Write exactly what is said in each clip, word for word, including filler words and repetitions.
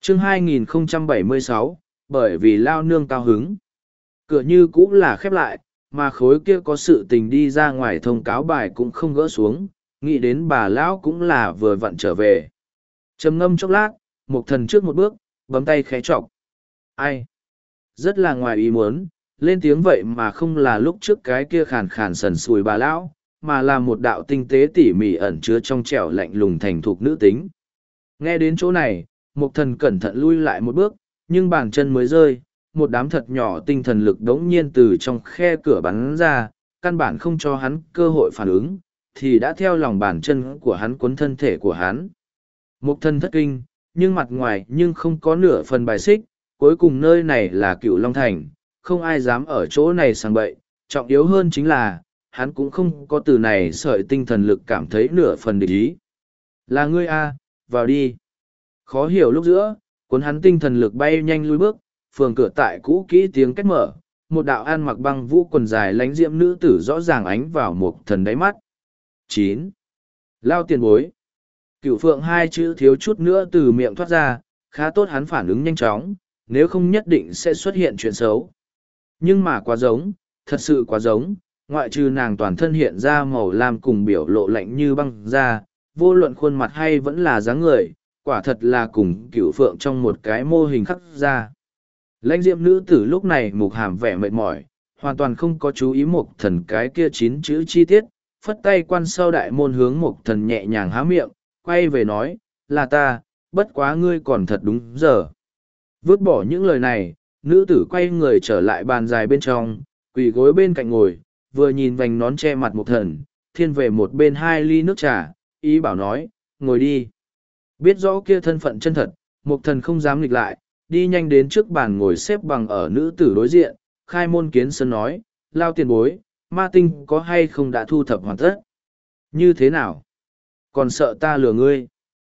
chương hai nghìn không trăm bảy mươi sáu, bởi vì lao nương cao hứng. Cửa như cũ là khép lại, mà khối kia có sự tình đi ra ngoài thông cáo bài cũng không gỡ xuống, nghĩ đến bà lão cũng là vừa vặn trở về. Trầm ngâm chốc lát, Mục Thần trước một bước, bấm tay khẽ chọc. Ai? Rất là ngoài ý muốn, lên tiếng vậy mà không là lúc trước cái kia khàn khàn sần sùi bà lão, mà là một đạo tinh tế tỉ mỉ ẩn chứa trong trẻo lạnh lùng thành thục nữ tính. Nghe đến chỗ này, Mục Thần cẩn thận lui lại một bước, nhưng bàn chân mới rơi, một đám thật nhỏ tinh thần lực đống nhiên từ trong khe cửa bắn ra, căn bản không cho hắn cơ hội phản ứng, thì đã theo lòng bàn chân của hắn cuốn thân thể của hắn. Mục Thần thất kinh, nhưng mặt ngoài nhưng không có nửa phần bài xích, cuối cùng nơi này là Cửu Long Thành, không ai dám ở chỗ này sang bậy, trọng yếu hơn chính là, hắn cũng không có từ này sợi tinh thần lực cảm thấy nửa phần địch ý. Là ngươi a, vào đi. Khó hiểu lúc giữa, cuốn hắn tinh thần lực bay nhanh lui bước, phường cửa tại cũ kỹ tiếng cách mở, một đạo an mặc băng vũ quần dài lánh diễm nữ tử rõ ràng ánh vào Mục Thần đáy mắt. Chín. Lao tiền bối. Cửu phượng hai chữ thiếu chút nữa từ miệng thoát ra, khá tốt hắn phản ứng nhanh chóng, nếu không nhất định sẽ xuất hiện chuyện xấu. Nhưng mà quá giống, thật sự quá giống, ngoại trừ nàng toàn thân hiện ra màu lam cùng biểu lộ lạnh như băng ra, vô luận khuôn mặt hay vẫn là dáng người, quả thật là cùng Cửu phượng trong một cái mô hình khắc ra. Lãnh diệm nữ tử lúc này Mục Hàm vẻ mệt mỏi, hoàn toàn không có chú ý Mục Thần cái kia chín chữ chi tiết, phất tay quan sau đại môn hướng Mục Thần nhẹ nhàng há miệng, quay về nói, là ta, bất quá ngươi còn thật đúng giờ. Vứt bỏ những lời này, nữ tử quay người trở lại bàn dài bên trong, quỳ gối bên cạnh ngồi, vừa nhìn vành nón che mặt Mục Thần, thiên về một bên hai ly nước trà, ý bảo nói, ngồi đi. Biết rõ kia thân phận chân thật, Mục Thần không dám nghịch lại, đi nhanh đến trước bàn ngồi xếp bằng ở nữ tử đối diện, khai môn kiến sơn nói, Lao tiền bối, ma tinh có hay không đã thu thập hoàn tất? Như thế nào? Còn sợ ta lừa ngươi?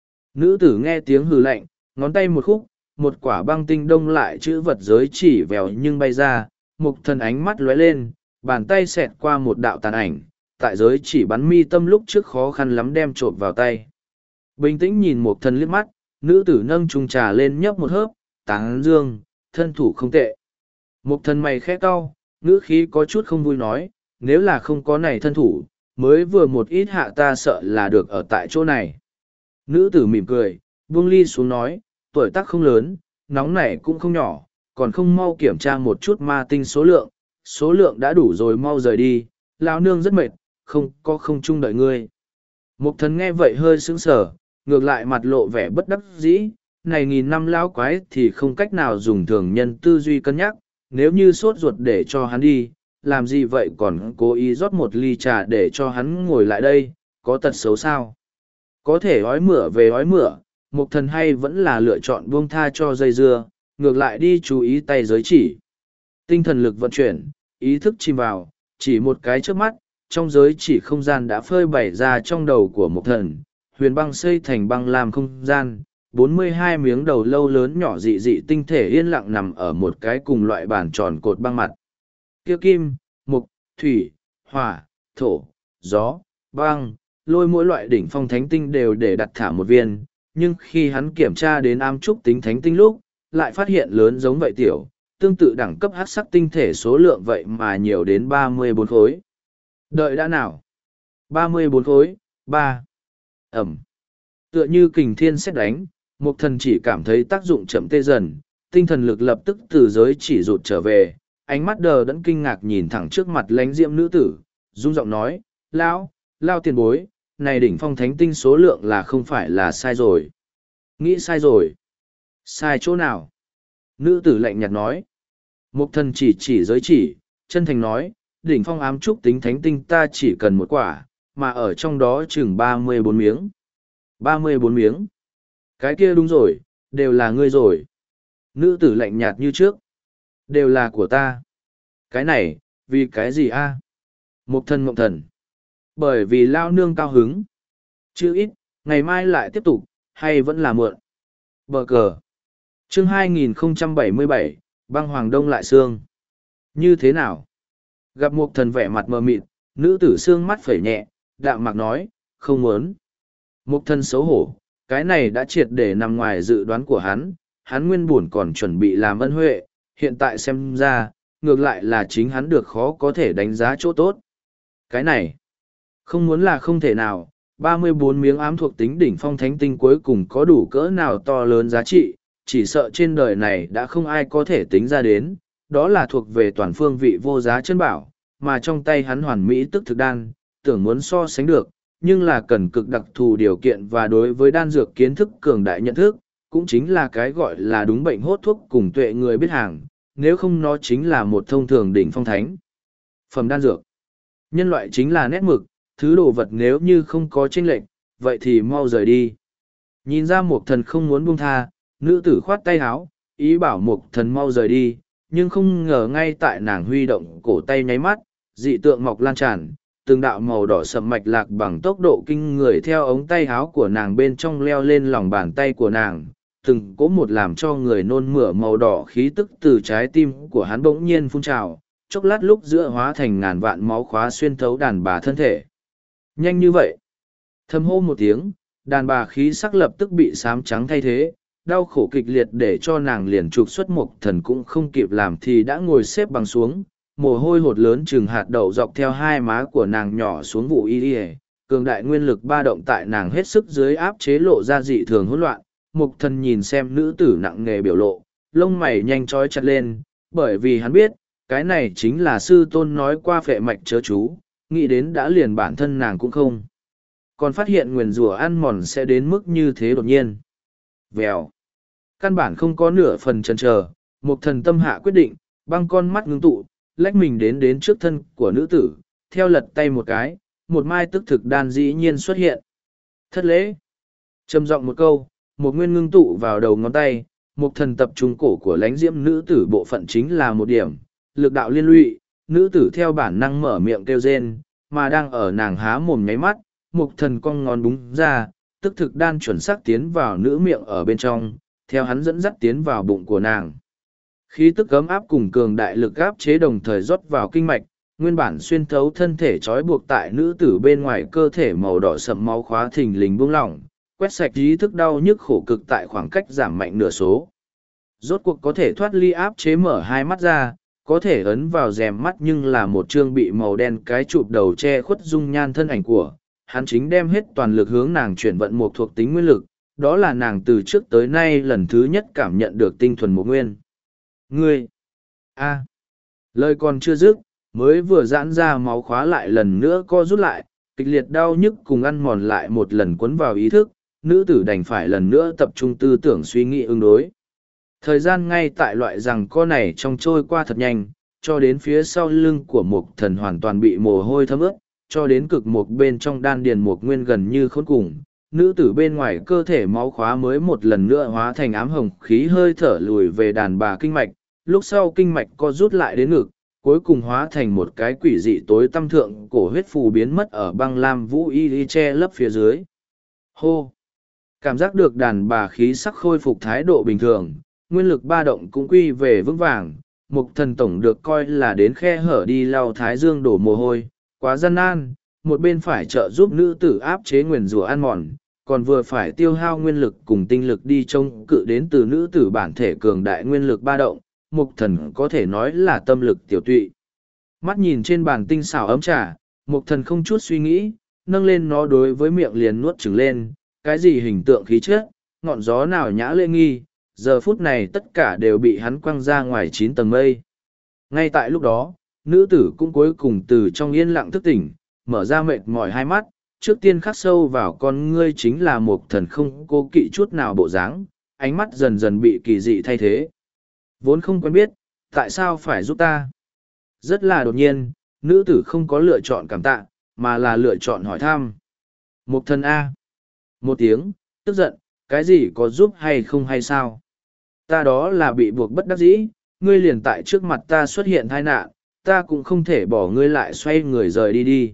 Nữ tử nghe tiếng hừ lạnh, ngón tay một khúc, một quả băng tinh đông lại chữ vật giới chỉ vèo nhưng bay ra, Mục Thần ánh mắt lóe lên, bàn tay xẹt qua một đạo tàn ảnh, tại giới chỉ bắn mi tâm lúc trước khó khăn lắm đem trộm vào tay. Bình tĩnh nhìn Mục Thần liếc mắt, nữ tử nâng chung trà lên nhấp một hớp, tán dương, thân thủ không tệ. Mục Thần mày khẽ cau, ngữ khí có chút không vui nói, nếu là không có này thân thủ, mới vừa một ít hạ ta sợ là được ở tại chỗ này. Nữ tử mỉm cười, buông ly xuống nói, tuổi tác không lớn, nóng nảy cũng không nhỏ, còn không mau kiểm tra một chút ma tinh số lượng, số lượng đã đủ rồi mau rời đi, lão nương rất mệt, không có không chung đợi ngươi. Mục Thần nghe vậy hơi sững sờ, ngược lại mặt lộ vẻ bất đắc dĩ, này nghìn năm lão quái thì không cách nào dùng thường nhân tư duy cân nhắc, nếu như sốt ruột để cho hắn đi, làm gì vậy còn cố ý rót một ly trà để cho hắn ngồi lại đây, có tật xấu sao? Có thể ói mửa về ói mửa, Mục Thần hay vẫn là lựa chọn buông tha cho dây dưa, ngược lại đi chú ý tay giới chỉ. Tinh thần lực vận chuyển, ý thức chìm vào, chỉ một cái trước mắt, trong giới chỉ không gian đã phơi bày ra trong đầu của Mục Thần, huyền băng xây thành băng làm không gian, bốn mươi hai miếng đầu lâu lớn nhỏ dị dị tinh thể yên lặng nằm ở một cái cùng loại bàn tròn cột băng mặt. Kia kim, mục, thủy, hỏa, thổ, gió, băng, lôi mỗi loại đỉnh phong thánh tinh đều để đặt thả một viên, nhưng khi hắn kiểm tra đến ám trúc tính thánh tinh lúc, lại phát hiện lớn giống vậy tiểu, tương tự đẳng cấp hắc sắc tinh thể số lượng vậy mà nhiều đến ba mươi bốn khối. Đợi đã nào? ba mươi bốn khối, ba. Ẩm. Tựa như kình thiên xét đánh, Mục Thần chỉ cảm thấy tác dụng chậm tê dần, tinh thần lực lập tức từ giới chỉ rụt trở về, ánh mắt đờ đẫn kinh ngạc nhìn thẳng trước mặt lánh diễm nữ tử, rung giọng nói, Lão, Lao tiền bối, này đỉnh phong thánh tinh số lượng là không phải là sai rồi. Nghĩ sai rồi. Sai chỗ nào? Nữ tử lạnh nhạt nói. Mục Thần chỉ chỉ giới chỉ, chân thành nói, đỉnh phong ám trúc tính thánh tinh ta chỉ cần một quả, mà ở trong đó chừng ba mươi bốn miếng. ba mươi bốn miếng. Cái kia đúng rồi, đều là ngươi rồi. Nữ tử lạnh nhạt như trước. Đều là của ta. Cái này, vì cái gì a? À? Mục Thần Mộng Thần. Bởi vì lao nương cao hứng. Chứ ít, ngày mai lại tiếp tục, hay vẫn là muộn. Bờ cờ. Chương hai nghìn không trăm bảy mươi bảy, băng hoàng đông lại xương. Như thế nào? Gặp Mục Thần vẻ mặt mờ mịt, nữ tử xương mắt phẩy nhẹ, đạm mạc nói, không muốn. Mục Thần xấu hổ, cái này đã triệt để nằm ngoài dự đoán của hắn, hắn nguyên buồn còn chuẩn bị làm ân huệ, hiện tại xem ra, ngược lại là chính hắn được khó có thể đánh giá chỗ tốt. Cái này, không muốn là không thể nào, ba mươi bốn miếng ám thuộc tính đỉnh phong thánh tinh cuối cùng có đủ cỡ nào to lớn giá trị, chỉ sợ trên đời này đã không ai có thể tính ra đến, đó là thuộc về toàn phương vị vô giá chân bảo, mà trong tay hắn hoàn mỹ tức thực đan, tưởng muốn so sánh được, nhưng là cần cực đặc thù điều kiện và đối với đan dược kiến thức cường đại nhận thức, cũng chính là cái gọi là đúng bệnh hốt thuốc cùng tuệ người biết hàng, nếu không nó chính là một thông thường đỉnh phong thánh. Phẩm đan dược. Nhân loại chính là nét mực, thứ đồ vật nếu như không có chênh lệch, vậy thì mau rời đi. Nhìn ra Mục Thần không muốn buông tha, nữ tử khoát tay áo, ý bảo Mục Thần mau rời đi, nhưng không ngờ ngay tại nàng huy động cổ tay nháy mắt, dị tượng mọc lan tràn, từng đạo màu đỏ sậm mạch lạc bằng tốc độ kinh người theo ống tay áo của nàng bên trong leo lên lòng bàn tay của nàng, từng cỗ một làm cho người nôn mửa màu đỏ khí tức từ trái tim của hắn bỗng nhiên phun trào, chốc lát lúc giữa hóa thành ngàn vạn máu khóa xuyên thấu đàn bà thân thể. Nhanh như vậy. Thầm hô một tiếng, đàn bà khí sắc lập tức bị xám trắng thay thế, đau khổ kịch liệt để cho nàng liền trục xuất Mục Thần cũng không kịp làm thì đã ngồi xếp bằng xuống, mồ hôi hột lớn chừng hạt đậu dọc theo hai má của nàng nhỏ xuống vụ y y, cường đại nguyên lực ba động tại nàng hết sức dưới áp chế lộ ra dị thường hỗn loạn. Mục Thần nhìn xem nữ tử nặng nề biểu lộ, lông mày nhanh chói chặt lên, bởi vì hắn biết, cái này chính là sư tôn nói qua phệ mạch chớ chú, nghĩ đến đã liền bản thân nàng cũng không. Còn phát hiện nguyền rủa ăn mòn sẽ đến mức như thế đột nhiên. Vèo. Căn bản không có nửa phần chần chờ, Mục Thần tâm hạ quyết định, băng con mắt ngưng tụ, lách mình đến đến trước thân của nữ tử, theo lật tay một cái, một mai tức thực đan dĩ nhiên xuất hiện. Thất lễ. Trầm giọng một câu, một nguyên ngưng tụ vào đầu ngón tay, Mục Thần tập trung cổ của lãnh diễm nữ tử bộ phận chính là một điểm, lực đạo liên lụy, nữ tử theo bản năng mở miệng kêu rên, mà đang ở nàng há mồm nháy mắt, Mục Thần cong ngón búng ra, tức thực đan chuẩn xác tiến vào nữ miệng ở bên trong, theo hắn dẫn dắt tiến vào bụng của nàng. Khí tức ấm áp cùng cường đại lực áp chế đồng thời rót vào kinh mạch, nguyên bản xuyên thấu thân thể trói buộc tại nữ tử bên ngoài cơ thể màu đỏ sậm máu khóa thình lình buông lỏng, quét sạch ý thức đau nhức khổ cực tại khoảng cách giảm mạnh nửa số. Rốt cuộc có thể thoát ly áp chế mở hai mắt ra, có thể ấn vào rèm mắt nhưng là một chương bị màu đen cái chụp đầu che khuất dung nhan thân ảnh của, hắn chính đem hết toàn lực hướng nàng chuyển vận một thuộc tính nguyên lực, đó là nàng từ trước tới nay lần thứ nhất cảm nhận được tinh thuần một nguyên. Ngươi! a Lời còn chưa dứt, mới vừa giãn ra máu khóa lại lần nữa co rút lại, kịch liệt đau nhức cùng ăn mòn lại một lần cuốn vào ý thức, nữ tử đành phải lần nữa tập trung tư tưởng suy nghĩ ứng đối. Thời gian ngay tại loại rằng co này trong trôi qua thật nhanh, cho đến phía sau lưng của Mục Thần hoàn toàn bị mồ hôi thấm ướt, cho đến cực một bên trong đan điền Mục Nguyên gần như khốn cùng. Nữ tử bên ngoài cơ thể máu khóa mới một lần nữa hóa thành ám hồng khí hơi thở lùi về đàn bà kinh mạch, lúc sau kinh mạch co rút lại đến ngực, cuối cùng hóa thành một cái quỷ dị tối tăm thượng cổ huyết phù biến mất ở băng lam vũ y y che lấp phía dưới. Hô! Cảm giác được đàn bà khí sắc khôi phục thái độ bình thường, nguyên lực ba động cũng quy về vững vàng, Mục Thần tổng được coi là đến khe hở đi lau thái dương đổ mồ hôi, quá gian nan, một bên phải trợ giúp nữ tử áp chế nguyền rủa ăn mòn, còn vừa phải tiêu hao nguyên lực cùng tinh lực đi trông cự đến từ nữ tử bản thể cường đại nguyên lực ba động, Mục Thần có thể nói là tâm lực tiểu tụy. Mắt nhìn trên bàn tinh xảo ấm trà, Mục Thần không chút suy nghĩ, nâng lên nó đối với miệng liền nuốt trừng lên, cái gì hình tượng khí chất, ngọn gió nào nhã lễ nghi, giờ phút này tất cả đều bị hắn quăng ra ngoài chín tầng mây. Ngay tại lúc đó, nữ tử cũng cuối cùng từ trong yên lặng thức tỉnh, mở ra mệt mỏi hai mắt, trước tiên khắc sâu vào con ngươi chính là Mục Thần không cố kỵ chút nào bộ dáng, ánh mắt dần dần bị kỳ dị thay thế. Vốn không quen biết, tại sao phải giúp ta? Rất là đột nhiên, nữ tử không có lựa chọn cảm tạ, mà là lựa chọn hỏi thăm. Mục Thần A. Một tiếng, tức giận, cái gì có giúp hay không hay sao? Ta đó là bị buộc bất đắc dĩ, ngươi liền tại trước mặt ta xuất hiện tai nạn, ta cũng không thể bỏ ngươi lại xoay người rời đi đi.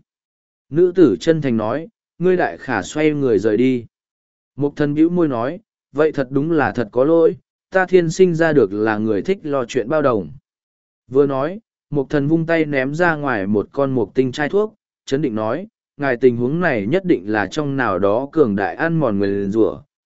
Nữ tử chân thành nói, ngươi đại khả xoay người rời đi. Mục Thần bĩu môi nói, vậy thật đúng là thật có lỗi, ta thiên sinh ra được là người thích lo chuyện bao đồng. Vừa nói, Mục Thần vung tay ném ra ngoài một con mục tinh chai thuốc, chấn định nói, ngài tình huống này nhất định là trong nào đó cường đại ăn mòn người liền rủa,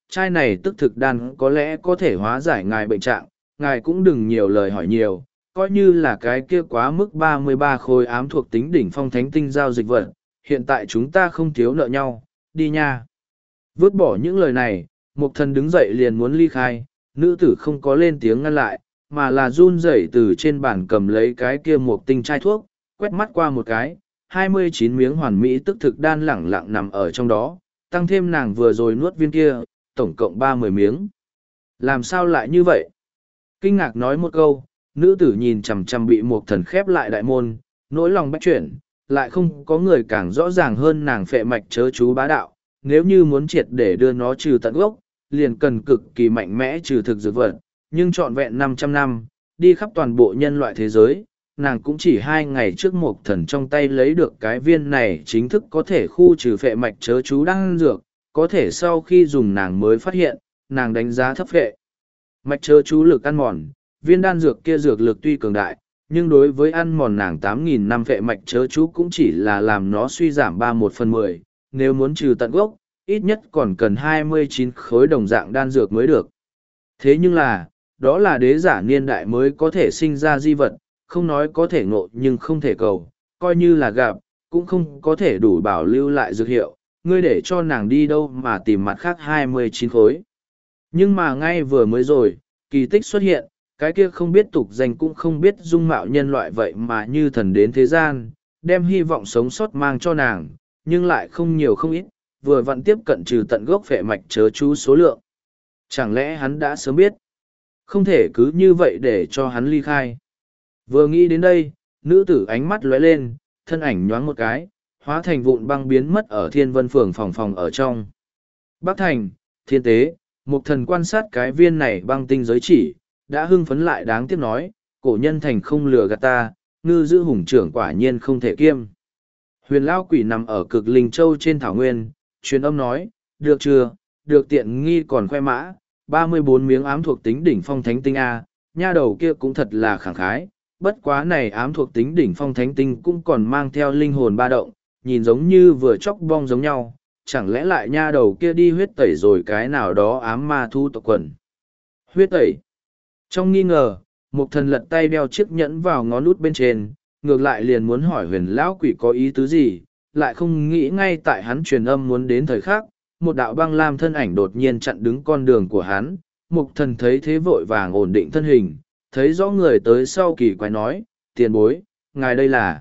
chai này tức thực đan có lẽ có thể hóa giải ngài bệnh trạng, ngài cũng đừng nhiều lời hỏi nhiều, coi như là cái kia quá mức ba mươi ba khối ám thuộc tính đỉnh phong thánh tinh giao dịch vật, hiện tại chúng ta không thiếu nợ nhau, đi nha. Vứt bỏ những lời này, Mục Thần đứng dậy liền muốn ly khai, nữ tử không có lên tiếng ngăn lại, mà là run rẩy từ trên bàn cầm lấy cái kia một tinh chai thuốc, quét mắt qua một cái, hai mươi chín miếng hoàn mỹ tức thực đan lẳng lặng nằm ở trong đó, tăng thêm nàng vừa rồi nuốt viên kia, tổng cộng ba mươi miếng. Làm sao lại như vậy? Kinh ngạc nói một câu, nữ tử nhìn chằm chằm bị Mục Thần khép lại đại môn, nỗi lòng bách chuyển, lại không có người càng rõ ràng hơn nàng phệ mạch chớ chú bá đạo, nếu như muốn triệt để đưa nó trừ tận gốc, liền cần cực kỳ mạnh mẽ trừ thực dược vật, nhưng trọn vẹn năm trăm năm, đi khắp toàn bộ nhân loại thế giới, nàng cũng chỉ hai ngày trước Mục Thần trong tay lấy được cái viên này chính thức có thể khu trừ phệ mạch chớ chú đang dược, có thể sau khi dùng nàng mới phát hiện, nàng đánh giá thấp phệ mạch chớ chú lực ăn mòn, viên đan dược kia dược lực tuy cường đại, nhưng đối với ăn mòn nàng tám nghìn năm phệ mạch chớ chú cũng chỉ là làm nó suy giảm ba một phần mười, nếu muốn trừ tận gốc, ít nhất còn cần hai mươi chín khối đồng dạng đan dược mới được. Thế nhưng là, đó là đế giả niên đại mới có thể sinh ra di vật, không nói có thể ngộ nhưng không thể cầu, coi như là gặp, cũng không có thể đủ bảo lưu lại dược hiệu, ngươi để cho nàng đi đâu mà tìm mặt khác hai mươi chín khối. Nhưng mà ngay vừa mới rồi, kỳ tích xuất hiện, cái kia không biết tục danh cũng không biết dung mạo nhân loại vậy mà như thần đến thế gian, đem hy vọng sống sót mang cho nàng, nhưng lại không nhiều không ít, vừa vặn tiếp cận trừ tận gốc phệ mạch chớ chú số lượng. Chẳng lẽ hắn đã sớm biết? Không thể cứ như vậy để cho hắn ly khai. Vừa nghĩ đến đây, nữ tử ánh mắt lóe lên, thân ảnh nhoáng một cái, hóa thành vụn băng biến mất ở Thiên Vân Phường phòng phòng ở trong. Bắc Thành, Thiên Tế, Mục Thần quan sát cái viên này băng tinh giới chỉ, đã hưng phấn lại đáng tiếc nói, cổ nhân thành không lừa gạt ta, ngư giữ hùng trưởng quả nhiên không thể kiêm. Huyền Lao Quỷ nằm ở cực linh châu trên thảo nguyên, truyền âm nói, được chưa, được tiện nghi còn khoe mã, ba mươi bốn miếng ám thuộc tính đỉnh phong thánh tinh A, nha đầu kia cũng thật là khẳng khái, bất quá này ám thuộc tính đỉnh phong thánh tinh cũng còn mang theo linh hồn ba động, nhìn giống như vừa chóc bong giống nhau, chẳng lẽ lại nha đầu kia đi huyết tẩy rồi cái nào đó ám ma thu tộc quần. Huyết tẩy. Trong nghi ngờ, Mục Thần lật tay đeo chiếc nhẫn vào ngón út bên trên, ngược lại liền muốn hỏi Huyền Lão Quỷ có ý tứ gì, lại không nghĩ ngay tại hắn truyền âm muốn đến thời khắc, một đạo băng lam thân ảnh đột nhiên chặn đứng con đường của hắn. Mục Thần thấy thế vội vàng ổn định thân hình, thấy rõ người tới sau kỳ quái nói, tiền bối, ngài đây là.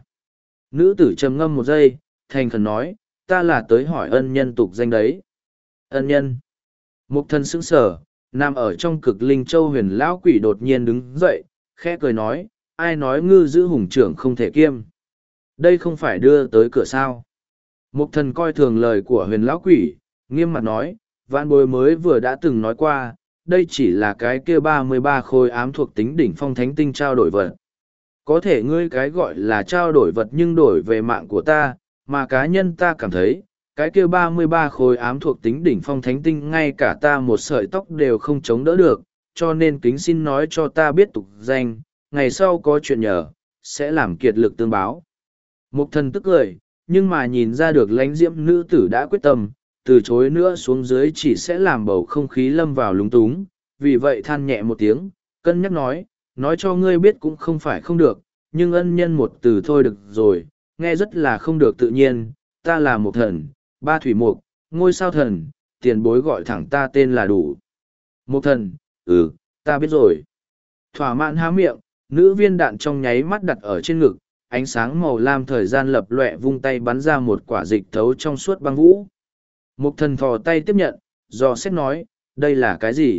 Nữ tử trầm ngâm một giây, thành khẩn nói, ta là tới hỏi ân nhân tục danh đấy. Ân nhân. Mục Thần sững sờ, nằm ở trong cực linh châu Huyền Lão Quỷ đột nhiên đứng dậy, khẽ cười nói, ai nói ngư giữ hùng trưởng không thể kiêm. Đây không phải đưa tới cửa sao. Mục Thần coi thường lời của Huyền Lão Quỷ, nghiêm mặt nói, vạn bối mới vừa đã từng nói qua, đây chỉ là cái kia ba mươi ba khối ám thuộc tính đỉnh phong thánh tinh trao đổi vật. Có thể ngươi cái gọi là trao đổi vật nhưng đổi về mạng của ta, mà cá nhân ta cảm thấy, cái kia ba mươi ba khối ám thuộc tính đỉnh phong thánh tinh ngay cả ta một sợi tóc đều không chống đỡ được, cho nên kính xin nói cho ta biết tục danh, ngày sau có chuyện nhờ, sẽ làm kiệt lực tương báo. Mục Thần tức cười, nhưng mà nhìn ra được lãnh diễm nữ tử đã quyết tâm, từ chối nữa xuống dưới chỉ sẽ làm bầu không khí lâm vào lúng túng, vì vậy than nhẹ một tiếng, cân nhắc nói, nói cho ngươi biết cũng không phải không được, nhưng ân nhân một từ thôi được rồi, nghe rất là không được tự nhiên, ta là một thần, ba thủy mục, ngôi sao thần, tiền bối gọi thẳng ta tên là đủ. Một thần, ừ, ta biết rồi. Thỏa mãn há miệng, nữ viên đạn trong nháy mắt đặt ở trên ngực, ánh sáng màu lam thời gian lập lọe vung tay bắn ra một quả dịch thấu trong suốt băng vũ. Mục thần thò tay tiếp nhận, dò xét nói, đây là cái gì?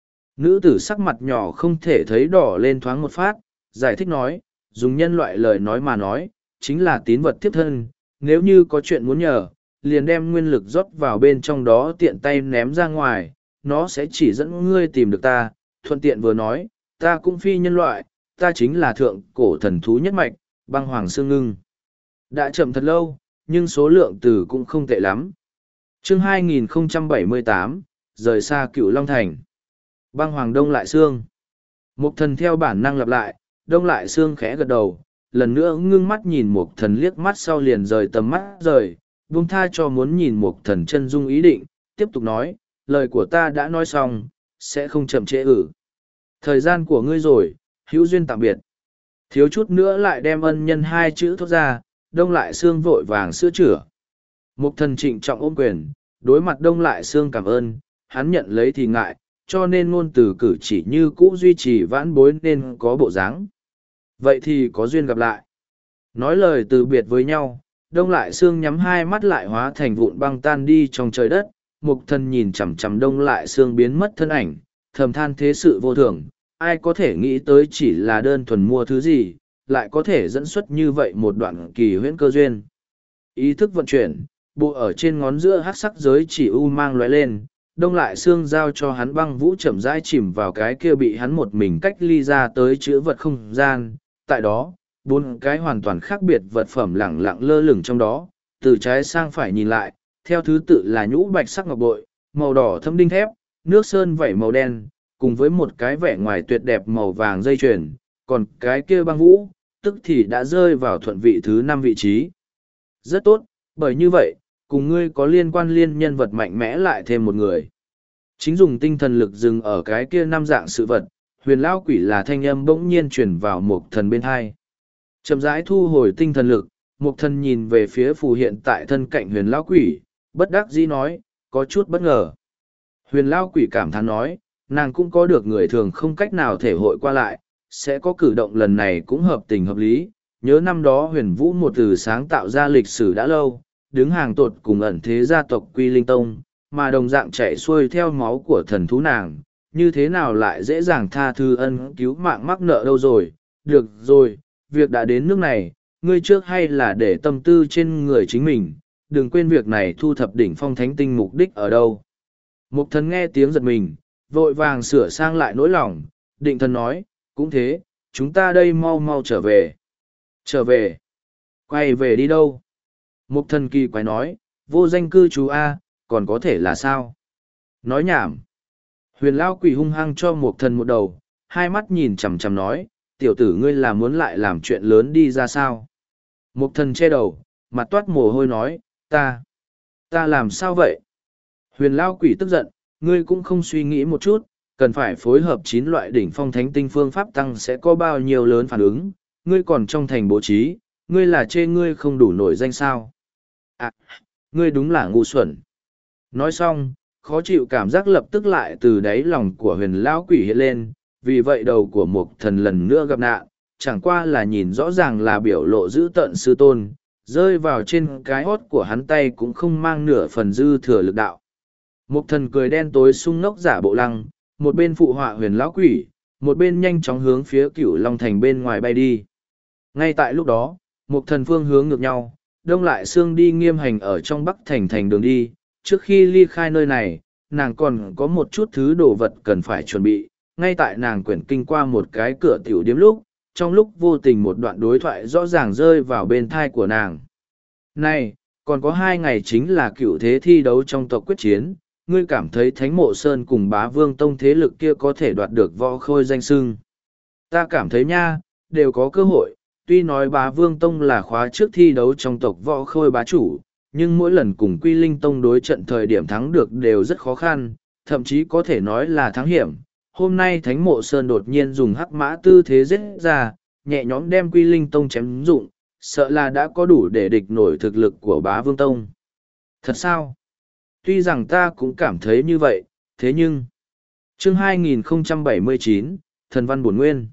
Nữ tử sắc mặt nhỏ không thể thấy đỏ lên thoáng một phát, giải thích nói, dùng nhân loại lời nói mà nói, chính là tín vật tiếp thân, nếu như có chuyện muốn nhờ, liền đem nguyên lực rót vào bên trong đó tiện tay ném ra ngoài, nó sẽ chỉ dẫn ngươi tìm được ta, thuận tiện vừa nói, ta cũng phi nhân loại, ta chính là thượng cổ thần thú nhất mạch, băng hoàng xương ngưng. Đã chậm thật lâu, nhưng số lượng từ cũng không tệ lắm. Chương hai nghìn không trăm bảy mươi tám, rời xa Cửu Long Thành. Băng hoàng đông lại xương. Mục thần theo bản năng lặp lại, đông lại xương khẽ gật đầu, lần nữa ngưng mắt nhìn mục thần liếc mắt sau liền rời tầm mắt rời, buông tha cho muốn nhìn mục thần chân dung ý định, tiếp tục nói, lời của ta đã nói xong, sẽ không chậm trễ ử. Thời gian của ngươi rồi, hữu duyên tạm biệt. Thiếu chút nữa lại đem ân nhân hai chữ thốt ra, Đông Lại Sương vội vàng sữa chữa. Mục thần trịnh trọng ôm quyền, đối mặt Đông Lại Sương cảm ơn, hắn nhận lấy thì ngại, cho nên ngôn từ cử chỉ như cũ duy trì vãn bối nên có bộ dáng. Vậy thì có duyên gặp lại. Nói lời từ biệt với nhau, Đông Lại Sương nhắm hai mắt lại hóa thành vụn băng tan đi trong trời đất. Mục thần nhìn chằm chằm Đông Lại Sương biến mất thân ảnh, thầm than thế sự vô thường, ai có thể nghĩ tới chỉ là đơn thuần mua thứ gì, lại có thể dẫn xuất như vậy một đoạn kỳ huyễn cơ duyên. Ý thức vận chuyển, bộ ở trên ngón giữa hắc sắc giới chỉ u mang lóe lên, Đông Lại Sương giao cho hắn băng vũ chậm rãi chìm vào cái kia bị hắn một mình cách ly ra tới chữ vật không gian. Tại đó, bốn cái hoàn toàn khác biệt vật phẩm lẳng lặng lơ lửng trong đó, từ trái sang phải nhìn lại, theo thứ tự là nhũ bạch sắc ngọc bội, màu đỏ thâm đinh thép, nước sơn vảy màu đen, cùng với một cái vẻ ngoài tuyệt đẹp màu vàng dây chuyền, còn cái kia băng vũ, tức thì đã rơi vào thuận vị thứ năm vị trí. Rất tốt, bởi như vậy, cùng ngươi có liên quan liên nhân vật mạnh mẽ lại thêm một người. Chính dùng tinh thần lực dừng ở cái kia năm dạng sự vật, huyền lao quỷ là thanh âm bỗng nhiên chuyển vào một thần bên hai. Chậm rãi thu hồi tinh thần lực, một thần nhìn về phía phù hiện tại thân cạnh huyền lao quỷ, bất đắc dĩ nói, có chút bất ngờ. Huyền lao quỷ cảm thán nói, nàng cũng có được người thường không cách nào thể hội qua lại, sẽ có cử động lần này cũng hợp tình hợp lý. Nhớ năm đó huyền vũ một từ sáng tạo ra lịch sử đã lâu, đứng hàng tột cùng ẩn thế gia tộc Quy Linh Tông, mà đồng dạng chạy xuôi theo máu của thần thú nàng, như thế nào lại dễ dàng tha thứ ân cứu mạng mắc nợ đâu rồi. Được rồi, việc đã đến nước này, ngươi trước hay là để tâm tư trên người chính mình, đừng quên việc này thu thập đỉnh phong thánh tinh mục đích ở đâu. Mục thần nghe tiếng giật mình, vội vàng sửa sang lại nỗi lòng, định thần nói, cũng thế, chúng ta đây mau mau trở về. Trở về? Quay về đi đâu? Mục thần kỳ quái nói, vô danh cư trú A, còn có thể là sao? Nói nhảm. Huyền lao quỷ hung hăng cho mục thần một đầu, hai mắt nhìn chằm chằm nói, tiểu tử ngươi là muốn lại làm chuyện lớn đi ra sao? Mục thần che đầu, mặt toát mồ hôi nói, ta, ta làm sao vậy? Huyền lao quỷ tức giận, ngươi cũng không suy nghĩ một chút, cần phải phối hợp chín loại đỉnh phong thánh tinh phương pháp tăng sẽ có bao nhiêu lớn phản ứng, ngươi còn trong thành bố trí, ngươi là chê ngươi không đủ nổi danh sao. À, ngươi đúng là ngu xuẩn. Nói xong, khó chịu cảm giác lập tức lại từ đáy lòng của huyền lão quỷ hiện lên, vì vậy đầu của một thần lần nữa gặp nạn, chẳng qua là nhìn rõ ràng là biểu lộ dữ tợn sư tôn, rơi vào trên cái hót của hắn tay cũng không mang nửa phần dư thừa lực đạo. Một thần cười đen tối sung nốc giả bộ lăng, một bên phụ họa huyền lão quỷ, một bên nhanh chóng hướng phía cửu long thành bên ngoài bay đi. Ngay tại lúc đó, một thần phương hướng ngược nhau, Đông Lại Sương đi nghiêm hành ở trong Bắc thành thành đường đi, trước khi ly khai nơi này, nàng còn có một chút thứ đồ vật cần phải chuẩn bị, ngay tại nàng quyển kinh qua một cái cửa tiểu điếm lúc, trong lúc vô tình một đoạn đối thoại rõ ràng rơi vào bên thai của nàng. Này, còn có hai ngày chính là cựu thế thi đấu trong tộc quyết chiến, ngươi cảm thấy Thánh Mộ Sơn cùng Bá Vương Tông thế lực kia có thể đoạt được võ khôi danh xưng. Ta cảm thấy nha, đều có cơ hội, tuy nói Bá Vương Tông là khóa trước thi đấu trong tộc võ khôi bá chủ, nhưng mỗi lần cùng Quy Linh Tông đối trận thời điểm thắng được đều rất khó khăn, thậm chí có thể nói là thắng hiểm. Hôm nay Thánh Mộ Sơn đột nhiên dùng hắc mã tư thế giết ra, nhẹ nhõm đem Quy Linh Tông chém dụng, sợ là đã có đủ để địch nổi thực lực của Bá Vương Tông. Thật sao? Tuy rằng ta cũng cảm thấy như vậy, thế nhưng... chương hai nghìn không trăm bảy mươi chín, Thần Văn Bổn Nguyên.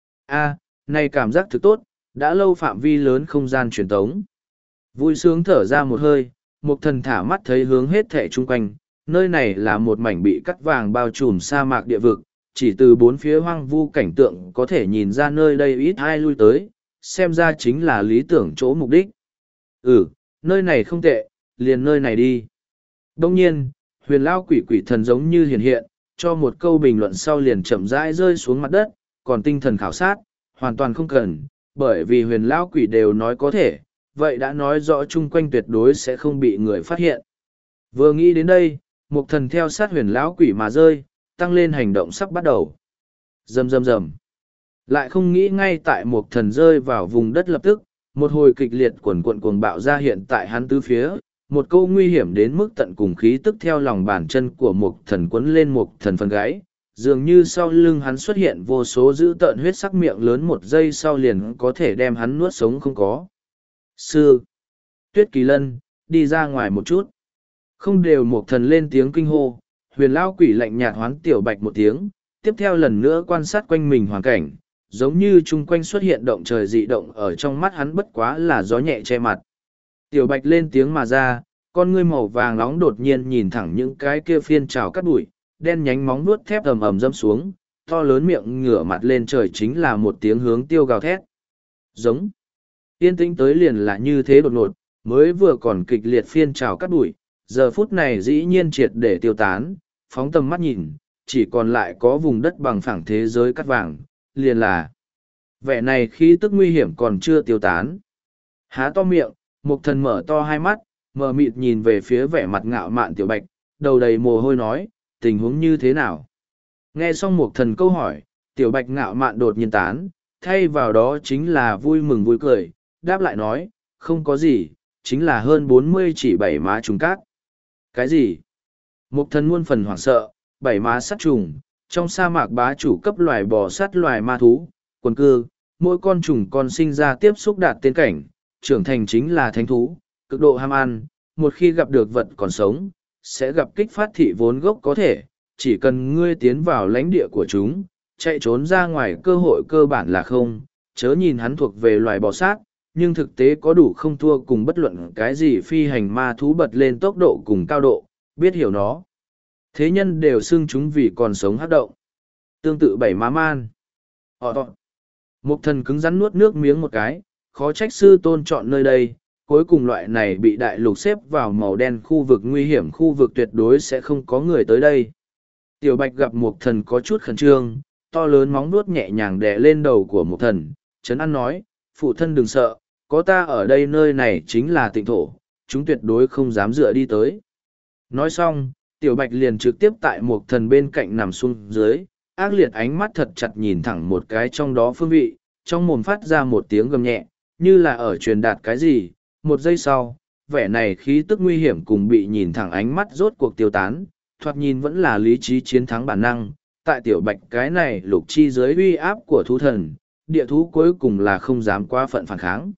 A, này cảm giác thực tốt, đã lâu phạm vi lớn không gian truyền tống. Vui sướng thở ra một hơi, một thần thả mắt thấy hướng hết thẻ chung quanh, nơi này là một mảnh bị cắt vàng bao trùm sa mạc địa vực, chỉ từ bốn phía hoang vu cảnh tượng có thể nhìn ra nơi đây ít ai lui tới, xem ra chính là lý tưởng chỗ mục đích. Ừ, nơi này không tệ, liền nơi này đi. Đông nhiên, huyền lao quỷ quỷ thần giống như hiện hiện, cho một câu bình luận sau liền chậm rãi rơi xuống mặt đất, còn tinh thần khảo sát, hoàn toàn không cần, bởi vì huyền lao quỷ đều nói có thể, vậy đã nói rõ chung quanh tuyệt đối sẽ không bị người phát hiện. Vừa nghĩ đến đây, một thần theo sát huyền lão quỷ mà rơi, tăng lên hành động sắp bắt đầu. Rầm rầm rầm. Lại không nghĩ ngay tại một thần rơi vào vùng đất lập tức, một hồi kịch liệt quần quận cuồng bạo ra hiện tại hắn tứ phía, một câu nguy hiểm đến mức tận cùng khí tức theo lòng bàn chân của mục thần quấn lên mục thần phần gáy, dường như sau lưng hắn xuất hiện vô số dữ tợn huyết sắc miệng lớn, một giây sau liền có thể đem hắn nuốt sống không có. Sư Tuyết Kỳ Lân, đi ra ngoài một chút. Không đều mục thần lên tiếng kinh hô, huyền lao quỷ lạnh nhạt hoán Tiểu Bạch một tiếng, tiếp theo lần nữa quan sát quanh mình hoàn cảnh, giống như chung quanh xuất hiện động trời dị động, ở trong mắt hắn bất quá là gió nhẹ che mặt. Tiểu Bạch lên tiếng mà ra, con ngươi màu vàng nóng đột nhiên nhìn thẳng những cái kia phiên trào cắt bụi, đen nhánh móng nuốt thép ầm ầm dâm xuống, to lớn miệng ngửa mặt lên trời chính là một tiếng hướng tiêu gào thét. Giống. Yên tĩnh tới liền là như thế đột ngột, mới vừa còn kịch liệt phiên trào cắt bụi, giờ phút này dĩ nhiên triệt để tiêu tán, phóng tầm mắt nhìn, chỉ còn lại có vùng đất bằng phẳng thế giới cắt vàng, liền là vẻ này khí tức nguy hiểm còn chưa tiêu tán. Há to miệng, Mục Thần mở to hai mắt, mờ mịt nhìn về phía vẻ mặt ngạo mạn Tiểu Bạch, đầu đầy mồ hôi nói, tình huống như thế nào? Nghe xong Mục Thần câu hỏi, Tiểu Bạch ngạo mạn đột nhiên tán, thay vào đó chính là vui mừng vui cười, đáp lại nói, không có gì, chính là hơn bốn mươi chỉ bảy má trùng cát. Cái gì? Mục Thần muôn phần hoảng sợ, bảy má sắt trùng, trong sa mạc bá chủ cấp loài bò sát loài ma thú, quần cư, mỗi con trùng con sinh ra tiếp xúc đạt tiên cảnh, trưởng thành chính là thánh thú, cực độ ham ăn, một khi gặp được vật còn sống, sẽ gặp kích phát thị vốn gốc có thể, chỉ cần ngươi tiến vào lãnh địa của chúng, chạy trốn ra ngoài cơ hội cơ bản là không, chớ nhìn hắn thuộc về loài bò sát, nhưng thực tế có đủ không thua cùng bất luận cái gì phi hành ma thú bật lên tốc độ cùng cao độ, biết hiểu nó. Thế nhân đều xưng chúng vì còn sống hát động. Tương tự bảy má man. Họ Mục Thần cứng rắn nuốt nước miếng một cái, khó trách sư tôn chọn nơi đây, cuối cùng loại này bị đại lục xếp vào màu đen khu vực nguy hiểm, khu vực tuyệt đối sẽ không có người tới đây. Tiểu Bạch gặp Mục Thần có chút khẩn trương, to lớn móng nuốt nhẹ nhàng đè lên đầu của Mục Thần, trấn an nói, phụ thân đừng sợ, có ta ở đây, nơi này chính là tịnh thổ, chúng tuyệt đối không dám dựa đi tới. Nói xong, Tiểu Bạch liền trực tiếp tại Mục Thần bên cạnh nằm xuống dưới, ác liệt ánh mắt thật chặt nhìn thẳng một cái trong đó phương vị, trong mồm phát ra một tiếng gầm nhẹ, như là ở truyền đạt cái gì. Một giây sau, vẻ này khí tức nguy hiểm cùng bị nhìn thẳng ánh mắt rốt cuộc tiêu tán, thoạt nhìn vẫn là lý trí chiến thắng bản năng. Tại Tiểu Bạch cái này lục chi dưới uy áp của thú thần, địa thú cuối cùng là không dám quá phận phản kháng.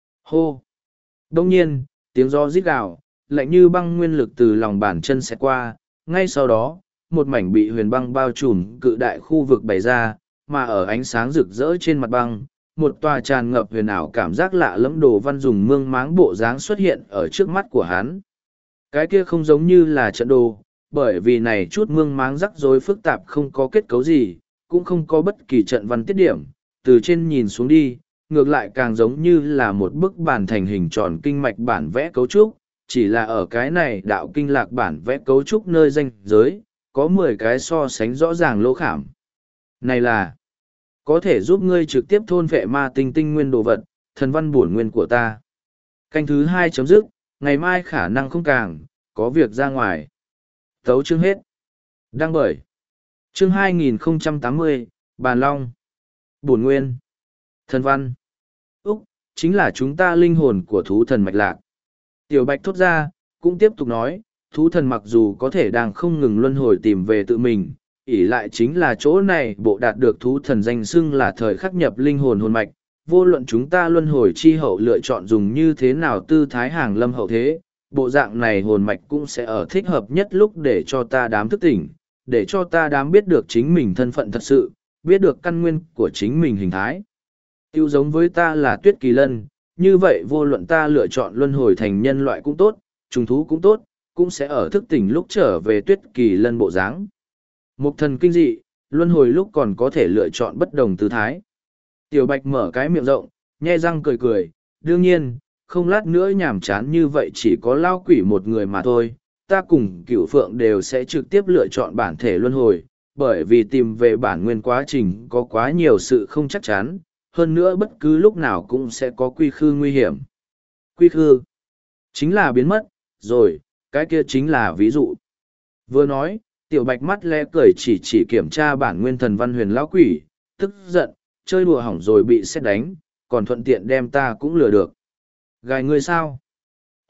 Hô! Đông nhiên, tiếng gió rít gào, lạnh như băng nguyên lực từ lòng bàn chân xẹt qua, ngay sau đó, một mảnh bị huyền băng bao trùm cự đại khu vực bày ra, mà ở ánh sáng rực rỡ trên mặt băng, một tòa tràn ngập huyền ảo cảm giác lạ lẫm đồ văn dùng mương máng bộ dáng xuất hiện ở trước mắt của hắn. Cái kia không giống như là trận đồ, bởi vì này chút mương máng rắc rối phức tạp không có kết cấu gì, cũng không có bất kỳ trận văn tiết điểm, từ trên nhìn xuống đi, ngược lại càng giống như là một bức bản thành hình tròn kinh mạch bản vẽ cấu trúc, chỉ là ở cái này đạo kinh lạc bản vẽ cấu trúc nơi danh giới, có mười cái so sánh rõ ràng lỗ khảm. Này là có thể giúp ngươi trực tiếp thôn vệ ma tinh tinh nguyên đồ vật, thần văn bổn nguyên của ta. Canh thứ hai chấm dứt, ngày mai khả năng không càng, có việc ra ngoài. Tấu chương hết. Đăng bởi. Chương hai nghìn không trăm tám mươi, Bàn Long. Bổn nguyên. Thần văn. Úc, chính là chúng ta linh hồn của thú thần mạch lạc. Tiểu Bạch thốt ra, cũng tiếp tục nói, thú thần mặc dù có thể đang không ngừng luân hồi tìm về tự mình, ỷ lại chính là chỗ này bộ đạt được thú thần danh xưng là thời khắc nhập linh hồn hồn mạch, vô luận chúng ta luân hồi chi hậu lựa chọn dùng như thế nào tư thái hàng lâm hậu thế, bộ dạng này hồn mạch cũng sẽ ở thích hợp nhất lúc để cho ta đám thức tỉnh, để cho ta đám biết được chính mình thân phận thật sự, biết được căn nguyên của chính mình hình thái. Tiêu giống với ta là Tuyết Kỳ Lân, như vậy vô luận ta lựa chọn luân hồi thành nhân loại cũng tốt, trùng thú cũng tốt, cũng sẽ ở thức tỉnh lúc trở về Tuyết Kỳ Lân bộ dáng. Mục Thần kinh dị, luân hồi lúc còn có thể lựa chọn bất đồng tư thái. Tiểu Bạch mở cái miệng rộng, nhe răng cười cười, đương nhiên, không lát nữa nhàm chán như vậy chỉ có lao quỷ một người mà thôi, ta cùng Cửu Phượng đều sẽ trực tiếp lựa chọn bản thể luân hồi, bởi vì tìm về bản nguyên quá trình có quá nhiều sự không chắc chắn, hơn nữa bất cứ lúc nào cũng sẽ có quy khư nguy hiểm. Quy khư chính là biến mất, rồi, cái kia chính là ví dụ. Vừa nói, Tiểu Bạch mắt lẽ cười chỉ chỉ kiểm tra bản nguyên thần văn huyền lão quỷ, tức giận, chơi đùa hỏng rồi bị xét đánh, còn thuận tiện đem ta cũng lừa được. Gài ngươi sao?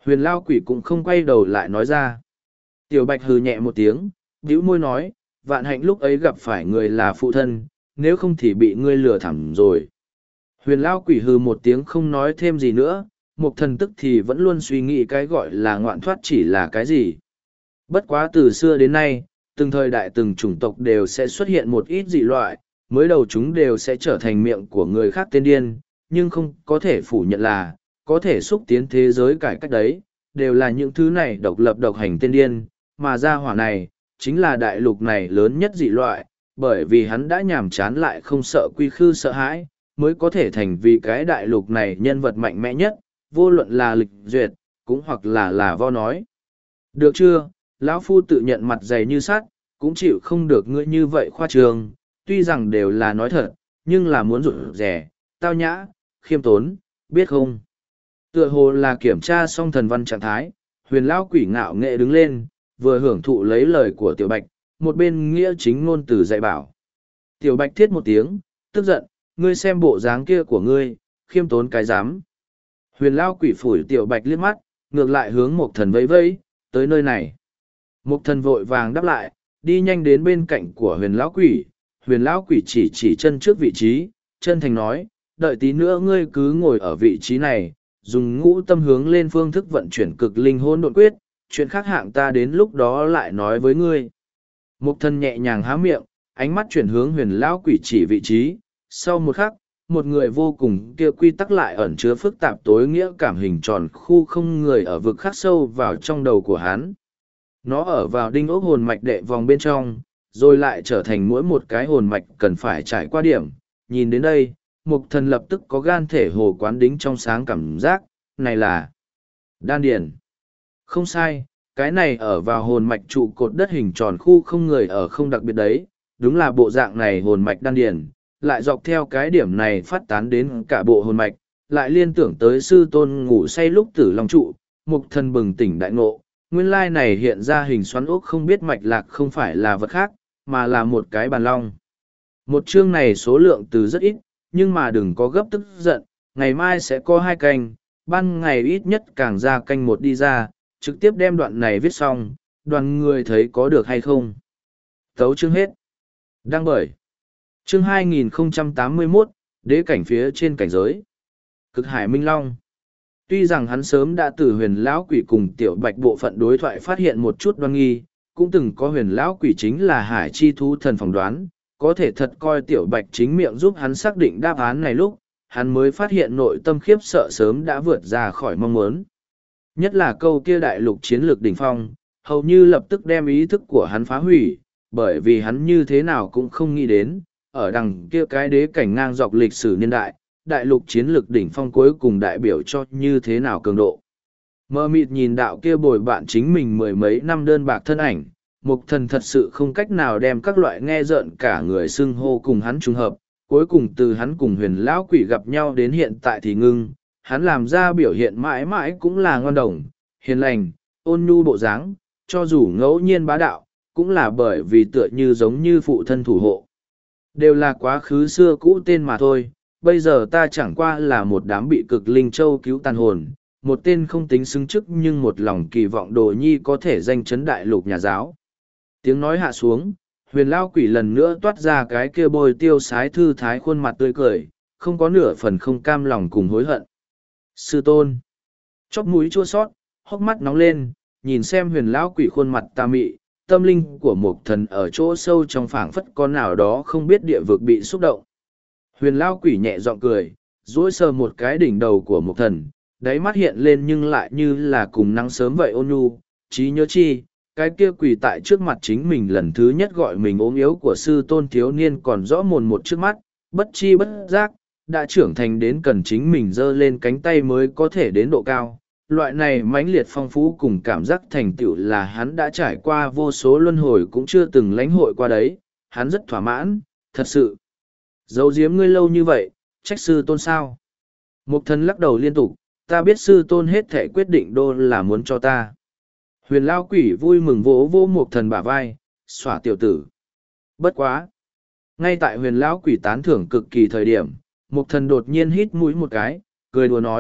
Huyền lao quỷ cũng không quay đầu lại nói ra. Tiểu bạch hừ nhẹ một tiếng, bĩu môi nói, vạn hạnh lúc ấy gặp phải người là phụ thân, nếu không thì bị ngươi lừa thẳm rồi. Huyền lao quỷ hừ một tiếng không nói thêm gì nữa, Mục Thần tức thì vẫn luôn suy nghĩ cái gọi là ngoạn thoát chỉ là cái gì. Bất quá từ xưa đến nay, từng thời đại từng chủng tộc đều sẽ xuất hiện một ít dị loại, mới đầu chúng đều sẽ trở thành miệng của người khác tên điên, nhưng không có thể phủ nhận là, có thể xúc tiến thế giới cải cách đấy, đều là những thứ này độc lập độc hành tên điên, mà gia hỏa này, chính là đại lục này lớn nhất dị loại, bởi vì hắn đã nhàm chán lại không sợ quy khư sợ hãi, mới có thể thành vì cái đại lục này nhân vật mạnh mẽ nhất, vô luận là lịch duyệt, cũng hoặc là là vo nói. Được chưa, lão phu tự nhận mặt dày như sắt, cũng chịu không được ngươi như vậy khoa trường, tuy rằng đều là nói thật, nhưng là muốn rụt rẻ, tao nhã, khiêm tốn, biết không? Tựa hồ là kiểm tra xong thần văn trạng thái, huyền lão quỷ ngạo nghệ đứng lên, vừa hưởng thụ lấy lời của tiểu bạch, một bên nghĩa chính ngôn từ dạy bảo. Tiểu bạch thiết một tiếng, tức giận, ngươi xem bộ dáng kia của ngươi, khiêm tốn cái dám. Huyền lão quỷ phủi tiểu bạch liếc mắt, ngược lại hướng một thần vẫy vẫy, tới nơi này. Một thần vội vàng đáp lại, đi nhanh đến bên cạnh của huyền lão quỷ, huyền lão quỷ chỉ chỉ chân trước vị trí, chân thành nói, đợi tí nữa ngươi cứ ngồi ở vị trí này, dùng ngũ tâm hướng lên phương thức vận chuyển cực linh hôn độn quyết, chuyện khác hạng ta đến lúc đó lại nói với ngươi. Mục thần nhẹ nhàng há miệng, ánh mắt chuyển hướng huyền lão quỷ chỉ vị trí, sau một khắc, một người vô cùng kia quy tắc lại ẩn chứa phức tạp tối nghĩa cảm hình tròn khu không người ở vực khắc sâu vào trong đầu của hắn. Nó ở vào đinh ốc hồn mạch đệ vòng bên trong, rồi lại trở thành mỗi một cái hồn mạch cần phải trải qua điểm. Nhìn đến đây, mục thần lập tức có gan thể hồ quán đính trong sáng cảm giác, này là đan điền. Không sai, cái này ở vào hồn mạch trụ cột đất hình tròn khu không người ở không đặc biệt đấy, đúng là bộ dạng này hồn mạch đan điền, lại dọc theo cái điểm này phát tán đến cả bộ hồn mạch, lại liên tưởng tới sư tôn ngủ say lúc tử long trụ, mục thần bừng tỉnh đại ngộ. Nguyên lai này hiện ra hình xoắn ốc không biết mạch lạc không phải là vật khác, mà là một cái bàn long. Một chương này số lượng từ rất ít, nhưng mà đừng có gấp tức giận, ngày mai sẽ có hai canh, ban ngày ít nhất càng ra canh một đi ra, trực tiếp đem đoạn này viết xong, đoàn người thấy có được hay không. Tấu chương hết. Đăng bởi. Chương hai nghìn không trăm tám mươi mốt, đế cảnh phía trên cảnh giới. Cực Hải Minh Long. Tuy rằng hắn sớm đã từ huyền lão quỷ cùng tiểu bạch bộ phận đối thoại phát hiện một chút đoan nghi, cũng từng có huyền lão quỷ chính là hải chi thú thần phỏng đoán, có thể thật coi tiểu bạch chính miệng giúp hắn xác định đáp án này lúc, hắn mới phát hiện nội tâm khiếp sợ sớm đã vượt ra khỏi mong muốn. Nhất là câu kia đại lục chiến lược đỉnh phong, hầu như lập tức đem ý thức của hắn phá hủy, bởi vì hắn như thế nào cũng không nghĩ đến, ở đằng kia cái đế cảnh ngang dọc lịch sử niên đại, đại lục chiến lược đỉnh phong cuối cùng đại biểu cho như thế nào cường độ. Mơ mịt nhìn đạo kia bồi bạn chính mình mười mấy năm đơn bạc thân ảnh, mục thần thật sự không cách nào đem các loại nghe rợn cả người xưng hô cùng hắn trùng hợp, cuối cùng từ hắn cùng huyền lão quỷ gặp nhau đến hiện tại thì ngưng, hắn làm ra biểu hiện mãi mãi cũng là ngoan đồng, hiền lành, ôn nhu bộ dáng, cho dù ngẫu nhiên bá đạo, cũng là bởi vì tựa như giống như phụ thân thủ hộ. Đều là quá khứ xưa cũ tên mà thôi, bây giờ ta chẳng qua là một đám bị cực linh châu cứu tàn hồn, một tên không tính xứng chức nhưng một lòng kỳ vọng đồ nhi có thể danh chấn đại lục nhà giáo. Tiếng nói hạ xuống, huyền lao quỷ lần nữa toát ra cái kia bôi tiêu sái thư thái khuôn mặt tươi cười, không có nửa phần không cam lòng cùng hối hận. Sư tôn, chóp mũi chua sót, hốc mắt nóng lên, nhìn xem huyền lão quỷ khuôn mặt tà mị, tâm linh của một thần ở chỗ sâu trong phảng phất con nào đó không biết địa vực bị xúc động. Huyền lao quỷ nhẹ giọng cười, duỗi sờ một cái đỉnh đầu của một thần, đáy mắt hiện lên nhưng lại như là cùng nắng sớm vậy ôn nhu, trí nhớ chi, cái kia quỷ tại trước mặt chính mình lần thứ nhất gọi mình ốm yếu của sư tôn thiếu niên còn rõ mồn một trước mắt, bất chi bất giác, đã trưởng thành đến cần chính mình giơ lên cánh tay mới có thể đến độ cao. Loại này mãnh liệt phong phú cùng cảm giác thành tựu là hắn đã trải qua vô số luân hồi cũng chưa từng lãnh hội qua đấy, hắn rất thỏa mãn, thật sự. Giấu giếm ngươi lâu như vậy, trách sư tôn sao? Mục thần lắc đầu liên tục, ta biết sư tôn hết thể quyết định đô là muốn cho ta. Huyền lao quỷ vui mừng vỗ vỗ mục thần bả vai, xỏa tiểu tử. Bất quá. Ngay tại huyền lão quỷ tán thưởng cực kỳ thời điểm, mục thần đột nhiên hít mũi một cái, cười đùa nói,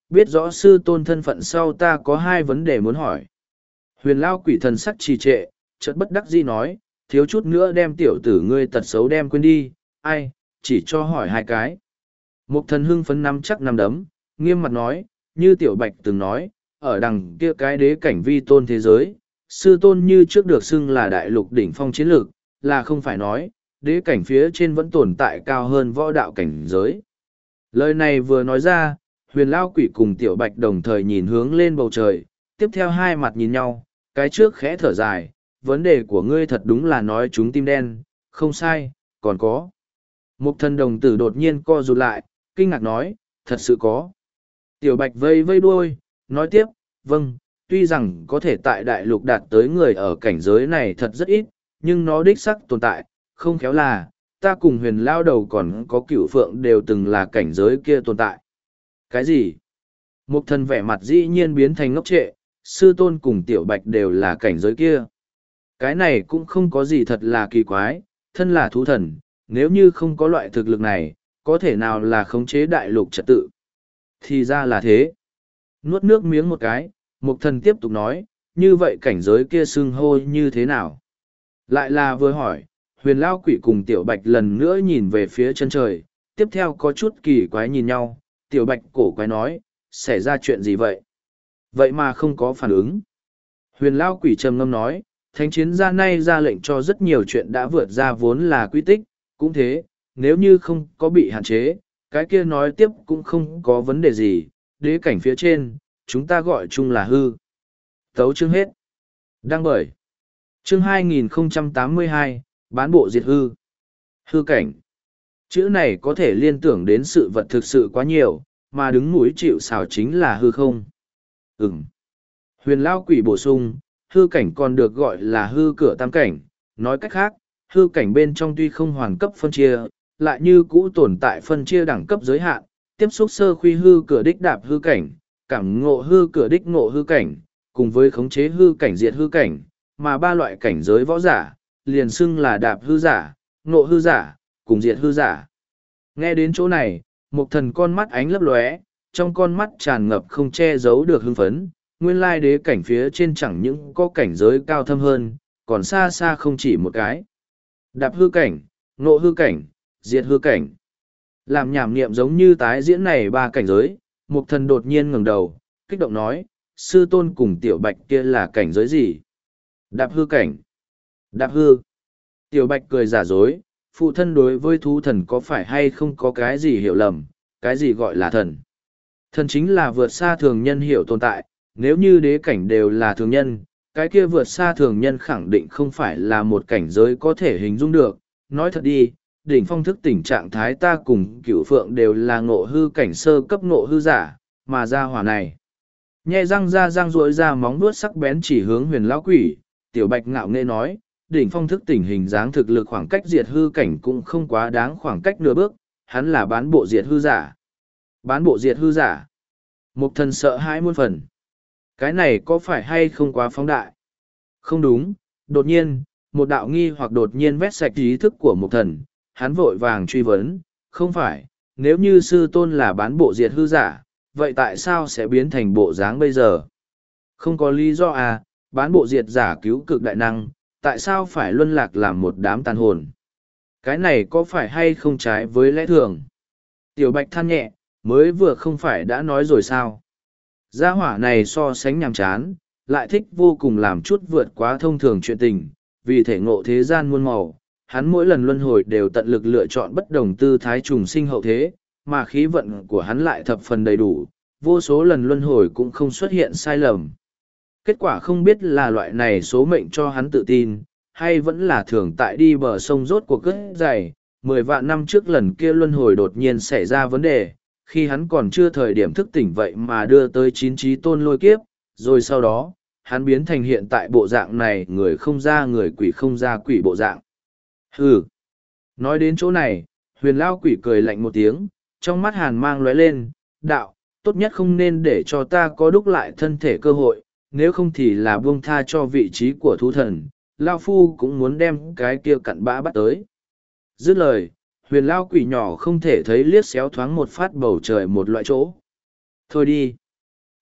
Biết rõ sư tôn thân phận sau ta có hai vấn đề muốn hỏi. Huyền lao quỷ thần sắc trì trệ, chợt bất đắc dĩ nói, thiếu chút nữa đem tiểu tử ngươi tật xấu đem quên đi, ai, chỉ cho hỏi hai cái. Mục thần hưng phấn nắm chắc nắm đấm, nghiêm mặt nói, như tiểu bạch từng nói, ở đằng kia cái đế cảnh vi tôn thế giới, sư tôn như trước được xưng là đại lục đỉnh phong chiến lược, là không phải nói, đế cảnh phía trên vẫn tồn tại cao hơn võ đạo cảnh giới. Lời này vừa nói ra, huyền lao quỷ cùng tiểu bạch đồng thời nhìn hướng lên bầu trời, tiếp theo hai mặt nhìn nhau, cái trước khẽ thở dài, vấn đề của ngươi thật đúng là nói chúng tim đen, không sai, còn có. Mục thần đồng tử đột nhiên co rụt lại, kinh ngạc nói, thật sự có. Tiểu bạch vây vây đuôi, nói tiếp, vâng, tuy rằng có thể tại đại lục đạt tới người ở cảnh giới này thật rất ít, nhưng nó đích sắc tồn tại, không khéo là, ta cùng huyền lao đầu còn có cửu phượng đều từng là cảnh giới kia tồn tại. Cái gì? Mục thần vẻ mặt dĩ nhiên biến thành ngốc trệ, sư tôn cùng tiểu bạch đều là cảnh giới kia. Cái này cũng không có gì thật là kỳ quái, thân là thú thần, nếu như không có loại thực lực này, có thể nào là khống chế đại lục trật tự. Thì ra là thế. Nuốt nước miếng một cái, mục thần tiếp tục nói, như vậy cảnh giới kia xưng hô như thế nào? Lại là vừa hỏi, huyền lao quỷ cùng tiểu bạch lần nữa nhìn về phía chân trời, tiếp theo có chút kỳ quái nhìn nhau, tiểu bạch cổ quái nói, xảy ra chuyện gì vậy? Vậy mà không có phản ứng. Huyền lao quỷ trầm ngâm nói, thánh chiến gia nay ra lệnh cho rất nhiều chuyện đã vượt ra vốn là quy tích, cũng thế, nếu như không có bị hạn chế, cái kia nói tiếp cũng không có vấn đề gì, đế cảnh phía trên, chúng ta gọi chung là hư. Tấu chương hết. Đăng bởi. Chương hai nghìn không trăm tám mươi hai, bán bộ diệt hư. Hư cảnh. Chữ này có thể liên tưởng đến sự vật thực sự quá nhiều, mà đứng mũi chịu xào chính là hư không. Ừm. Huyền lao quỷ bổ sung, hư cảnh còn được gọi là hư cửa tam cảnh, nói cách khác, hư cảnh bên trong tuy không hoàn cấp phân chia, lại như cũ tồn tại phân chia đẳng cấp giới hạn, tiếp xúc sơ khuy hư cửa đích đạp hư cảnh, cảm ngộ hư cửa đích ngộ hư cảnh, cùng với khống chế hư cảnh diệt hư cảnh, mà ba loại cảnh giới võ giả, liền xưng là đạp hư giả, ngộ hư giả, cùng diệt hư giả. Nghe đến chỗ này, một thần con mắt ánh lấp lóe, trong con mắt tràn ngập không che giấu được hưng phấn, nguyên lai đế cảnh phía trên chẳng những có cảnh giới cao thâm hơn, còn xa xa không chỉ một cái. Đạp hư cảnh, ngộ hư cảnh, diệt hư cảnh. Làm nhảm niệm giống như tái diễn này ba cảnh giới, mục thần đột nhiên ngẩng đầu, kích động nói, sư tôn cùng tiểu bạch kia là cảnh giới gì? Đạp hư cảnh. Đạp hư. Tiểu bạch cười giả dối, phụ thân đối với thú thần có phải hay không có cái gì hiểu lầm, cái gì gọi là thần. Thần chính là vượt xa thường nhân hiểu tồn tại, nếu như đế cảnh đều là thường nhân, cái kia vượt xa thường nhân khẳng định không phải là một cảnh giới có thể hình dung được. Nói thật đi, đỉnh phong thức tỉnh trạng thái ta cùng cửu phượng đều là ngộ hư cảnh sơ cấp ngộ hư giả, mà ra hỏa này. Nhe răng ra răng rỗi ra móng vuốt sắc bén chỉ hướng huyền lão quỷ, tiểu bạch ngạo nghễ nói, đỉnh phong thức tỉnh hình dáng thực lực khoảng cách diệt hư cảnh cũng không quá đáng khoảng cách nửa bước, hắn là bán bộ diệt hư giả. Bán bộ diệt hư giả. Mục thần sợ hãi muôn phần. Cái này có phải hay không quá phóng đại? Không đúng, đột nhiên, một đạo nghi hoặc đột nhiên vét sạch ý thức của mục thần, hắn vội vàng truy vấn, không phải, nếu như sư tôn là bán bộ diệt hư giả, vậy tại sao sẽ biến thành bộ dáng bây giờ? Không có lý do à, bán bộ diệt giả cứu cực đại năng, tại sao phải luân lạc làm một đám tàn hồn? Cái này có phải hay không trái với lẽ thường? Tiểu bạch than nhẹ, mới vừa không phải đã nói rồi sao? Gia hỏa này so sánh nhàm chán, lại thích vô cùng làm chút vượt quá thông thường chuyện tình, vì thể ngộ thế gian muôn màu, hắn mỗi lần luân hồi đều tận lực lựa chọn bất đồng tư thái trùng sinh hậu thế, mà khí vận của hắn lại thập phần đầy đủ, vô số lần luân hồi cũng không xuất hiện sai lầm. Kết quả không biết là loại này số mệnh cho hắn tự tin, hay vẫn là thường tại đi bờ sông rốt cuộc cất dày, mười vạn năm trước lần kia luân hồi đột nhiên xảy ra vấn đề, khi hắn còn chưa thời điểm thức tỉnh vậy mà đưa tới chín trí tôn lôi kiếp, rồi sau đó, hắn biến thành hiện tại bộ dạng này người không ra người quỷ không ra quỷ bộ dạng. Hừ. Nói đến chỗ này, huyền lao quỷ cười lạnh một tiếng, trong mắt hàn mang lóe lên, đạo, tốt nhất không nên để cho ta có đúc lại thân thể cơ hội, nếu không thì là buông tha cho vị trí của thú thần, lao phu cũng muốn đem cái kia cặn bã bắt tới. Dứt lời, huyền lao quỷ nhỏ không thể thấy liếc xéo thoáng một phát bầu trời một loại chỗ. Thôi đi.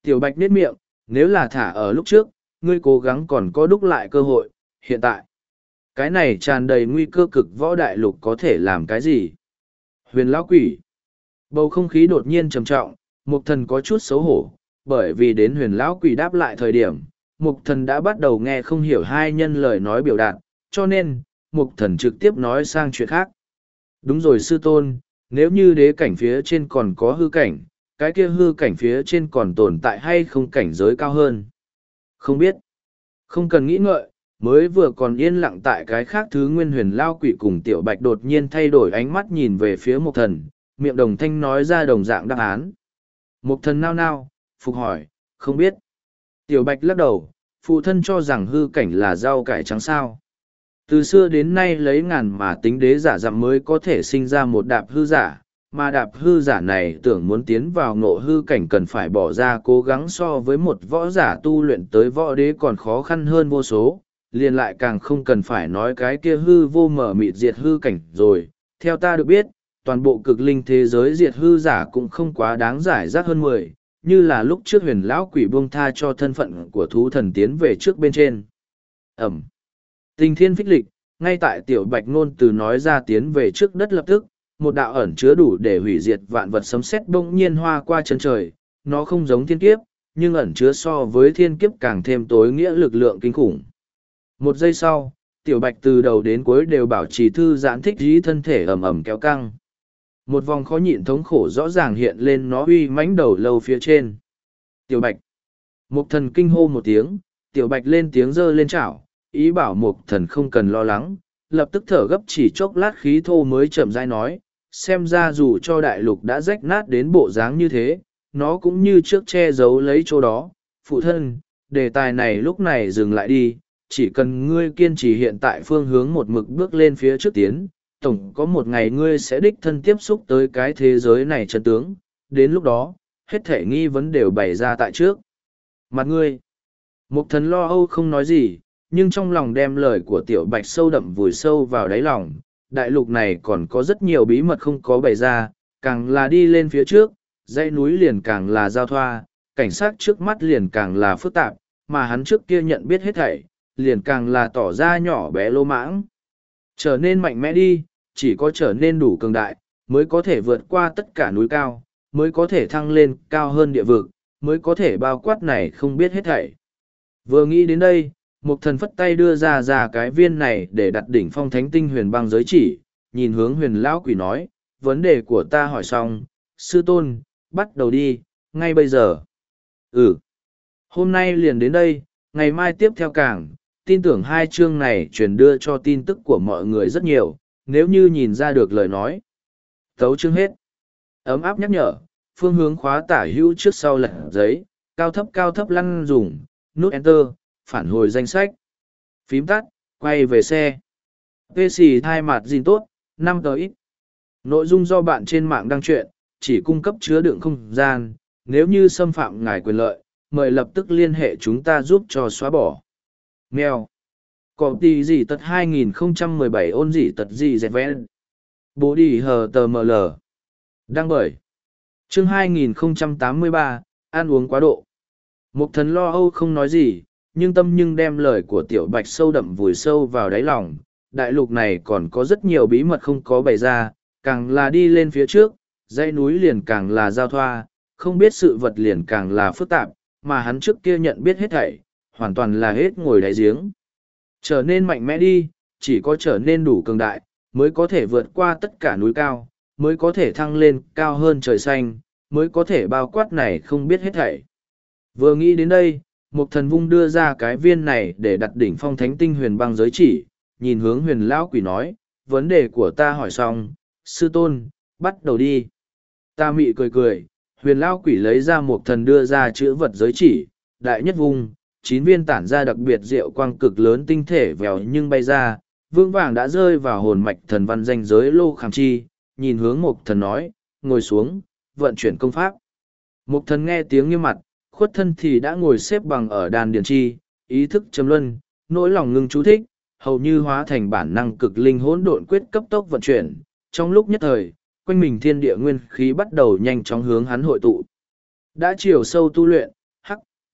Tiểu Bạch nhếch miệng, nếu là thả ở lúc trước, ngươi cố gắng còn có đúc lại cơ hội, hiện tại. Cái này tràn đầy nguy cơ cực võ đại lục có thể làm cái gì? Huyền lão quỷ. Bầu không khí đột nhiên trầm trọng, Mục Thần có chút xấu hổ, bởi vì đến huyền lão quỷ đáp lại thời điểm, Mục Thần đã bắt đầu nghe không hiểu hai nhân lời nói biểu đạt, cho nên, Mục Thần trực tiếp nói sang chuyện khác. Đúng rồi sư tôn, nếu như đế cảnh phía trên còn có hư cảnh, cái kia hư cảnh phía trên còn tồn tại hay không cảnh giới cao hơn? Không biết. Không cần nghĩ ngợi, mới vừa còn yên lặng tại cái khác thứ nguyên huyền lao quỷ cùng tiểu bạch đột nhiên thay đổi ánh mắt nhìn về phía Mục Thần, miệng đồng thanh nói ra đồng dạng đáp án. Mục Thần nao nao, phục hỏi, không biết. Tiểu bạch lắc đầu, phụ thân cho rằng hư cảnh là rau cải trắng sao. Từ xưa đến nay lấy ngàn mà tính đế giả dặm mới có thể sinh ra một đạp hư giả, mà đạp hư giả này tưởng muốn tiến vào ngộ hư cảnh cần phải bỏ ra cố gắng so với một võ giả tu luyện tới võ đế còn khó khăn hơn vô số, liền lại càng không cần phải nói cái kia hư vô mở mịt diệt hư cảnh rồi. Theo ta được biết, toàn bộ cực linh thế giới diệt hư giả cũng không quá đáng giải rác hơn mười, như là lúc trước huyền lão quỷ buông tha cho thân phận của thú thần tiến về trước bên trên. Ẩm. Tình thiên phích lịch, ngay tại tiểu bạch ngôn từ nói ra tiến về trước đất lập tức, một đạo ẩn chứa đủ để hủy diệt vạn vật sấm sét bỗng nhiên hoa qua chân trời, nó không giống thiên kiếp, nhưng ẩn chứa so với thiên kiếp càng thêm tối nghĩa lực lượng kinh khủng. Một giây sau, tiểu bạch từ đầu đến cuối đều bảo trì thư giãn thích dí thân thể ẩm ẩm kéo căng. Một vòng khó nhịn thống khổ rõ ràng hiện lên nó uy mãnh đầu lâu phía trên. Tiểu bạch. Mục Thần kinh hô một tiếng, tiểu bạch lên tiếng giơ lên chảo, ý bảo Mục Thần không cần lo lắng, lập tức thở gấp chỉ chốc lát khí thô mới chậm rãi nói, xem ra dù cho đại lục đã rách nát đến bộ dáng như thế, nó cũng như trước che giấu lấy chỗ đó. Phụ thân, đề tài này lúc này dừng lại đi, chỉ cần ngươi kiên trì hiện tại phương hướng một mực bước lên phía trước tiến, tổng có một ngày ngươi sẽ đích thân tiếp xúc tới cái thế giới này chân tướng, đến lúc đó, hết thể nghi vấn đều bày ra tại trước. Mặt ngươi, Mục Thần lo âu không nói gì, nhưng trong lòng đem lời của tiểu bạch sâu đậm vùi sâu vào đáy lòng. Đại lục này còn có rất nhiều bí mật không có bày ra, càng là đi lên phía trước, dãy núi liền càng là giao thoa, cảnh sát trước mắt liền càng là phức tạp, mà hắn trước kia nhận biết hết thảy, liền càng là tỏ ra nhỏ bé lô mãng. Trở nên mạnh mẽ đi, chỉ có trở nên đủ cường đại, mới có thể vượt qua tất cả núi cao, mới có thể thăng lên cao hơn địa vực, mới có thể bao quát này không biết hết thảy. Vừa nghĩ đến đây, Mục Thần phất tay đưa ra ra cái viên này để đặt đỉnh phong thánh tinh huyền băng giới chỉ, nhìn hướng huyền lão quỷ nói, vấn đề của ta hỏi xong, sư tôn, bắt đầu đi, ngay bây giờ. Ừ, hôm nay liền đến đây, ngày mai tiếp theo càng, tin tưởng hai chương này truyền đưa cho tin tức của mọi người rất nhiều, nếu như nhìn ra được lời nói. Tấu chương hết. Ấm áp nhắc nhở, phương hướng khóa tả hữu trước sau lật giấy, cao thấp cao thấp lăn dùng, nút enter, phản hồi danh sách. Phím tắt, quay về xe. P xì thai mặt gìn tốt, năm tờ ít. Nội dung do bạn trên mạng đăng truyện, chỉ cung cấp chứa đựng không gian, nếu như xâm phạm ngài quyền lợi, mời lập tức liên hệ chúng ta giúp cho xóa bỏ. Mèo. Có tí gì tật hai nghìn không trăm mười bảy ôn gì tật gì dẹt vẹn. Bố đi hờ tờ mờ lờ. Đăng bởi. Chương hai nghìn không trăm tám mươi ba, ăn uống quá độ. Mục Thần lo âu không nói gì, nhưng tâm nhưng đem lời của tiểu bạch sâu đậm vùi sâu vào đáy lòng. Đại lục này còn có rất nhiều bí mật không có bày ra, càng là đi lên phía trước, dãy núi liền càng là giao thoa, không biết sự vật liền càng là phức tạp, mà hắn trước kia nhận biết hết thảy, hoàn toàn là hết ngồi đáy giếng. Trở nên mạnh mẽ đi, chỉ có trở nên đủ cường đại, mới có thể vượt qua tất cả núi cao, mới có thể thăng lên cao hơn trời xanh, mới có thể bao quát này không biết hết thảy. Vừa nghĩ đến đây, Mục Thần vung đưa ra cái viên này để đặt đỉnh phong thánh tinh huyền băng giới chỉ, nhìn hướng huyền lão quỷ nói, vấn đề của ta hỏi xong, sư tôn, bắt đầu đi. Ta mị cười cười, huyền lão quỷ lấy ra Mục Thần đưa ra chữ vật giới chỉ, đại nhất vung, chín viên tản ra đặc biệt diệu quang cực lớn tinh thể vèo nhưng bay ra, vương vàng đã rơi vào hồn mạch thần văn danh giới lô khảm chi, nhìn hướng Mục Thần nói, ngồi xuống, vận chuyển công pháp. Mục Thần nghe tiếng nghiêm mặt, khuất thân thì đã ngồi xếp bằng ở đàn điển chi, ý thức châm luân, nỗi lòng ngưng chú thích, hầu như hóa thành bản năng cực linh hỗn độn quyết cấp tốc vận chuyển. Trong lúc nhất thời, quanh mình thiên địa nguyên khí bắt đầu nhanh chóng hướng hắn hội tụ. Đã chiều sâu tu luyện,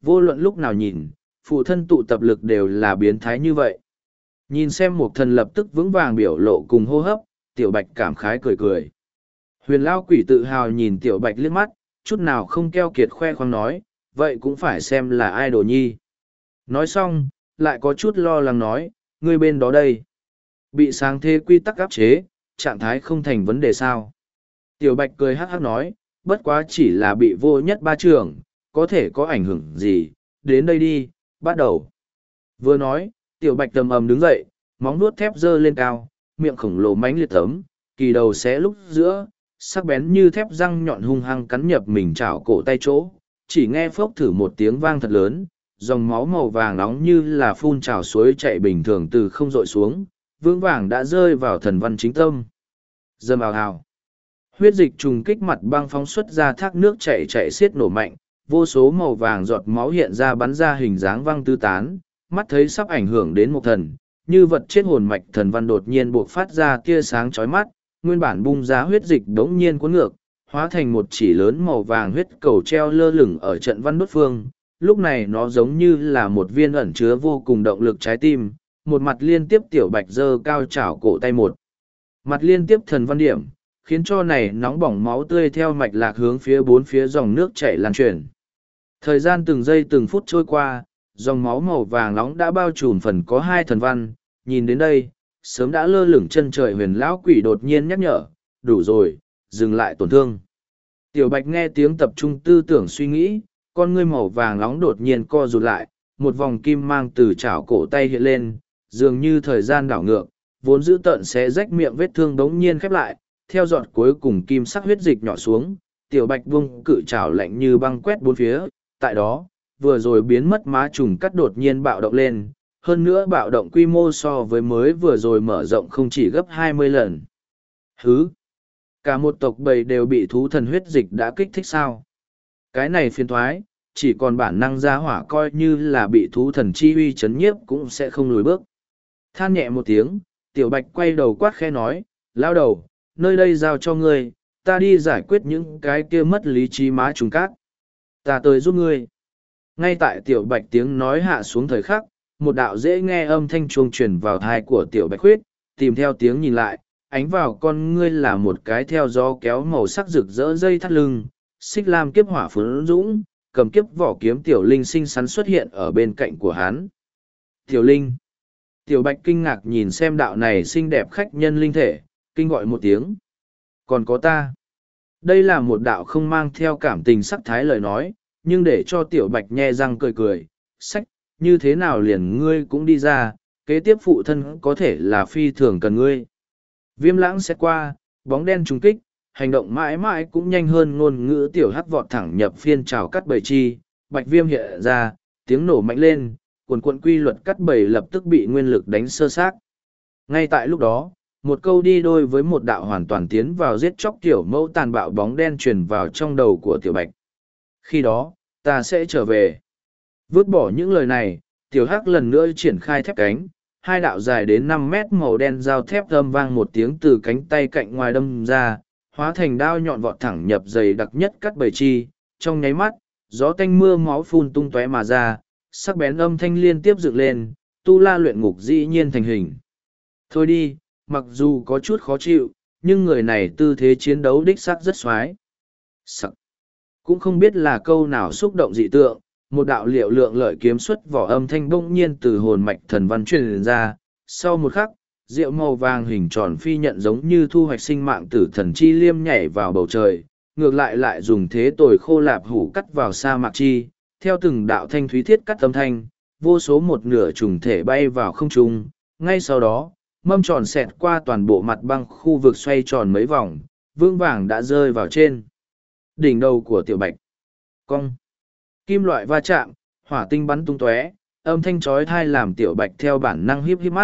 vô luận lúc nào nhìn, phụ thân tụ tập lực đều là biến thái như vậy. Nhìn xem một thần lập tức vững vàng biểu lộ cùng hô hấp, tiểu bạch cảm khái cười cười. Huyền lao quỷ tự hào nhìn tiểu bạch liếc mắt, chút nào không keo kiệt khoe khoang nói, vậy cũng phải xem là ai đồ nhi. Nói xong, lại có chút lo lắng nói, ngươi bên đó đây. Bị sáng thế quy tắc áp chế, trạng thái không thành vấn đề sao. Tiểu bạch cười hắc hắc nói, bất quá chỉ là bị vô nhất ba trường, có thể có ảnh hưởng gì, đến đây đi, bắt đầu. Vừa nói, tiểu bạch tầm ầm đứng dậy, móng nuốt thép giơ lên cao, miệng khổng lồ mánh liệt tấm, kỳ đầu xé lúc giữa, sắc bén như thép răng nhọn hung hăng cắn nhập mình chảo cổ tay chỗ, chỉ nghe phốc thử một tiếng vang thật lớn, dòng máu màu vàng nóng như là phun trào suối chạy bình thường từ không dội xuống, vững vàng đã rơi vào thần văn chính tâm. Dâm ào hào. Huyết dịch trùng kích mặt băng phóng xuất ra thác nước chảy chảy xiết nổ mạnh, vô số màu vàng giọt máu hiện ra bắn ra hình dáng văng tứ tán, mắt thấy sắp ảnh hưởng đến một thần, như vật chết hồn mạch thần văn đột nhiên buộc phát ra tia sáng chói mắt, nguyên bản bung ra huyết dịch đống nhiên cuốn ngược, hóa thành một chỉ lớn màu vàng huyết cầu treo lơ lửng ở trận văn đốt phương. Lúc này nó giống như là một viên ẩn chứa vô cùng động lực trái tim, một mặt liên tiếp tiểu bạch dơ cao chảo cổ tay một. Mặt liên tiếp thần văn điểm, khiến cho này nóng bỏng máu tươi theo mạch lạc hướng phía bốn phía dòng nước chảy lan truyền. Thời gian từng giây từng phút trôi qua, dòng máu màu vàng nóng đã bao trùm phần có hai thần văn, nhìn đến đây, sớm đã lơ lửng chân trời huyền lão quỷ đột nhiên nhắc nhở, đủ rồi, dừng lại tổn thương. Tiểu bạch nghe tiếng tập trung tư tưởng suy nghĩ, con ngươi màu vàng nóng đột nhiên co rụt lại, một vòng kim mang từ chảo cổ tay hiện lên, dường như thời gian đảo ngược, vốn giữ tợn sẽ rách miệng vết thương đống nhiên khép lại, theo giọt cuối cùng kim sắc huyết dịch nhỏ xuống, tiểu bạch buông cự chảo lạnh như băng quét bốn phía, tại đó, vừa rồi biến mất má trùng cắt đột nhiên bạo động lên, hơn nữa bạo động quy mô so với mới vừa rồi mở rộng không chỉ gấp hai mươi lần. Hứ! Cả một tộc bầy đều bị thú thần huyết dịch đã kích thích sao? Cái này phiền thoái, chỉ còn bản năng ra hỏa coi như là bị thú thần chi uy chấn nhiếp cũng sẽ không lùi bước. Than nhẹ một tiếng, tiểu bạch quay đầu quát khe nói, lao đầu, nơi đây giao cho ngươi, ta đi giải quyết những cái kia mất lý trí má trùng cát. Ta tới giúp ngươi. Ngay tại tiểu bạch tiếng nói hạ xuống thời khắc, một đạo dễ nghe âm thanh chuông truyền vào thai của tiểu bạch khuyết, tìm theo tiếng nhìn lại, ánh vào con ngươi là một cái theo gió kéo màu sắc rực rỡ dây thắt lưng, xích lam kiếp hỏa phấn dũng, cầm kiếp vỏ kiếm tiểu linh xinh xắn xuất hiện ở bên cạnh của hắn. Tiểu linh. Tiểu bạch kinh ngạc nhìn xem đạo này xinh đẹp khách nhân linh thể, kinh gọi một tiếng. Còn có ta. Đây là một đạo không mang theo cảm tình sắc thái lời nói, nhưng để cho tiểu bạch nhe răng cười cười, sách, như thế nào liền ngươi cũng đi ra, kế tiếp phụ thân có thể là phi thường cần ngươi. Viêm lãng xét qua, bóng đen trùng kích, hành động mãi mãi cũng nhanh hơn ngôn ngữ tiểu hắc vọt thẳng nhập phiên trào cắt bầy chi, bạch viêm hiện ra, tiếng nổ mạnh lên, cuồn cuộn quy luật cắt bầy lập tức bị nguyên lực đánh sơ xác. Ngay tại lúc đó, một câu đi đôi với một đạo hoàn toàn tiến vào giết chóc tiểu mẫu tàn bạo bóng đen truyền vào trong đầu của tiểu bạch. Khi đó, ta sẽ trở về. Vứt bỏ những lời này, tiểu hắc lần nữa triển khai thép cánh, hai đạo dài đến năm mét màu đen dao thép âm vang một tiếng từ cánh tay cạnh ngoài đâm ra, hóa thành đao nhọn vọt thẳng nhập dày đặc nhất cắt bầy chi, trong nháy mắt, gió tanh mưa máu phun tung tóe mà ra, sắc bén âm thanh liên tiếp dựng lên, tu la luyện ngục dĩ nhiên thành hình. Thôi đi, mặc dù có chút khó chịu, nhưng người này tư thế chiến đấu đích sắc rất xoái. Sắc. Cũng không biết là câu nào xúc động dị tượng, một đạo liệu lượng lợi kiếm xuất vỏ âm thanh bỗng nhiên từ hồn mạch thần văn truyền ra, sau một khắc, rượu màu vàng hình tròn phi nhận giống như thu hoạch sinh mạng tử thần chi liêm nhảy vào bầu trời, ngược lại lại dùng thế tồi khô lạp hủ cắt vào sa mạc chi, theo từng đạo thanh thúy thiết cắt âm thanh, vô số một nửa trùng thể bay vào không trung, ngay sau đó, mâm tròn xẹt qua toàn bộ mặt băng khu vực xoay tròn mấy vòng, vương vàng đã rơi vào trên đỉnh đầu của tiểu bạch. Cong. Kim loại va chạm, hỏa tinh bắn tung tóe, âm thanh chói tai làm tiểu bạch theo bản năng híp híp mắt.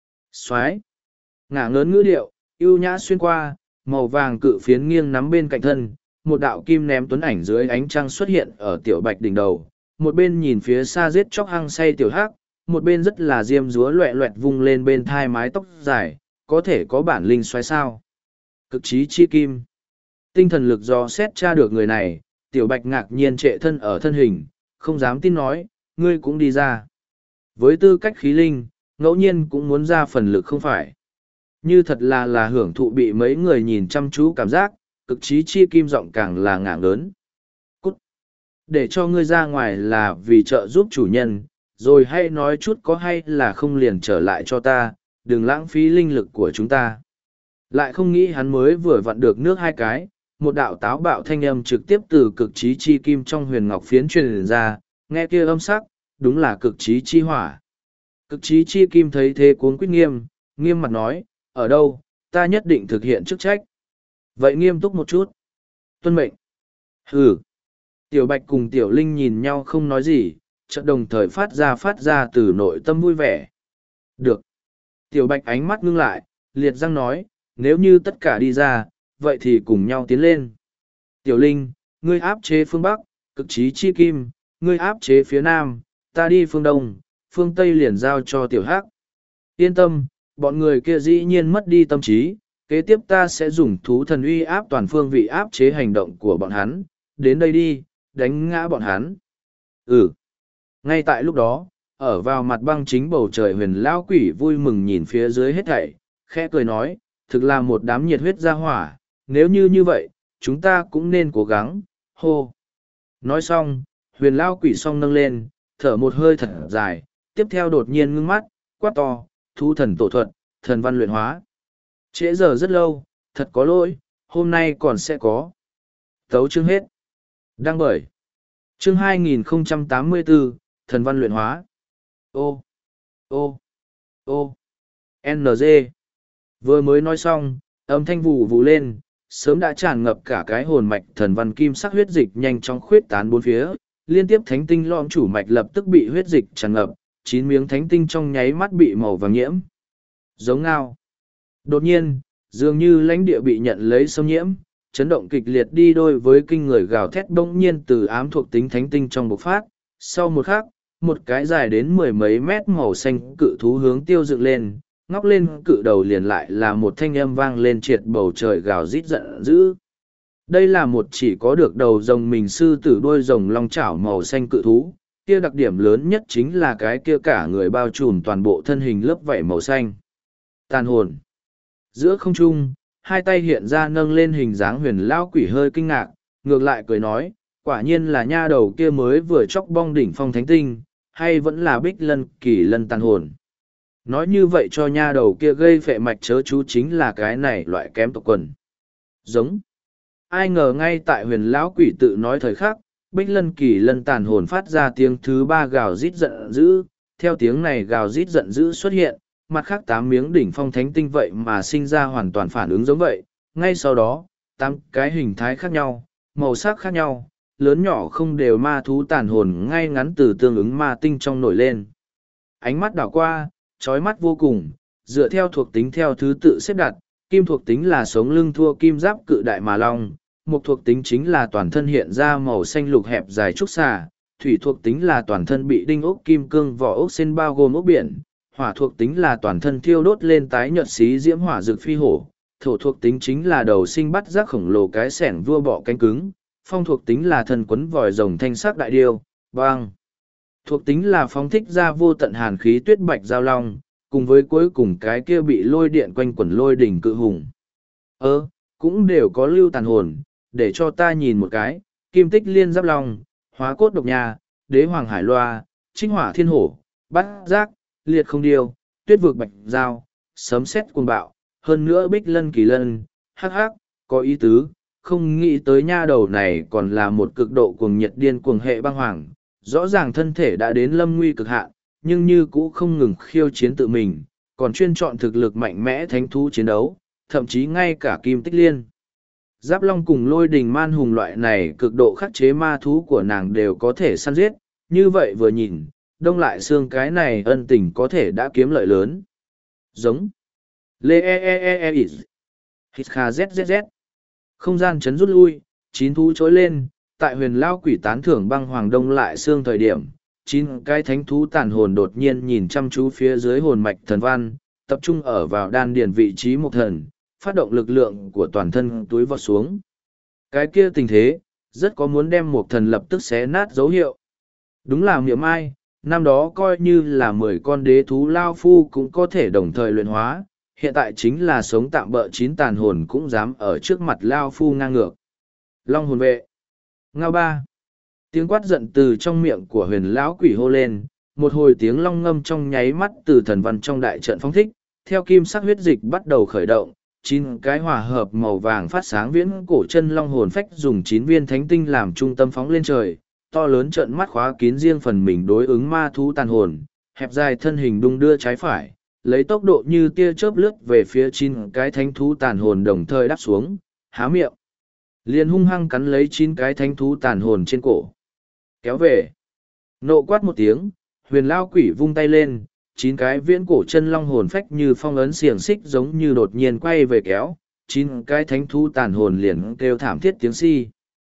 Xoái. Ngả ngớn ngữ điệu, ưu nhã xuyên qua, màu vàng cự phiến nghiêng nắm bên cạnh thân, một đạo kim ném tuấn ảnh dưới ánh trăng xuất hiện ở tiểu bạch đỉnh đầu, một bên nhìn phía xa giết chóc hăng say tiểu hắc, một bên rất là diêm dúa loẹ loẹt vung lên bên thai mái tóc dài, có thể có bản linh xoáy sao. Cực trí chi kim. Tinh thần lực do xét tra được người này, tiểu bạch ngạc nhiên trệ thân ở thân hình, không dám tin nói, ngươi cũng đi ra. Với tư cách khí linh, ngẫu nhiên cũng muốn ra phần lực không phải. Như thật là là hưởng thụ bị mấy người nhìn chăm chú cảm giác, cực trí chi kim giọng càng là ngạng lớn. Cút! Để cho ngươi ra ngoài là vì trợ giúp chủ nhân, rồi hay nói chút có hay là không liền trở lại cho ta, đừng lãng phí linh lực của chúng ta. Lại không nghĩ hắn mới vừa vặn được nước hai cái, một đạo táo bạo thanh âm trực tiếp từ cực trí chi kim trong huyền ngọc phiến truyền ra, nghe kia âm sắc, đúng là cực trí chi hỏa. Cực trí chi kim thấy thế cuống quýt nghiêm, nghiêm mặt nói, ở đâu, ta nhất định thực hiện chức trách. Vậy nghiêm túc một chút. Tuân mệnh. Hừ. Tiểu Bạch cùng Tiểu Linh nhìn nhau không nói gì, chợt đồng thời phát ra phát ra từ nội tâm vui vẻ. Được. Tiểu Bạch ánh mắt ngưng lại, liệt răng nói, nếu như tất cả đi ra, vậy thì cùng nhau tiến lên. Tiểu Linh, ngươi áp chế phương Bắc, cực trí chi kim, ngươi áp chế phía Nam, ta đi phương Đông, phương Tây liền giao cho Tiểu Hắc. Yên tâm, bọn người kia dĩ nhiên mất đi tâm trí, kế tiếp ta sẽ dùng thú thần uy áp toàn phương vị áp chế hành động của bọn hắn, đến đây đi, đánh ngã bọn hắn. Ừ. Ngay tại lúc đó, ở vào mặt băng chính bầu trời huyền lão quỷ vui mừng nhìn phía dưới hết thảy, khẽ cười nói, thực là một đám nhiệt huyết ra hỏa, nếu như như vậy, chúng ta cũng nên cố gắng, hô. Nói xong, huyền lão quỷ song nâng lên, thở một hơi thật dài, tiếp theo đột nhiên ngưng mắt, quát to, thú thần tổ thuật, thần văn luyện hóa. Trễ giờ rất lâu, thật có lỗi, hôm nay còn sẽ có. Tấu chương hết. Đăng bởi. Chương hai nghìn không trăm tám mươi bốn, thần văn luyện hóa. Ô, ô, ô, en giê. Vừa mới nói xong, âm thanh vù vù lên, sớm đã tràn ngập cả cái hồn mạch thần văn kim sắc huyết dịch nhanh chóng khuyết tán bốn phía, liên tiếp thánh tinh lõm chủ mạch lập tức bị huyết dịch tràn ngập, chín miếng thánh tinh trong nháy mắt bị màu vàng nhiễm. Giống ngao. Đột nhiên, dường như lãnh địa bị nhận lấy xâm nhiễm, chấn động kịch liệt đi đôi với kinh người gào thét bỗng nhiên từ ám thuộc tính thánh tinh trong bộc phát. Sau một khắc, một cái dài đến mười mấy mét màu xanh cự thú hướng tiêu dựng lên, ngóc lên cự đầu liền lại là một thanh âm vang lên triệt bầu trời gào rít giận dữ. Đây là một chỉ có được đầu rồng mình sư tử đuôi rồng long chảo màu xanh cự thú, kia đặc điểm lớn nhất chính là cái kia cả người bao trùm toàn bộ thân hình lớp vảy màu xanh. Tàn hồn. Giữa không trung, hai tay hiện ra nâng lên hình dáng huyền lao quỷ hơi kinh ngạc, ngược lại cười nói, quả nhiên là nha đầu kia mới vừa chóc bong đỉnh phong thánh tinh, hay vẫn là bích lân kỳ lân tàn hồn. Nói như vậy cho nha đầu kia gây phệ mạch chớ chú chính là cái này loại kém tộc quần. Giống. Ai ngờ ngay tại huyền lão quỷ tự nói thời khắc, bích lân kỳ lân tàn hồn phát ra tiếng thứ ba gào rít giận dữ, theo tiếng này gào rít giận dữ xuất hiện, mặt khác tám miếng đỉnh phong thánh tinh vậy mà sinh ra hoàn toàn phản ứng giống vậy. Ngay sau đó, tám cái hình thái khác nhau, màu sắc khác nhau, lớn nhỏ không đều ma thú tàn hồn ngay ngắn từ tương ứng ma tinh trong nổi lên. Ánh mắt đảo qua, chói mắt vô cùng, dựa theo thuộc tính theo thứ tự xếp đặt, kim thuộc tính là sống lưng thua kim giáp cự đại mà long, mục thuộc tính chính là toàn thân hiện ra màu xanh lục hẹp dài trúc xà, thủy thuộc tính là toàn thân bị đinh ốc kim cương vỏ ốc sen bao gồm ốc biển, hỏa thuộc tính là toàn thân thiêu đốt lên tái nhợt xí diễm hỏa dược phi hổ, thổ thuộc tính chính là đầu sinh bắt giác khổng lồ cái sẻn vua bọ cánh cứng, phong thuộc tính là thần quấn vòi rồng thanh sắc đại điêu, băng. Thuộc tính là phóng thích ra vô tận hàn khí tuyết bạch giao long, cùng với cuối cùng cái kia bị lôi điện quanh quẩn lôi đỉnh cự hùng. Ơ, cũng đều có lưu tàn hồn, để cho ta nhìn một cái, kim tích liên giáp long, hóa cốt độc nhà, đế hoàng hải loa, trinh hỏa thiên hổ, bát giác, liệt không điêu, tuyết vực bạch giao, sấm sét cuồng bạo, hơn nữa bích lân kỳ lân, hắc hắc, có ý tứ, không nghĩ tới nha đầu này còn là một cực độ cuồng nhiệt điên cuồng hệ băng hoàng, rõ ràng thân thể đã đến lâm nguy cực hạn, nhưng như cũ không ngừng khiêu chiến tự mình, còn chuyên chọn thực lực mạnh mẽ thánh thú chiến đấu, thậm chí ngay cả kim tích liên. Giáp long cùng lôi đình man hùng loại này cực độ khắc chế ma thú của nàng đều có thể săn giết, như vậy vừa nhìn, đông lại xương cái này ân tình có thể đã kiếm lợi lớn. Giống. Lê e e e e is. Hít kha zzz. Không gian chấn rút lui, chín thú trỗi lên, tại huyền lao quỷ tán thưởng băng hoàng đông lại xương thời điểm, chín cái thánh thú tàn hồn đột nhiên nhìn chăm chú phía dưới hồn mạch thần văn, tập trung ở vào đan điền vị trí một thần, phát động lực lượng của toàn thân túi vọt xuống. Cái kia tình thế, rất có muốn đem một thần lập tức xé nát dấu hiệu. Đúng là miệng ai, năm đó coi như là mười con đế thú lao phu cũng có thể đồng thời luyện hóa, hiện tại chính là sống tạm bợ chín tàn hồn cũng dám ở trước mặt lao phu ngang ngược. Long hồn vệ. Ngao ba. Tiếng quát giận từ trong miệng của huyền lão quỷ hô lên, một hồi tiếng long ngâm trong nháy mắt từ thần văn trong đại trận phong thích, theo kim sắc huyết dịch bắt đầu khởi động, chín cái hòa hợp màu vàng phát sáng viễn cổ chân long hồn phách dùng chín viên thánh tinh làm trung tâm phóng lên trời, to lớn trận mắt khóa kín riêng phần mình đối ứng ma thú tàn hồn, hẹp dài thân hình đung đưa trái phải, lấy tốc độ như tia chớp lướt về phía chín cái thánh thú tàn hồn đồng thời đáp xuống, há miệng. Liền hung hăng cắn lấy chín cái thánh thú tàn hồn trên cổ. Kéo về. Nộ quát một tiếng, huyền lao quỷ vung tay lên, chín cái viễn cổ chân long hồn phách như phong ấn xiềng xích giống như đột nhiên quay về kéo, chín cái thánh thú tàn hồn liền kêu thảm thiết tiếng si.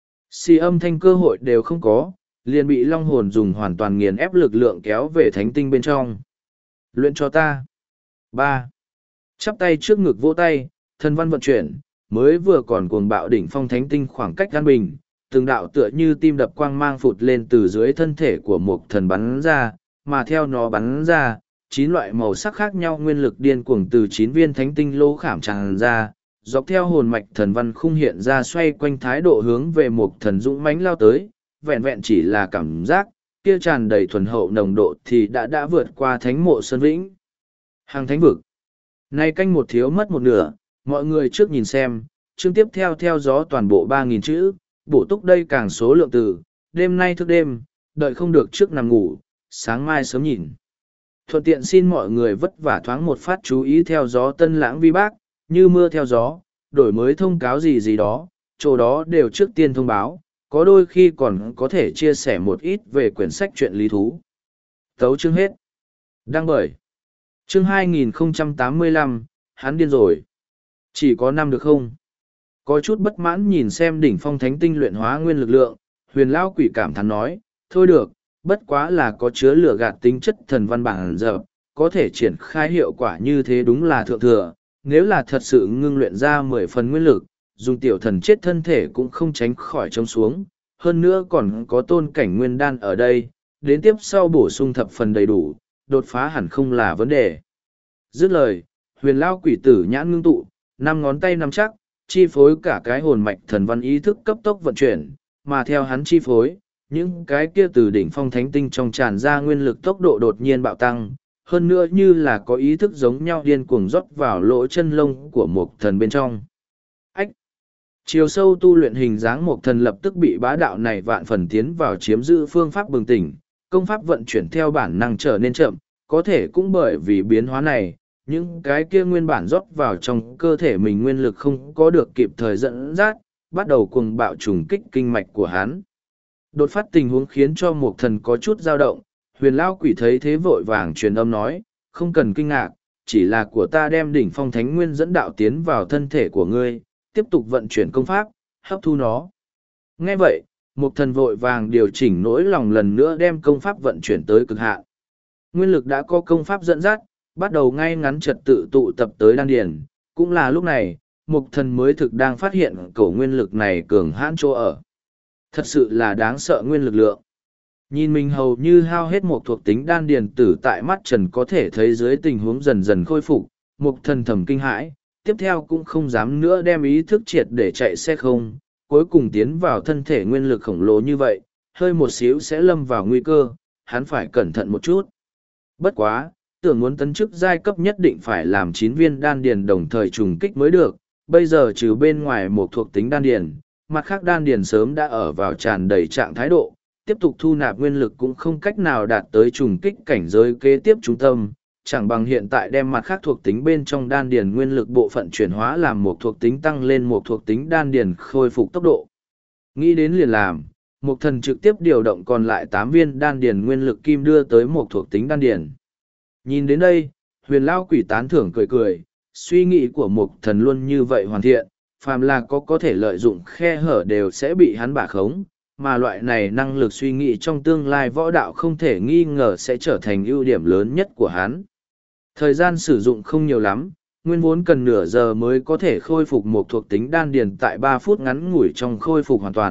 Si âm thanh cơ hội đều không có, liền bị long hồn dùng hoàn toàn nghiền ép lực lượng kéo về thánh tinh bên trong. Luyện cho ta. ba. Chắp tay trước ngực vỗ tay, thần văn vận chuyển, mới vừa còn cuồng bạo đỉnh phong thánh tinh khoảng cách an bình, từng đạo tựa như tim đập quang mang phụt lên từ dưới thân thể của một thần bắn ra, mà theo nó bắn ra, chín loại màu sắc khác nhau nguyên lực điên cuồng từ chín viên thánh tinh lỗ khảm tràn ra, dọc theo hồn mạch thần văn khung hiện ra xoay quanh thái độ hướng về một thần dũng mãnh lao tới, vẹn vẹn chỉ là cảm giác, kia tràn đầy thuần hậu nồng độ thì đã đã vượt qua thánh mộ sơn vĩnh. Hàng thánh vực. Nay canh một thiếu mất một nửa, mọi người trước nhìn xem, chương tiếp theo theo gió toàn bộ ba nghìn chữ, bổ túc đây càng số lượng từ, đêm nay thức đêm, đợi không được trước nằm ngủ, sáng mai sớm nhìn. Thuận tiện xin mọi người vất vả thoáng một phát chú ý theo gió tân lãng vi bác, như mưa theo gió, đổi mới thông cáo gì gì đó, chỗ đó đều trước tiên thông báo, có đôi khi còn có thể chia sẻ một ít về quyển sách truyện lý thú. Tấu chương hết. Đăng bởi. Chương hai nghìn không trăm tám mươi lăm, hắn điên rồi. Chỉ có năm được không? Có chút bất mãn nhìn xem đỉnh phong thánh tinh luyện hóa nguyên lực lượng, huyền lao quỷ cảm thán nói, thôi được, bất quá là có chứa lửa gạt tính chất thần văn bản giờ, có thể triển khai hiệu quả như thế đúng là thượng thừa, nếu là thật sự ngưng luyện ra mười phần nguyên lực, dùng tiểu thần chết thân thể cũng không tránh khỏi trông xuống, hơn nữa còn có tôn cảnh nguyên đan ở đây, đến tiếp sau bổ sung thập phần đầy đủ, đột phá hẳn không là vấn đề. Dứt lời, huyền lao quỷ tử nhãn ngưng tụ, năm ngón tay nắm chắc, chi phối cả cái hồn mạch thần văn ý thức cấp tốc vận chuyển, mà theo hắn chi phối, những cái kia từ đỉnh phong thánh tinh trong tràn ra nguyên lực tốc độ đột nhiên bạo tăng, hơn nữa như là có ý thức giống nhau điên cuồng rót vào lỗ chân lông của một thần bên trong. Ách! Chiều sâu tu luyện hình dáng một thần lập tức bị bá đạo này vạn phần tiến vào chiếm giữ phương pháp bừng tỉnh, công pháp vận chuyển theo bản năng trở nên chậm, có thể cũng bởi vì biến hóa này, những cái kia nguyên bản rót vào trong cơ thể mình nguyên lực không có được kịp thời dẫn dắt, bắt đầu cuồng bạo trùng kích kinh mạch của hắn. Đột phát tình huống khiến cho một thần có chút dao động, huyền lao quỷ thấy thế vội vàng truyền âm nói, không cần kinh ngạc, chỉ là của ta đem đỉnh phong thánh nguyên dẫn đạo tiến vào thân thể của ngươi, tiếp tục vận chuyển công pháp, hấp thu nó. Nghe vậy, một thần vội vàng điều chỉnh nỗi lòng lần nữa đem công pháp vận chuyển tới cực hạn. Nguyên lực đã có công pháp dẫn dắt, bắt đầu ngay ngắn trật tự tụ tập tới đan điền, cũng là lúc này, mục thần mới thực đang phát hiện cổ nguyên lực này cường hãn chỗ ở. Thật sự là đáng sợ nguyên lực lượng. Nhìn mình hầu như hao hết một thuộc tính đan điền tử tại mắt trần có thể thấy dưới tình huống dần dần khôi phục, mục thần thầm kinh hãi, tiếp theo cũng không dám nữa đem ý thức triệt để chạy xe không, cuối cùng tiến vào thân thể nguyên lực khổng lồ như vậy, hơi một xíu sẽ lâm vào nguy cơ, hắn phải cẩn thận một chút. Bất quá, tưởng muốn tấn chức giai cấp nhất định phải làm chín viên đan điền đồng thời trùng kích mới được, bây giờ trừ bên ngoài một thuộc tính đan điền, mặt khác đan điền sớm đã ở vào tràn đầy trạng thái độ, tiếp tục thu nạp nguyên lực cũng không cách nào đạt tới trùng kích cảnh giới kế tiếp trung tâm, chẳng bằng hiện tại đem mặt khác thuộc tính bên trong đan điền nguyên lực bộ phận chuyển hóa làm một thuộc tính tăng lên một thuộc tính đan điền khôi phục tốc độ. Nghĩ đến liền làm, một thần trực tiếp điều động còn lại tám viên đan điền nguyên lực kim đưa tới một thuộc tính đan điền. Nhìn đến đây, huyền lao quỷ tán thưởng cười cười, suy nghĩ của một thần luôn như vậy hoàn thiện, phàm là có có thể lợi dụng khe hở đều sẽ bị hắn bả khống, mà loại này năng lực suy nghĩ trong tương lai võ đạo không thể nghi ngờ sẽ trở thành ưu điểm lớn nhất của hắn. Thời gian sử dụng không nhiều lắm, nguyên vốn cần nửa giờ mới có thể khôi phục một thuộc tính đan điền tại ba phút ngắn ngủi trong khôi phục hoàn toàn,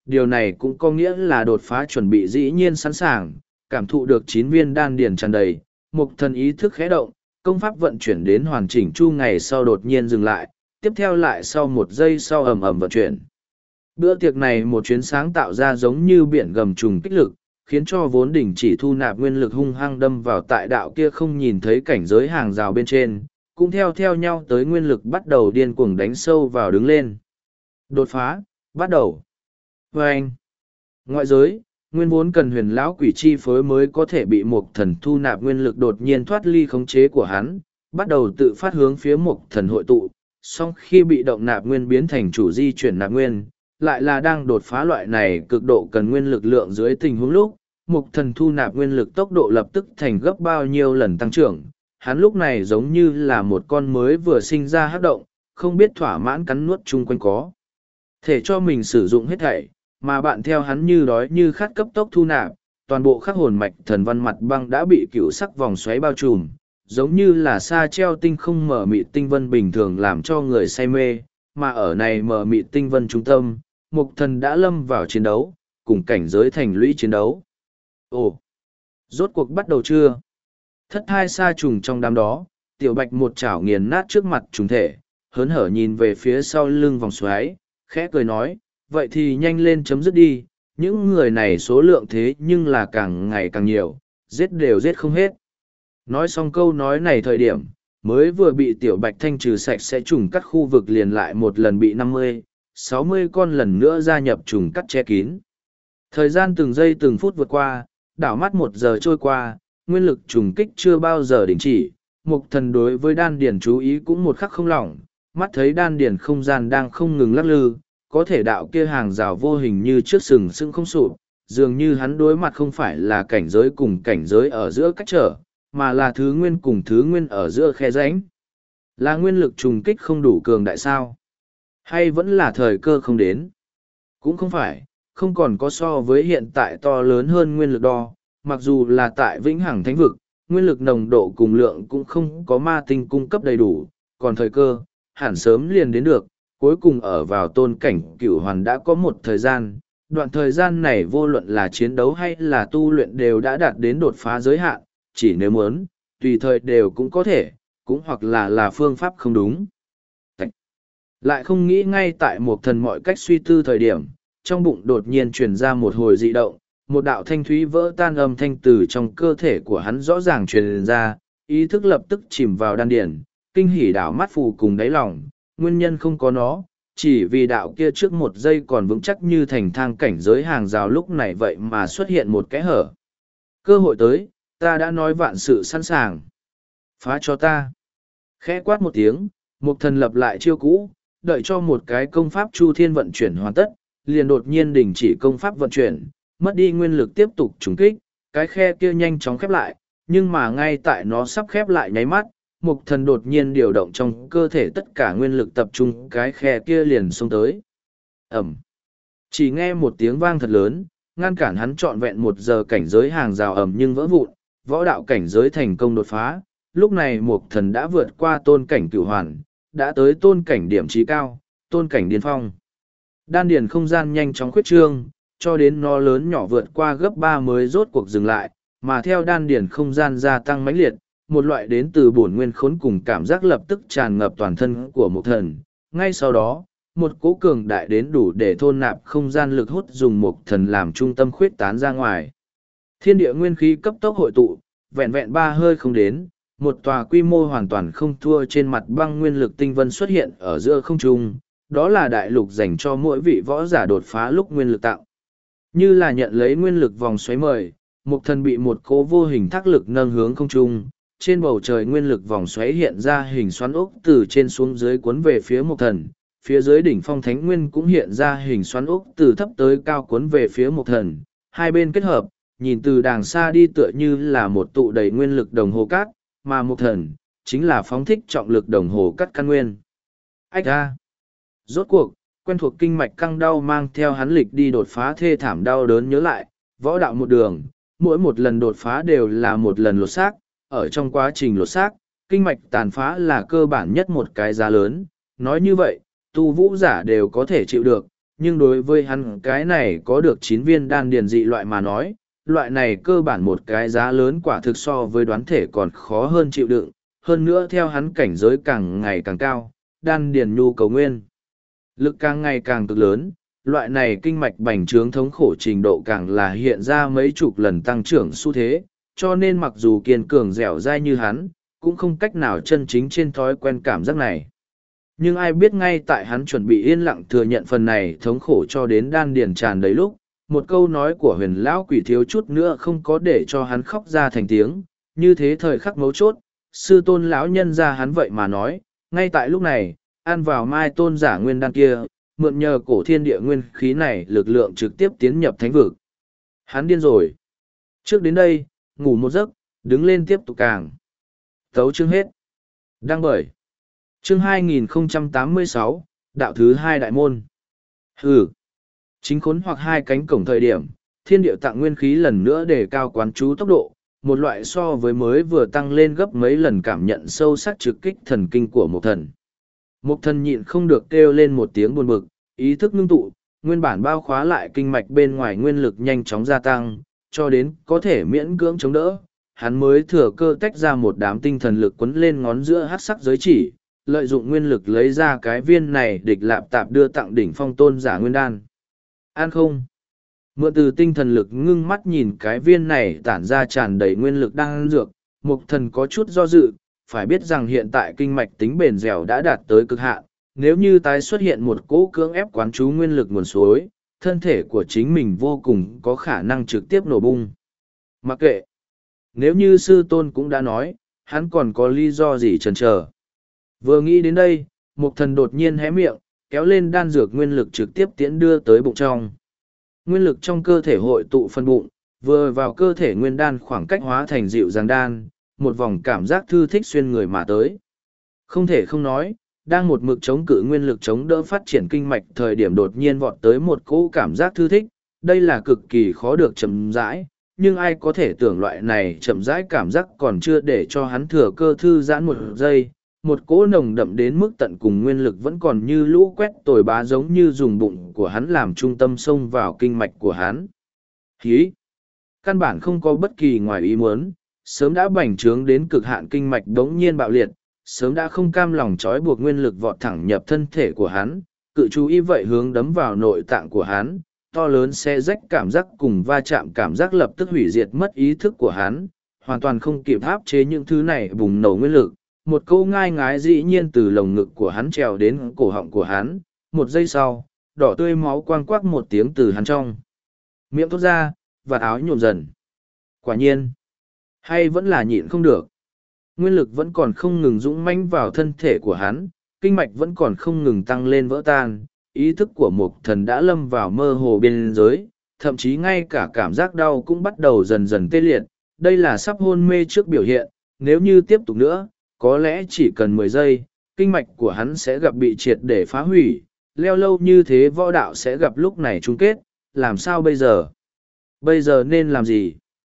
điều này cũng có nghĩa là đột phá chuẩn bị dĩ nhiên sẵn sàng, cảm thụ được chín viên đan điền tràn đầy, Mục Thần ý thức khẽ động, công pháp vận chuyển đến hoàn chỉnh chu ngày sau đột nhiên dừng lại, tiếp theo lại sau một giây sau ầm ầm vận chuyển. Bữa tiệc này một chuyến sáng tạo ra giống như biển gầm trùng kích lực, khiến cho vốn đỉnh chỉ thu nạp nguyên lực hung hăng đâm vào tại đạo kia không nhìn thấy cảnh giới hàng rào bên trên, cũng theo theo nhau tới nguyên lực bắt đầu điên cuồng đánh sâu vào đứng lên. Đột phá, bắt đầu. Vâng! Ngoại giới, nguyên vốn cần huyền lão quỷ chi phối mới có thể bị Mục Thần thu nạp nguyên lực đột nhiên thoát ly khống chế của hắn, bắt đầu tự phát hướng phía Mục Thần hội tụ, song khi bị động nạp nguyên biến thành chủ di chuyển nạp nguyên, lại là đang đột phá loại này cực độ cần nguyên lực lượng dưới tình huống lúc, Mục Thần thu nạp nguyên lực tốc độ lập tức thành gấp bao nhiêu lần tăng trưởng, hắn lúc này giống như là một con mới vừa sinh ra hắc động, không biết thỏa mãn cắn nuốt chung quanh có thể cho mình sử dụng hết thảy, mà bạn theo hắn như đói như khát cấp tốc thu nạp, toàn bộ khắc hồn mạch thần văn mặt băng đã bị cựu sắc vòng xoáy bao trùm, giống như là sa treo tinh không mở mịt tinh vân bình thường làm cho người say mê, mà ở này mở mịt tinh vân trung tâm, Mục Thần đã lâm vào chiến đấu, cùng cảnh giới thành lũy chiến đấu. Ồ! Rốt cuộc bắt đầu chưa? Thất thai sa trùng trong đám đó, tiểu bạch một chảo nghiền nát trước mặt trùng thể, hớn hở nhìn về phía sau lưng vòng xoáy, khẽ cười nói, vậy thì nhanh lên chấm dứt đi, những người này số lượng thế nhưng là càng ngày càng nhiều, giết đều giết không hết. Nói xong câu nói này thời điểm, mới vừa bị tiểu bạch thanh trừ sạch sẽ trùng cắt khu vực liền lại một lần bị năm mươi, sáu mươi con lần nữa gia nhập trùng cắt che kín. Thời gian từng giây từng phút vượt qua, đảo mắt một giờ trôi qua, nguyên lực trùng kích chưa bao giờ đình chỉ, Mục Thần đối với đan điển chú ý cũng một khắc không lỏng, mắt thấy đan điển không gian đang không ngừng lắc lư, có thể đạo kia hàng rào vô hình như trước sừng sững không sụp, dường như hắn đối mặt không phải là cảnh giới cùng cảnh giới ở giữa cách trở, mà là thứ nguyên cùng thứ nguyên ở giữa khe rãnh. Là nguyên lực trùng kích không đủ cường đại sao? Hay vẫn là thời cơ không đến? Cũng không phải, không còn có so với hiện tại to lớn hơn nguyên lực đo, mặc dù là tại vĩnh hằng thánh vực, nguyên lực nồng độ cùng lượng cũng không có ma tinh cung cấp đầy đủ, còn thời cơ, hẳn sớm liền đến được, cuối cùng ở vào tôn cảnh cửu hoàn đã có một thời gian, đoạn thời gian này vô luận là chiến đấu hay là tu luyện đều đã đạt đến đột phá giới hạn, chỉ nếu muốn, tùy thời đều cũng có thể, cũng hoặc là là phương pháp không đúng. Lại không nghĩ ngay tại một thần mọi cách suy tư thời điểm, trong bụng đột nhiên truyền ra một hồi dị động, một đạo thanh thúy vỡ tan âm thanh từ trong cơ thể của hắn rõ ràng truyền ra, ý thức lập tức chìm vào đan điển, kinh hỉ đảo mắt phù cùng đáy lòng, nguyên nhân không có nó, chỉ vì đạo kia trước một giây còn vững chắc như thành thang cảnh giới hàng rào lúc này vậy mà xuất hiện một kẽ hở. Cơ hội tới, ta đã nói vạn sự sẵn sàng. Phá cho ta. Khẽ quát một tiếng, Mục Thần lập lại chiêu cũ, đợi cho một cái công pháp chu thiên vận chuyển hoàn tất, liền đột nhiên đình chỉ công pháp vận chuyển, mất đi nguyên lực tiếp tục trúng kích, cái khe kia nhanh chóng khép lại, nhưng mà ngay tại nó sắp khép lại nháy mắt, Mục Thần đột nhiên điều động trong cơ thể tất cả nguyên lực tập trung cái khe kia liền xông tới. Ẩm. Chỉ nghe một tiếng vang thật lớn, ngăn cản hắn trọn vẹn một giờ cảnh giới hàng rào ẩm nhưng vỡ vụn, võ đạo cảnh giới thành công đột phá. Lúc này Mục Thần đã vượt qua tôn cảnh cửu hoàn, đã tới tôn cảnh điểm trí cao, tôn cảnh điên phong. Đan điền không gian nhanh chóng khuyết trương, cho đến nó lớn nhỏ vượt qua gấp ba mới rốt cuộc dừng lại, mà theo đan điền không gian gia tăng mãnh liệt, một loại đến từ bổn nguyên khốn cùng cảm giác lập tức tràn ngập toàn thân của Mục Thần. Ngay sau đó, một cỗ cường đại đến đủ để thôn nạp không gian lực hút dùng Mục Thần làm trung tâm khuyết tán ra ngoài. Thiên địa nguyên khí cấp tốc hội tụ, vẹn vẹn ba hơi không đến, một tòa quy mô hoàn toàn không thua trên mặt băng nguyên lực tinh vân xuất hiện ở giữa không trung, đó là đại lục dành cho mỗi vị võ giả đột phá lúc nguyên lực tạo. Như là nhận lấy nguyên lực vòng xoáy mời, Mục Thần bị một cỗ vô hình thác lực nâng hướng không trung, trên bầu trời nguyên lực vòng xoáy hiện ra hình xoắn ốc từ trên xuống dưới cuốn về phía Mục Thần, phía dưới đỉnh phong thánh nguyên cũng hiện ra hình xoắn ốc từ thấp tới cao cuốn về phía Mục Thần, hai bên kết hợp, nhìn từ đàng xa đi tựa như là một tụ đầy nguyên lực đồng hồ cát, mà Mục Thần chính là phóng thích trọng lực đồng hồ cắt căn nguyên. Ách ra! Rốt cuộc, quen thuộc kinh mạch căng đau mang theo hắn lịch đi đột phá thê thảm đau đớn nhớ lại, võ đạo một đường, mỗi một lần đột phá đều là một lần lột xác, ở trong quá trình lột xác, kinh mạch tàn phá là cơ bản nhất một cái giá lớn, nói như vậy, tu vũ giả đều có thể chịu được, nhưng đối với hắn cái này có được chín viên đan điền dị loại mà nói, loại này cơ bản một cái giá lớn quả thực so với đoán thể còn khó hơn chịu đựng, hơn nữa theo hắn cảnh giới càng ngày càng cao, đan điền nhu cầu nguyên. Lực càng ngày càng cực lớn, loại này kinh mạch bành trướng thống khổ trình độ càng là hiện ra mấy chục lần tăng trưởng xu thế, cho nên mặc dù kiên cường dẻo dai như hắn, cũng không cách nào chân chính trên thói quen cảm giác này. Nhưng ai biết ngay tại hắn chuẩn bị yên lặng thừa nhận phần này thống khổ cho đến đan điền tràn đầy lúc, một câu nói của huyền lão quỷ thiếu chút nữa không có để cho hắn khóc ra thành tiếng, như thế thời khắc mấu chốt, sư tôn lão nhân ra hắn vậy mà nói, ngay tại lúc này, ăn vào mai tôn giả nguyên đan kia, mượn nhờ cổ thiên địa nguyên khí này lực lượng trực tiếp tiến nhập thánh vực. Hắn điên rồi. Trước đến đây, ngủ một giấc, đứng lên tiếp tục càng. Tấu chương hết. Đăng bởi. Chương hai nghìn không trăm tám mươi sáu, đạo thứ hai đại môn. Hừ. Chính khốn hoặc hai cánh cổng thời điểm, thiên điệu tặng nguyên khí lần nữa để cao quán chú tốc độ, một loại so với mới vừa tăng lên gấp mấy lần cảm nhận sâu sắc trực kích thần kinh của một thần. Một thần nhịn không được kêu lên một tiếng buồn bực, ý thức ngưng tụ, nguyên bản bao khóa lại kinh mạch bên ngoài nguyên lực nhanh chóng gia tăng, cho đến có thể miễn cưỡng chống đỡ. Hắn mới thừa cơ tách ra một đám tinh thần lực quấn lên ngón giữa hát sắc giới chỉ, lợi dụng nguyên lực lấy ra cái viên này địch lạp tạp đưa tặng đỉnh phong tôn giả nguyên đan. An không? Mượn từ tinh thần lực ngưng mắt nhìn cái viên này tản ra tràn đầy nguyên lực đang dược, mục thần có chút do dự, phải biết rằng hiện tại kinh mạch tính bền dẻo đã đạt tới cực hạn, nếu như tái xuất hiện một cỗ cưỡng ép quán chú nguyên lực nguồn suối, thân thể của chính mình vô cùng có khả năng trực tiếp nổ bung. Mặc kệ, nếu như sư tôn cũng đã nói, hắn còn có lý do gì chần chờ. Vừa nghĩ đến đây, mục thần đột nhiên hé miệng, kéo lên đan dược nguyên lực trực tiếp tiễn đưa tới bụng trong. Nguyên lực trong cơ thể hội tụ phân bụng, vừa vào cơ thể nguyên đan khoảng cách hóa thành dịu dàng đan, một vòng cảm giác thư thích xuyên người mà tới. Không thể không nói, đang một mực chống cự nguyên lực chống đỡ phát triển kinh mạch thời điểm đột nhiên vọt tới một cỗ cảm giác thư thích, đây là cực kỳ khó được chậm rãi, nhưng ai có thể tưởng loại này chậm rãi cảm giác còn chưa để cho hắn thừa cơ thư giãn một giây, một cỗ nồng đậm đến mức tận cùng nguyên lực vẫn còn như lũ quét tồi bá giống như dùng bụng của hắn làm trung tâm xông vào kinh mạch của hắn. Hí! Căn bản không có bất kỳ ngoài ý muốn, sớm đã bành trướng đến cực hạn kinh mạch đống nhiên bạo liệt, sớm đã không cam lòng trói buộc nguyên lực vọt thẳng nhập thân thể của hắn, cự chú ý vậy hướng đấm vào nội tạng của hắn, to lớn xe rách cảm giác cùng va chạm cảm giác lập tức hủy diệt mất ý thức của hắn, hoàn toàn không kịp áp chế những thứ này bùng nổ nguyên lực. Một câu ngai ngái dĩ nhiên từ lồng ngực của hắn trèo đến cổ họng của hắn, một giây sau, đỏ tươi máu quang quắc một tiếng từ hắn trong miệng thốt ra, và áo nhuộm dần. Quả nhiên, hay vẫn là nhịn không được. Nguyên lực vẫn còn không ngừng dũng mãnh vào thân thể của hắn, kinh mạch vẫn còn không ngừng tăng lên vỡ tan, ý thức của một thần đã lâm vào mơ hồ biên giới, thậm chí ngay cả cảm giác đau cũng bắt đầu dần dần tê liệt, đây là sắp hôn mê trước biểu hiện, nếu như tiếp tục nữa, có lẽ chỉ cần mười giây, kinh mạch của hắn sẽ gặp bị triệt để phá hủy, leo lâu như thế võ đạo sẽ gặp lúc này chung kết, làm sao bây giờ? Bây giờ nên làm gì?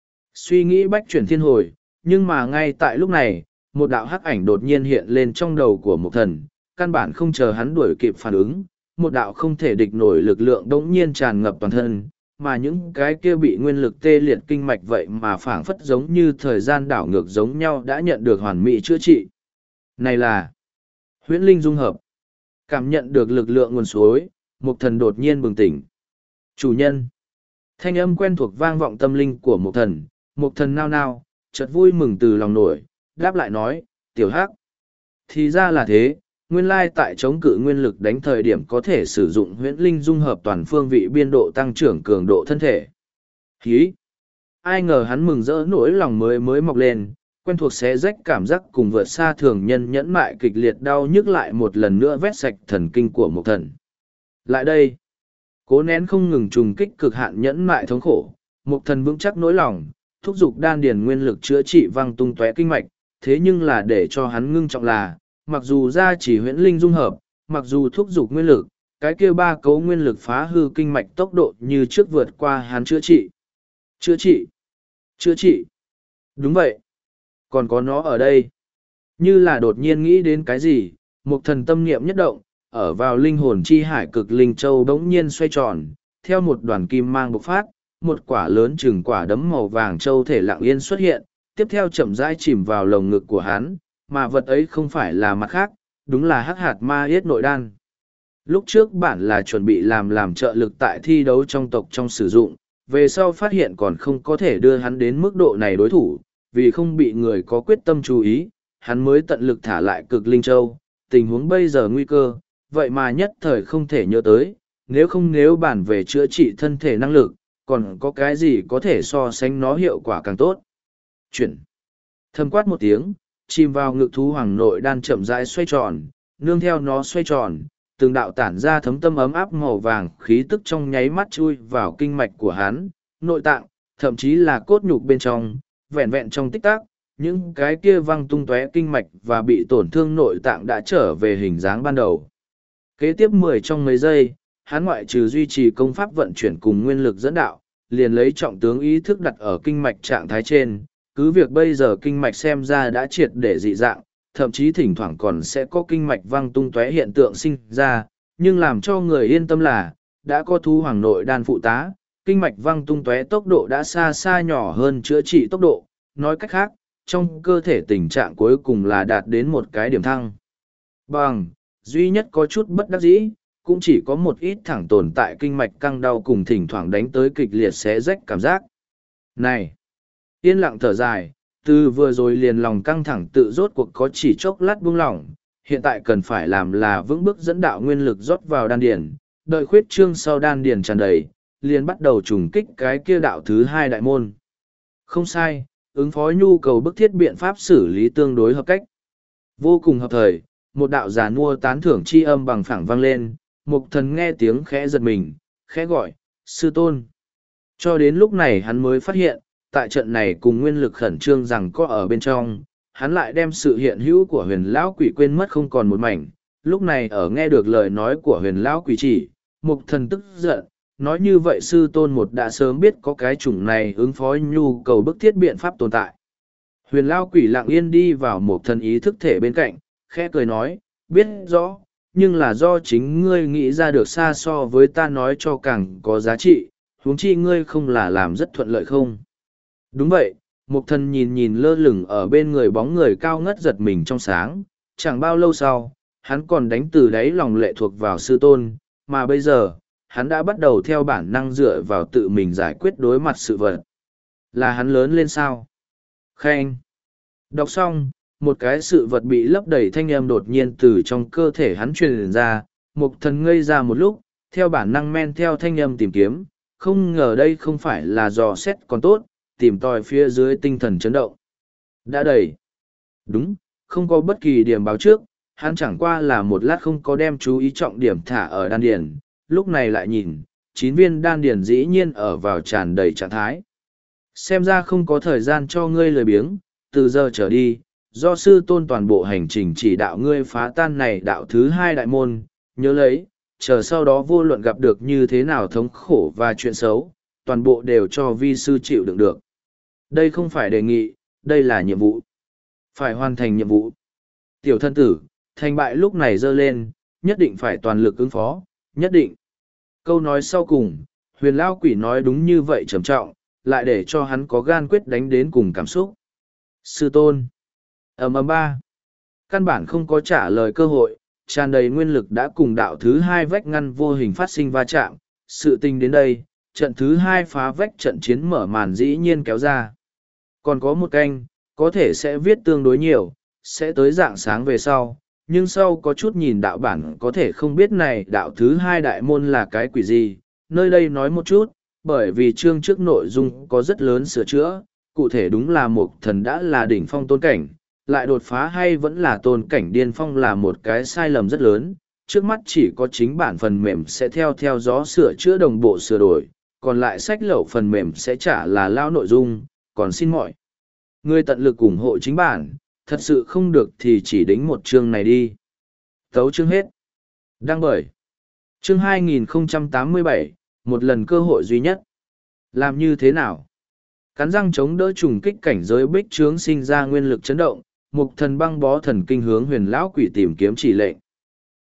Suy nghĩ bách chuyển thiên hồi, nhưng mà ngay tại lúc này, một đạo hắc ảnh đột nhiên hiện lên trong đầu của một thần, căn bản không chờ hắn đuổi kịp phản ứng, một đạo không thể địch nổi lực lượng đống nhiên tràn ngập toàn thân, mà những cái kia bị nguyên lực tê liệt kinh mạch vậy mà phảng phất giống như thời gian đảo ngược giống nhau đã nhận được hoàn mỹ chữa trị. Này là huyễn linh dung hợp. Cảm nhận được lực lượng nguồn suối, một thần đột nhiên bừng tỉnh. Chủ nhân. Thanh âm quen thuộc vang vọng tâm linh của một thần, một thần nao nao, chợt vui mừng từ lòng nổi, đáp lại nói, tiểu hắc. Thì ra là thế, nguyên lai tại chống cự nguyên lực đánh thời điểm có thể sử dụng huyễn linh dung hợp toàn phương vị biên độ tăng trưởng cường độ thân thể. Hí! Ai ngờ hắn mừng rỡ nỗi lòng mới mới mọc lên, quen thuộc xé rách cảm giác cùng vượt xa thường nhân nhẫn mại kịch liệt đau nhức lại một lần nữa vét sạch thần kinh của một thần. Lại đây! Cố nén không ngừng trùng kích cực hạn nhẫn mại thống khổ, một thần vững chắc nỗi lòng, thúc giục đan điền nguyên lực chữa trị văng tung tóe kinh mạch, thế nhưng là để cho hắn ngưng trọng là, mặc dù ra chỉ huyễn linh dung hợp, mặc dù thúc giục nguyên lực, cái kia ba cấu nguyên lực phá hư kinh mạch tốc độ như trước vượt qua hắn chữa trị. Chữa trị! Chữa trị! Đúng vậy! Còn có nó ở đây. Như là đột nhiên nghĩ đến cái gì, một thần tâm niệm nhất động, ở vào linh hồn chi hải cực linh châu bỗng nhiên xoay tròn, theo một đoàn kim mang bộc phát, một quả lớn chừng quả đấm màu vàng châu thể lặng yên xuất hiện, tiếp theo chậm rãi chìm vào lồng ngực của hắn, mà vật ấy không phải là mặt khác, đúng là hắc hạt ma yết nội đan. Lúc trước bản là chuẩn bị làm làm trợ lực tại thi đấu trong tộc trong sử dụng, về sau phát hiện còn không có thể đưa hắn đến mức độ này đối thủ, vì không bị người có quyết tâm chú ý, hắn mới tận lực thả lại cực linh châu, tình huống bây giờ nguy cơ, vậy mà nhất thời không thể nhớ tới, nếu không nếu bản về chữa trị thân thể năng lực, còn có cái gì có thể so sánh nó hiệu quả càng tốt. Chuyển. Thâm quát một tiếng, chìm vào ngực thú hoàng nội đan chậm rãi xoay tròn, nương theo nó xoay tròn, từng đạo tản ra thấm tâm ấm áp màu vàng khí tức trong nháy mắt chui vào kinh mạch của hắn, nội tạng, thậm chí là cốt nhục bên trong, vẹn vẹn trong tích tắc, những cái kia văng tung tóe kinh mạch và bị tổn thương nội tạng đã trở về hình dáng ban đầu. Kế tiếp mười trong mấy giây, hắn ngoại trừ duy trì công pháp vận chuyển cùng nguyên lực dẫn đạo, liền lấy trọng tướng ý thức đặt ở kinh mạch trạng thái trên, cứ việc bây giờ kinh mạch xem ra đã triệt để dị dạng, thậm chí thỉnh thoảng còn sẽ có kinh mạch văng tung tóe hiện tượng sinh ra, nhưng làm cho người yên tâm là, đã có thú hoàng nội đan phụ tá, kinh mạch văng tung tóe tốc độ đã xa xa nhỏ hơn chữa trị tốc độ, nói cách khác, trong cơ thể tình trạng cuối cùng là đạt đến một cái điểm thăng. Bằng, duy nhất có chút bất đắc dĩ, cũng chỉ có một ít thẳng tồn tại kinh mạch căng đau cùng thỉnh thoảng đánh tới kịch liệt xé rách cảm giác. Này! Yên lặng thở dài, từ vừa rồi liền lòng căng thẳng tự rốt cuộc có chỉ chốc lát buông lỏng, hiện tại cần phải làm là vững bước dẫn đạo nguyên lực rót vào đan điển, đợi khuyết trương sau đan điển tràn đầy, liền bắt đầu trùng kích cái kia đạo thứ hai đại môn. Không sai, ứng phó nhu cầu bức thiết biện pháp xử lý tương đối hợp cách. Vô cùng hợp thời, một đạo giả nua tán thưởng chi âm bằng phẳng vang lên, mục thần nghe tiếng khẽ giật mình, khẽ gọi, sư tôn. Cho đến lúc này hắn mới phát hiện, tại trận này cùng nguyên lực khẩn trương rằng có ở bên trong, hắn lại đem sự hiện hữu của huyền lão quỷ quên mất không còn một mảnh. Lúc này ở nghe được lời nói của huyền lão quỷ chỉ, mục thần tức giận, nói như vậy sư tôn một đã sớm biết có cái chủng này ứng phó nhu cầu bức thiết biện pháp tồn tại. Huyền lão quỷ lặng yên đi vào mục thần ý thức thể bên cạnh, khẽ cười nói, biết rõ, nhưng là do chính ngươi nghĩ ra được xa so với ta nói cho càng có giá trị, huống chi ngươi không là làm rất thuận lợi không. Đúng vậy, mục thần nhìn nhìn lơ lửng ở bên người bóng người cao ngất giật mình trong sáng, chẳng bao lâu sau, hắn còn đánh từ đáy lòng lệ thuộc vào sư tôn, mà bây giờ, hắn đã bắt đầu theo bản năng dựa vào tự mình giải quyết đối mặt sự vật. Là hắn lớn lên sao? Khen. Đọc xong, một cái sự vật bị lấp đầy thanh âm đột nhiên từ trong cơ thể hắn truyền ra, mục thần ngây ra một lúc, theo bản năng men theo thanh âm tìm kiếm, không ngờ đây không phải là dò xét còn tốt, tìm tòi phía dưới tinh thần chấn động. Đã đầy. Đúng, không có bất kỳ điểm báo trước, hắn chẳng qua là một lát không có đem chú ý trọng điểm thả ở đan điền, lúc này lại nhìn, chín viên đan điền dĩ nhiên ở vào tràn đầy trạng thái. Xem ra không có thời gian cho ngươi lười biếng, từ giờ trở đi, do sư tôn toàn bộ hành trình chỉ đạo ngươi phá tan này đạo thứ hai đại môn, nhớ lấy, chờ sau đó vô luận gặp được như thế nào thống khổ và chuyện xấu, toàn bộ đều cho vi sư chịu đựng được. Đây không phải đề nghị, đây là nhiệm vụ. Phải hoàn thành nhiệm vụ. Tiểu thân tử, thành bại lúc này dơ lên, nhất định phải toàn lực ứng phó, nhất định. Câu nói sau cùng, huyền lao quỷ nói đúng như vậy trầm trọng, lại để cho hắn có gan quyết đánh đến cùng cảm xúc. Sư tôn. Ầm ầm ba. Căn bản không có trả lời cơ hội, tràn đầy nguyên lực đã cùng đạo thứ hai vách ngăn vô hình phát sinh va chạm. Sự tình đến đây, trận thứ hai phá vách trận chiến mở màn dĩ nhiên kéo ra. Còn có một canh, có thể sẽ viết tương đối nhiều, sẽ tới dạng sáng về sau, nhưng sau có chút nhìn đạo bản có thể không biết này đạo thứ hai đại môn là cái quỷ gì, nơi đây nói một chút, bởi vì chương trước nội dung có rất lớn sửa chữa, cụ thể đúng là một thần đã là đỉnh phong tôn cảnh, lại đột phá hay vẫn là tôn cảnh điên phong là một cái sai lầm rất lớn, trước mắt chỉ có chính bản phần mềm sẽ theo theo gió sửa chữa đồng bộ sửa đổi, còn lại sách lậu phần mềm sẽ trả là lao nội dung, còn xin mọi người tận lực ủng hộ chính bản, thật sự không được thì chỉ đính một chương này đi. Tấu chương hết. Đăng bởi. Chương hai nghìn không trăm tám mươi bảy, một lần cơ hội duy nhất. Làm như thế nào? Cắn răng chống đỡ trùng kích cảnh giới bích trướng sinh ra nguyên lực chấn động, mục thần băng bó thần kinh hướng huyền lão quỷ tìm kiếm chỉ lệnh.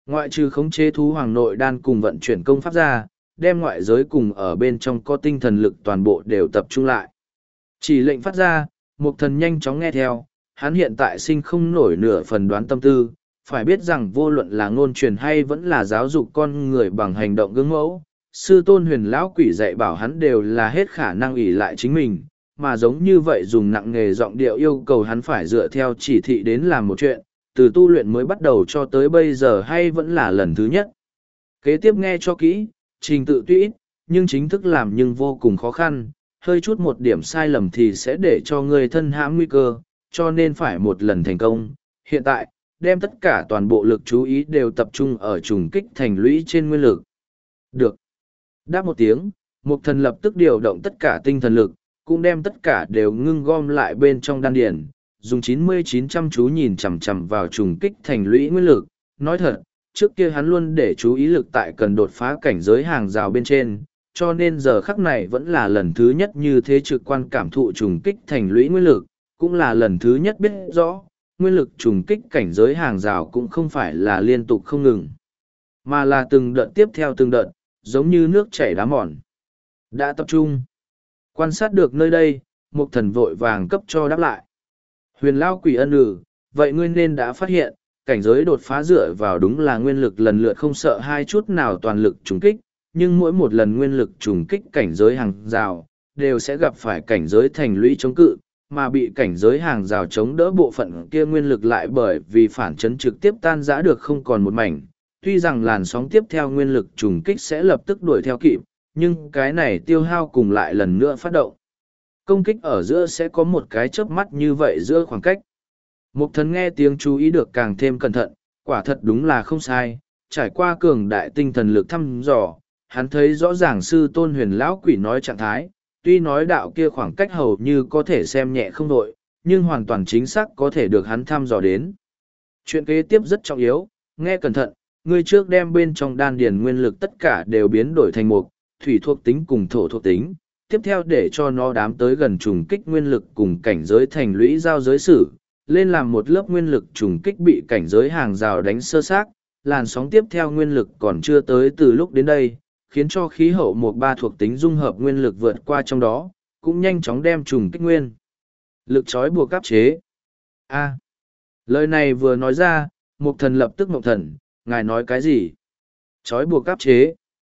Ngoại trừ khống chế thú hoàng nội đan cùng vận chuyển công pháp ra, đem ngoại giới cùng ở bên trong có tinh thần lực toàn bộ đều tập trung lại. Chỉ lệnh phát ra, Mục Thần nhanh chóng nghe theo, hắn hiện tại sinh không nổi nửa phần đoán tâm tư, phải biết rằng vô luận là ngôn truyền hay vẫn là giáo dục con người bằng hành động gương mẫu, sư tôn huyền lão quỷ dạy bảo hắn đều là hết khả năng ỷ lại chính mình, mà giống như vậy dùng nặng nghề giọng điệu yêu cầu hắn phải dựa theo chỉ thị đến làm một chuyện, từ tu luyện mới bắt đầu cho tới bây giờ hay vẫn là lần thứ nhất. Kế tiếp nghe cho kỹ, trình tự tuy ít, nhưng chính thức làm nhưng vô cùng khó khăn, hơi chút một điểm sai lầm thì sẽ để cho người thân hãm nguy cơ, cho nên phải một lần thành công. Hiện tại, đem tất cả toàn bộ lực chú ý đều tập trung ở trùng kích thành lũy trên nguyên lực. Được. Đáp một tiếng, Mục Thần lập tức điều động tất cả tinh thần lực, cũng đem tất cả đều ngưng gom lại bên trong đan điển, dùng chín mươi chín chăm chú nhìn chằm chằm vào trùng kích thành lũy nguyên lực. Nói thật, trước kia hắn luôn để chú ý lực tại cần đột phá cảnh giới hàng rào bên trên, cho nên giờ khắc này vẫn là lần thứ nhất như thế trực quan cảm thụ trùng kích thành lũy nguyên lực, cũng là lần thứ nhất biết rõ, nguyên lực trùng kích cảnh giới hàng rào cũng không phải là liên tục không ngừng, mà là từng đợt tiếp theo từng đợt, giống như nước chảy đá mòn. Đã tập trung, quan sát được nơi đây, Mục Thần vội vàng cấp cho đáp lại. Huyền Lao Quỷ ân ừ, vậy ngươi nên đã phát hiện, cảnh giới đột phá dựa vào đúng là nguyên lực lần lượt không sợ hai chút nào toàn lực trùng kích, nhưng mỗi một lần nguyên lực trùng kích cảnh giới hàng rào, đều sẽ gặp phải cảnh giới thành lũy chống cự, mà bị cảnh giới hàng rào chống đỡ bộ phận kia nguyên lực lại bởi vì phản chấn trực tiếp tan rã được không còn một mảnh. Tuy rằng làn sóng tiếp theo nguyên lực trùng kích sẽ lập tức đuổi theo kịp, nhưng cái này tiêu hao cùng lại lần nữa phát động. Công kích ở giữa sẽ có một cái chớp mắt như vậy giữa khoảng cách. Mục Thần nghe tiếng chú ý được càng thêm cẩn thận, quả thật đúng là không sai, trải qua cường đại tinh thần lực thăm dò, hắn thấy rõ ràng sư tôn huyền lão quỷ nói trạng thái, tuy nói đạo kia khoảng cách hầu như có thể xem nhẹ không đội, nhưng hoàn toàn chính xác có thể được hắn thăm dò đến. Chuyện kế tiếp rất trọng yếu, nghe cẩn thận, ngươi trước đem bên trong đan điền nguyên lực tất cả đều biến đổi thành mục, thủy thuộc tính cùng thổ thuộc tính, tiếp theo để cho nó đám tới gần trùng kích nguyên lực cùng cảnh giới thành lũy giao giới sử, lên làm một lớp nguyên lực trùng kích bị cảnh giới hàng rào đánh sơ xác, làn sóng tiếp theo nguyên lực còn chưa tới từ lúc đến đây, khiến cho khí hậu một ba thuộc tính dung hợp nguyên lực vượt qua trong đó, cũng nhanh chóng đem trùng kích nguyên lực trói buộc áp chế. A. Lời này vừa nói ra, Mục Thần lập tức mộng thần, ngài nói cái gì? Trói buộc áp chế.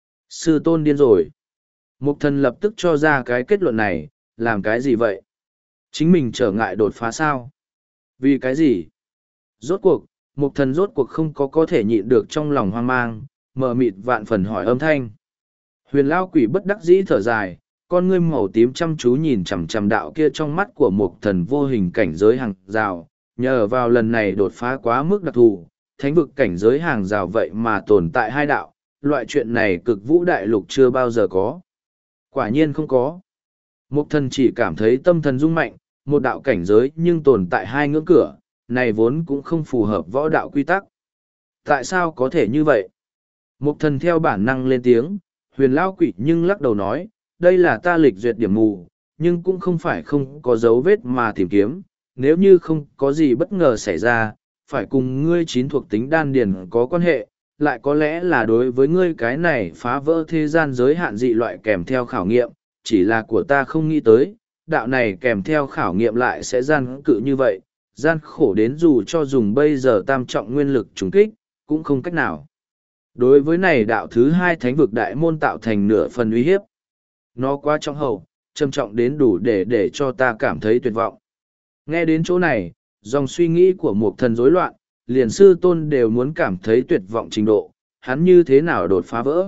Sư tôn điên rồi. Mục Thần lập tức cho ra cái kết luận này, làm cái gì vậy? Chính mình trở ngại đột phá sao? Vì cái gì? Rốt cuộc, Mục Thần rốt cuộc không có có thể nhịn được trong lòng hoang mang, mờ mịt vạn phần hỏi âm thanh. Huyền Lao Quỷ bất đắc dĩ thở dài, con ngươi màu tím chăm chú nhìn chằm chằm đạo kia trong mắt của Mục Thần vô hình cảnh giới hàng rào, nhờ vào lần này đột phá quá mức đặc thù, thánh vực cảnh giới hàng rào vậy mà tồn tại hai đạo, loại chuyện này cực vũ đại lục chưa bao giờ có. Quả nhiên không có. Mục Thần chỉ cảm thấy tâm thần rung mạnh, một đạo cảnh giới nhưng tồn tại hai ngưỡng cửa, này vốn cũng không phù hợp võ đạo quy tắc. Tại sao có thể như vậy? Mục Thần theo bản năng lên tiếng, Huyền Lao Quỷ nhưng lắc đầu nói, đây là ta lịch duyệt điểm mù, nhưng cũng không phải không có dấu vết mà tìm kiếm, nếu như không có gì bất ngờ xảy ra, phải cùng ngươi chín thuộc tính đan điền có quan hệ, lại có lẽ là đối với ngươi cái này phá vỡ thế gian giới hạn dị loại kèm theo khảo nghiệm, chỉ là của ta không nghĩ tới, đạo này kèm theo khảo nghiệm lại sẽ gian cự như vậy, gian khổ đến dù cho dùng bây giờ tam trọng nguyên lực trùng kích, cũng không cách nào. Đối với này đạo thứ hai thánh vực đại môn tạo thành nửa phần uy hiếp. Nó quá trọng hậu, trầm trọng đến đủ để để cho ta cảm thấy tuyệt vọng. Nghe đến chỗ này, dòng suy nghĩ của Mục Thần rối loạn, liền sư tôn đều muốn cảm thấy tuyệt vọng trình độ, hắn như thế nào đột phá vỡ.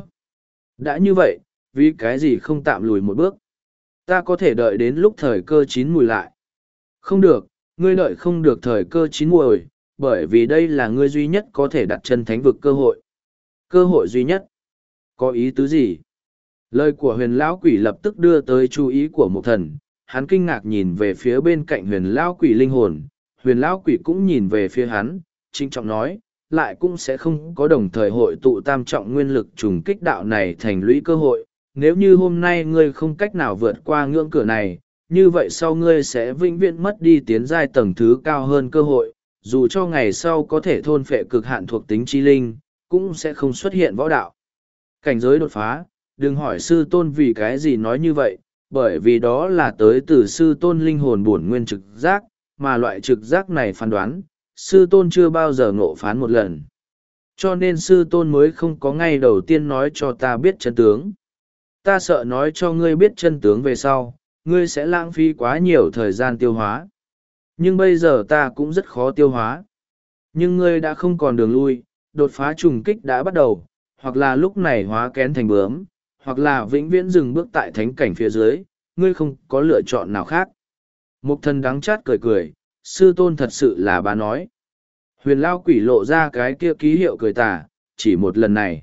Đã như vậy, vì cái gì không tạm lùi một bước. Ta có thể đợi đến lúc thời cơ chín mùi lại. Không được, ngươi đợi không được thời cơ chín mùi, bởi vì đây là ngươi duy nhất có thể đặt chân thánh vực cơ hội. Cơ hội duy nhất. Có ý tứ gì? Lời của huyền lão quỷ lập tức đưa tới chú ý của Mục Thần, hắn kinh ngạc nhìn về phía bên cạnh huyền lão quỷ linh hồn, huyền lão quỷ cũng nhìn về phía hắn, trinh trọng nói, lại cũng sẽ không có đồng thời hội tụ tam trọng nguyên lực trùng kích đạo này thành lũy cơ hội. Nếu như hôm nay ngươi không cách nào vượt qua ngưỡng cửa này, như vậy sau ngươi sẽ vĩnh viễn mất đi tiến giai tầng thứ cao hơn cơ hội, dù cho ngày sau có thể thôn phệ cực hạn thuộc tính chi linh, cũng sẽ không xuất hiện võ đạo. Cảnh giới đột phá, đừng hỏi sư tôn vì cái gì nói như vậy, bởi vì đó là tới từ sư tôn linh hồn bổn nguyên trực giác, mà loại trực giác này phán đoán, sư tôn chưa bao giờ ngộ phán một lần. Cho nên sư tôn mới không có ngay đầu tiên nói cho ta biết chân tướng. Ta sợ nói cho ngươi biết chân tướng về sau, ngươi sẽ lãng phí quá nhiều thời gian tiêu hóa. Nhưng bây giờ ta cũng rất khó tiêu hóa. Nhưng ngươi đã không còn đường lui, đột phá trùng kích đã bắt đầu, hoặc là lúc này hóa kén thành bướm, hoặc là vĩnh viễn dừng bước tại thánh cảnh phía dưới, ngươi không có lựa chọn nào khác. Mục thần đắng chát cười cười, sư tôn thật sự là bà nói. Huyền lao quỷ lộ ra cái kia ký hiệu cười tà, chỉ một lần này.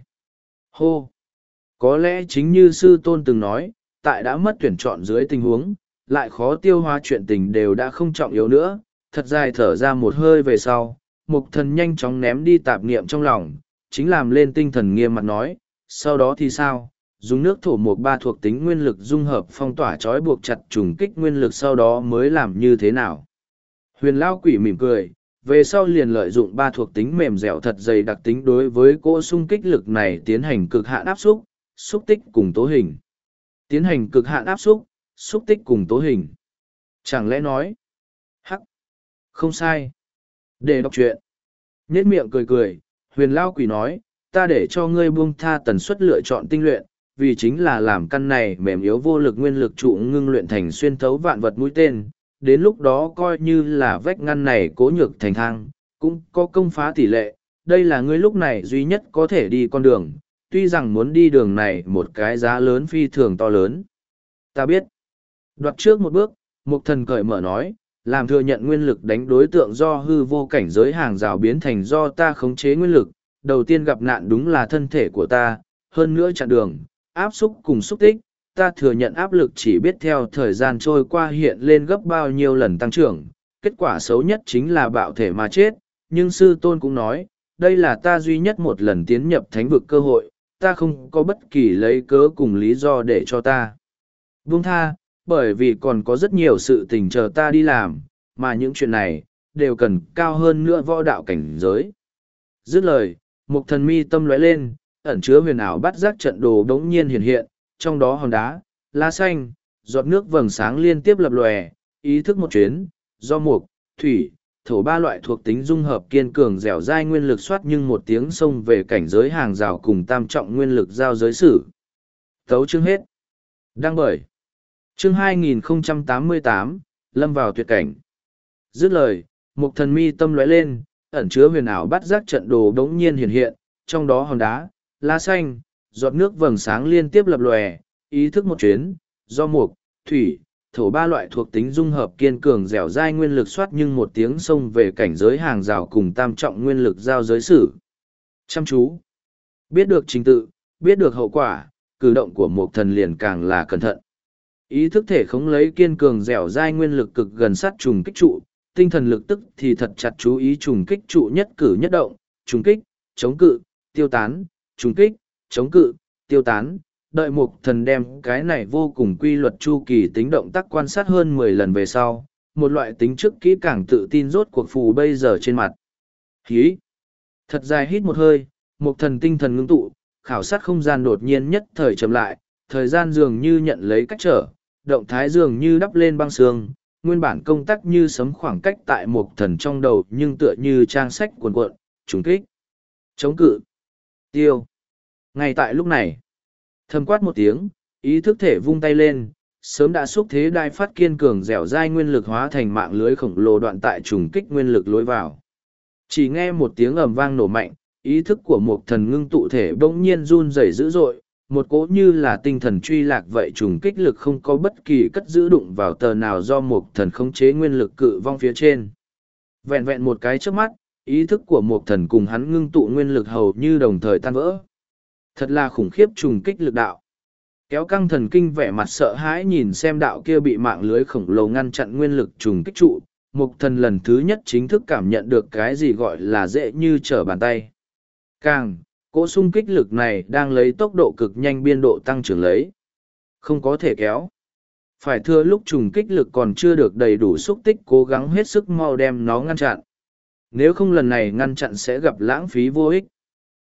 Hô! Có lẽ chính như sư tôn từng nói, tại đã mất tuyển chọn dưới tình huống, lại khó tiêu hóa chuyện tình đều đã không trọng yếu nữa, thật dài thở ra một hơi về sau, mục thần nhanh chóng ném đi tạp niệm trong lòng, chính làm lên tinh thần nghiêm mặt nói, sau đó thì sao? Dùng nước thổ mộc ba thuộc tính nguyên lực dung hợp phong tỏa trói buộc chặt trùng kích nguyên lực sau đó mới làm như thế nào? Huyền lao quỷ mỉm cười, về sau liền lợi dụng ba thuộc tính mềm dẻo thật dày đặc tính đối với cỗ xung kích lực này tiến hành cực hạn áp xúc, xúc tích cùng tố hình. Tiến hành cực hạn áp xúc, xúc tích cùng tố hình. Chẳng lẽ nói? Hắc! Không sai. Để đọc truyện. Nhết miệng cười cười, huyền lao quỷ nói, ta để cho ngươi buông tha tần suất lựa chọn tinh luyện, vì chính là làm căn này mềm yếu vô lực nguyên lực trụ ngưng luyện thành xuyên thấu vạn vật mũi tên, đến lúc đó coi như là vách ngăn này cố nhược thành thang, cũng có công phá tỷ lệ, đây là ngươi lúc này duy nhất có thể đi con đường, tuy rằng muốn đi đường này một cái giá lớn phi thường to lớn. Ta biết. Đoạt trước một bước, Mục Thần cởi mở nói, làm thừa nhận nguyên lực đánh đối tượng do hư vô cảnh giới hàng rào biến thành do ta khống chế nguyên lực, đầu tiên gặp nạn đúng là thân thể của ta, hơn nữa chặn đường, áp xúc cùng xúc tích, ta thừa nhận áp lực chỉ biết theo thời gian trôi qua hiện lên gấp bao nhiêu lần tăng trưởng, kết quả xấu nhất chính là bạo thể mà chết, nhưng sư tôn cũng nói, đây là ta duy nhất một lần tiến nhập thánh vực cơ hội, ta không có bất kỳ lấy cớ cùng lý do để cho ta buông tha, bởi vì còn có rất nhiều sự tình chờ ta đi làm, mà những chuyện này, đều cần cao hơn nữa võ đạo cảnh giới. Dứt lời, Mục Thần mi tâm lóe lên, ẩn chứa huyền ảo bắt giác trận đồ đống nhiên hiện hiện, trong đó hòn đá, lá xanh, giọt nước vầng sáng liên tiếp lập lòe, ý thức một chuyến, do mục, thủy, thổ ba loại thuộc tính dung hợp kiên cường dẻo dai nguyên lực soát nhưng một tiếng xông về cảnh giới hàng rào cùng tam trọng nguyên lực giao giới sử. Tấu chương hết. Đăng bởi. Chương hai nghìn không trăm tám mươi tám, lâm vào tuyệt cảnh. Dứt lời, Mục Thần mi tâm lóe lên, ẩn chứa huyền ảo bắt giác trận đồ đống nhiên hiện hiện, trong đó hòn đá, lá xanh, giọt nước vầng sáng liên tiếp lập lòe, ý thức một chuyến, do mục, thủy, thổ ba loại thuộc tính dung hợp kiên cường dẻo dai nguyên lực soát nhưng một tiếng xông về cảnh giới hàng rào cùng tam trọng nguyên lực giao giới sử. Chăm chú. Biết được trình tự, biết được hậu quả, cử động của Mục Thần liền càng là cẩn thận. Ý thức thể khống lấy kiên cường dẻo dai nguyên lực cực gần sát trùng kích trụ, tinh thần lực tức thì thật chặt chú ý trùng kích trụ nhất cử nhất động, trùng kích, chống cự, tiêu tán, trùng kích, chống cự, tiêu tán. Đợi Mục Thần đem cái này vô cùng quy luật chu kỳ tính động tác quan sát hơn mười lần về sau, một loại tính trước kỹ càng tự tin rốt cuộc phù bây giờ trên mặt. Hí! Thật dài hít một hơi, Mục Thần tinh thần ngưng tụ, khảo sát không gian đột nhiên nhất thời chậm lại, thời gian dường như nhận lấy cách trở, động thái dường như đắp lên băng sương, nguyên bản công tắc như sấm khoảng cách tại Mục Thần trong đầu nhưng tựa như trang sách cuồn cuộn, trùng kích, chống cự, tiêu. Ngay tại lúc này, thầm quát một tiếng, ý thức thể vung tay lên, sớm đã xúc thế đai phát kiên cường dẻo dai nguyên lực hóa thành mạng lưới khổng lồ đoạn tại trùng kích nguyên lực lối vào. Chỉ nghe một tiếng ầm vang nổ mạnh, ý thức của Mục Thần ngưng tụ thể bỗng nhiên run rẩy dữ dội, một cỗ như là tinh thần truy lạc vậy trùng kích lực không có bất kỳ cất giữ đụng vào tờ nào do Mục Thần khống chế nguyên lực cự vong phía trên. Vẹn vẹn một cái trước mắt, ý thức của Mục Thần cùng hắn ngưng tụ nguyên lực hầu như đồng thời tan vỡ. Thật là khủng khiếp trùng kích lực đạo. Kéo căng thần kinh vẻ mặt sợ hãi nhìn xem đạo kia bị mạng lưới khổng lồ ngăn chặn nguyên lực trùng kích trụ, Mục Thần lần thứ nhất chính thức cảm nhận được cái gì gọi là dễ như trở bàn tay. Càng, cỗ xung kích lực này đang lấy tốc độ cực nhanh biên độ tăng trưởng lấy. Không có thể kéo. Phải thưa lúc trùng kích lực còn chưa được đầy đủ xúc tích cố gắng hết sức mau đem nó ngăn chặn. Nếu không lần này ngăn chặn sẽ gặp lãng phí vô ích.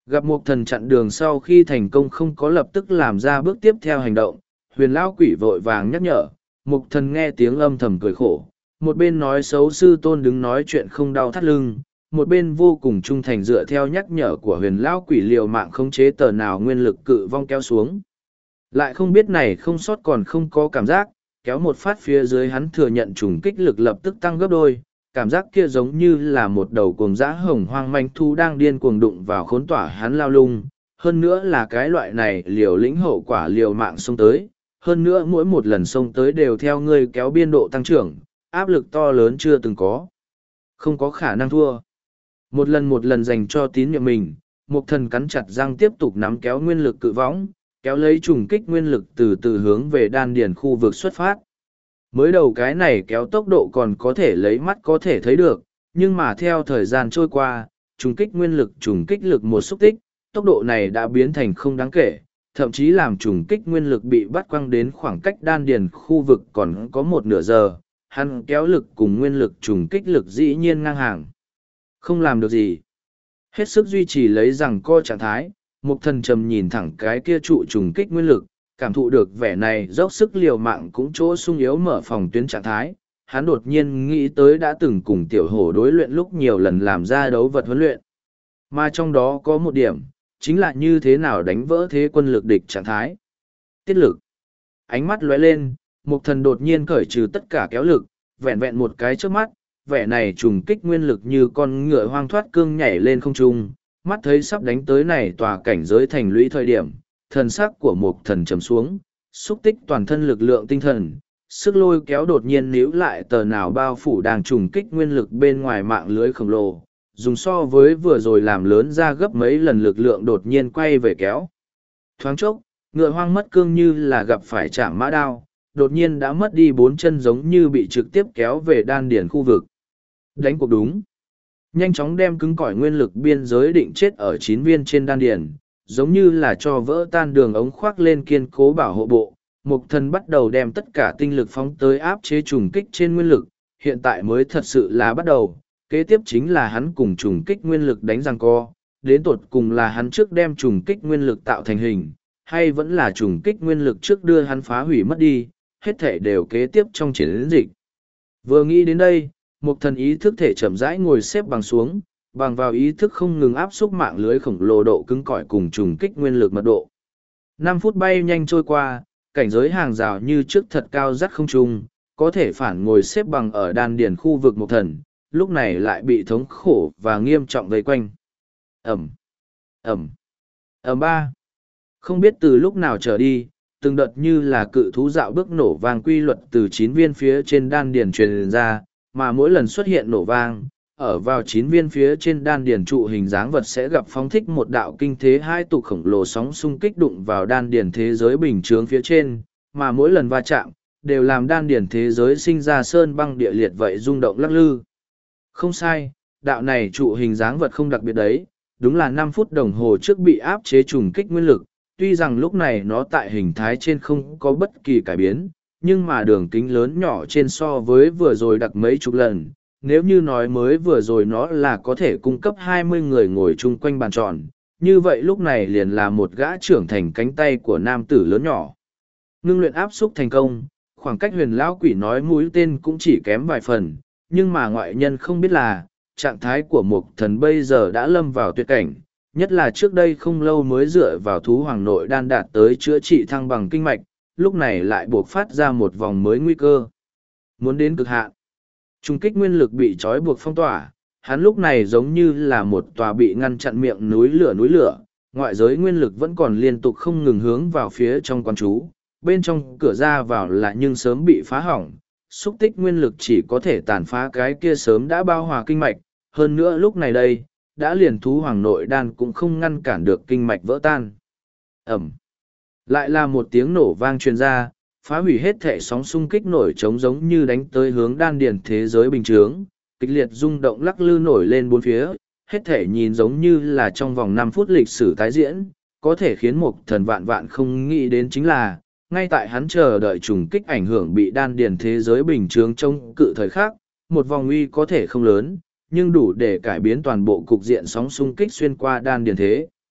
Gặp Mục Thần chặn đường sau khi thành công không có lập tức làm ra bước tiếp theo hành động, huyền lão quỷ vội vàng nhắc nhở. Mục Thần nghe tiếng âm thầm cười khổ, một bên nói xấu sư tôn đứng nói chuyện không đau thắt lưng, một bên vô cùng trung thành dựa theo nhắc nhở của huyền lão quỷ liều mạng khống chế tờ nào nguyên lực cự vong kéo xuống. Lại không biết này không sót còn không có cảm giác, kéo một phát phía dưới hắn thừa nhận trùng kích lực lập tức tăng gấp đôi, cảm giác kia giống như là một đầu cuồng dã hồng hoang manh thu đang điên cuồng đụng vào khốn tỏa hắn lao lung, hơn nữa là cái loại này liều lĩnh hậu quả liều mạng xông tới, hơn nữa mỗi một lần xông tới đều theo ngươi kéo biên độ tăng trưởng, áp lực to lớn chưa từng có. Không có khả năng thua. Một lần một lần dành cho tín nhiệm mình, Mục Thần cắn chặt răng tiếp tục nắm kéo nguyên lực cự võng, kéo lấy trùng kích nguyên lực từ từ hướng về đan điền khu vực xuất phát. Mới đầu cái này kéo tốc độ còn có thể lấy mắt có thể thấy được, nhưng mà theo thời gian trôi qua, trùng kích nguyên lực trùng kích lực một xúc tích, tốc độ này đã biến thành không đáng kể, thậm chí làm trùng kích nguyên lực bị bắt quăng đến khoảng cách đan điền khu vực còn có một nửa giờ, hắn kéo lực cùng nguyên lực trùng kích lực dĩ nhiên ngang hàng. Không làm được gì. Hết sức duy trì lấy rằng co trạng thái, Mục Thần trầm nhìn thẳng cái kia trụ trùng kích nguyên lực, cảm thụ được vẻ này dốc sức liều mạng cũng chỗ sung yếu mở phòng tuyến trạng thái. Hắn đột nhiên nghĩ tới đã từng cùng tiểu hổ đối luyện lúc nhiều lần làm ra đấu vật huấn luyện. Mà trong đó có một điểm, chính là như thế nào đánh vỡ thế quân lực địch trạng thái. Tiết lực. Ánh mắt lóe lên, Mục Thần đột nhiên cởi trừ tất cả kéo lực, vẹn vẹn một cái trước mắt, vẻ này trùng kích nguyên lực như con ngựa hoang thoát cương nhảy lên không trung, mắt thấy sắp đánh tới này tòa cảnh giới thành lũy thời điểm, thần sắc của Mục Thần trầm xuống, xúc tích toàn thân lực lượng tinh thần, sức lôi kéo đột nhiên níu lại tờ nào bao phủ đang trùng kích nguyên lực bên ngoài mạng lưới khổng lồ, dùng so với vừa rồi làm lớn ra gấp mấy lần lực lượng đột nhiên quay về kéo. Thoáng chốc, ngựa hoang mất cương như là gặp phải chạm mã đao, đột nhiên đã mất đi bốn chân giống như bị trực tiếp kéo về đan điển khu vực. Đánh cuộc đúng. Nhanh chóng đem cứng cỏi nguyên lực biên giới định chết ở chín viên trên đan điển, giống như là cho vỡ tan đường ống khoác lên kiên cố bảo hộ bộ. Mục Thần bắt đầu đem tất cả tinh lực phóng tới áp chế trùng kích trên nguyên lực, hiện tại mới thật sự là bắt đầu, kế tiếp chính là hắn cùng trùng kích nguyên lực đánh giằng co, đến tột cùng là hắn trước đem trùng kích nguyên lực tạo thành hình, hay vẫn là trùng kích nguyên lực trước đưa hắn phá hủy mất đi, hết thể đều kế tiếp trong chiến dịch. Vừa nghĩ đến đây, Mục Thần ý thức thể chậm rãi ngồi xếp bằng xuống, bằng vào ý thức không ngừng áp xúc mạng lưới khổng lồ độ cứng cỏi cùng trùng kích nguyên lực mật độ. Năm phút bay nhanh trôi qua, cảnh giới hàng rào như trước thật cao dắt không trung, có thể phản ngồi xếp bằng ở đan điền khu vực Mục Thần, lúc này lại bị thống khổ và nghiêm trọng vây quanh. Ẩm, Ẩm, Ẩm ba. Không biết từ lúc nào trở đi, từng đợt như là cự thú dạo bước nổ vang quy luật từ chín viên phía trên đan điền truyền ra, mà mỗi lần xuất hiện nổ vang, ở vào chín viên phía trên đan điền trụ hình dáng vật sẽ gặp phóng thích một đạo kinh thế hai tục khổng lồ sóng xung kích đụng vào đan điền thế giới bình chướng phía trên, mà mỗi lần va chạm, đều làm đan điền thế giới sinh ra sơn băng địa liệt vậy rung động lắc lư. Không sai, đạo này trụ hình dáng vật không đặc biệt đấy, đúng là năm phút đồng hồ trước bị áp chế trùng kích nguyên lực, tuy rằng lúc này nó tại hình thái trên không có bất kỳ cải biến, nhưng mà đường kính lớn nhỏ trên so với vừa rồi đặc mấy chục lần. Nếu như nói mới vừa rồi nó là có thể cung cấp hai mươi người ngồi chung quanh bàn tròn, như vậy lúc này liền là một gã trưởng thành cánh tay của nam tử lớn nhỏ. Ngưng luyện áp xúc thành công, khoảng cách huyền lão quỷ nói mũi tên cũng chỉ kém vài phần, nhưng mà ngoại nhân không biết là, trạng thái của Mục Thần bây giờ đã lâm vào tuyệt cảnh, nhất là trước đây không lâu mới dựa vào thú hoàng nội đan đạt tới chữa trị thăng bằng kinh mạch, lúc này lại buộc phát ra một vòng mới nguy cơ. Muốn đến cực hạn, trung kích nguyên lực bị trói buộc phong tỏa, hắn lúc này giống như là một tòa bị ngăn chặn miệng núi lửa núi lửa, ngoại giới nguyên lực vẫn còn liên tục không ngừng hướng vào phía trong quán trú, bên trong cửa ra vào là nhưng sớm bị phá hỏng, xúc tích nguyên lực chỉ có thể tàn phá cái kia sớm đã bao hòa kinh mạch, hơn nữa lúc này đây, đã liền thú hoàng nội đan cũng không ngăn cản được kinh mạch vỡ tan. Ẩm. Lại là một tiếng nổ vang truyền ra, phá hủy hết thể sóng xung kích nổi trống giống như đánh tới hướng đan điền thế giới bình chướng, kịch liệt rung động lắc lư nổi lên bốn phía, hết thể nhìn giống như là trong vòng năm phút lịch sử tái diễn, có thể khiến Mục Thần vạn vạn không nghĩ đến chính là, ngay tại hắn chờ đợi trùng kích ảnh hưởng bị đan điền thế giới bình chướng trong cự thời khắc, một vòng uy có thể không lớn, nhưng đủ để cải biến toàn bộ cục diện sóng xung kích xuyên qua đan điền thế.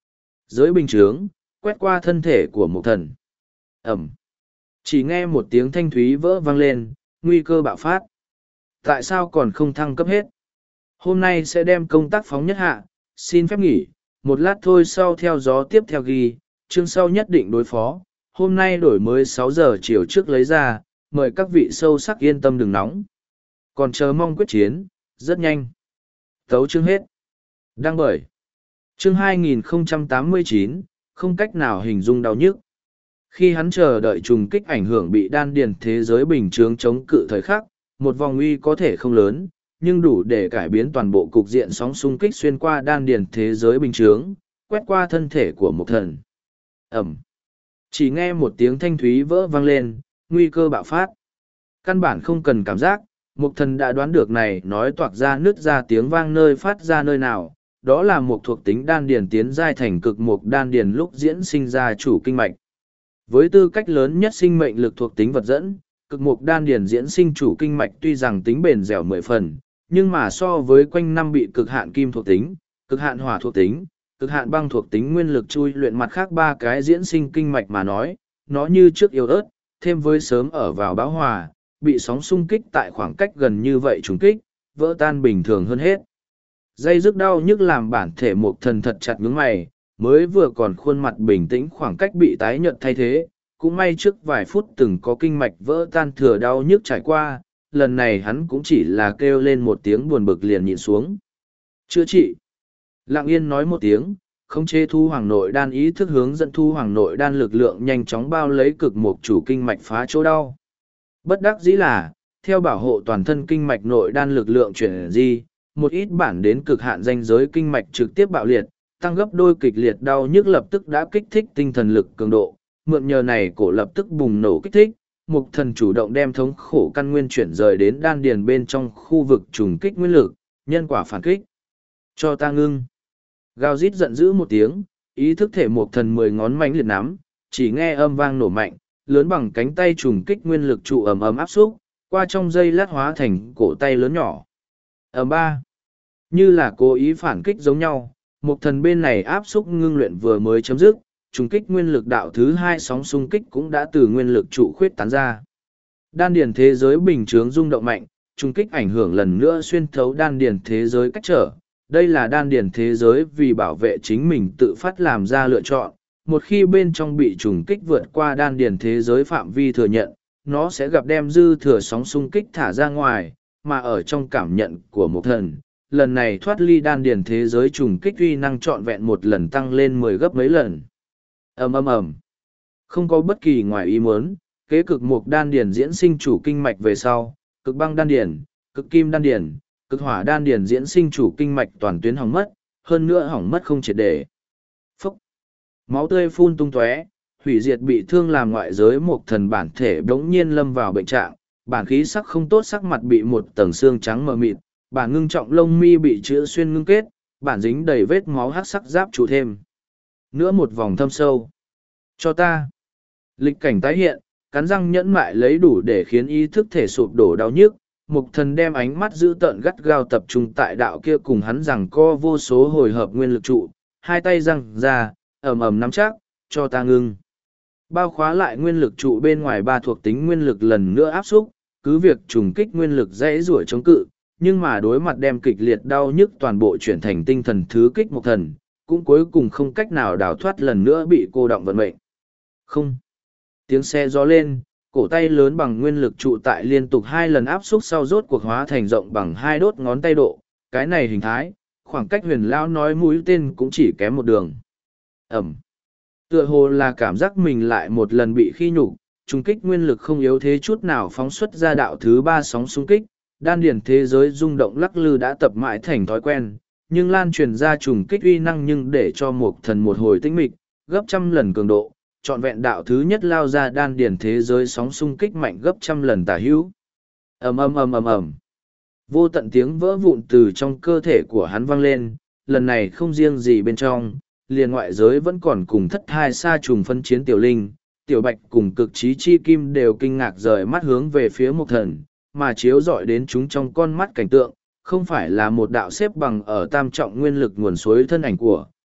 Giới bình chướng, quét qua thân thể của Mục Thần. Ẩm. Chỉ nghe một tiếng thanh thúy vỡ vang lên, nguy cơ bạo phát. Tại sao còn không thăng cấp hết? Hôm nay sẽ đem công tác phóng nhất hạ, xin phép nghỉ, một lát thôi sau theo gió tiếp theo ghi, chương sau nhất định đối phó. Hôm nay đổi mới sáu giờ chiều trước lấy ra, mời các vị sâu sắc yên tâm đừng nóng. Còn chờ mong quyết chiến, rất nhanh. Tấu chương hết. Đăng bởi. Chương hai nghìn không trăm tám mươi chín, không cách nào hình dung đau nhức. Khi hắn chờ đợi trùng kích ảnh hưởng bị đan điền thế giới bình chướng chống cự thời khắc, một vòng uy có thể không lớn, nhưng đủ để cải biến toàn bộ cục diện sóng xung kích xuyên qua đan điền thế giới bình chướng, quét qua thân thể của Mục Thần. Ẩm. Chỉ nghe một tiếng thanh thúy vỡ vang lên, nguy cơ bạo phát. Căn bản không cần cảm giác, Mục Thần đã đoán được này nói toạc ra nứt ra tiếng vang nơi phát ra nơi nào, đó là một thuộc tính đan điền tiến giai thành cực mục đan điền lúc diễn sinh ra chủ kinh mạch. Với tư cách lớn nhất sinh mệnh lực thuộc tính vật dẫn, cực mục đan điền diễn sinh chủ kinh mạch tuy rằng tính bền dẻo mười phần, nhưng mà so với quanh năm bị cực hạn kim thuộc tính, cực hạn hỏa thuộc tính, cực hạn băng thuộc tính nguyên lực chui luyện mặt khác ba cái diễn sinh kinh mạch mà nói, nó như trước yếu ớt, thêm với sớm ở vào bão hòa, bị sóng xung kích tại khoảng cách gần như vậy trùng kích, vỡ tan bình thường hơn hết. Dây dứt đau nhức làm bản thể Mục Thần thật chặt nhướng mày, mới vừa còn khuôn mặt bình tĩnh khoảng cách bị tái nhợt thay thế, cũng may trước vài phút từng có kinh mạch vỡ tan thừa đau nhức trải qua, lần này hắn cũng chỉ là kêu lên một tiếng buồn bực liền nhịn xuống. Chữa trị. Lặng yên nói một tiếng, khống chế thu hoàng nội đan ý thức hướng dẫn thu hoàng nội đan lực lượng nhanh chóng bao lấy cực mục chủ kinh mạch phá chỗ đau. Bất đắc dĩ là, theo bảo hộ toàn thân kinh mạch nội đan lực lượng chuyển di, một ít bản đến cực hạn danh giới kinh mạch trực tiếp bạo liệt, tăng gấp đôi kịch liệt đau nhức lập tức đã kích thích tinh thần lực cường độ, mượn nhờ này cổ lập tức bùng nổ kích thích, Mục Thần chủ động đem thống khổ căn nguyên chuyển rời đến đan điền bên trong khu vực trùng kích nguyên lực, nhân quả phản kích. Cho ta ngưng. Gào rít giận dữ một tiếng, ý thức thể Mục Thần mười ngón mãnh liệt nắm, chỉ nghe âm vang nổ mạnh, lớn bằng cánh tay trùng kích nguyên lực trụ ầm ầm áp xúc, qua trong giây lát hóa thành cổ tay lớn nhỏ. Ầm ba. Như là cố ý phản kích giống nhau, Mục Thần bên này áp xúc ngưng luyện vừa mới chấm dứt, trùng kích nguyên lực đạo thứ hai sóng xung kích cũng đã từ nguyên lực trụ khuyết tán ra. Đan điền thế giới bình chướng rung động mạnh, trùng kích ảnh hưởng lần nữa xuyên thấu đan điền thế giới cách trở. Đây là đan điền thế giới vì bảo vệ chính mình tự phát làm ra lựa chọn. Một khi bên trong bị trùng kích vượt qua đan điền thế giới phạm vi thừa nhận, nó sẽ gặp đem dư thừa sóng xung kích thả ra ngoài, mà ở trong cảm nhận của Mục Thần, lần này thoát ly đan điền thế giới trùng kích uy năng trọn vẹn một lần tăng lên mười gấp mấy lần. Ầm ầm ầm. Không có bất kỳ ngoài ý muốn, kế cực mục đan điền diễn sinh chủ kinh mạch về sau, cực băng đan điền, cực kim đan điền, cực hỏa đan điền diễn sinh chủ kinh mạch toàn tuyến hỏng mất, hơn nữa hỏng mất không triệt để. Phốc. Máu tươi phun tung tóe, hủy diệt bị thương làm ngoại giới Mục Thần bản thể bỗng nhiên lâm vào bệnh trạng, bản khí sắc không tốt, sắc mặt bị một tầng xương trắng mờ mịt, bản ngưng trọng lông mi bị chữa xuyên ngưng kết, bản dính đầy vết máu hắc sắc giáp trụ thêm. Nữa một vòng thâm sâu. Cho ta. Lịch cảnh tái hiện, cắn răng nhẫn mại lấy đủ để khiến ý thức thể sụp đổ đau nhức. Mục Thần đem ánh mắt giữ tợn gắt gao tập trung tại đạo kia cùng hắn rằng co vô số hồi hợp nguyên lực trụ, hai tay răng ra, ầm ầm nắm chắc, cho ta ngưng. Bao khóa lại nguyên lực trụ bên ngoài ba thuộc tính nguyên lực lần nữa áp xúc, cứ việc trùng kích nguyên lực dễ rủa chống cự, nhưng mà đối mặt đem kịch liệt đau nhức toàn bộ chuyển thành tinh thần thứ kích Mục Thần, cũng cuối cùng không cách nào đào thoát lần nữa bị cô động vận mệnh. Không. Tiếng xe gió lên, cổ tay lớn bằng nguyên lực trụ tại liên tục hai lần áp xúc sau rốt cuộc hóa thành rộng bằng hai đốt ngón tay độ, cái này hình thái, khoảng cách Huyền lão nói mũi tên cũng chỉ kém một đường. Ẩm. Tựa hồ là cảm giác mình lại một lần bị khi nhục, trung kích nguyên lực không yếu thế chút nào phóng xuất ra đạo thứ ba sóng xung kích, đan điển thế giới rung động lắc lư đã tập mãi thành thói quen, nhưng lan truyền ra trùng kích uy năng nhưng để cho Mục Thần một hồi tĩnh mịch, gấp trăm lần cường độ, trọn vẹn đạo thứ nhất lao ra đan điển thế giới sóng xung kích mạnh gấp trăm lần tả hữu. Ầm ầm ầm ầm ầm. Vô tận tiếng vỡ vụn từ trong cơ thể của hắn vang lên, lần này không riêng gì bên trong, liền ngoại giới vẫn còn cùng thất thai xa trùng phân chiến tiểu linh, tiểu bạch cùng cực trí chi kim đều kinh ngạc rời mắt hướng về phía Mục Thần, mà chiếu rọi đến chúng trong con mắt cảnh tượng, không phải là một đạo xếp bằng ở tam trọng nguyên lực nguồn suối thân ảnh của,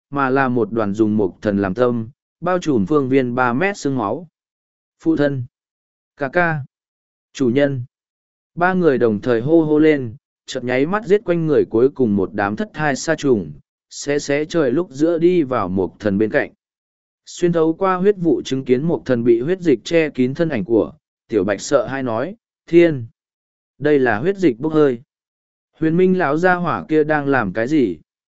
mà là một đoàn dùng mộc thần làm tâm, bao trùm phương viên ba mét xương máu. Phụ thân, ca ca, chủ nhân. Ba người đồng thời hô hô lên, chợt nháy mắt giết quanh người cuối cùng một đám thất thai sa trùng, xé xé trời lúc giữa đi vào mộc thần bên cạnh. Xuyên thấu qua huyết vụ chứng kiến mộc thần bị huyết dịch che kín thân ảnh của, tiểu bạch sợ hai nói, thiên, đây là huyết dịch bốc hơi. Huyền minh lão gia hỏa kia đang làm cái gì?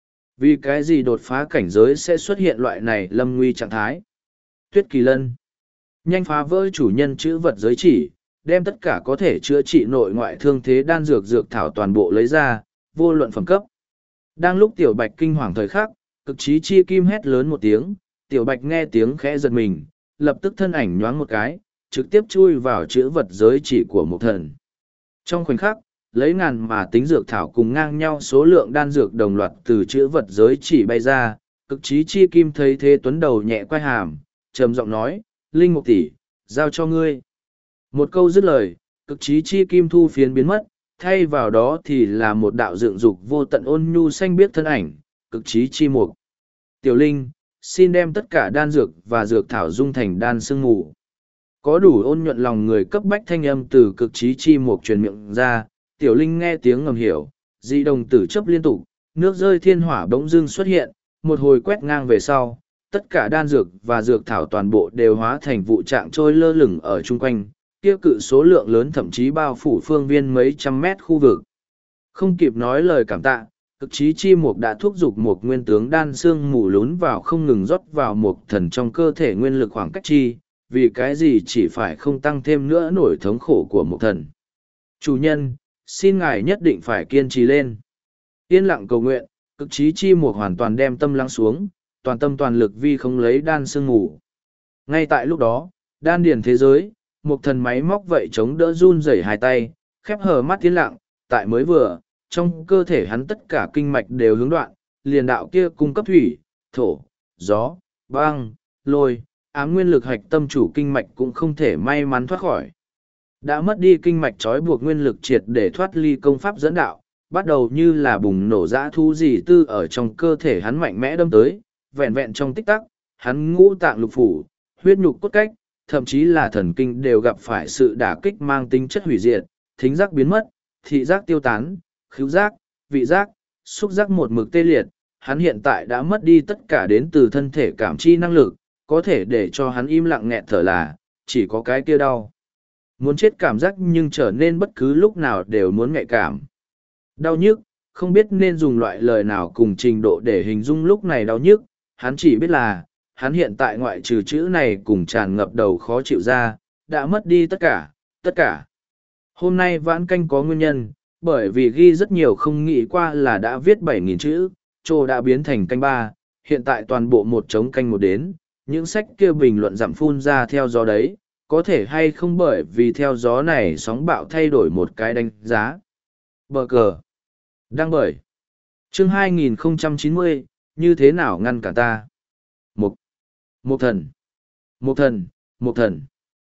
Vì cái gì đột phá cảnh giới sẽ xuất hiện loại này lâm nguy trạng thái? Tuyết kỳ lân, nhanh phá vỡ chủ nhân chữ vật giới chỉ, đem tất cả có thể chữa trị nội ngoại thương thế đan dược dược thảo toàn bộ lấy ra, vô luận phẩm cấp. Đang lúc tiểu bạch kinh hoàng thời khắc, cực trí chi kim hét lớn một tiếng, tiểu bạch nghe tiếng khẽ giật mình, lập tức thân ảnh nhoáng một cái, trực tiếp chui vào chữ vật giới chỉ của một thần. Trong khoảnh khắc, lấy ngàn mà tính dược thảo cùng ngang nhau số lượng đan dược đồng loạt từ chữ vật giới chỉ bay ra, cực trí chi kim thấy thế tuấn đầu nhẹ quay hàm, trầm giọng nói, Linh Mục tỷ, giao cho ngươi. Một câu dứt lời, cực trí chi kim thu phiến biến mất, thay vào đó thì là một đạo dựng dục vô tận ôn nhu xanh biếc thân ảnh, cực trí chi mục. Tiểu Linh, xin đem tất cả đan dược và dược thảo dung thành đan sương mù. Có đủ ôn nhuận lòng người cấp bách thanh âm từ cực trí chi mục truyền miệng ra, Tiểu Linh nghe tiếng ngầm hiểu, dị đồng tử chấp liên tục, nước rơi thiên hỏa bỗng dưng xuất hiện, một hồi quét ngang về sau, tất cả đan dược và dược thảo toàn bộ đều hóa thành vụ trạng trôi lơ lửng ở chung quanh, kia cự số lượng lớn thậm chí bao phủ phương viên mấy trăm mét khu vực. Không kịp nói lời cảm tạ, cực trí chi mục đã thúc giục một nguyên tướng đan xương mù lún vào không ngừng rót vào một thần trong cơ thể nguyên lực khoảng cách chi, vì cái gì chỉ phải không tăng thêm nữa nổi thống khổ của một thần. Chủ nhân, xin ngài nhất định phải kiên trì lên. Yên lặng cầu nguyện, cực trí chi mục hoàn toàn đem tâm lắng xuống, toàn tâm toàn lực vi không lấy đan xương mù. Ngay tại lúc đó, đan điển thế giới, một thần máy móc vậy chống đỡ run rẩy hai tay, khép hờ mắt tiến lặng, tại mới vừa, trong cơ thể hắn tất cả kinh mạch đều hướng đoạn, liền đạo kia cung cấp thủy, thổ, gió, băng, lôi, ám nguyên lực hạch tâm chủ kinh mạch cũng không thể may mắn thoát khỏi. Đã mất đi kinh mạch trói buộc nguyên lực triệt để thoát ly công pháp dẫn đạo, bắt đầu như là bùng nổ dã thu gì tư ở trong cơ thể hắn mạnh mẽ đâm tới, vẹn vẹn trong tích tắc, hắn ngũ tạng lục phủ, huyết nhục cốt cách, thậm chí là thần kinh đều gặp phải sự đả kích mang tính chất hủy diệt, thính giác biến mất, thị giác tiêu tán, khứu giác, vị giác, xúc giác một mực tê liệt, hắn hiện tại đã mất đi tất cả đến từ thân thể cảm chi năng lực, có thể để cho hắn im lặng nghẹn thở là, chỉ có cái kia đau. Muốn chết cảm giác nhưng trở nên bất cứ lúc nào đều muốn nhạy cảm. Đau nhức, không biết nên dùng loại lời nào cùng trình độ để hình dung lúc này đau nhức, hắn chỉ biết là, hắn hiện tại ngoại trừ chữ này cùng tràn ngập đầu khó chịu ra, đã mất đi tất cả, tất cả. Hôm nay vãn canh có nguyên nhân, bởi vì ghi rất nhiều không nghĩ qua là đã viết bảy nghìn chữ, trô đã biến thành canh ba, hiện tại toàn bộ một trống canh một đến, những sách kia bình luận giảm phun ra theo gió đấy, có thể hay không bởi vì theo gió này sóng bạo thay đổi một cái đánh giá. Bờ cờ. Đăng bởi. Chương hai nghìn không trăm chín mươi, như thế nào ngăn cả ta? Một. Một thần. Một thần. Một thần.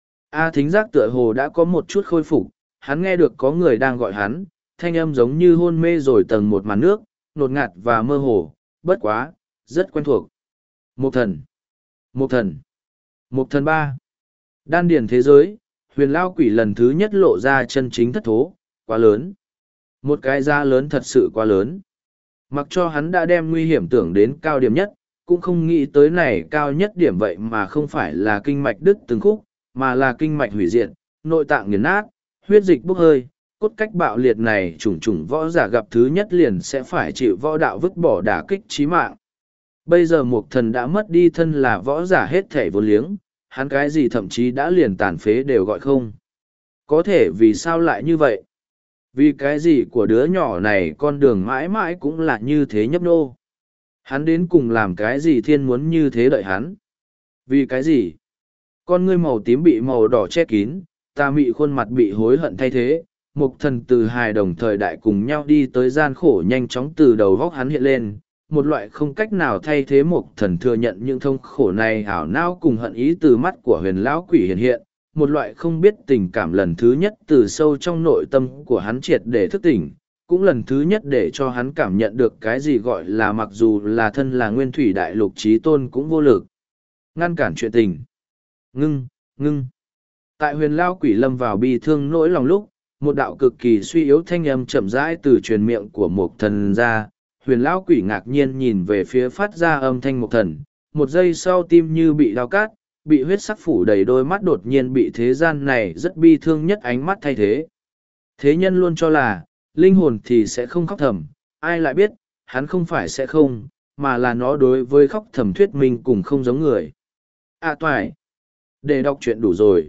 A thính giác tựa hồ đã có một chút khôi phục, hắn nghe được có người đang gọi hắn, thanh âm giống như hôn mê rồi tầng một màn nước, nột ngạt và mơ hồ, bất quá, rất quen thuộc. Một thần. Một thần. Một thần ba. Đan điển thế giới, huyền lao quỷ lần thứ nhất lộ ra chân chính thất thố, quá lớn. Một cái giá lớn thật sự quá lớn. Mặc cho hắn đã đem nguy hiểm tưởng đến cao điểm nhất, cũng không nghĩ tới này cao nhất điểm vậy mà không phải là kinh mạch đứt từng khúc, mà là kinh mạch hủy diệt, nội tạng nghiền nát, huyết dịch bốc hơi, cốt cách bạo liệt này trùng trùng võ giả gặp thứ nhất liền sẽ phải chịu võ đạo vứt bỏ đả kích chí mạng. Bây giờ một thần đã mất đi thân là võ giả hết thể vô liếng, hắn cái gì thậm chí đã liền tàn phế đều gọi không. Có thể vì sao lại như vậy? Vì cái gì của đứa nhỏ này con đường mãi mãi cũng là như thế nhấp nô. Hắn đến cùng làm cái gì thiên muốn như thế đợi hắn? Vì cái gì? Con ngươi màu tím bị màu đỏ che kín, ta mị khuôn mặt bị hối hận thay thế, một thần từ hài đồng thời đại cùng nhau đi tới gian khổ nhanh chóng từ đầu góc hắn hiện lên, một loại không cách nào thay thế một thần thừa nhận những thông khổ này ảo não cùng hận ý từ mắt của huyền lão quỷ hiện hiện, một loại không biết tình cảm lần thứ nhất từ sâu trong nội tâm của hắn triệt để thức tỉnh, cũng lần thứ nhất để cho hắn cảm nhận được cái gì gọi là mặc dù là thân là nguyên thủy đại lục trí tôn cũng vô lực. Ngăn cản chuyện tình. Ngưng, ngưng. Tại huyền lao quỷ lâm vào bi thương nỗi lòng lúc, một đạo cực kỳ suy yếu thanh âm chậm rãi từ truyền miệng của một thần ra. Huyền lao quỷ ngạc nhiên nhìn về phía phát ra âm thanh một thần, một giây sau tim như bị đau cát, bị huyết sắc phủ đầy đôi mắt đột nhiên bị thế gian này rất bi thương nhất ánh mắt thay thế. Thế nhân luôn cho là, linh hồn thì sẽ không khóc thầm, ai lại biết, hắn không phải sẽ không, mà là nó đối với khóc thầm thuyết minh cùng không giống người. À toài, để đọc chuyện đủ rồi.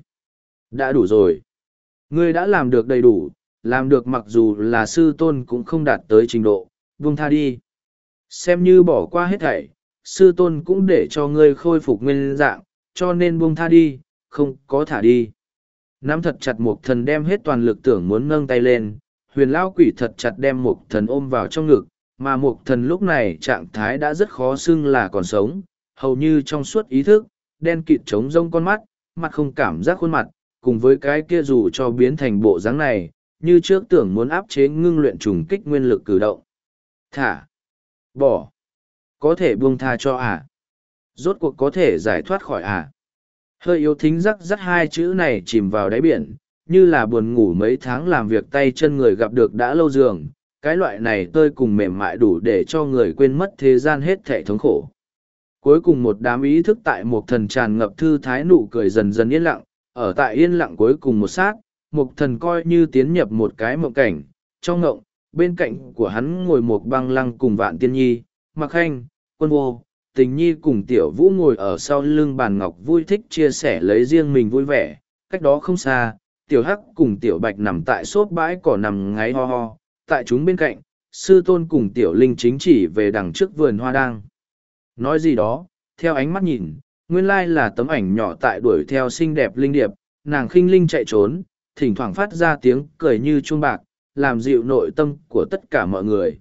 Đã đủ rồi. Ngươi đã làm được đầy đủ, làm được mặc dù là sư tôn cũng không đạt tới trình độ, buông tha đi. Xem như bỏ qua hết thảy, sư tôn cũng để cho ngươi khôi phục nguyên dạng, cho nên buông tha đi, không có thả đi. Nắm thật chặt Mục Thần đem hết toàn lực tưởng muốn nâng tay lên, huyền lão quỷ thật chặt đem Mục Thần ôm vào trong ngực, mà Mục Thần lúc này trạng thái đã rất khó xưng là còn sống, hầu như trong suốt ý thức, đen kịt trống rông con mắt, mặt không cảm giác khuôn mặt, cùng với cái kia dù cho biến thành bộ dáng này, như trước tưởng muốn áp chế ngưng luyện trùng kích nguyên lực cử động. Thả, bỏ, có thể buông tha cho à? Rốt cuộc có thể giải thoát khỏi à? Hơi yếu thính rắc rắc hai chữ này chìm vào đáy biển, như là buồn ngủ mấy tháng làm việc tay chân người gặp được đã lâu giường, cái loại này tơi cùng mềm mại đủ để cho người quên mất thế gian hết thảy thống khổ. Cuối cùng một đám ý thức tại một thần tràn ngập thư thái nụ cười dần dần yên lặng, ở tại yên lặng cuối cùng một sát, một thần coi như tiến nhập một cái mộng cảnh, trong ngộng, bên cạnh của hắn ngồi một băng lăng cùng Vạn Tiên Nhi, Mặc Khanh, Quân Vô, Tình Nhi cùng Tiểu Vũ ngồi ở sau lưng bàn ngọc vui thích chia sẻ lấy riêng mình vui vẻ, cách đó không xa, Tiểu Hắc cùng Tiểu Bạch nằm tại xốp bãi cỏ nằm ngáy ho ho, tại chúng bên cạnh, Sư Tôn cùng Tiểu Linh chính chỉ về đằng trước vườn hoa đang. Nói gì đó, theo ánh mắt nhìn, nguyên lai là tấm ảnh nhỏ tại đuổi theo xinh đẹp linh điệp, nàng khinh linh chạy trốn, thỉnh thoảng phát ra tiếng cười như chuông bạc, làm dịu nội tâm của tất cả mọi người.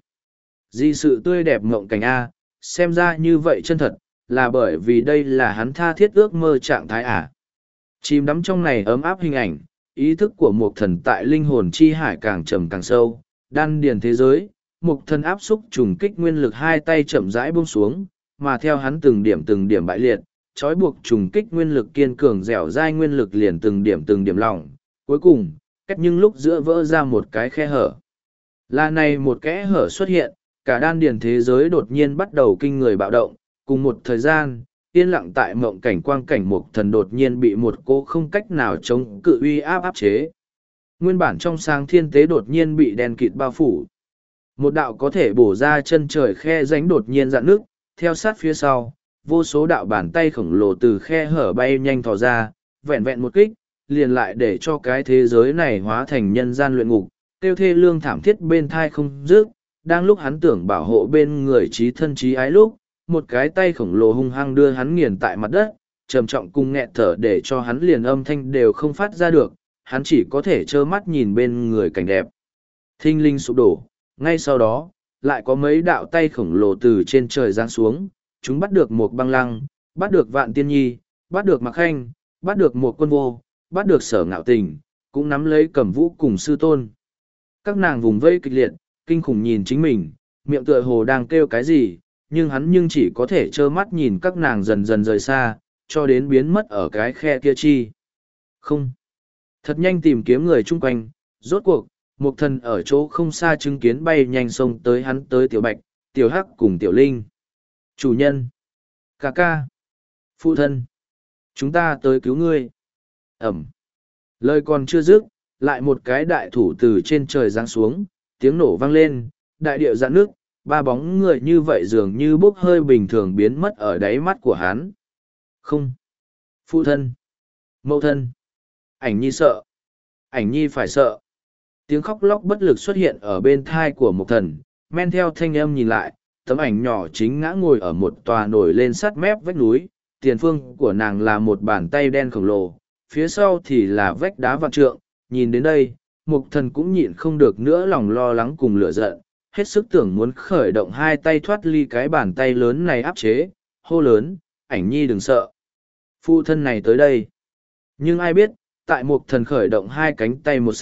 Di sự tươi đẹp ngộng cảnh A, xem ra như vậy chân thật, là bởi vì đây là hắn tha thiết ước mơ trạng thái à. Chìm đắm trong này ấm áp hình ảnh, ý thức của một thần tại linh hồn chi hải càng trầm càng sâu, đan điền thế giới, một thần áp xúc trùng kích nguyên lực hai tay chậm rãi buông xuống, mà theo hắn từng điểm từng điểm bại liệt, trói buộc trùng kích nguyên lực kiên cường dẻo dai nguyên lực liền từng điểm từng điểm lỏng, cuối cùng, cách nhưng lúc giữa vỡ ra một cái khe hở. Là này một kẽ hở xuất hiện, cả đan điền thế giới đột nhiên bắt đầu kinh người bạo động, cùng một thời gian, yên lặng tại mộng cảnh quang cảnh một thần đột nhiên bị một cô không cách nào chống cự uy áp áp chế. Nguyên bản trong sáng thiên tế đột nhiên bị đen kịt bao phủ. Một đạo có thể bổ ra chân trời khe rãnh đột nhiên dạn nước, theo sát phía sau, vô số đạo bàn tay khổng lồ từ khe hở bay nhanh thò ra, vẹn vẹn một kích, liền lại để cho cái thế giới này hóa thành nhân gian luyện ngục, tiêu thê lương thảm thiết bên thai không dứt. Đang lúc hắn tưởng bảo hộ bên người trí thân trí ái lúc, một cái tay khổng lồ hung hăng đưa hắn nghiền tại mặt đất, trầm trọng cùng nghẹt thở để cho hắn liền âm thanh đều không phát ra được, hắn chỉ có thể trơ mắt nhìn bên người cảnh đẹp. Thinh linh sụp đổ, ngay sau đó, lại có mấy đạo tay khổng lồ từ trên trời giáng xuống, chúng bắt được một băng lăng, bắt được Vạn Tiên Nhi, bắt được Mặc Khanh, bắt được một Quân Vô, bắt được Sở Ngạo Tình, cũng nắm lấy Cẩm Vũ cùng Sư Tôn. Các nàng vùng vây kịch liệt, kinh khủng nhìn chính mình, miệng tựa hồ đang kêu cái gì, nhưng hắn nhưng chỉ có thể trơ mắt nhìn các nàng dần dần rời xa, cho đến biến mất ở cái khe kia chi. Không. Thật nhanh tìm kiếm người chung quanh, rốt cuộc, một thần ở chỗ không xa chứng kiến bay nhanh xông tới hắn tới Tiểu Bạch, Tiểu Hắc cùng Tiểu Linh. Chủ nhân. Ca ca. Phụ thân. Chúng ta tới cứu ngươi. Ẩm. Lời còn chưa dứt, lại một cái đại thủ từ trên trời giáng xuống, tiếng nổ vang lên, đại điệu dạn nước, ba bóng người như vậy dường như bốc hơi bình thường biến mất ở đáy mắt của hắn. Không. Phụ thân. Mẫu thân. Ảnh nhi sợ. Ảnh nhi phải sợ. Tiếng khóc lóc bất lực xuất hiện ở bên thai của một thần, men theo thanh âm nhìn lại, tấm ảnh nhỏ chính ngã ngồi ở một tòa nổi lên sát mép vách núi, tiền phương của nàng là một bàn tay đen khổng lồ, phía sau thì là vách đá vạn trượng, nhìn đến đây, mục thần cũng nhịn không được nữa lòng lo lắng cùng lửa giận, hết sức tưởng muốn khởi động hai tay thoát ly cái bàn tay lớn này áp chế, hô lớn, ảnh nhi đừng sợ. Phụ thân này tới đây. Nhưng ai biết, tại mục thần khởi động hai cánh tay một sát,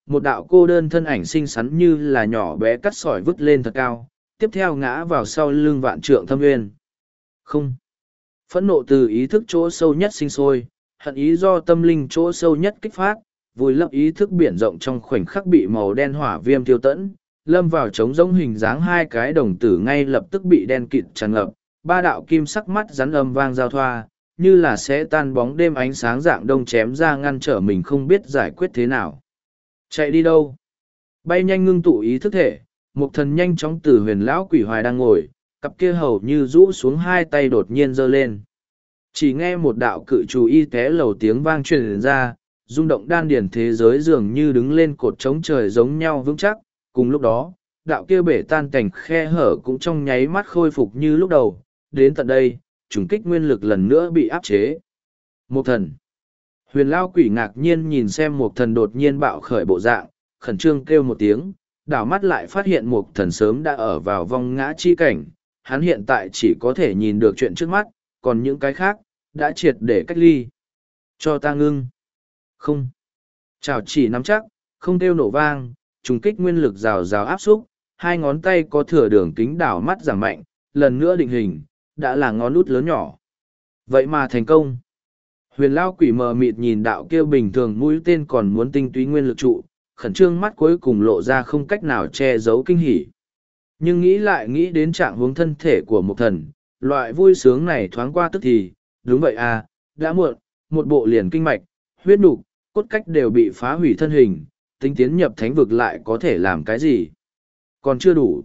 một đạo cô đơn thân ảnh xinh xắn như là nhỏ bé cắt sỏi vứt lên thật cao, tiếp theo ngã vào sau lưng vạn trượng thâm nguyên. Không. Phẫn nộ từ ý thức chỗ sâu nhất sinh sôi, hận ý do tâm linh chỗ sâu nhất kích phát, vùi lấp ý thức biển rộng trong khoảnh khắc bị màu đen hỏa viêm tiêu tẫn, lâm vào trống rỗng hình dáng hai cái đồng tử ngay lập tức bị đen kịt tràn ngập, ba đạo kim sắc mắt rắn âm vang giao thoa, như là sẽ tan bóng đêm ánh sáng dạng đông chém ra ngăn trở mình không biết giải quyết thế nào. Chạy đi đâu? Bay nhanh ngưng tụ ý thức thể, một thần nhanh chóng từ huyền lão quỷ hoài đang ngồi, cặp kia hầu như rũ xuống hai tay đột nhiên giơ lên. Chỉ nghe một đạo cự chú y té lầu tiếng vang truyền ra, rung động đan điển thế giới dường như đứng lên cột trống trời giống nhau vững chắc. Cùng lúc đó, đạo kia bể tan cảnh khe hở cũng trong nháy mắt khôi phục như lúc đầu. Đến tận đây, trùng kích nguyên lực lần nữa bị áp chế. Một thần. Huyền lao quỷ ngạc nhiên nhìn xem một thần đột nhiên bạo khởi bộ dạng, khẩn trương kêu một tiếng, đảo mắt lại phát hiện một thần sớm đã ở vào vong ngã chi cảnh. Hắn hiện tại chỉ có thể nhìn được chuyện trước mắt, còn những cái khác, đã triệt để cách ly. Cho ta ngưng. Không. Chào chỉ nắm chắc, không kêu nổ vang, trùng kích nguyên lực rào rào áp xúc, hai ngón tay có thừa đường kính đảo mắt giảm mạnh, lần nữa định hình, đã là ngón út lớn nhỏ. Vậy mà thành công. Huyền lao quỷ mờ mịt nhìn đạo kia bình thường mũi tên còn muốn tinh túy nguyên lực trụ, khẩn trương mắt cuối cùng lộ ra không cách nào che giấu kinh hỉ. Nhưng nghĩ lại nghĩ đến trạng huống thân thể của một thần, loại vui sướng này thoáng qua tức thì, đúng vậy à, đã muộn, một bộ liền kinh mạch, huyết nục, cốt cách đều bị phá hủy thân hình, tính tiến nhập thánh vực lại có thể làm cái gì? Còn chưa đủ.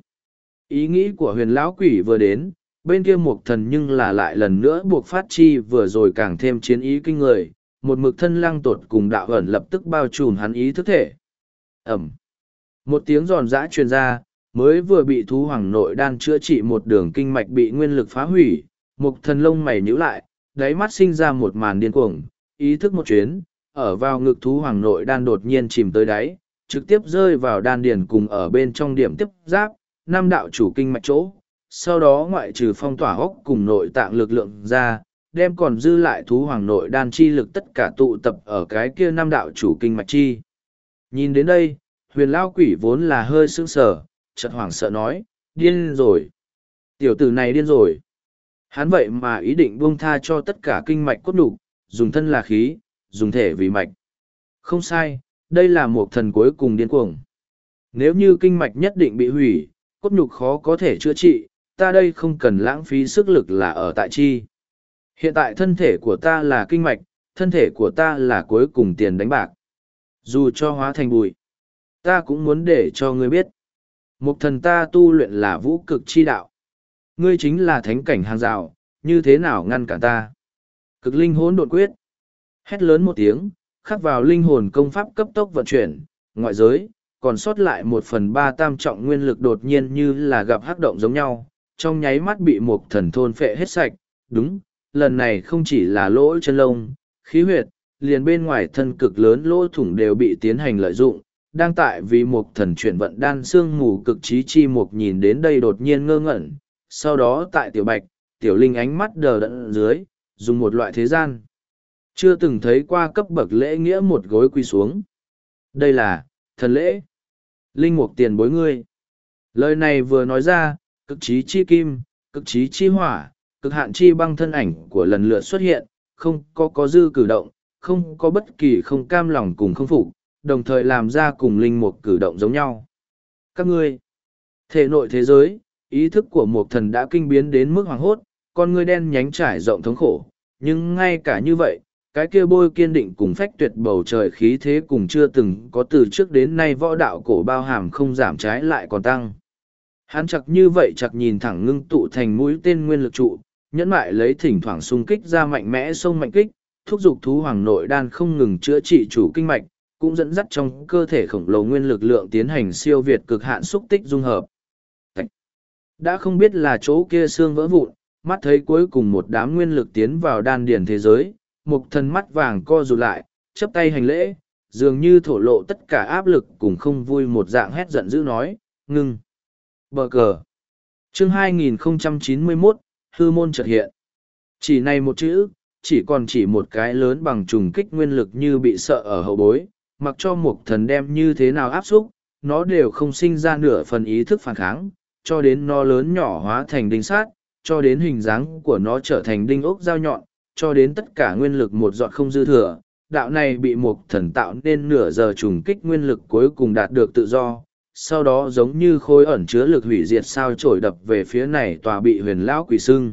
Ý nghĩ của huyền lão quỷ vừa đến, bên kia một thần nhưng là lại lần nữa buộc phát chi vừa rồi càng thêm chiến ý kinh người, một mực thân lăng tột cùng đạo ẩn lập tức bao trùm hắn ý thức thể. Ẩm. Một tiếng giòn giã truyền ra, mới vừa bị thú hoàng nội đan chữa trị một đường kinh mạch bị nguyên lực phá hủy, một thần lông mày nhíu lại, đáy mắt sinh ra một màn điên cuồng, ý thức một chuyến, ở vào ngực thú hoàng nội đan đột nhiên chìm tới đáy, trực tiếp rơi vào đan điền cùng ở bên trong điểm tiếp giáp, năm đạo chủ kinh mạch chỗ, sau đó ngoại trừ phong tỏa hốc cùng nội tạng lực lượng ra, đem còn dư lại thú hoàng nội đan chi lực tất cả tụ tập ở cái kia năm đạo chủ kinh mạch chi. Nhìn đến đây, huyền lao quỷ vốn là hơi sững sờ, chợt hoảng sợ nói, điên rồi. Tiểu tử này điên rồi. Hắn vậy mà ý định buông tha cho tất cả kinh mạch cốt đục, dùng thân là khí, dùng thể vì mạch. Không sai, đây là một thần cuối cùng điên cuồng. Nếu như kinh mạch nhất định bị hủy, cốt nhục khó có thể chữa trị, ta đây không cần lãng phí sức lực là ở tại chi. Hiện tại thân thể của ta là kinh mạch, thân thể của ta là cuối cùng tiền đánh bạc. Dù cho hóa thành bụi, ta cũng muốn để cho ngươi biết. Một thần ta tu luyện là vũ cực chi đạo. Ngươi chính là thánh cảnh hàng rào, như thế nào ngăn cản ta? Cực linh hỗn độn quyết. Hét lớn một tiếng, khắc vào linh hồn công pháp cấp tốc vận chuyển, ngoại giới, còn sót lại một phần ba tam trọng nguyên lực đột nhiên như là gặp hắc động giống nhau, trong nháy mắt bị một thần thôn phệ hết sạch. Đúng, lần này không chỉ là lỗ chân lông, khí huyệt, liền bên ngoài thân cực lớn lỗ thủng đều bị tiến hành lợi dụng. Đang tại vì một thần chuyển vận đan xương mù cực trí chi mục nhìn đến đây đột nhiên ngơ ngẩn, sau đó tại tiểu bạch, tiểu linh ánh mắt đờ đẫn dưới, dùng một loại thế gian. Chưa từng thấy qua cấp bậc lễ nghĩa một gối quy xuống. Đây là, thần lễ. Linh mục tiền bối ngươi. Lời này vừa nói ra, cực trí chi kim, cực trí chi hỏa, cực hạn chi băng thân ảnh của lần lượt xuất hiện, không có có dư cử động, không có bất kỳ không cam lòng cùng không phục, đồng thời làm ra cùng linh mục cử động giống nhau. Các ngươi, thể nội thế giới, ý thức của một thần đã kinh biến đến mức hoàng hốt, con ngươi đen nhánh trải rộng thống khổ, nhưng ngay cả như vậy, cái kia bôi kiên định cùng phách tuyệt bầu trời khí thế cùng chưa từng có từ trước đến nay võ đạo cổ bao hàm không giảm trái lại còn tăng. Hắn chặt như vậy chặt nhìn thẳng ngưng tụ thành mũi tên nguyên lực trụ, nhẫn mại lấy thỉnh thoảng xung kích ra mạnh mẽ sông mạnh kích, thúc giục thú hoàng nội đan không ngừng chữa trị chủ kinh mạch, cũng dẫn dắt trong cơ thể khổng lồ nguyên lực lượng tiến hành siêu việt cực hạn xúc tích dung hợp. Đã không biết là chỗ kia xương vỡ vụn, mắt thấy cuối cùng một đám nguyên lực tiến vào đan điển thế giới, mục thần mắt vàng co rụt lại, chấp tay hành lễ, dường như thổ lộ tất cả áp lực cùng không vui một dạng hét giận dữ nói, ngưng. Bờ cờ. Chương hai nghìn không trăm chín mươi mốt, hư môn chợt hiện. Chỉ này một chữ, chỉ còn chỉ một cái lớn bằng trùng kích nguyên lực như bị sợ ở hậu bối, mặc cho Mục Thần đem như thế nào áp xúc, nó đều không sinh ra nửa phần ý thức phản kháng, cho đến nó lớn nhỏ hóa thành đinh sát, cho đến hình dáng của nó trở thành đinh ốc dao nhọn, cho đến tất cả nguyên lực một giọt không dư thừa. Đạo này bị Mục Thần tạo nên nửa giờ trùng kích nguyên lực cuối cùng đạt được tự do, sau đó giống như khối ẩn chứa lực hủy diệt sao trổi đập về phía này tòa bị huyền lão quỷ sưng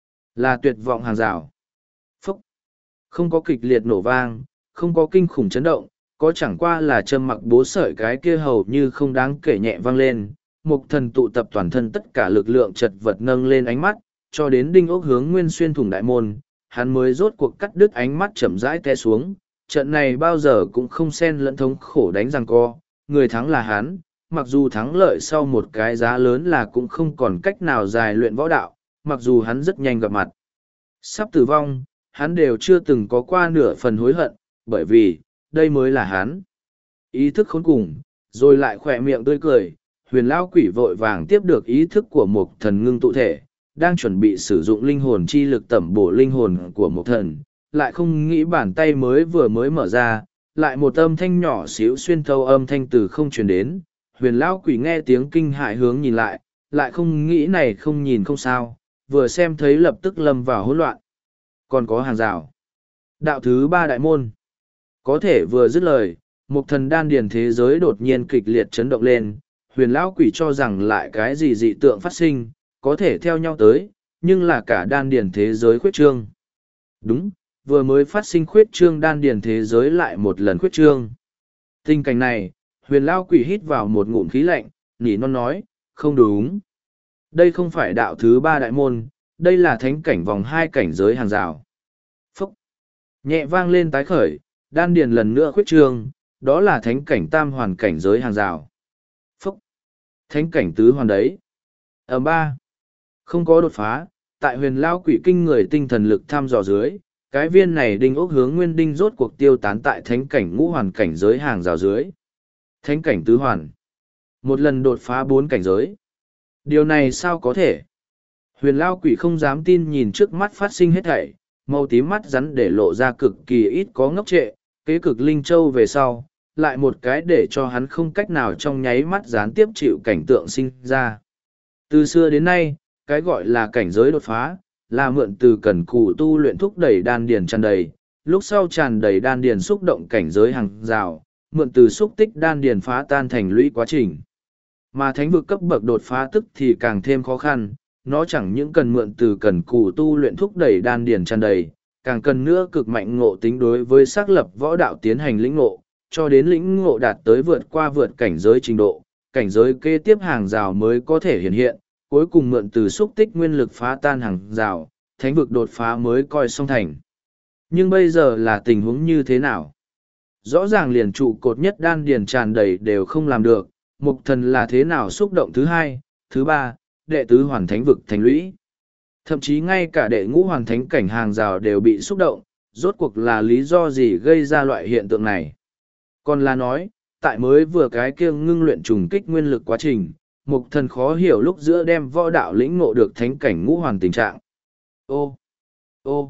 là tuyệt vọng hàng rào. Phúc! Không có kịch liệt nổ vang, không có kinh khủng chấn động, có chẳng qua là châm mặc bố sợi cái kia hầu như không đáng kể nhẹ vang lên. Mục Thần tụ tập toàn thân tất cả lực lượng chật vật nâng lên ánh mắt, cho đến đinh ốc hướng nguyên xuyên thủng đại môn, hắn mới rốt cuộc cắt đứt ánh mắt chậm rãi té xuống. Trận này bao giờ cũng không xen lẫn thống khổ đánh răng co, người thắng là hắn, mặc dù thắng lợi sau một cái giá lớn là cũng không còn cách nào dài luyện võ đạo, mặc dù hắn rất nhanh gặp mặt. Sắp tử vong, hắn đều chưa từng có qua nửa phần hối hận, bởi vì, đây mới là hắn. Ý thức khốn cùng, rồi lại khỏe miệng tươi cười, huyền lão quỷ vội vàng tiếp được ý thức của Mục Thần ngưng tụ thể, đang chuẩn bị sử dụng linh hồn chi lực tẩm bổ linh hồn của Mục Thần, lại không nghĩ bàn tay mới vừa mới mở ra, lại một âm thanh nhỏ xíu xuyên thấu âm thanh từ không truyền đến. Huyền lão quỷ nghe tiếng kinh hại hướng nhìn lại, lại không nghĩ này không nhìn không sao, vừa xem thấy lập tức lâm vào hỗn loạn. Còn có hàng rào. Đạo thứ ba đại môn. Có thể vừa dứt lời, Mục Thần đan điền thế giới đột nhiên kịch liệt chấn động lên, huyền lão quỷ cho rằng lại cái gì dị tượng phát sinh, có thể theo nhau tới, nhưng là cả đan điền thế giới khuyết trương. Đúng, vừa mới phát sinh khuyết trương đan điền thế giới lại một lần khuyết trương. Tình cảnh này, huyền lão quỷ hít vào một ngụm khí lạnh, nỉ non nói, không đúng. Đây không phải đạo thứ ba đại môn, đây là thánh cảnh vòng hai cảnh giới hàng rào. Phúc! Nhẹ vang lên tái khởi, đan điền lần nữa khuyết trương, đó là thánh cảnh tam hoàn cảnh giới hàng rào. Phúc! Thánh cảnh tứ hoàn đấy. Ở ba, không có đột phá, tại huyền lao quỷ kinh người tinh thần lực tham dò dưới, cái viên này đinh ốc hướng nguyên đinh rốt cuộc tiêu tán tại thánh cảnh ngũ hoàn cảnh giới hàng rào dưới. Thánh cảnh tứ hoàn. Một lần đột phá bốn cảnh giới. Điều này sao có thể? Huyền lao quỷ không dám tin nhìn trước mắt phát sinh hết thảy, màu tím mắt rắn để lộ ra cực kỳ ít có ngốc trệ, kế cực linh châu về sau, lại một cái để cho hắn không cách nào trong nháy mắt gián tiếp chịu cảnh tượng sinh ra. Từ xưa đến nay, cái gọi là cảnh giới đột phá, là mượn từ cần cù tu luyện thúc đẩy đan điền tràn đầy, lúc sau tràn đầy đan điền xúc động cảnh giới hàng rào, mượn từ xúc tích đan điền phá tan thành lũy quá trình. Mà thánh vực cấp bậc đột phá tức thì càng thêm khó khăn, nó chẳng những cần mượn từ cần cù tu luyện thúc đẩy đan điền tràn đầy, càng cần nữa cực mạnh ngộ tính đối với xác lập võ đạo tiến hành lĩnh ngộ, cho đến lĩnh ngộ đạt tới vượt qua vượt cảnh giới trình độ, cảnh giới kế tiếp hàng rào mới có thể hiện hiện, cuối cùng mượn từ xúc tích nguyên lực phá tan hàng rào, thánh vực đột phá mới coi xong thành. Nhưng bây giờ là tình huống như thế nào? Rõ ràng liền trụ cột nhất đan điền tràn đầy đều không làm được, Mục Thần là thế nào xúc động thứ hai, thứ ba, đệ tứ hoàn thánh vực thành lũy. Thậm chí ngay cả đệ ngũ hoàn thánh cảnh hàng rào đều bị xúc động, rốt cuộc là lý do gì gây ra loại hiện tượng này. Còn là nói, tại mới vừa cái kia ngưng luyện trùng kích nguyên lực quá trình, Mục Thần khó hiểu lúc giữa đem võ đạo lĩnh ngộ được thánh cảnh ngũ hoàn tình trạng. Ô, ô,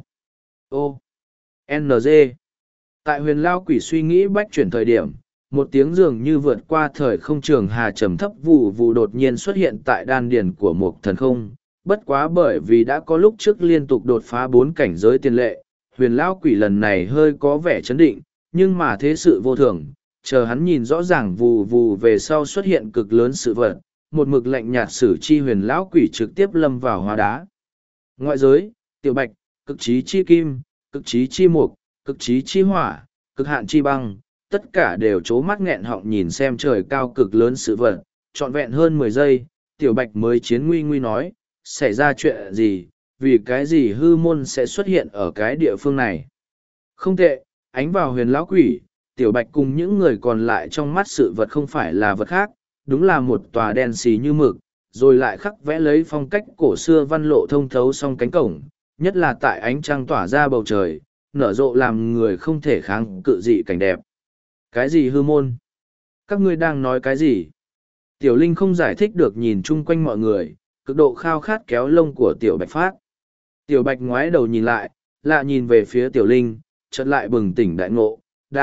ô, en giê. Tại huyền lao quỷ suy nghĩ bách chuyển thời điểm, một tiếng dường như vượt qua thời không trường hà trầm thấp vụ vụ đột nhiên xuất hiện tại đan điền của Mục Thần không. Bất quá bởi vì đã có lúc trước liên tục đột phá bốn cảnh giới tiền lệ, huyền lao quỷ lần này hơi có vẻ chấn định, nhưng mà thế sự vô thường, chờ hắn nhìn rõ ràng vù vù về sau xuất hiện cực lớn sự vật, một mực lạnh nhạt sử chi huyền lão quỷ trực tiếp lâm vào hóa đá. Ngoại giới, tiểu bạch, cực trí chi kim, cực trí chi mục, cực trí chi hỏa, cực hạn chi băng, tất cả đều c h ố mắt nghẹn họng nhìn xem trời cao cực lớn sự vật, trọn vẹn hơn mười giây, tiểu bạch mới chiến nguy nguy nói, xảy ra chuyện gì, vì cái gì hư môn sẽ xuất hiện ở cái địa phương này. Không tệ, ánh vào huyền lão quỷ, tiểu bạch cùng những người còn lại trong mắt sự vật không phải là vật khác, đúng là một tòa đen xì như mực, rồi lại khắc vẽ lấy phong cách cổ xưa văn lộ thông thấu song cánh cổng, nhất là tại ánh trăng tỏa ra bầu trời, nở rộ làm người không thể kháng cự dị cảnh đẹp. Cái gì hư môn? Các ngươi đang nói cái gì? Tiểu Linh không giải thích được nhìn chung quanh mọi người, cực độ khao khát kéo lông của Tiểu Bạch phát. Tiểu Bạch ngoái đầu nhìn lại, lạ nhìn về phía Tiểu Linh, chợt lại bừng tỉnh đại ngộ, đạo,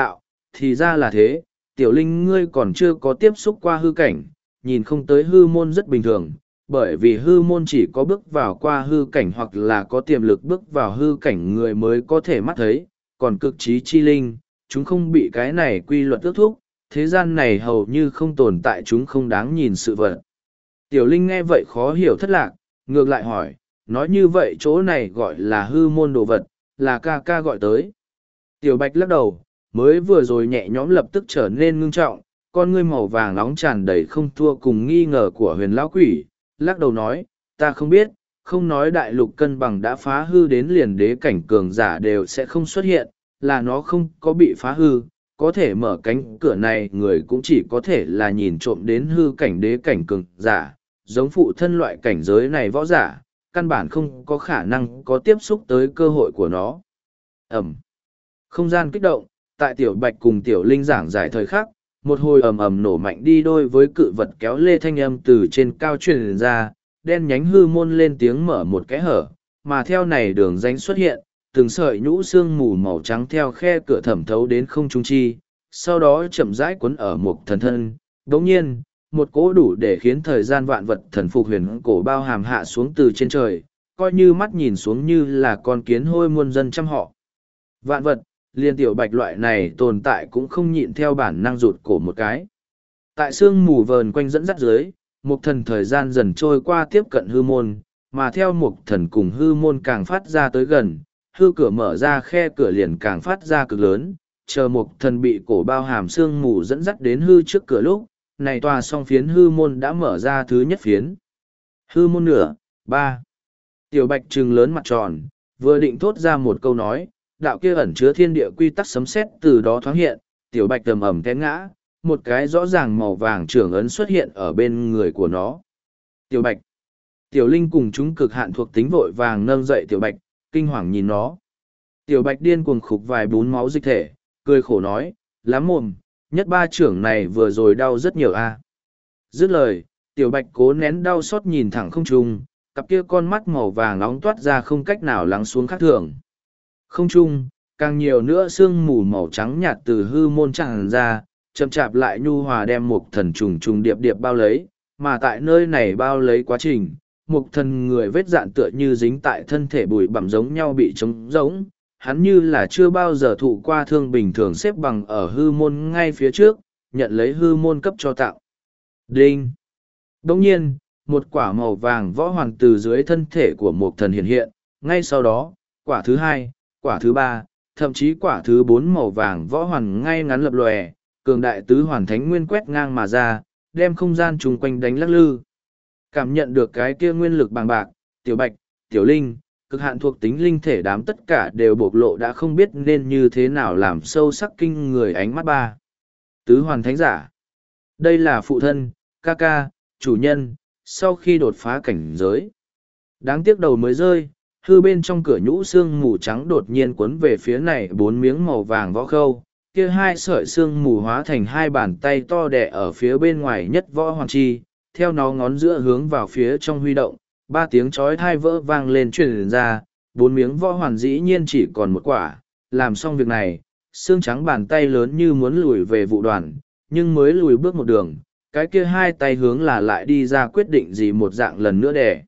thì ra là thế, tiểu linh ngươi còn chưa có tiếp xúc qua hư cảnh, nhìn không tới hư môn rất bình thường, bởi vì hư môn chỉ có bước vào qua hư cảnh hoặc là có tiềm lực bước vào hư cảnh người mới có thể mắt thấy, còn cực trí chi linh, chúng không bị cái này quy luật ước thúc, thế gian này hầu như không tồn tại, chúng không đáng nhìn sự vật. Tiểu linh nghe vậy khó hiểu thất lạc, ngược lại hỏi, nói như vậy chỗ này gọi là hư môn đồ vật, là ca ca gọi tới. Tiểu bạch lắc đầu, mới vừa rồi nhẹ nhõm lập tức trở nên ngưng trọng, con ngươi màu vàng nóng tràn đầy không thua cùng nghi ngờ của huyền lão quỷ, lắc đầu nói, ta không biết, không nói đại lục cân bằng đã phá hư đến liền đế cảnh cường giả đều sẽ không xuất hiện, là nó không có bị phá hư, có thể mở cánh cửa này người cũng chỉ có thể là nhìn trộm đến hư cảnh đế cảnh cường giả, giống phụ thân loại cảnh giới này võ giả, căn bản không có khả năng có tiếp xúc tới cơ hội của nó. Ẩm. Không gian kích động, tại tiểu bạch cùng tiểu linh giảng giải thời khắc, một hồi ầm ầm nổ mạnh đi đôi với cự vật kéo lê thanh âm từ trên cao truyền ra, đen nhánh hư môn lên tiếng mở một cái hở, mà theo này đường danh xuất hiện, từng sợi nhũ xương mù màu trắng theo khe cửa thẩm thấu đến không trung chi, sau đó chậm rãi quấn ở một thần thân. Đồng nhiên, một cỗ đủ để khiến thời gian vạn vật thần phục huyền cổ bao hàm hạ xuống từ trên trời, coi như mắt nhìn xuống như là con kiến hôi muôn dân trăm họ. Vạn vật, liên tiểu bạch loại này tồn tại cũng không nhịn theo bản năng rụt cổ một cái. Tại sương mù vờn quanh dẫn dắt dưới, một thần thời gian dần trôi qua tiếp cận hư môn, mà theo một thần cùng hư môn càng phát ra tới gần, hư cửa mở ra khe cửa liền càng phát ra cực lớn, chờ một thần bị cổ bao hàm sương mù dẫn dắt đến hư trước cửa lúc, này tòa song phiến hư môn đã mở ra thứ nhất phiến. Hư môn nửa, ba. Tiểu bạch trừng lớn mặt tròn, vừa định thốt ra một câu nói, đạo kia ẩn chứa thiên địa quy tắc sấm sét từ đó thoáng hiện, tiểu bạch tầm ẩm té ngã, một cái rõ ràng màu vàng trưởng ấn xuất hiện ở bên người của nó. Tiểu bạch. Tiểu linh cùng chúng cực hạn thuộc tính vội vàng nâng dậy tiểu bạch, kinh hoàng nhìn nó. Tiểu bạch điên cuồng khục vài bún máu dịch thể, cười khổ nói, lắm mồm, nhất ba trưởng này vừa rồi đau rất nhiều a. Dứt lời, tiểu bạch cố nén đau xót nhìn thẳng không trung, cặp kia con mắt màu vàng nóng toát ra không cách nào lắng xuống khác thường. Không trung, càng nhiều nữa sương mù màu trắng nhạt từ hư môn tràn ra, chậm chạp lại nhu hòa đem một thần trùng trùng điệp điệp bao lấy, mà tại nơi này bao lấy quá trình, một thần người vết dạn tựa như dính tại thân thể bụi bặm giống nhau bị trống rỗng, hắn như là chưa bao giờ thụ qua thương bình thường xếp bằng ở hư môn ngay phía trước, nhận lấy hư môn cấp cho tạo. Đinh! Đồng nhiên, một quả màu vàng võ hoàn từ dưới thân thể của một thần hiện hiện, ngay sau đó, quả thứ hai, quả thứ ba, thậm chí quả thứ bốn màu vàng võ hoàn ngay ngắn lập lòe, cường đại tứ hoàn thánh nguyên quét ngang mà ra, đem không gian chung quanh đánh lắc lư. Cảm nhận được cái kia nguyên lực bàng bạc, tiểu bạch, tiểu linh, cực hạn thuộc tính linh thể đám tất cả đều bộc lộ đã không biết nên như thế nào làm sâu sắc kinh người ánh mắt ba. Tứ hoàn thánh giả. Đây là phụ thân, ca ca, chủ nhân, sau khi đột phá cảnh giới. Đáng tiếc đầu mới rơi, hư bên trong cửa nhũ xương mù trắng đột nhiên cuốn về phía này bốn miếng màu vàng võ khâu, kia hai sợi xương mù hóa thành hai bàn tay to đẻ ở phía bên ngoài nhất võ hoàng chi, theo nó ngón giữa hướng vào phía trong huy động, ba tiếng chói thai vỡ vang lên truyền ra, bốn miếng võ hoàn dĩ nhiên chỉ còn một quả, làm xong việc này, xương trắng bàn tay lớn như muốn lùi về vụ đoàn, nhưng mới lùi bước một đường, cái kia hai tay hướng là lại đi ra quyết định gì một dạng lần nữa đẻ.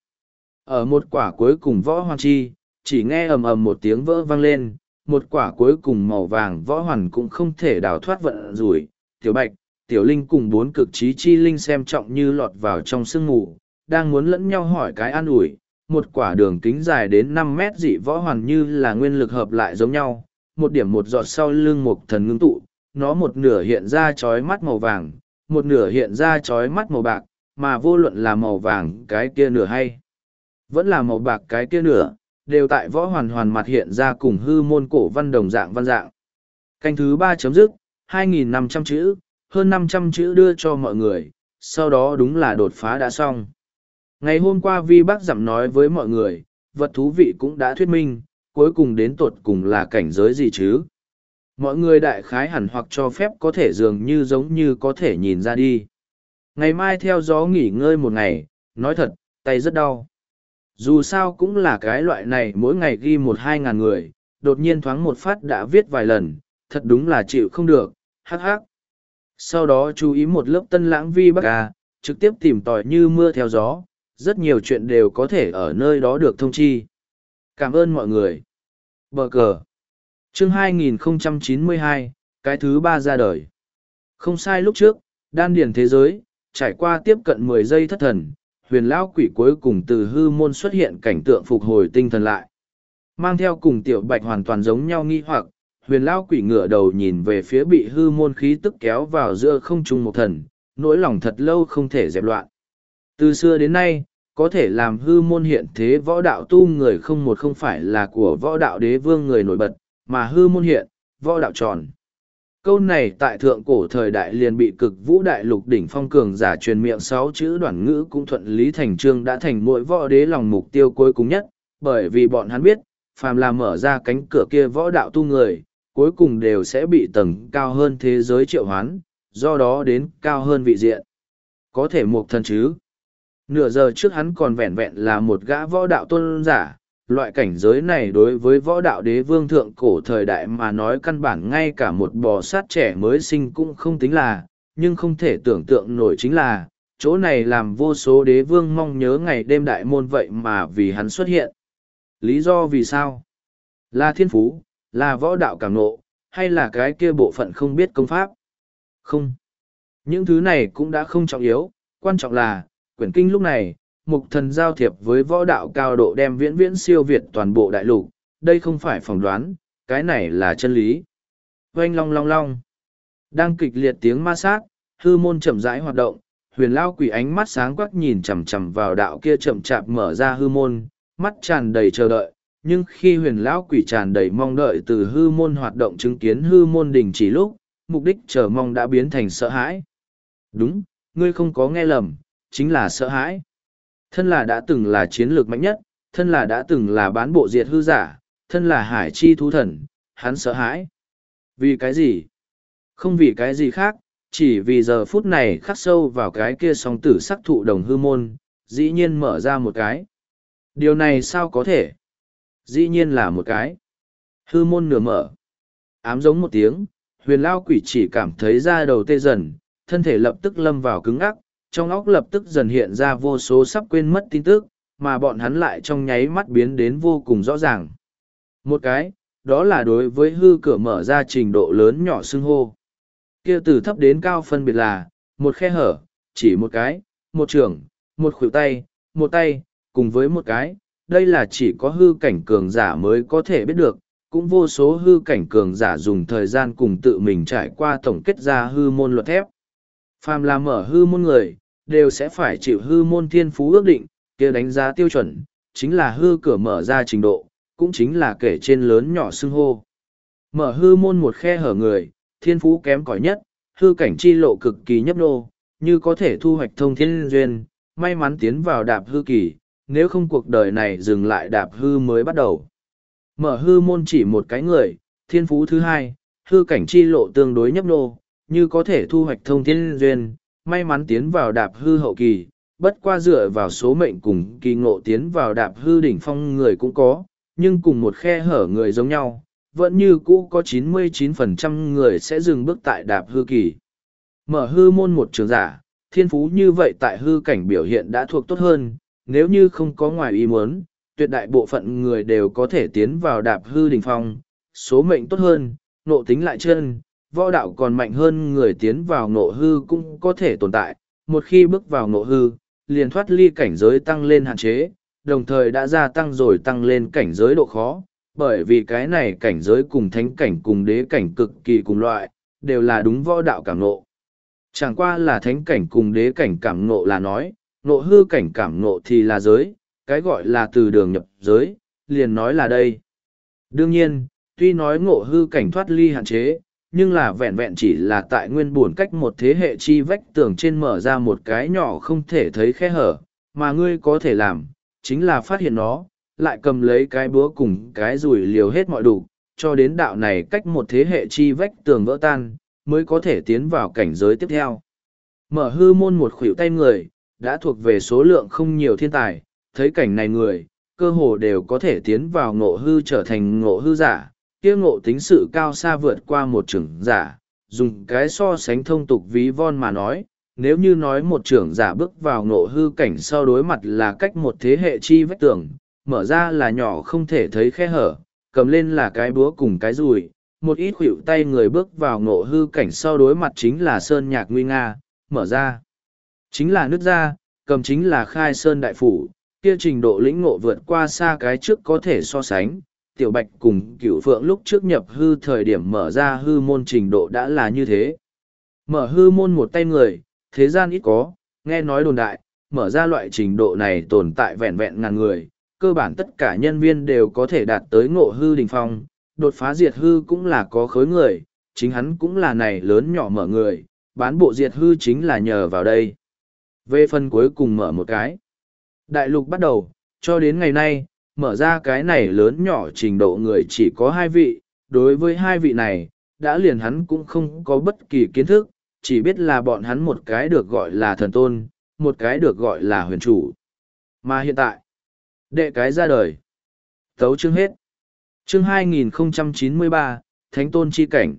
Ở một quả cuối cùng võ hoàn chi, chỉ nghe ầm ầm một tiếng vỡ vang lên, một quả cuối cùng màu vàng võ hoàn cũng không thể đào thoát vận rủi, tiểu bạch, tiểu linh cùng bốn cực trí chi linh xem trọng như lọt vào trong sương mù, đang muốn lẫn nhau hỏi cái an ủi, một quả đường kính dài đến năm mét dị võ hoàn như là nguyên lực hợp lại giống nhau, một điểm một giọt sau lưng một thần ngưng tụ, nó một nửa hiện ra chói mắt màu vàng, một nửa hiện ra chói mắt màu bạc, mà vô luận là màu vàng cái kia nửa hay vẫn là màu bạc cái kia nửa, đều tại võ hoàn hoàn mặt hiện ra cùng hư môn cổ văn đồng dạng văn dạng. Canh thứ ba chấm dứt, hai nghìn năm trăm chữ, hơn năm trăm chữ đưa cho mọi người, sau đó đúng là đột phá đã xong. Ngày hôm qua Vi Bác Dặm nói với mọi người, vật thú vị cũng đã thuyết minh, cuối cùng đến tột cùng là cảnh giới gì chứ? Mọi người đại khái hẳn hoặc cho phép có thể dường như giống như có thể nhìn ra đi. Ngày mai theo gió nghỉ ngơi một ngày, nói thật, tay rất đau. Dù sao cũng là cái loại này mỗi ngày ghi một hai ngàn người, đột nhiên thoáng một phát đã viết vài lần, thật đúng là chịu không được, hắc hắc. Sau đó chú ý một lớp tân lãng vi bắc ca, trực tiếp tìm tòi như mưa theo gió, rất nhiều chuyện đều có thể ở nơi đó được thông chi. Cảm ơn mọi người. Bờ cờ. Chương hai nghìn không trăm chín mươi hai, cái thứ ba ra đời. Không sai, lúc trước, đan điền thế giới, trải qua tiếp cận mười giây thất thần, huyền lão quỷ cuối cùng từ hư môn xuất hiện cảnh tượng phục hồi tinh thần lại. Mang theo cùng tiểu bạch hoàn toàn giống nhau nghi hoặc, huyền lão quỷ ngửa đầu nhìn về phía bị hư môn khí tức kéo vào giữa không trung một thần, nỗi lòng thật lâu không thể dẹp loạn. Từ xưa đến nay, có thể làm hư môn hiện thế võ đạo tu người không một không phải là của võ đạo đế vương người nổi bật, mà hư môn hiện, võ đạo tròn. Câu này tại thượng cổ thời đại liền bị cực vũ đại lục đỉnh phong cường giả truyền miệng sáu chữ đoạn ngữ cũng thuận lý thành trương đã thành mỗi võ đế lòng mục tiêu cuối cùng nhất, bởi vì bọn hắn biết, phàm là mở ra cánh cửa kia võ đạo tu người, cuối cùng đều sẽ bị tầng cao hơn thế giới triệu hoán, do đó đến cao hơn vị diện. Có thể một thần chứ. Nửa giờ trước hắn còn vẹn vẹn là một gã võ đạo tôn giả, loại cảnh giới này đối với võ đạo đế vương thượng cổ thời đại mà nói căn bản ngay cả một bò sát trẻ mới sinh cũng không tính là, nhưng không thể tưởng tượng nổi chính là, chỗ này làm vô số đế vương mong nhớ ngày đêm đại môn vậy mà vì hắn xuất hiện. Lý do vì sao? Là thiên phú, là võ đạo cảm nộ, hay là cái kia bộ phận không biết công pháp? Không. Những thứ này cũng đã không trọng yếu, quan trọng là, quyển kinh lúc này, mục thần giao thiệp với võ đạo cao độ đem viễn viễn siêu việt toàn bộ đại lục, đây không phải phỏng đoán, cái này là chân lý. Oanh long long long. Đang kịch liệt tiếng ma sát, hư môn chậm rãi hoạt động, huyền lao quỷ ánh mắt sáng quắc nhìn chằm chằm vào đạo kia chậm chạp mở ra hư môn, mắt tràn đầy chờ đợi, nhưng khi huyền lão quỷ tràn đầy mong đợi từ hư môn hoạt động chứng kiến hư môn đình chỉ lúc, mục đích chờ mong đã biến thành sợ hãi. Đúng, ngươi không có nghe lầm, chính là sợ hãi. Thân là đã từng là chiến lược mạnh nhất, thân là đã từng là bán bộ diệt hư giả, thân là hải chi thú thần, hắn sợ hãi. Vì cái gì? Không vì cái gì khác, chỉ vì giờ phút này khắc sâu vào cái kia song tử sắc thụ đồng hư môn, dĩ nhiên mở ra một cái. Điều này sao có thể? Dĩ nhiên là một cái. Hư môn nửa mở. Ám giống một tiếng, huyền lao quỷ chỉ cảm thấy da đầu tê dần, thân thể lập tức lâm vào cứng ắc, trong óc lập tức dần hiện ra vô số sắp quên mất tin tức, mà bọn hắn lại trong nháy mắt biến đến vô cùng rõ ràng. Một cái, đó là đối với hư cửa mở ra trình độ lớn nhỏ xưng hô. Kia từ thấp đến cao phân biệt là, một khe hở, chỉ một cái, một trường, một khuỷu tay, một tay, cùng với một cái, đây là chỉ có hư cảnh cường giả mới có thể biết được, cũng vô số hư cảnh cường giả dùng thời gian cùng tự mình trải qua tổng kết ra hư môn luật thép. Phàm là mở hư môn người, đều sẽ phải chịu hư môn thiên phú ước định, kia đánh giá tiêu chuẩn, chính là hư cửa mở ra trình độ, cũng chính là kể trên lớn nhỏ xưng hô. Mở hư môn một khe hở người, thiên phú kém cỏi nhất, hư cảnh chi lộ cực kỳ nhấp nô, như có thể thu hoạch thông thiên duyên, may mắn tiến vào đạp hư kỳ, nếu không cuộc đời này dừng lại đạp hư mới bắt đầu. Mở hư môn chỉ một cái người, thiên phú thứ hai, hư cảnh chi lộ tương đối nhấp nô, như có thể thu hoạch thông thiên duyên, may mắn tiến vào đạp hư hậu kỳ, bất qua dựa vào số mệnh cùng kỳ ngộ tiến vào đạp hư đỉnh phong người cũng có, nhưng cùng một khe hở người giống nhau, vẫn như cũ có chín mươi chín phần trăm người sẽ dừng bước tại đạp hư kỳ. Mở hư môn một trường giả, thiên phú như vậy tại hư cảnh biểu hiện đã thuộc tốt hơn, nếu như không có ngoài ý muốn, tuyệt đại bộ phận người đều có thể tiến vào đạp hư đỉnh phong, số mệnh tốt hơn, nộ tính lại chân, võ đạo còn mạnh hơn người tiến vào nộ hư cũng có thể tồn tại, một khi bước vào nộ hư, liền thoát ly cảnh giới tăng lên hạn chế, đồng thời đã gia tăng rồi tăng lên cảnh giới độ khó, bởi vì cái này cảnh giới cùng thánh cảnh cùng đế cảnh cực kỳ cùng loại, đều là đúng võ đạo cảm nộ. Chẳng qua là thánh cảnh cùng đế cảnh cảm nộ là nói, nộ hư cảnh cảm nộ thì là giới, cái gọi là từ đường nhập giới, liền nói là đây. Đương nhiên, tuy nói ngộ hư cảnh thoát ly hạn chế, nhưng là vẹn vẹn chỉ là tại nguyên buồn cách một thế hệ chi vách tường trên mở ra một cái nhỏ không thể thấy khe hở, mà ngươi có thể làm, chính là phát hiện nó, lại cầm lấy cái búa cùng cái rùi liều hết mọi đủ, cho đến đạo này cách một thế hệ chi vách tường vỡ tan, mới có thể tiến vào cảnh giới tiếp theo. Mở hư môn một khuỷu tay người, đã thuộc về số lượng không nhiều thiên tài, thấy cảnh này người, cơ hồ đều có thể tiến vào ngộ hư trở thành ngộ hư giả, kia ngộ tính sự cao xa vượt qua một trưởng giả, dùng cái so sánh thông tục ví von mà nói, nếu như nói một trưởng giả bước vào ngộ hư cảnh sau đối mặt là cách một thế hệ chi vách tường, mở ra là nhỏ không thể thấy khe hở, cầm lên là cái búa cùng cái dùi, một ít khuỷu tay người bước vào ngộ hư cảnh sau đối mặt chính là sơn nhạc nguy nga, mở ra chính là nước ra, cầm chính là khai sơn đại phủ, kia trình độ lĩnh ngộ vượt qua xa cái trước có thể so sánh. Tiểu Bạch cùng Cửu Phượng lúc trước nhập hư thời điểm mở ra hư môn trình độ đã là như thế. Mở hư môn một tay người, thế gian ít có, nghe nói đồn đại, mở ra loại trình độ này tồn tại vẹn vẹn ngàn người, cơ bản tất cả nhân viên đều có thể đạt tới ngộ hư đỉnh phong, đột phá diệt hư cũng là có khối người, chính hắn cũng là này lớn nhỏ mở người, bán bộ diệt hư chính là nhờ vào đây. Về phần cuối cùng mở một cái. Đại lục bắt đầu, cho đến ngày nay, mở ra cái này lớn nhỏ trình độ người chỉ có hai vị, đối với hai vị này, đã liền hắn cũng không có bất kỳ kiến thức, chỉ biết là bọn hắn một cái được gọi là thần tôn, một cái được gọi là huyền chủ. Mà hiện tại, đệ cái ra đời. Tấu chương hết. Chương hai nghìn không trăm chín mươi ba, Thánh Tôn Chi Cảnh.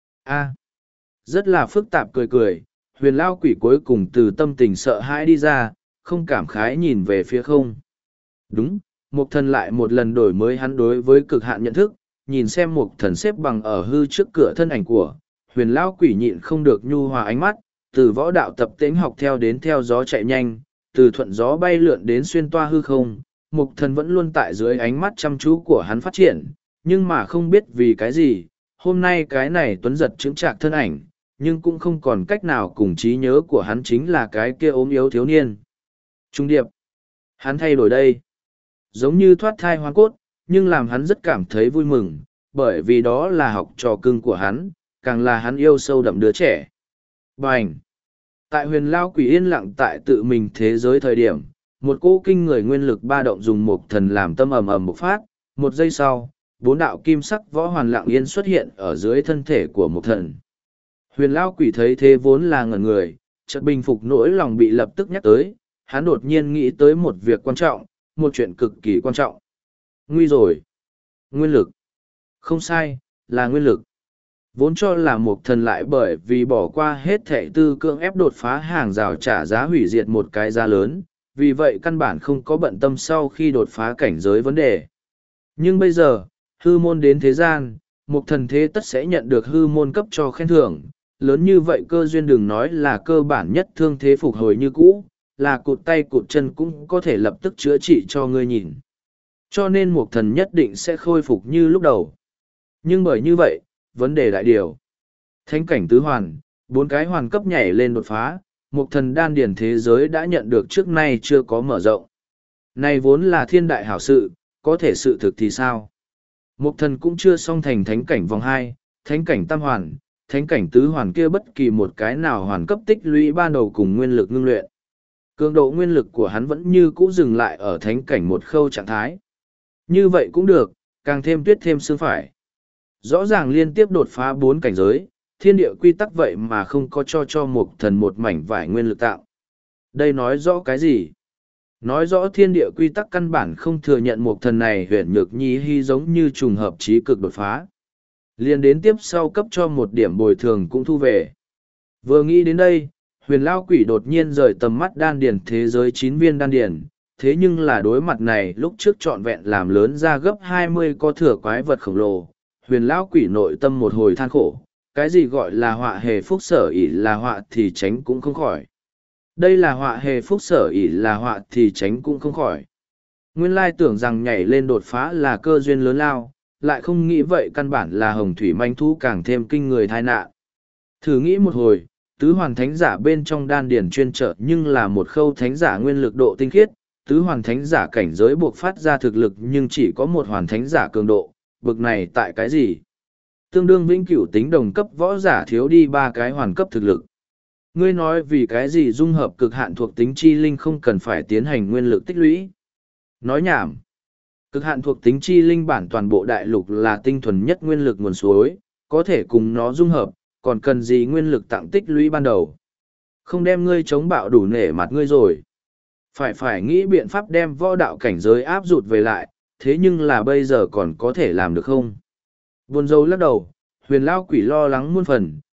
A. Rất là phức tạp cười cười, huyền lao quỷ cuối cùng từ tâm tình sợ hãi đi ra, không cảm khái nhìn về phía không. Đúng, Mục Thần lại một lần đổi mới hắn đối với cực hạn nhận thức, nhìn xem Mục Thần xếp bằng ở hư trước cửa thân ảnh của, huyền lao quỷ nhịn không được nhu hòa ánh mắt, từ võ đạo tập tễnh học theo đến theo gió chạy nhanh, từ thuận gió bay lượn đến xuyên toa hư không, Mục Thần vẫn luôn tại dưới ánh mắt chăm chú của hắn phát triển, nhưng mà không biết vì cái gì, hôm nay cái này tuấn giật chững chạc thân ảnh, nhưng cũng không còn cách nào cùng trí nhớ của hắn chính là cái kia ốm yếu thiếu niên. Trung điệp, hắn thay đổi đây, giống như thoát thai hoang cốt, nhưng làm hắn rất cảm thấy vui mừng, bởi vì đó là học trò cưng của hắn, càng là hắn yêu sâu đậm đứa trẻ. Bành! Tại huyền lao quỷ yên lặng tại tự mình thế giới thời điểm, một cỗ kinh người nguyên lực ba động dùng một thần làm tâm ầm ầm bộc phát, một giây sau, bốn đạo kim sắc võ hoàn lặng yên xuất hiện ở dưới thân thể của một thần. Huyền lao quỷ thấy thế vốn là ngẩn người, chợt bình phục nỗi lòng bị lập tức nhắc tới, hắn đột nhiên nghĩ tới một việc quan trọng, một chuyện cực kỳ quan trọng. Nguy rồi! Nguyên lực! Không sai, là nguyên lực. Vốn cho là một thần lại bởi vì bỏ qua hết thệ tư cưỡng ép đột phá hàng rào trả giá hủy diệt một cái giá lớn, vì vậy căn bản không có bận tâm sau khi đột phá cảnh giới vấn đề. Nhưng bây giờ, hư môn đến thế gian, một thần thế tất sẽ nhận được hư môn cấp cho khen thưởng, lớn như vậy cơ duyên đừng nói là cơ bản nhất thương thế phục hồi như cũ, là cụt tay cụt chân cũng có thể lập tức chữa trị cho ngươi nhìn. Cho nên một thần nhất định sẽ khôi phục như lúc đầu. Nhưng bởi như vậy, vấn đề đại điều. Thánh cảnh tứ hoàn, bốn cái hoàn cấp nhảy lên đột phá, một thần đan điển thế giới đã nhận được trước nay chưa có mở rộng. Này vốn là thiên đại hảo sự, có thể sự thực thì sao? Một thần cũng chưa xong thành thánh cảnh vòng hai, thánh cảnh tam hoàn, thánh cảnh tứ hoàn kia bất kỳ một cái nào hoàn cấp tích lũy ban đầu cùng nguyên lực ngưng luyện. Cường độ nguyên lực của hắn vẫn như cũ dừng lại ở thánh cảnh một khâu trạng thái. Như vậy cũng được, càng thêm tuyết thêm xương phải. Rõ ràng liên tiếp đột phá bốn cảnh giới, thiên địa quy tắc vậy mà không có cho cho một thần một mảnh vải nguyên lực tạo. Đây nói rõ cái gì? Nói rõ thiên địa quy tắc căn bản không thừa nhận một thần này huyền nhược nhi hy giống như trùng hợp trí cực đột phá. Liên đến tiếp sau cấp cho một điểm bồi thường cũng thu về. Vừa nghĩ đến đây, huyền lao quỷ đột nhiên rời tầm mắt đan điển thế giới chín viên đan điển, thế nhưng là đối mặt này lúc trước trọn vẹn làm lớn ra gấp hai mươi có thừa quái vật khổng lồ, huyền lao quỷ nội tâm một hồi than khổ, cái gì gọi là họa hề phúc sở ỷ là họa thì tránh cũng không khỏi. Đây là họa hề phúc sở ỷ là họa thì tránh cũng không khỏi. Nguyên lai tưởng rằng nhảy lên đột phá là cơ duyên lớn lao, lại không nghĩ vậy căn bản là hồng thủy manh thú càng thêm kinh người tai nạn. Thử nghĩ một hồi, tứ hoàn thánh giả bên trong đan điển chuyên trợ nhưng là một khâu thánh giả nguyên lực độ tinh khiết, tứ hoàn thánh giả cảnh giới buộc phát ra thực lực nhưng chỉ có một hoàn thánh giả cường độ, bực này tại cái gì? Tương đương vĩnh cửu tính đồng cấp võ giả thiếu đi ba cái hoàn cấp thực lực. Ngươi nói vì cái gì dung hợp cực hạn thuộc tính chi linh không cần phải tiến hành nguyên lực tích lũy? Nói nhảm. Cực hạn thuộc tính chi linh bản toàn bộ đại lục là tinh thuần nhất nguyên lực nguồn suối, có thể cùng nó dung hợp, còn cần gì nguyên lực tặng tích lũy ban đầu. Không đem ngươi chống bạo đủ nể mặt ngươi rồi. Phải phải nghĩ biện pháp đem võ đạo cảnh giới áp rụt về lại, thế nhưng là bây giờ còn có thể làm được không? Buồn rầu lắc đầu, huyền lao quỷ lo lắng muôn phần,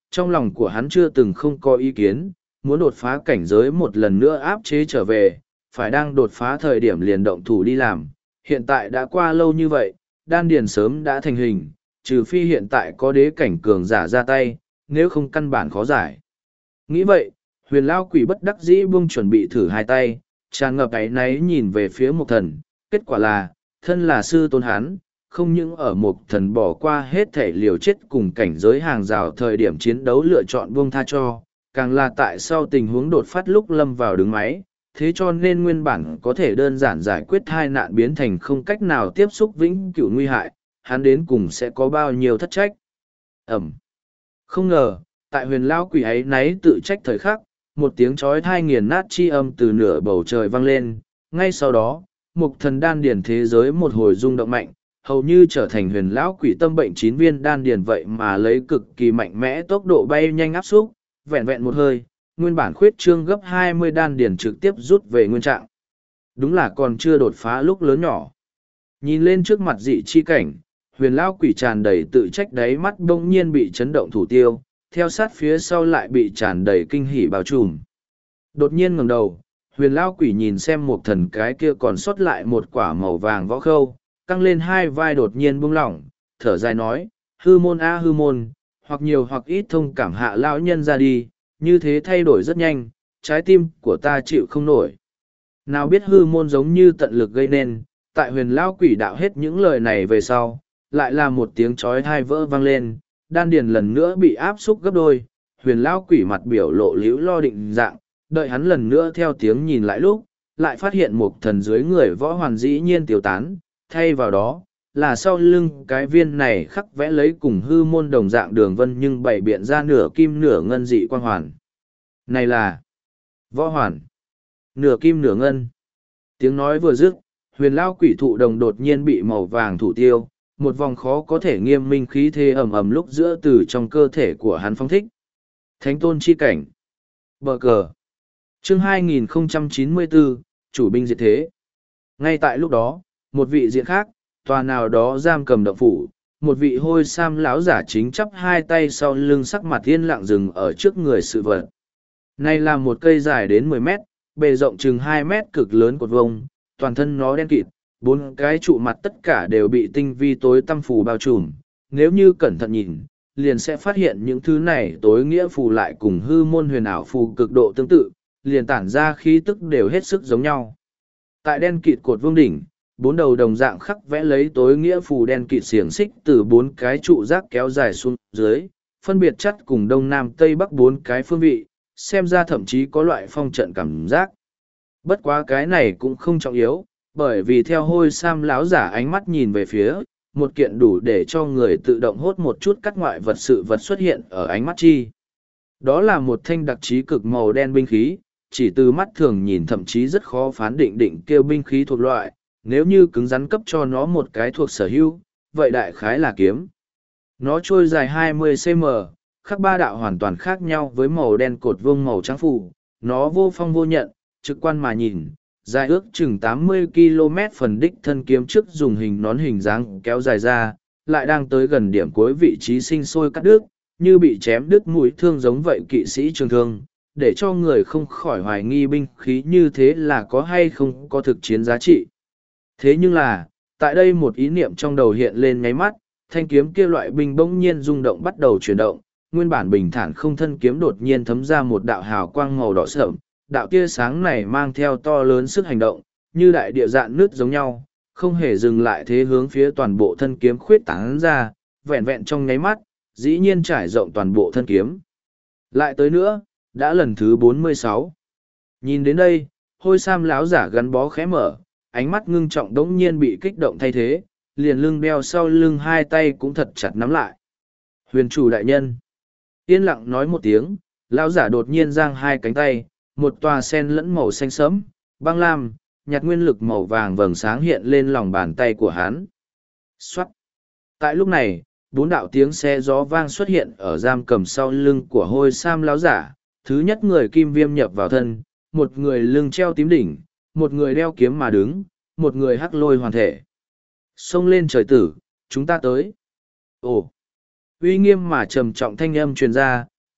Trong lòng của hắn chưa từng không có ý kiến, muốn đột phá cảnh giới một lần nữa áp chế trở về, phải đang đột phá thời điểm liền động thủ đi làm. Hiện tại đã qua lâu như vậy, đan điền sớm đã thành hình, trừ phi hiện tại có đế cảnh cường giả ra tay, nếu không căn bản khó giải. Nghĩ vậy, huyền lao quỷ bất đắc dĩ buông chuẩn bị thử hai tay, tràn ngập áy náy nhìn về phía Mộc Thần, kết quả là, thân là sư tôn hắn, không những ở Mộc Thần bỏ qua hết thể liều chết cùng cảnh giới hàng rào thời điểm chiến đấu lựa chọn buông tha cho, càng là tại sau tình huống đột phát lúc lâm vào đứng máy, thế cho nên nguyên bản có thể đơn giản giải quyết hai nạn biến thành không cách nào tiếp xúc vĩnh cửu nguy hại, hắn đến cùng sẽ có bao nhiêu thất trách. Ẩm. Không ngờ, tại huyền lao quỷ ấy náy tự trách thời khắc, một tiếng chói thai nghiền nát chi âm từ nửa bầu trời vang lên, ngay sau đó, Mộc Thần đan điển thế giới một hồi rung động mạnh, hầu như trở thành huyền lão quỷ tâm bệnh chín viên đan điển vậy mà lấy cực kỳ mạnh mẽ tốc độ bay nhanh áp xúc, vẹn vẹn một hơi, nguyên bản khuyết trương gấp hai mươi đan điển trực tiếp rút về nguyên trạng. Đúng là còn chưa đột phá lúc lớn nhỏ. Nhìn lên trước mặt dị chi cảnh, huyền lão quỷ tràn đầy tự trách đáy mắt bỗng nhiên bị chấn động thủ tiêu, theo sát phía sau lại bị tràn đầy kinh hỉ bao trùm. Đột nhiên ngẩng đầu, huyền lão quỷ nhìn xem Mộc Thần cái kia còn sót lại một quả màu vàng võ khâu, căng lên hai vai đột nhiên buông lỏng, thở dài nói, hư môn a hư môn, hoặc nhiều hoặc ít thông cảm hạ lão nhân ra đi, như thế thay đổi rất nhanh, trái tim của ta chịu không nổi. Nào biết hư môn giống như tận lực gây nên, tại huyền lão quỷ đạo hết những lời này về sau, lại là một tiếng chói tai vỡ vang lên, đan điền lần nữa bị áp xúc gấp đôi, huyền lão quỷ mặt biểu lộ liễu lo định dạng, đợi hắn lần nữa theo tiếng nhìn lại lúc, lại phát hiện Mộc Thần dưới người võ hoàn dĩ nhiên tiêu tán, thay vào đó, là sau lưng cái viên này khắc vẽ lấy cùng hư môn đồng dạng đường vân nhưng bày biện ra nửa kim nửa ngân dị quan hoàn. Này là võ hoàn, nửa kim nửa ngân. Tiếng nói vừa dứt, huyền lão quỷ thụ đồng đột nhiên bị màu vàng thủ tiêu, một vòng khó có thể nghiêm minh khí thế ầm ầm lúc giữa từ trong cơ thể của hắn phong thích. Thánh tôn chi cảnh. Bờ cờ. Chương hai nghìn không trăm chín mươi bốn, chủ binh diệt thế. Ngay tại lúc đó, một vị diện khác, tòa nào đó giam cầm động phủ, một vị hôi sam lão giả chính chắp hai tay sau lưng sắc mặt yên lặng dừng ở trước người sự vật. Này là một cây dài đến mười mét, bề rộng chừng hai mét cực lớn cột vông, toàn thân nó đen kịt, bốn cái trụ mặt tất cả đều bị tinh vi tối tăm phù bao trùm. Nếu như cẩn thận nhìn, liền sẽ phát hiện những thứ này tối nghĩa phù lại cùng hư môn huyền ảo phù cực độ tương tự, liền tản ra khí tức đều hết sức giống nhau. Tại đen kịt cột vương đỉnh, bốn đầu đồng dạng khắc vẽ lấy tối nghĩa phù đen kịt xiềng xích từ bốn cái trụ rác kéo dài xuống dưới, phân biệt chắt cùng đông nam tây bắc bốn cái phương vị, xem ra thậm chí có loại phong trận cảm giác. Bất quá cái này cũng không trọng yếu, bởi vì theo hôi sam láo giả ánh mắt nhìn về phía, một kiện đủ để cho người tự động hốt một chút các ngoại vật sự vật xuất hiện ở ánh mắt chi. Đó là một thanh đặc trí cực màu đen binh khí, chỉ từ mắt thường nhìn thậm chí rất khó phán định định kêu binh khí thuộc loại, nếu như cứng rắn cấp cho nó một cái thuộc sở hữu, vậy đại khái là kiếm. Nó trôi dài hai mươi xăng-ti-mét, khắc ba đạo hoàn toàn khác nhau với màu đen cột vuông màu trắng phủ, nó vô phong vô nhận, trực quan mà nhìn, dài ước chừng tám mươi ki lô mét phần đích thân kiếm trước dùng hình nón hình dáng kéo dài ra, lại đang tới gần điểm cuối vị trí sinh sôi cắt đứt, như bị chém đứt mũi thương giống vậy kỵ sĩ trường thương, để cho người không khỏi hoài nghi binh khí như thế là có hay không có thực chiến giá trị. Thế nhưng là, tại đây một ý niệm trong đầu hiện lên nháy mắt, thanh kiếm kia loại binh bỗng nhiên rung động bắt đầu chuyển động, nguyên bản bình thản không thân kiếm đột nhiên thấm ra một đạo hào quang màu đỏ sẫm, đạo tia sáng này mang theo to lớn sức hành động, như đại địa dạn nước giống nhau, không hề dừng lại thế hướng phía toàn bộ thân kiếm khuyết tán ra, vẹn vẹn trong nháy mắt, dĩ nhiên trải rộng toàn bộ thân kiếm. Lại tới nữa, đã lần thứ bốn mươi sáu. Nhìn đến đây, hôi sam láo giả gắn bó khẽ mở, ánh mắt ngưng trọng đống nhiên bị kích động thay thế, liền lưng đeo sau lưng hai tay cũng thật chặt nắm lại. Huyền chủ đại nhân. Yên lặng nói một tiếng, lão giả đột nhiên giang hai cánh tay, một tòa sen lẫn màu xanh sẫm, băng lam, nhạt nguyên lực màu vàng vầng sáng hiện lên lòng bàn tay của hắn. Xoát. Tại lúc này, bốn đạo tiếng xe gió vang xuất hiện ở giam cầm sau lưng của hôi sam lão giả. Thứ nhất người kim viêm nhập vào thân, một người lưng treo tím đỉnh, một người đeo kiếm mà đứng, một người hắc lôi hoàn thể. Xông lên trời tử, chúng ta tới. Ồ! Uy nghiêm mà trầm trọng thanh âm truyền ra,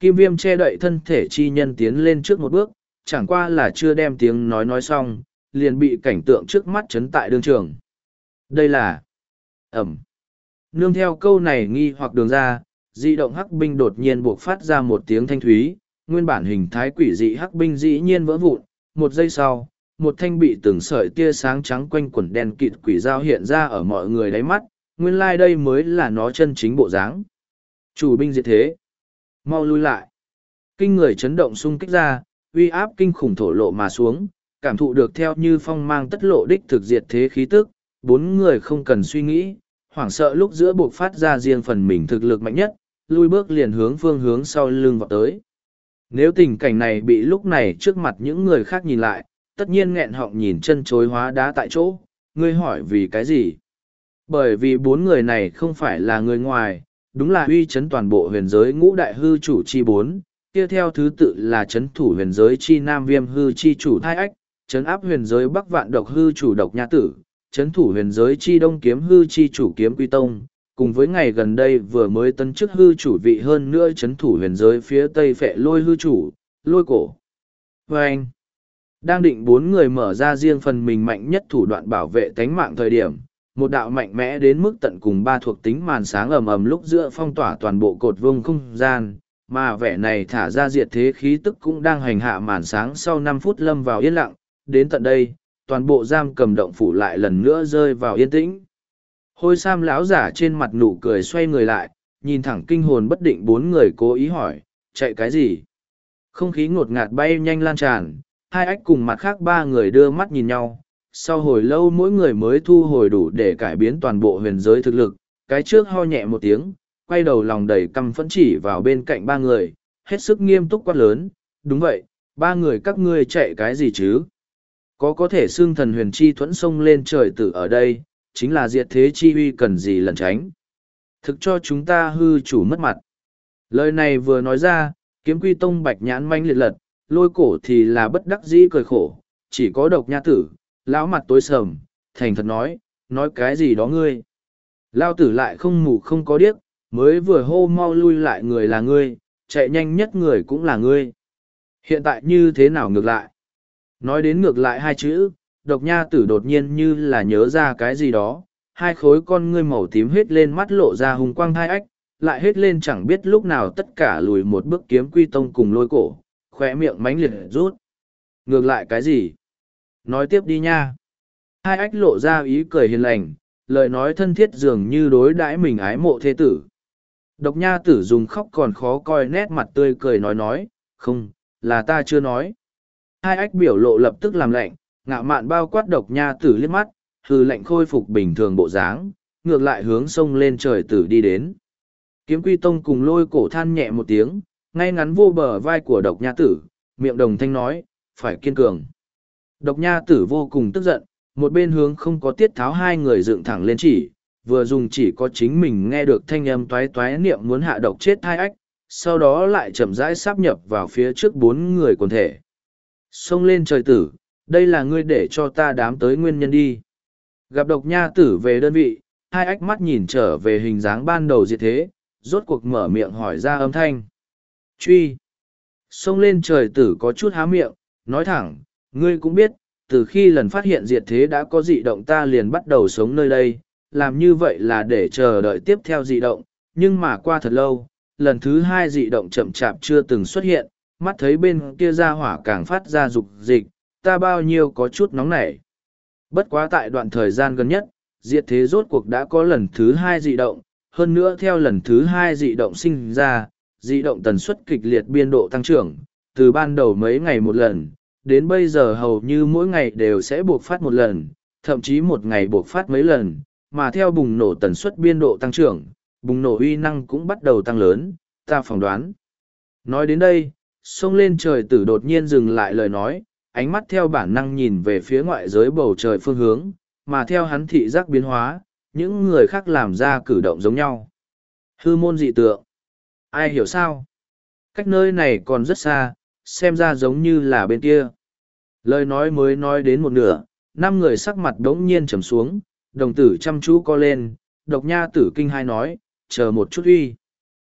Kim Viêm che đậy thân thể chi nhân tiến lên trước một bước, chẳng qua là chưa đem tiếng nói nói xong, liền bị cảnh tượng trước mắt chấn tại đương trường. Đây là ẩm. Nương theo câu này nghi hoặc đường ra, dị động hắc binh đột nhiên buộc phát ra một tiếng thanh thúy, nguyên bản hình thái quỷ dị hắc binh dĩ nhiên vỡ vụn. Một giây sau, một thanh bị từng sợi tia sáng trắng quanh quẩn đen kịt quỷ dao hiện ra ở mọi người đáy mắt, nguyên lai đây mới là nó chân chính bộ dáng. Chủ binh diệt thế, mau lui lại. Kinh người chấn động xung kích ra, uy áp kinh khủng thổ lộ mà xuống, cảm thụ được theo như phong mang tất lộ đích thực diệt thế khí tức, bốn người không cần suy nghĩ, hoảng sợ lúc giữa buộc phát ra riêng phần mình thực lực mạnh nhất, lui bước liền hướng phương hướng sau lưng vào tới. Nếu tình cảnh này bị lúc này trước mặt những người khác nhìn lại, tất nhiên nghẹn họng nhìn chân chối hóa đá tại chỗ, ngươi hỏi vì cái gì? Bởi vì bốn người này không phải là người ngoài, đúng là uy chấn toàn bộ huyền giới ngũ đại hư chủ chi bốn, kia theo thứ tự là chấn thủ huyền giới chi nam viêm hư chi chủ thai ách, chấn áp huyền giới bắc vạn độc hư chủ độc nha tử, chấn thủ huyền giới chi đông kiếm hư chi chủ kiếm quy tông, cùng với ngày gần đây vừa mới tân chức hư chủ vị hơn nữa chấn thủ huyền giới phía tây phệ lôi hư chủ, lôi cổ. Và anh, đang định bốn người mở ra riêng phần mình mạnh nhất thủ đoạn bảo vệ tánh mạng thời điểm, một đạo mạnh mẽ đến mức tận cùng ba thuộc tính màn sáng ầm ầm lúc giữa phong tỏa toàn bộ cột vông không gian, mà vẻ này thả ra diệt thế khí tức cũng đang hành hạ màn sáng sau năm phút lâm vào yên lặng, đến tận đây, toàn bộ giam cầm động phủ lại lần nữa rơi vào yên tĩnh. Hôi sam lão giả trên mặt nụ cười xoay người lại, nhìn thẳng kinh hồn bất định bốn người cố ý hỏi, chạy cái gì? Không khí ngột ngạt bay nhanh lan tràn, hai ách cùng mặt khác ba người đưa mắt nhìn nhau, sau hồi lâu mỗi người mới thu hồi đủ để cải biến toàn bộ huyền giới thực lực, cái trước ho nhẹ một tiếng, quay đầu lòng đầy căm phẫn chỉ vào bên cạnh ba người, hết sức nghiêm túc quát lớn, đúng vậy, ba người các ngươi chạy cái gì chứ? Có có thể xưng thần huyền chi thuẫn sông lên trời tử ở đây, chính là diệt thế chi huy cần gì lẩn tránh. Thực cho chúng ta hư chủ mất mặt. Lời này vừa nói ra, kiếm quy tông bạch nhãn manh liệt lật, lôi cổ thì là bất đắc dĩ cười khổ, chỉ có độc nha tử, lão mặt tối sầm, thành thật nói, nói cái gì đó ngươi. Lao tử lại không mù không có điếc, mới vừa hô mau lui lại người là ngươi, chạy nhanh nhất người cũng là ngươi. Hiện tại như thế nào ngược lại? Nói đến ngược lại hai chữ, độc nha tử đột nhiên như là nhớ ra cái gì đó, hai khối con ngươi màu tím hết lên mắt lộ ra hùng quang hai ách, lại hết lên chẳng biết lúc nào tất cả lùi một bước kiếm quy tông cùng lôi cổ, khỏe miệng mánh liệt rút. Ngược lại cái gì? Nói tiếp đi nha. Hai ách lộ ra ý cười hiền lành, lời nói thân thiết dường như đối đãi mình ái mộ thế tử. Độc nha tử dùng khóc còn khó coi nét mặt tươi cười nói nói, không, là ta chưa nói. Hai ách biểu lộ lập tức làm lạnh, ngạo mạn bao quát độc nha tử liếc mắt, hừ lạnh khôi phục bình thường bộ dáng, ngược lại hướng sông lên trời tử đi đến. Kiếm quy tông cùng lôi cổ than nhẹ một tiếng, ngay ngắn vô bờ vai của độc nha tử, miệng đồng thanh nói, phải kiên cường. Độc nha tử vô cùng tức giận, một bên hướng không có tiết tháo hai người dựng thẳng lên chỉ, vừa dùng chỉ có chính mình nghe được thanh âm toái toái niệm muốn hạ độc chết hai ách, sau đó lại chậm rãi sáp nhập vào phía trước bốn người quần thể. Xông lên trời tử, đây là ngươi để cho ta đám tới nguyên nhân đi. Gặp độc nha tử về đơn vị, hai ách mắt nhìn trở về hình dáng ban đầu diệt thế, rốt cuộc mở miệng hỏi ra âm thanh. Truy. Xông lên trời tử có chút há miệng, nói thẳng, ngươi cũng biết, từ khi lần phát hiện diệt thế đã có dị động ta liền bắt đầu sống nơi đây, làm như vậy là để chờ đợi tiếp theo dị động, nhưng mà qua thật lâu, lần thứ hai dị động chậm chạp chưa từng xuất hiện, mắt thấy bên kia ra hỏa càng phát ra dục dịch, ta bao nhiêu có chút nóng nảy. Bất quá tại đoạn thời gian gần nhất, diệt thế rốt cuộc đã có lần thứ hai dị động, hơn nữa theo lần thứ hai dị động sinh ra, dị động tần suất kịch liệt biên độ tăng trưởng, từ ban đầu mấy ngày một lần, đến bây giờ hầu như mỗi ngày đều sẽ buộc phát một lần, thậm chí một ngày buộc phát mấy lần, mà theo bùng nổ tần suất biên độ tăng trưởng, bùng nổ uy năng cũng bắt đầu tăng lớn, ta phỏng đoán. Nói đến đây, xông lên trời tử đột nhiên dừng lại lời nói, ánh mắt theo bản năng nhìn về phía ngoại giới bầu trời phương hướng, mà theo hắn thị giác biến hóa, những người khác làm ra cử động giống nhau. Hư môn dị tượng. Ai hiểu sao? Cách nơi này còn rất xa, xem ra giống như là bên kia. Lời nói mới nói đến một nửa, năm người sắc mặt đống nhiên trầm xuống, đồng tử chăm chú co lên, độc nha tử kinh hai nói, chờ một chút uy.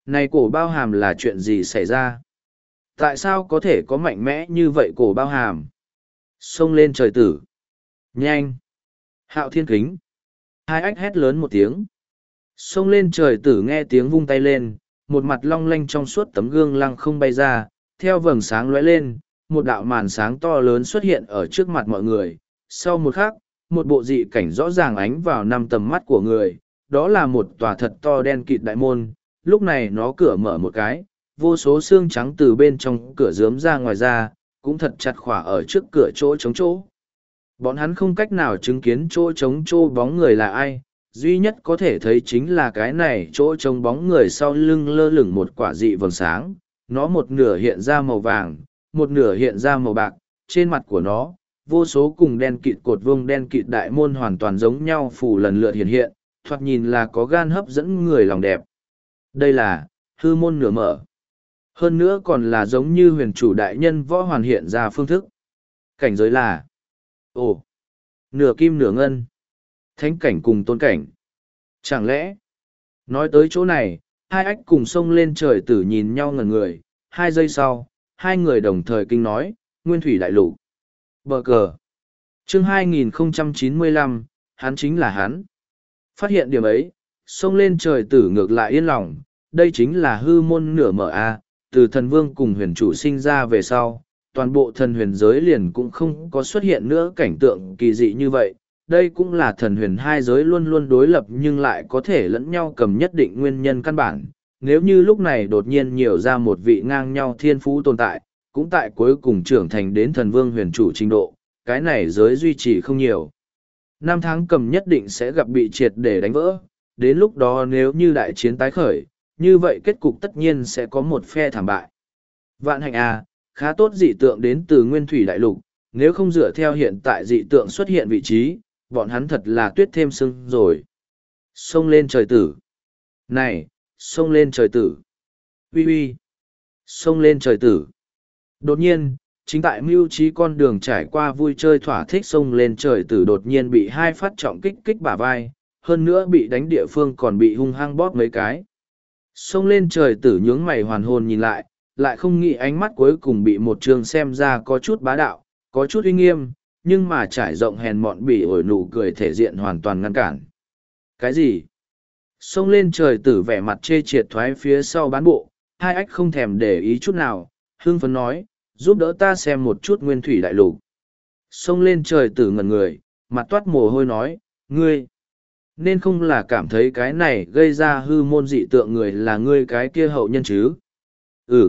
Này cổ bao hàm là chuyện gì xảy ra? Tại sao có thể có mạnh mẽ như vậy cổ bao hàm? Xông lên trời tử. Nhanh! Hạo Thiên Kính. Hai ách hét lớn một tiếng. Xông lên trời tử nghe tiếng vung tay lên, một mặt long lanh trong suốt tấm gương lăng không bay ra, theo vầng sáng lóe lên, một đạo màn sáng to lớn xuất hiện ở trước mặt mọi người. Sau một khắc, một bộ dị cảnh rõ ràng ánh vào năm tầm mắt của người, đó là một tòa thật to đen kịt đại môn, lúc này nó cửa mở một cái, vô số xương trắng từ bên trong cửa rướm ra ngoài ra, cũng thật chặt khỏa ở trước cửa chỗ trống chỗ. Bọn hắn không cách nào chứng kiến chỗ trống chỗ bóng người là ai, duy nhất có thể thấy chính là cái này chỗ trống bóng người sau lưng lơ lửng một quả dị vầng sáng, nó một nửa hiện ra màu vàng, một nửa hiện ra màu bạc, trên mặt của nó, vô số cùng đen kịt cột vuông đen kịt đại môn hoàn toàn giống nhau phủ lần lượt hiện hiện, thoạt nhìn là có gan hấp dẫn người lòng đẹp. Đây là hư môn nửa mở. Hơn nữa còn là giống như huyền chủ đại nhân võ hoàn hiện ra phương thức. Cảnh giới là ồ, nửa kim nửa ngân. Thánh cảnh cùng tôn cảnh. Chẳng lẽ, nói tới chỗ này, hai ách cùng xông lên trời tử nhìn nhau ngẩn người, hai giây sau, hai người đồng thời kinh nói, nguyên thủy đại lục. Bờ cờ. Chương hai nghìn không trăm chín mươi lăm, hắn chính là hắn. Phát hiện điểm ấy, xông lên trời tử ngược lại yên lòng, đây chính là hư môn nửa mở a, từ thần vương cùng huyền chủ sinh ra về sau, toàn bộ thần huyền giới liền cũng không có xuất hiện nữa cảnh tượng kỳ dị như vậy. Đây cũng là thần huyền hai giới luôn luôn đối lập nhưng lại có thể lẫn nhau cầm nhất định nguyên nhân căn bản. Nếu như lúc này đột nhiên nhiều ra một vị ngang nhau thiên phú tồn tại, cũng tại cuối cùng trưởng thành đến thần vương huyền chủ trình độ, cái này giới duy trì không nhiều. Năm tháng cầm nhất định sẽ gặp bị triệt để đánh vỡ, đến lúc đó nếu như đại chiến tái khởi, như vậy kết cục tất nhiên sẽ có một phe thảm bại. Vạn hạnh à, khá tốt dị tượng đến từ nguyên thủy đại lục, nếu không dựa theo hiện tại dị tượng xuất hiện vị trí, bọn hắn thật là tuyết thêm sưng rồi. Xông lên trời tử. Này, xông lên trời tử. Ui ui. Xông lên trời tử. Đột nhiên, chính tại mưu trí con đường trải qua vui chơi thỏa thích xông lên trời tử đột nhiên bị hai phát trọng kích kích bả vai, hơn nữa bị đánh địa phương còn bị hung hăng bóp mấy cái. Xông lên trời tử nhướng mày hoàn hồn nhìn lại, lại không nghĩ ánh mắt cuối cùng bị một trường xem ra có chút bá đạo, có chút uy nghiêm, nhưng mà trải rộng hèn mọn bị ổi nụ cười thể diện hoàn toàn ngăn cản. Cái gì? Xông lên trời tử vẻ mặt chê triệt thoái phía sau bán bộ, hai ách không thèm để ý chút nào, hưng phấn nói, giúp đỡ ta xem một chút nguyên thủy đại lục. Xông lên trời tử ngẩn người, mặt toát mồ hôi nói, ngươi, nên không là cảm thấy cái này gây ra hư môn dị tượng người là ngươi cái kia hậu nhân chứ? Ừ,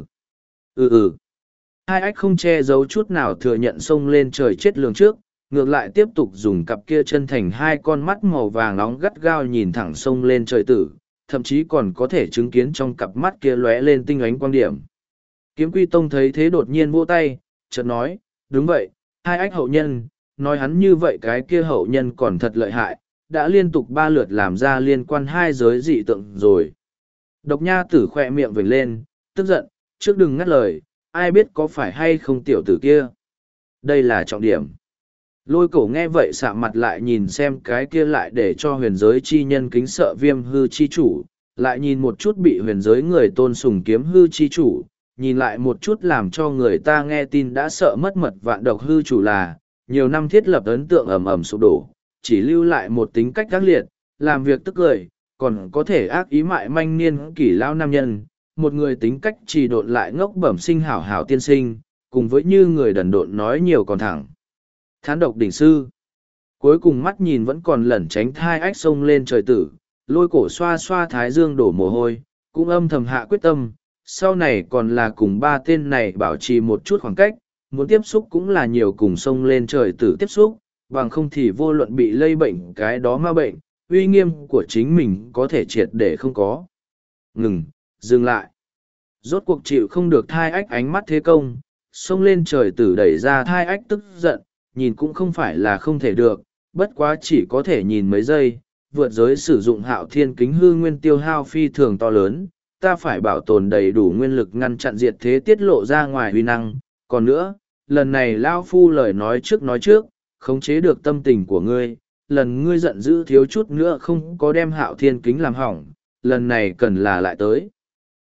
ừ ừ. Hai ách không che giấu chút nào thừa nhận xông lên trời chết lường trước, ngược lại tiếp tục dùng cặp kia chân thành hai con mắt màu vàng nóng gắt gao nhìn thẳng xông lên trời tử, thậm chí còn có thể chứng kiến trong cặp mắt kia lóe lên tinh ánh quang điểm. Kiếm Quy Tông thấy thế đột nhiên vỗ tay, chợt nói, đúng vậy, hai ách hậu nhân, nói hắn như vậy cái kia hậu nhân còn thật lợi hại, đã liên tục ba lượt làm ra liên quan hai giới dị tượng rồi. Độc nha tử khỏe miệng vểnh lên, tức giận, trước đừng ngắt lời, ai biết có phải hay không tiểu tử kia. Đây là trọng điểm. Lôi cổ nghe vậy sạ mặt lại nhìn xem cái kia lại để cho huyền giới chi nhân kính sợ viêm hư chi chủ, lại nhìn một chút bị huyền giới người tôn sùng kiếm hư chi chủ, nhìn lại một chút làm cho người ta nghe tin đã sợ mất mật vạn độc hư chủ là, nhiều năm thiết lập ấn tượng ầm ầm sụp đổ, chỉ lưu lại một tính cách ác liệt, làm việc tức cười, còn có thể ác ý mại manh niên kỷ lao nam nhân, một người tính cách trì độn lại ngốc bẩm sinh hảo hảo tiên sinh, cùng với như người đần độn nói nhiều còn thẳng. Thán độc đỉnh sư. Cuối cùng mắt nhìn vẫn còn lẩn tránh thai ách sông lên trời tử, lôi cổ xoa xoa thái dương đổ mồ hôi, cũng âm thầm hạ quyết tâm, sau này còn là cùng ba tên này bảo trì một chút khoảng cách, muốn tiếp xúc cũng là nhiều cùng sông lên trời tử tiếp xúc, bằng không thì vô luận bị lây bệnh cái đó ma bệnh, uy nghiêm của chính mình có thể triệt để không có. Ngừng, dừng lại. Rốt cuộc chịu không được thai ách ánh mắt thế công, sông lên trời tử đẩy ra thai ách tức giận, nhìn cũng không phải là không thể được, bất quá chỉ có thể nhìn mấy giây, vượt giới sử dụng hạo thiên kính hư nguyên tiêu hao phi thường to lớn, ta phải bảo tồn đầy đủ nguyên lực ngăn chặn diệt thế tiết lộ ra ngoài huy năng. Còn nữa, lần này Lao Phu lời nói trước nói trước, khống chế được tâm tình của ngươi, lần ngươi giận dữ thiếu chút nữa không có đem hạo thiên kính làm hỏng, lần này cần là lại tới.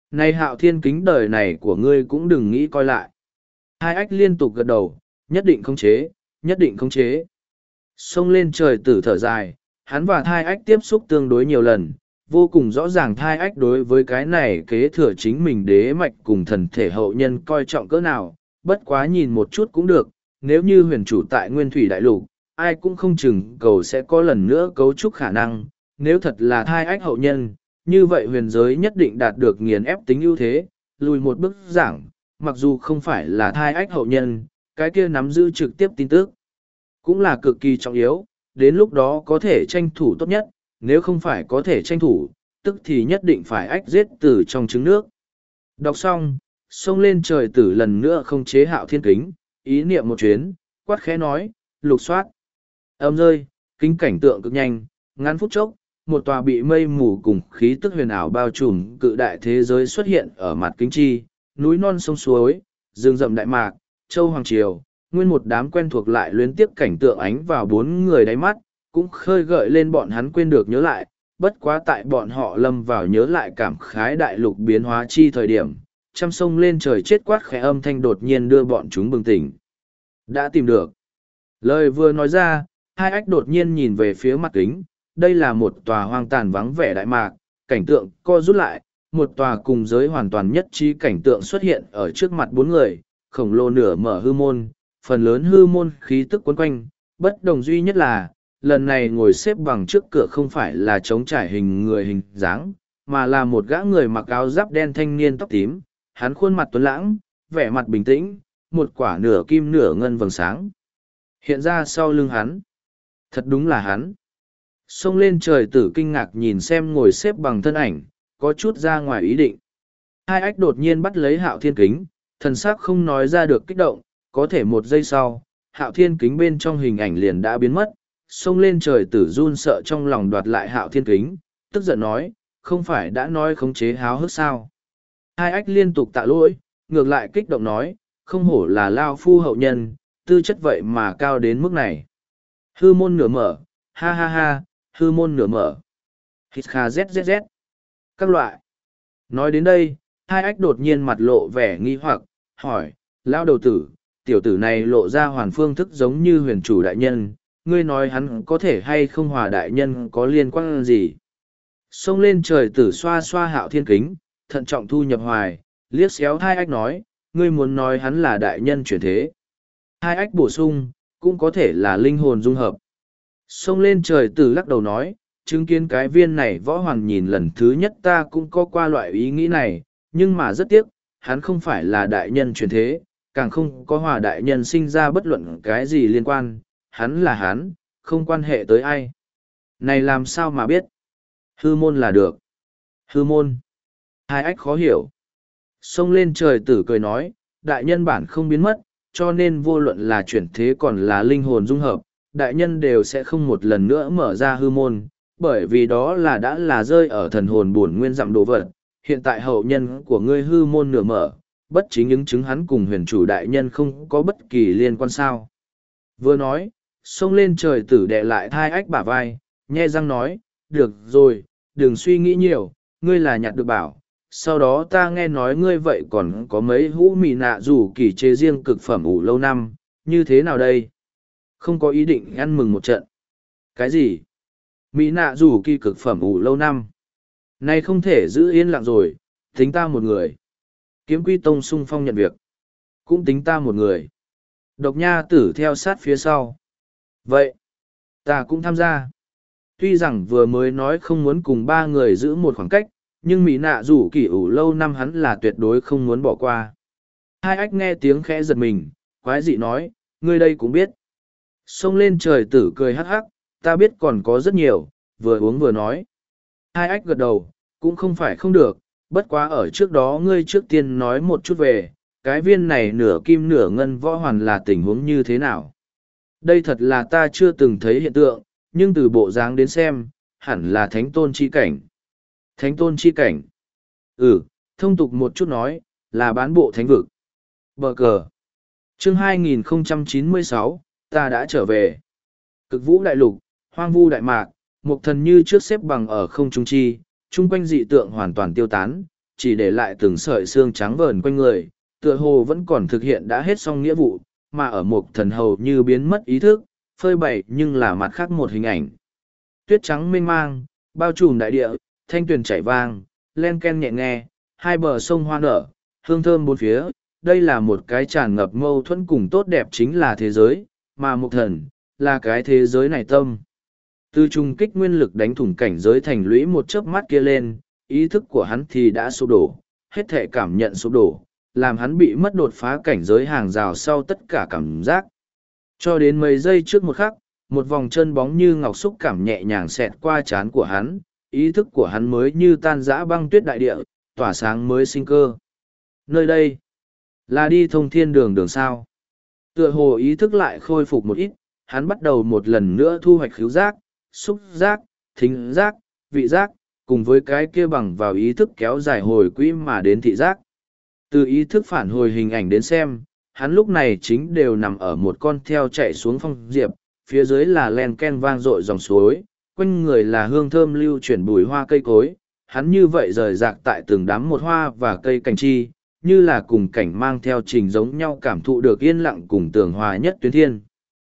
Này Hạo Thiên Kính đời này của ngươi cũng đừng nghĩ coi lại. Hai ách liên tục gật đầu, nhất định khống chế, nhất định khống chế. Xông lên trời tử thở dài, hắn và thai ách tiếp xúc tương đối nhiều lần, vô cùng rõ ràng thai ách đối với cái này kế thừa chính mình đế mạch cùng thần thể hậu nhân coi trọng cỡ nào, bất quá nhìn một chút cũng được, nếu như huyền chủ tại nguyên thủy đại lục, ai cũng không chừng cầu sẽ có lần nữa cấu trúc khả năng, nếu thật là thai ách hậu nhân, như vậy huyền giới nhất định đạt được nghiền ép tính ưu thế, lùi một bước giảng, mặc dù không phải là thai ách hậu nhân, cái kia nắm giữ trực tiếp tin tức, cũng là cực kỳ trọng yếu, đến lúc đó có thể tranh thủ tốt nhất, nếu không phải có thể tranh thủ, tức thì nhất định phải ách giết từ trong trứng nước. Đọc xong, xông lên trời tử lần nữa không chế Hạo Thiên Kính, ý niệm một chuyến, quát khẽ nói, lục soát. Âm rơi, kính cảnh tượng cực nhanh, ngắn phút chốc, một tòa bị mây mù cùng khí tức huyền ảo bao trùm cự đại thế giới xuất hiện ở mặt kính chi, núi non sông suối, rừng rậm đại mạc, châu hoàng triều, nguyên một đám quen thuộc lại luyến tiếc cảnh tượng ánh vào bốn người đáy mắt, cũng khơi gợi lên bọn hắn quên được nhớ lại, bất quá tại bọn họ lâm vào nhớ lại cảm khái đại lục biến hóa chi thời điểm, trăm sông lên trời chết quát khẽ âm thanh đột nhiên đưa bọn chúng bừng tỉnh. Đã tìm được. Lời vừa nói ra, hai ách đột nhiên nhìn về phía mặt kính, đây là một tòa hoang tàn vắng vẻ đại mạc, cảnh tượng co rút lại, một tòa cùng giới hoàn toàn nhất trí cảnh tượng xuất hiện ở trước mặt bốn người, khổng lồ nửa mở hư môn, phần lớn hư môn khí tức quấn quanh, bất đồng duy nhất là, lần này ngồi xếp bằng trước cửa không phải là trống trải hình người hình dáng, mà là một gã người mặc áo giáp đen thanh niên tóc tím, hắn khuôn mặt tuấn lãng, vẻ mặt bình tĩnh, một quả nửa kim nửa ngân vầng sáng. Hiện ra sau lưng hắn. Thật đúng là hắn. Xông lên trời tử kinh ngạc nhìn xem ngồi xếp bằng thân ảnh, có chút ra ngoài ý định. Hai ách đột nhiên bắt lấy Hạo Thiên Kính, thần sắc không nói ra được kích động, có thể một giây sau, Hạo Thiên Kính bên trong hình ảnh liền đã biến mất. Xông lên trời tử run sợ trong lòng đoạt lại Hạo Thiên Kính, tức giận nói, không phải đã nói khống chế háo hức sao. Hai ách liên tục tạ lỗi, ngược lại kích động nói, không hổ là lao phu hậu nhân, tư chất vậy mà cao đến mức này. Hư môn nửa mở, ha ha ha, hư môn nửa mở. Hít kha zzz. Các loại. Nói đến đây, hai ách đột nhiên mặt lộ vẻ nghi hoặc, hỏi, lao đầu tử, tiểu tử này lộ ra hoàn phương thức giống như huyền chủ đại nhân, ngươi nói hắn có thể hay không hòa đại nhân có liên quan gì. Xông lên trời tử xoa xoa Hạo Thiên Kính, thận trọng thu nhập hoài, liếc xéo hai ách nói, ngươi muốn nói hắn là đại nhân chuyển thế. Hai ách bổ sung, cũng có thể là linh hồn dung hợp. Xông lên trời tử lắc đầu nói, chứng kiến cái viên này võ hoàn nhìn lần thứ nhất ta cũng có qua loại ý nghĩ này, nhưng mà rất tiếc, hắn không phải là đại nhân chuyển thế, càng không có hòa đại nhân sinh ra bất luận cái gì liên quan, hắn là hắn, không quan hệ tới ai. Này làm sao mà biết? Hư môn là được. Hư môn. Hai ách khó hiểu. Xông lên trời tử cười nói, đại nhân bản không biến mất, cho nên vô luận là chuyển thế còn là linh hồn dung hợp, đại nhân đều sẽ không một lần nữa mở ra hư môn, bởi vì đó là đã là rơi ở thần hồn bổn nguyên dặm đồ vật. Hiện tại hậu nhân của ngươi hư môn nửa mở, bất chính những chứng hắn cùng huyền chủ đại nhân không có bất kỳ liên quan sao. Vừa nói, xông lên trời tử đệ lại thai ách bả vai, nhe răng nói, được rồi, đừng suy nghĩ nhiều, ngươi là nhặt được bảo. Sau đó ta nghe nói ngươi vậy còn có mấy hũ mì nạ rủ kỳ chế riêng cực phẩm ủ lâu năm, như thế nào đây? Không có ý định ăn mừng một trận. Cái gì? Mỹ nạ rủ kỳ cực phẩm ủ lâu năm. Này không thể giữ yên lặng rồi, tính ta một người. Kiếm Quy Tông sung phong nhận việc. Cũng tính ta một người. Độc nha tử theo sát phía sau. Vậy, ta cũng tham gia. Tuy rằng vừa mới nói không muốn cùng ba người giữ một khoảng cách, nhưng Mỹ nạ rủ kỳ ủ lâu năm hắn là tuyệt đối không muốn bỏ qua. Hai ách nghe tiếng khẽ giật mình, quái dị nói, ngươi đây cũng biết. Xông lên trời tử cười hắc hắc, ta biết còn có rất nhiều, vừa uống vừa nói. Hai ách gật đầu, cũng không phải không được, bất quá ở trước đó ngươi trước tiên nói một chút về, cái viên này nửa kim nửa ngân võ hoàn là tình huống như thế nào. Đây thật là ta chưa từng thấy hiện tượng, nhưng từ bộ dáng đến xem, hẳn là thánh tôn chi cảnh. Thánh tôn chi cảnh. Ừ, thông tục một chút nói, là bán bộ thánh vực. Bờ cờ. Chương hai nghìn không trăm chín mươi sáu, ta đã trở về. Cực vũ đại lục, hoang vu đại mạc, một thần như trước xếp bằng ở không trung chi, chung quanh dị tượng hoàn toàn tiêu tán, chỉ để lại từng sợi xương trắng vờn quanh người, tựa hồ vẫn còn thực hiện đã hết xong nghĩa vụ, mà ở Mục Thần hầu như biến mất ý thức, phơi bày nhưng là mặt khác một hình ảnh. Tuyết trắng mênh mang, bao trùm đại địa, thanh tuyền chảy vang, len ken nhẹ nghe, hai bờ sông hoa nở, hương thơm bốn phía, đây là một cái tràn ngập mâu thuẫn cùng tốt đẹp chính là thế giới, mà Mục Thần, là cái thế giới này tâm. Từ trung kích nguyên lực đánh thủng cảnh giới thành lũy một chớp mắt kia lên, ý thức của hắn thì đã sụp đổ, hết thể cảm nhận sụp đổ, làm hắn bị mất đột phá cảnh giới hàng rào sau tất cả cảm giác. Cho đến mấy giây trước một khắc, một vòng chân bóng như ngọc xúc cảm nhẹ nhàng xẹt qua trán của hắn, ý thức của hắn mới như tan rã băng tuyết đại địa, tỏa sáng mới sinh cơ. Nơi đây, là đi thông thiên đường đường sao. Tựa hồ ý thức lại khôi phục một ít, hắn bắt đầu một lần nữa thu hoạch khứu giác, xúc giác, thính giác, vị giác, cùng với cái kia bằng vào ý thức kéo dài hồi quỹ mà đến thị giác. Từ ý thức phản hồi hình ảnh đến xem, hắn lúc này chính đều nằm ở một con theo chạy xuống phong diệp, phía dưới là len ken vang dội dòng suối, quanh người là hương thơm lưu chuyển bùi hoa cây cối, hắn như vậy rời rạc tại từng đám một hoa và cây cành chi, như là cùng cảnh mang theo trình giống nhau cảm thụ được yên lặng cùng tường hòa nhất tuyến thiên.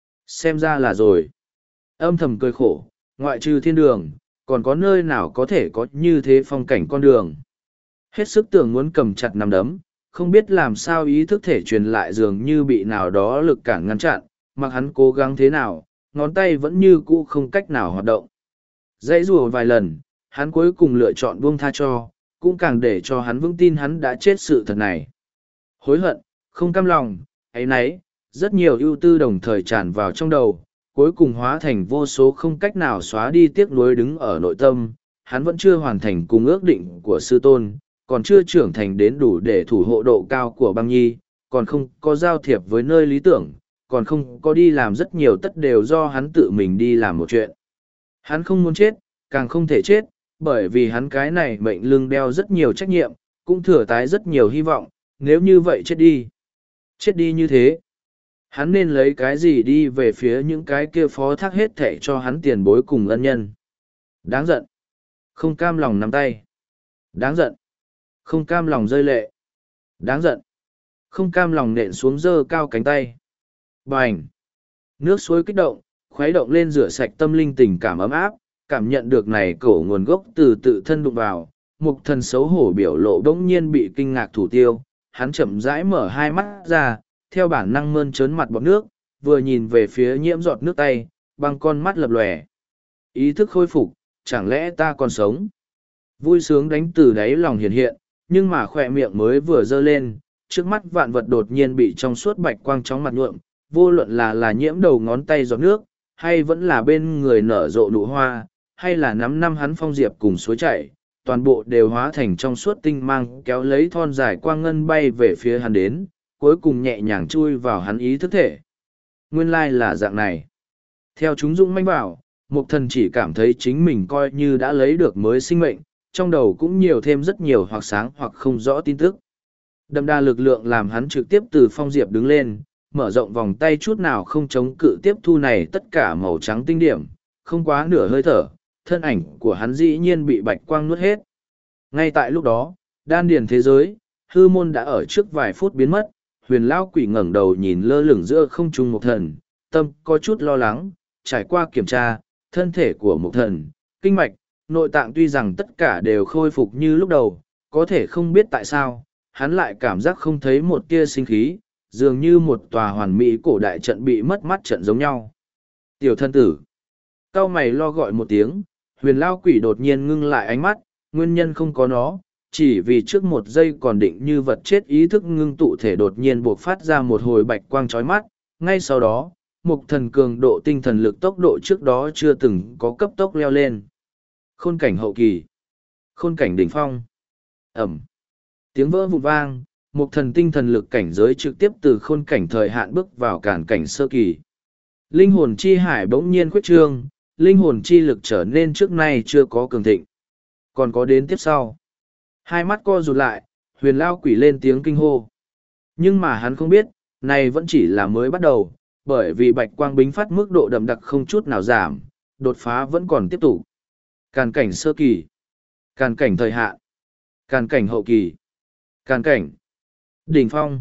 Xem ra là rồi. Âm thầm cười khổ, ngoại trừ thiên đường, còn có nơi nào có thể có như thế phong cảnh con đường. Hết sức tưởng muốn cầm chặt nắm đấm, không biết làm sao ý thức thể truyền lại dường như bị nào đó lực cản ngăn chặn, mặc hắn cố gắng thế nào, ngón tay vẫn như cũ không cách nào hoạt động. Dãy rùa vài lần, hắn cuối cùng lựa chọn buông tha cho, cũng càng để cho hắn vững tin hắn đã chết sự thật này. Hối hận, không cam lòng, ấy nấy, rất nhiều ưu tư đồng thời tràn vào trong đầu, cuối cùng hóa thành vô số không cách nào xóa đi tiếc nuối đứng ở nội tâm, hắn vẫn chưa hoàn thành cùng ước định của sư tôn, còn chưa trưởng thành đến đủ để thủ hộ độ cao của băng nhi, còn không có giao thiệp với nơi lý tưởng, còn không có đi làm rất nhiều tất đều do hắn tự mình đi làm một chuyện. Hắn không muốn chết, càng không thể chết, bởi vì hắn cái này mệnh lưng đeo rất nhiều trách nhiệm, cũng thừa tái rất nhiều hy vọng, nếu như vậy chết đi. Chết đi như thế. Hắn nên lấy cái gì đi về phía những cái kia phó thác hết thệ cho hắn tiền bối cùng ân nhân. Đáng giận. Không cam lòng nắm tay. Đáng giận. Không cam lòng rơi lệ. Đáng giận. Không cam lòng nện xuống dơ cao cánh tay. Bành. Nước suối kích động, khuấy động lên rửa sạch tâm linh tình cảm ấm áp, cảm nhận được này cổ nguồn gốc từ tự thân đụng vào. Mục Thần xấu hổ biểu lộ đống nhiên bị kinh ngạc thủ tiêu, hắn chậm rãi mở hai mắt ra, theo bản năng mơn trớn mặt bọt nước, vừa nhìn về phía nhiễm giọt nước tay, bằng con mắt lập lòe. Ý thức khôi phục, chẳng lẽ ta còn sống? Vui sướng đánh từ đáy lòng hiện hiện, nhưng mà khỏe miệng mới vừa dơ lên, trước mắt vạn vật đột nhiên bị trong suốt bạch quang chóng mặt nhuộm, vô luận là là nhiễm đầu ngón tay giọt nước, hay vẫn là bên người nở rộ nụ hoa, hay là nắm năm hắn phong diệp cùng suối chảy, toàn bộ đều hóa thành trong suốt tinh mang kéo lấy thon dài quang ngân bay về phía hắn đến, cuối cùng nhẹ nhàng chui vào hắn ý thức thể. Nguyên lai là dạng này. Theo chúng dũng manh bảo, Mục Thần chỉ cảm thấy chính mình coi như đã lấy được mới sinh mệnh, trong đầu cũng nhiều thêm rất nhiều hoặc sáng hoặc không rõ tin tức. Đậm đà lực lượng làm hắn trực tiếp từ phong diệp đứng lên, mở rộng vòng tay chút nào không chống cự tiếp thu này tất cả màu trắng tinh điểm, không quá nửa hơi thở, thân ảnh của hắn dĩ nhiên bị bạch quang nuốt hết. Ngay tại lúc đó, đan điền thế giới, hư môn đã ở trước vài phút biến mất, huyền lao quỷ ngẩng đầu nhìn lơ lửng giữa không trung Mục Thần, tâm có chút lo lắng, trải qua kiểm tra, thân thể của Mục Thần, kinh mạch, nội tạng tuy rằng tất cả đều khôi phục như lúc đầu, có thể không biết tại sao, hắn lại cảm giác không thấy một tia sinh khí, dường như một tòa hoàn mỹ cổ đại trận bị mất mắt trận giống nhau. Tiểu thân tử, cao mày lo gọi một tiếng, huyền lao quỷ đột nhiên ngưng lại ánh mắt, nguyên nhân không có nó, chỉ vì trước một giây còn định như vật chết ý thức ngưng tụ thể đột nhiên buộc phát ra một hồi bạch quang chói mắt, ngay sau đó, Mục Thần cường độ tinh thần lực tốc độ trước đó chưa từng có cấp tốc leo lên. Khôn cảnh hậu kỳ, khôn cảnh đỉnh phong, ẩm, tiếng vỡ vụn vang, Mục Thần tinh thần lực cảnh giới trực tiếp từ khôn cảnh thời hạn bước vào cản cảnh sơ kỳ. Linh hồn chi hải bỗng nhiên khuyết trương, linh hồn chi lực trở nên trước nay chưa có cường thịnh. Còn có đến tiếp sau. Hai mắt co rụt lại, huyền lao quỷ lên tiếng kinh hô. Nhưng mà hắn không biết, này vẫn chỉ là mới bắt đầu, bởi vì bạch quang bính phát mức độ đậm đặc không chút nào giảm, đột phá vẫn còn tiếp tục. Càn cảnh sơ kỳ, càn cảnh thời hạn. Càn cảnh hậu kỳ. Càn cảnh. Đỉnh phong.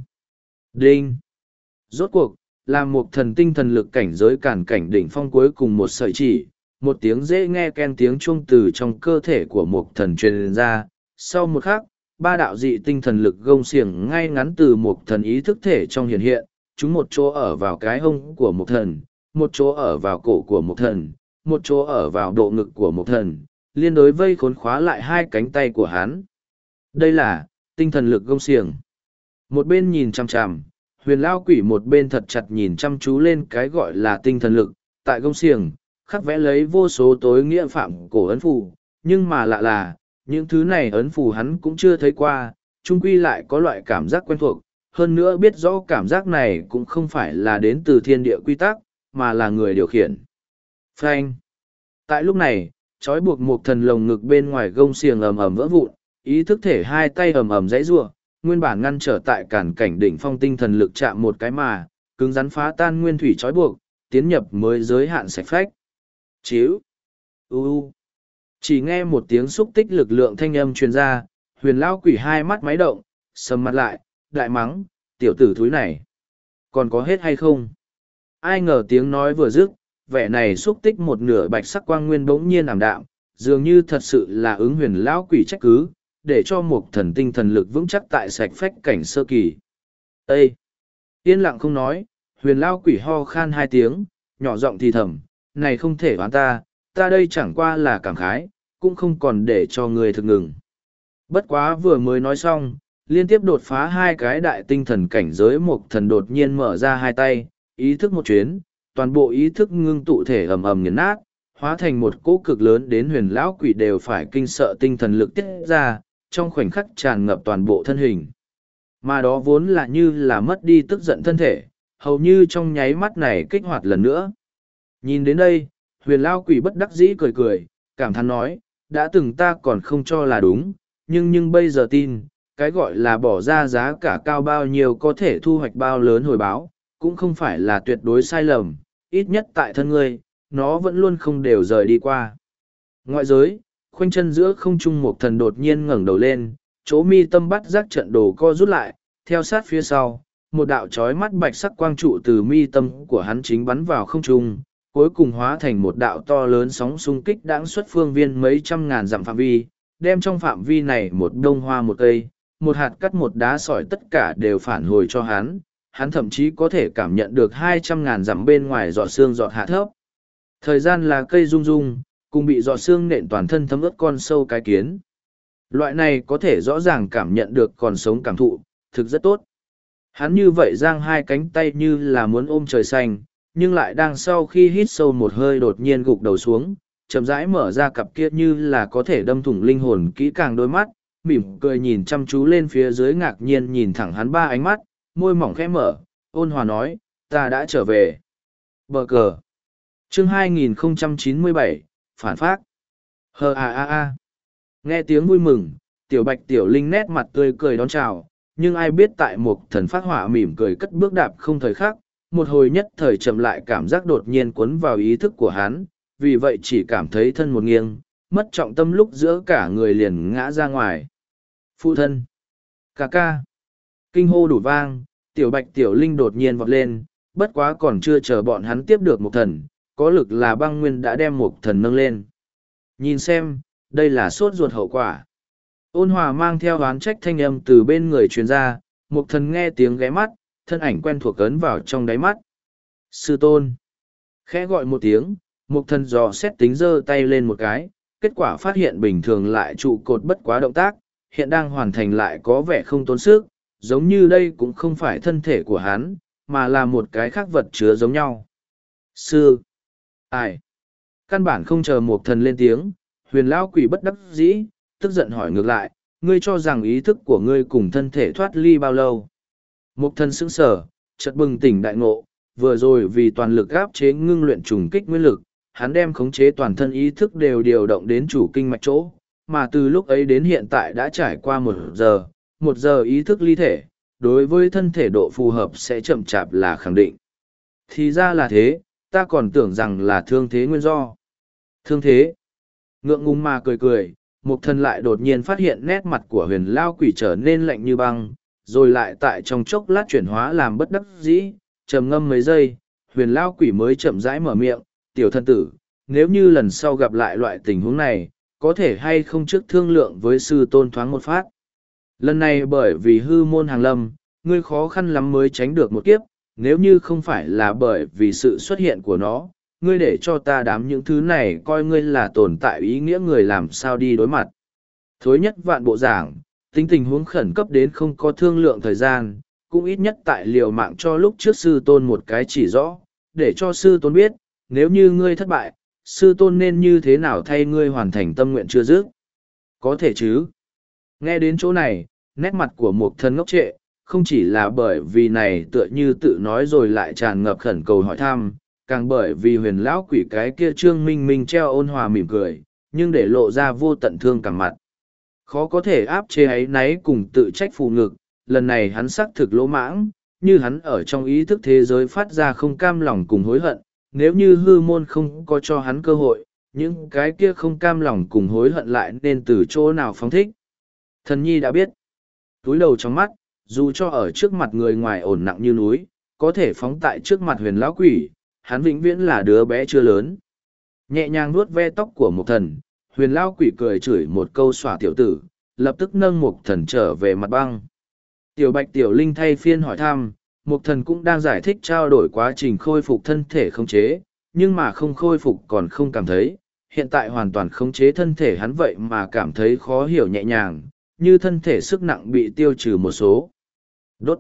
Đinh. Rốt cuộc, là một thần tinh thần lực cảnh giới càn cảnh đỉnh phong cuối cùng một sợi chỉ, một tiếng dễ nghe ken tiếng chuông từ trong cơ thể của một thần truyền ra. Sau một khắc, ba đạo dị tinh thần lực gông xiềng ngay ngắn từ một thần ý thức thể trong hiện hiện, chúng một chỗ ở vào cái hông của một thần, một chỗ ở vào cổ của một thần, một chỗ ở vào độ ngực của một thần, liên đối vây khốn khóa lại hai cánh tay của hắn. Đây là tinh thần lực gông xiềng. Một bên nhìn chằm chằm, huyền lao quỷ một bên thật chặt nhìn chăm chú lên cái gọi là tinh thần lực, tại gông xiềng, khắc vẽ lấy vô số tối nghĩa phạm cổ ấn phù, nhưng mà lạ là, những thứ này ấn phù hắn cũng chưa thấy qua, chung quy lại có loại cảm giác quen thuộc, hơn nữa biết rõ cảm giác này cũng không phải là đến từ thiên địa quy tắc, mà là người điều khiển. Phanh. Tại lúc này, trói buộc một thần lồng ngực bên ngoài gông xiềng ầm ầm vỡ vụn, ý thức thể hai tay ầm ầm dãy giụa, nguyên bản ngăn trở tại cản cảnh đỉnh phong tinh thần lực chạm một cái mà, cứng rắn phá tan nguyên thủy trói buộc, tiến nhập mới giới hạn sạch phách. Chíu. U u. Chỉ nghe một tiếng xúc tích lực lượng thanh âm truyền ra, huyền lao quỷ hai mắt máy động, sầm mặt lại, đại mắng, tiểu tử thúi này. Còn có hết hay không? Ai ngờ tiếng nói vừa dứt, vẻ này xúc tích một nửa bạch sắc quang nguyên bỗng nhiên ảm đạm, dường như thật sự là ứng huyền lão quỷ trách cứ, để cho một thần tinh thần lực vững chắc tại sạch phách cảnh sơ kỳ. Ê! Yên lặng không nói, huyền lão quỷ ho khan hai tiếng, nhỏ giọng thì thầm, này không thể oán ta, ta đây chẳng qua là cảm khái, cũng không còn để cho người thực ngừng. Bất quá vừa mới nói xong, liên tiếp đột phá hai cái đại tinh thần cảnh giới một thần đột nhiên mở ra hai tay, ý thức một chuyến, toàn bộ ý thức ngưng tụ thể ầm ầm nghiền nát, hóa thành một cỗ cực lớn đến huyền lão quỷ đều phải kinh sợ tinh thần lực tiết ra, trong khoảnh khắc tràn ngập toàn bộ thân hình. Mà đó vốn là như là mất đi tức giận thân thể, hầu như trong nháy mắt này kích hoạt lần nữa. Nhìn đến đây, huyền lão quỷ bất đắc dĩ cười cười, cảm thán nói, đã từng ta còn không cho là đúng, nhưng nhưng bây giờ tin, cái gọi là bỏ ra giá cả cao bao nhiêu có thể thu hoạch bao lớn hồi báo, cũng không phải là tuyệt đối sai lầm, ít nhất tại thân ngươi, nó vẫn luôn không đều rời đi qua. Ngoại giới, khoanh chân giữa không trung một thần đột nhiên ngẩng đầu lên, chỗ mi tâm bắt giác trận đồ co rút lại, theo sát phía sau, một đạo chói mắt bạch sắc quang trụ từ mi tâm của hắn chính bắn vào không trung, cuối cùng hóa thành một đạo to lớn sóng xung kích đãng xuất phương viên mấy trăm ngàn dặm phạm vi, đem trong phạm vi này một đông hoa một cây, một hạt cắt một đá sỏi tất cả đều phản hồi cho hắn, hắn thậm chí có thể cảm nhận được hai trăm ngàn dặm bên ngoài giọt xương giọt hạ thấp. Thời gian là cây rung rung, cùng bị giọt xương nện toàn thân thấm ướt con sâu cái kiến. Loại này có thể rõ ràng cảm nhận được còn sống cảm thụ, thực rất tốt. Hắn như vậy giang hai cánh tay như là muốn ôm trời xanh, nhưng lại đang sau khi hít sâu một hơi đột nhiên gục đầu xuống, chậm rãi mở ra cặp kia như là có thể đâm thủng linh hồn kỹ càng đôi mắt, mỉm cười nhìn chăm chú lên phía dưới ngạc nhiên nhìn thẳng hắn ba ánh mắt, môi mỏng khẽ mở, ôn hòa nói, ta đã trở về. Bờ cờ. Chương hai nghìn không trăm chín mươi bảy, phản phát. Hờ à à à. Nghe tiếng vui mừng, tiểu bạch tiểu linh nét mặt tươi cười đón chào, nhưng ai biết tại một thần phát hỏa mỉm cười cất bước đạp không thời khắc, một hồi nhất thời chậm lại cảm giác đột nhiên cuốn vào ý thức của hắn, vì vậy chỉ cảm thấy thân một nghiêng, mất trọng tâm lúc giữa cả người liền ngã ra ngoài. Phụ thân. Cà ca. Kinh hô đủ vang, tiểu bạch tiểu linh đột nhiên vọt lên, bất quá còn chưa chờ bọn hắn tiếp được một thần, có lực là băng nguyên đã đem một thần nâng lên. Nhìn xem, đây là sốt ruột hậu quả. Ôn hòa mang theo oán trách thanh âm từ bên người truyền ra, một thần nghe tiếng ghé mắt, thân ảnh quen thuộc ấn vào trong đáy mắt. Sư tôn. Khẽ gọi một tiếng, một thần dò xét tính giơ tay lên một cái, kết quả phát hiện bình thường lại trụ cột bất quá động tác, hiện đang hoàn thành lại có vẻ không tốn sức, giống như đây cũng không phải thân thể của hắn, mà là một cái khác vật chứa giống nhau. Sư. Ai? Căn bản không chờ một thần lên tiếng, huyền lão quỷ bất đắc dĩ, tức giận hỏi ngược lại, ngươi cho rằng ý thức của ngươi cùng thân thể thoát ly bao lâu? Một thần sững sờ, chợt bừng tỉnh đại ngộ, vừa rồi vì toàn lực áp chế ngưng luyện trùng kích nguyên lực, hắn đem khống chế toàn thân ý thức đều điều động đến chủ kinh mạch chỗ, mà từ lúc ấy đến hiện tại đã trải qua một giờ, một giờ ý thức ly thể, đối với thân thể độ phù hợp sẽ chậm chạp là khẳng định. Thì ra là thế, ta còn tưởng rằng là thương thế nguyên do. Thương thế. Ngượng ngùng mà cười cười, Mục thần lại đột nhiên phát hiện nét mặt của huyền lao quỷ trở nên lạnh như băng, rồi lại tại trong chốc lát chuyển hóa làm bất đắc dĩ, trầm ngâm mấy giây, huyền lao quỷ mới chậm rãi mở miệng, tiểu thân tử, nếu như lần sau gặp lại loại tình huống này, có thể hay không trước thương lượng với sư tôn thoáng một phát. Lần này bởi vì hư môn hàng lâm, ngươi khó khăn lắm mới tránh được một kiếp, nếu như không phải là bởi vì sự xuất hiện của nó, ngươi để cho ta đám những thứ này coi ngươi là tồn tại ý nghĩa người làm sao đi đối mặt. Thối nhất vạn bộ giảng, tính tình huống khẩn cấp đến không có thương lượng thời gian, cũng ít nhất tại liều mạng cho lúc trước sư tôn một cái chỉ rõ, để cho sư tôn biết, nếu như ngươi thất bại, sư tôn nên như thế nào thay ngươi hoàn thành tâm nguyện chưa dứt. Có thể chứ. Nghe đến chỗ này, nét mặt của một thân ngốc trệ, không chỉ là bởi vì này tựa như tự nói rồi lại tràn ngập khẩn cầu hỏi thăm, càng bởi vì huyền lão quỷ cái kia trương minh minh treo ôn hòa mỉm cười, nhưng để lộ ra vô tận thương càng mặt. Khó có thể áp chế ấy náy cùng tự trách phù ngực, lần này hắn xác thực lỗ mãng, như hắn ở trong ý thức thế giới phát ra không cam lòng cùng hối hận, nếu như hư môn không có cho hắn cơ hội, những cái kia không cam lòng cùng hối hận lại nên từ chỗ nào phóng thích. Thần nhi đã biết, túi đầu trong mắt, dù cho ở trước mặt người ngoài ổn nặng như núi, có thể phóng tại trước mặt huyền lão quỷ, hắn vĩnh viễn là đứa bé chưa lớn. Nhẹ nhàng nuốt ve tóc của một thần, huyền lão quỷ cười chửi một câu xỏa tiểu tử, lập tức nâng một thần trở về mặt băng. Tiểu bạch tiểu linh thay phiên hỏi thăm, một thần cũng đang giải thích trao đổi quá trình khôi phục thân thể khống chế, nhưng mà không khôi phục còn không cảm thấy, hiện tại hoàn toàn khống chế thân thể hắn vậy mà cảm thấy khó hiểu nhẹ nhàng, như thân thể sức nặng bị tiêu trừ một số. Đốt!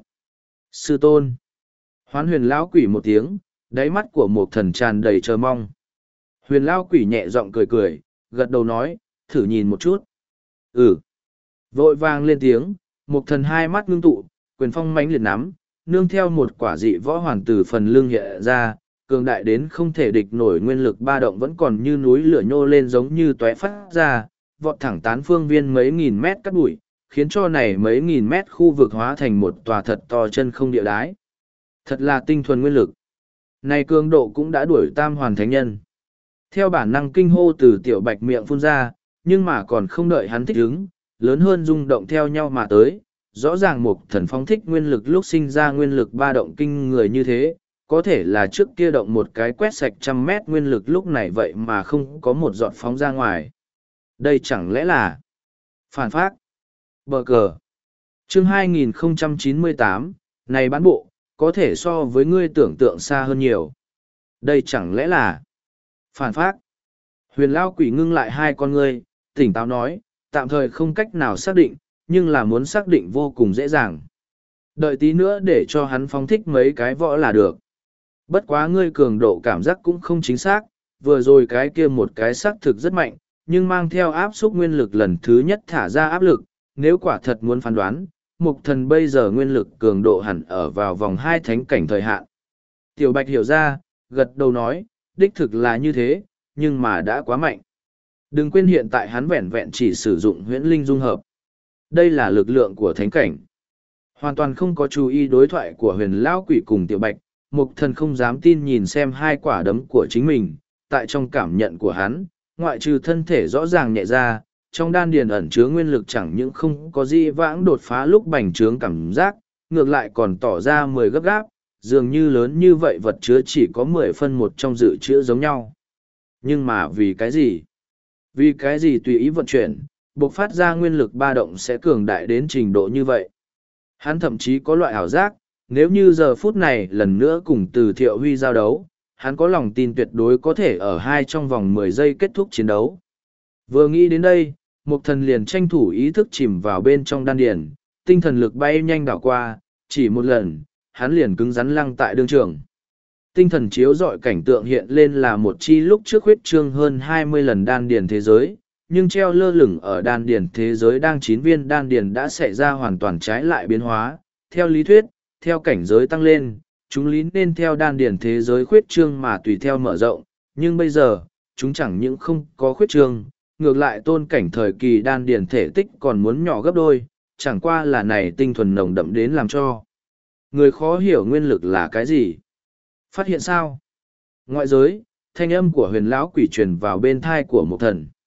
Sư tôn! Hoán huyền lão quỷ một tiếng, đáy mắt của một thần tràn đầy chờ mong. Huyền lão quỷ nhẹ giọng cười cười, gật đầu nói, thử nhìn một chút. Ừ! Vội vàng lên tiếng, một thần hai mắt ngưng tụ, quyền phong mãnh liệt nắm, nương theo một quả dị võ hoàn từ phần lưng hiện ra, cường đại đến không thể địch nổi nguyên lực ba động vẫn còn như núi lửa nhô lên giống như tóe phát ra, vọt thẳng tán phương viên mấy nghìn mét cắt bụi, khiến cho này mấy nghìn mét khu vực hóa thành một tòa thật to chân không địa đái. Thật là tinh thuần nguyên lực. Này cường độ cũng đã đuổi tam hoàn thánh nhân. Theo bản năng kinh hô từ tiểu bạch miệng phun ra, nhưng mà còn không đợi hắn thích ứng, lớn hơn rung động theo nhau mà tới. Rõ ràng một thần phóng thích nguyên lực lúc sinh ra nguyên lực ba động kinh người như thế, có thể là trước kia động một cái quét sạch trăm mét nguyên lực lúc này vậy mà không có một giọt phóng ra ngoài. Đây chẳng lẽ là phản phác? Bờ cờ. Chương hai nghìn không trăm chín mươi tám, này bán bộ, có thể so với ngươi tưởng tượng xa hơn nhiều. Đây chẳng lẽ là phản phác? Huyền Lao Quỷ ngưng lại hai con ngươi, tỉnh táo nói, tạm thời không cách nào xác định, nhưng là muốn xác định vô cùng dễ dàng. Đợi tí nữa để cho hắn phóng thích mấy cái võ là được. Bất quá ngươi cường độ cảm giác cũng không chính xác, vừa rồi cái kia một cái xác thực rất mạnh, nhưng mang theo áp xúc nguyên lực lần thứ nhất thả ra áp lực, nếu quả thật muốn phán đoán, mục thần bây giờ nguyên lực cường độ hẳn ở vào vòng hai thánh cảnh thời hạn. Tiểu Bạch hiểu ra, gật đầu nói, đích thực là như thế, nhưng mà đã quá mạnh. Đừng quên hiện tại hắn vẹn vẹn chỉ sử dụng huyễn linh dung hợp. Đây là lực lượng của thánh cảnh. Hoàn toàn không có chú ý đối thoại của huyền lão quỷ cùng Tiểu Bạch, mục thần không dám tin nhìn xem hai quả đấm của chính mình, tại trong cảm nhận của hắn, ngoại trừ thân thể rõ ràng nhẹ ra, trong đan điền ẩn chứa nguyên lực chẳng những không có gì vãng đột phá lúc bành trướng cảm giác, ngược lại còn tỏ ra mười gấp gáp, dường như lớn như vậy vật chứa chỉ có mười phân một trong dự trữ giống nhau. Nhưng mà vì cái gì? Vì cái gì tùy ý vận chuyển, bộc phát ra nguyên lực ba động sẽ cường đại đến trình độ như vậy? Hắn thậm chí có loại ảo giác, nếu như giờ phút này lần nữa cùng từ Thiệu Huy giao đấu, hắn có lòng tin tuyệt đối có thể ở hai trong vòng mười giây kết thúc chiến đấu. Vừa nghĩ đến đây, Mục thần liền tranh thủ ý thức chìm vào bên trong đan điền, tinh thần lực bay nhanh đảo qua, chỉ một lần, hắn liền cứng rắn lăng tại đương trường. Tinh thần chiếu dọi cảnh tượng hiện lên là một chi lúc trước huyết trương hơn hai mươi lần đan điền thế giới, nhưng treo lơ lửng ở đan điền thế giới đang chín viên đan điền đã xảy ra hoàn toàn trái lại biến hóa. Theo lý thuyết, theo cảnh giới tăng lên, chúng lý nên theo đan điền thế giới khuyết trương mà tùy theo mở rộng, nhưng bây giờ, chúng chẳng những không có khuyết trương, ngược lại tôn cảnh thời kỳ đan điền thể tích còn muốn nhỏ gấp đôi, chẳng qua là này tinh thuần nồng đậm đến làm cho người khó hiểu nguyên lực là cái gì. Phát hiện sao? Ngoại giới, thanh âm của huyền lão quỷ truyền vào bên thai của một thần.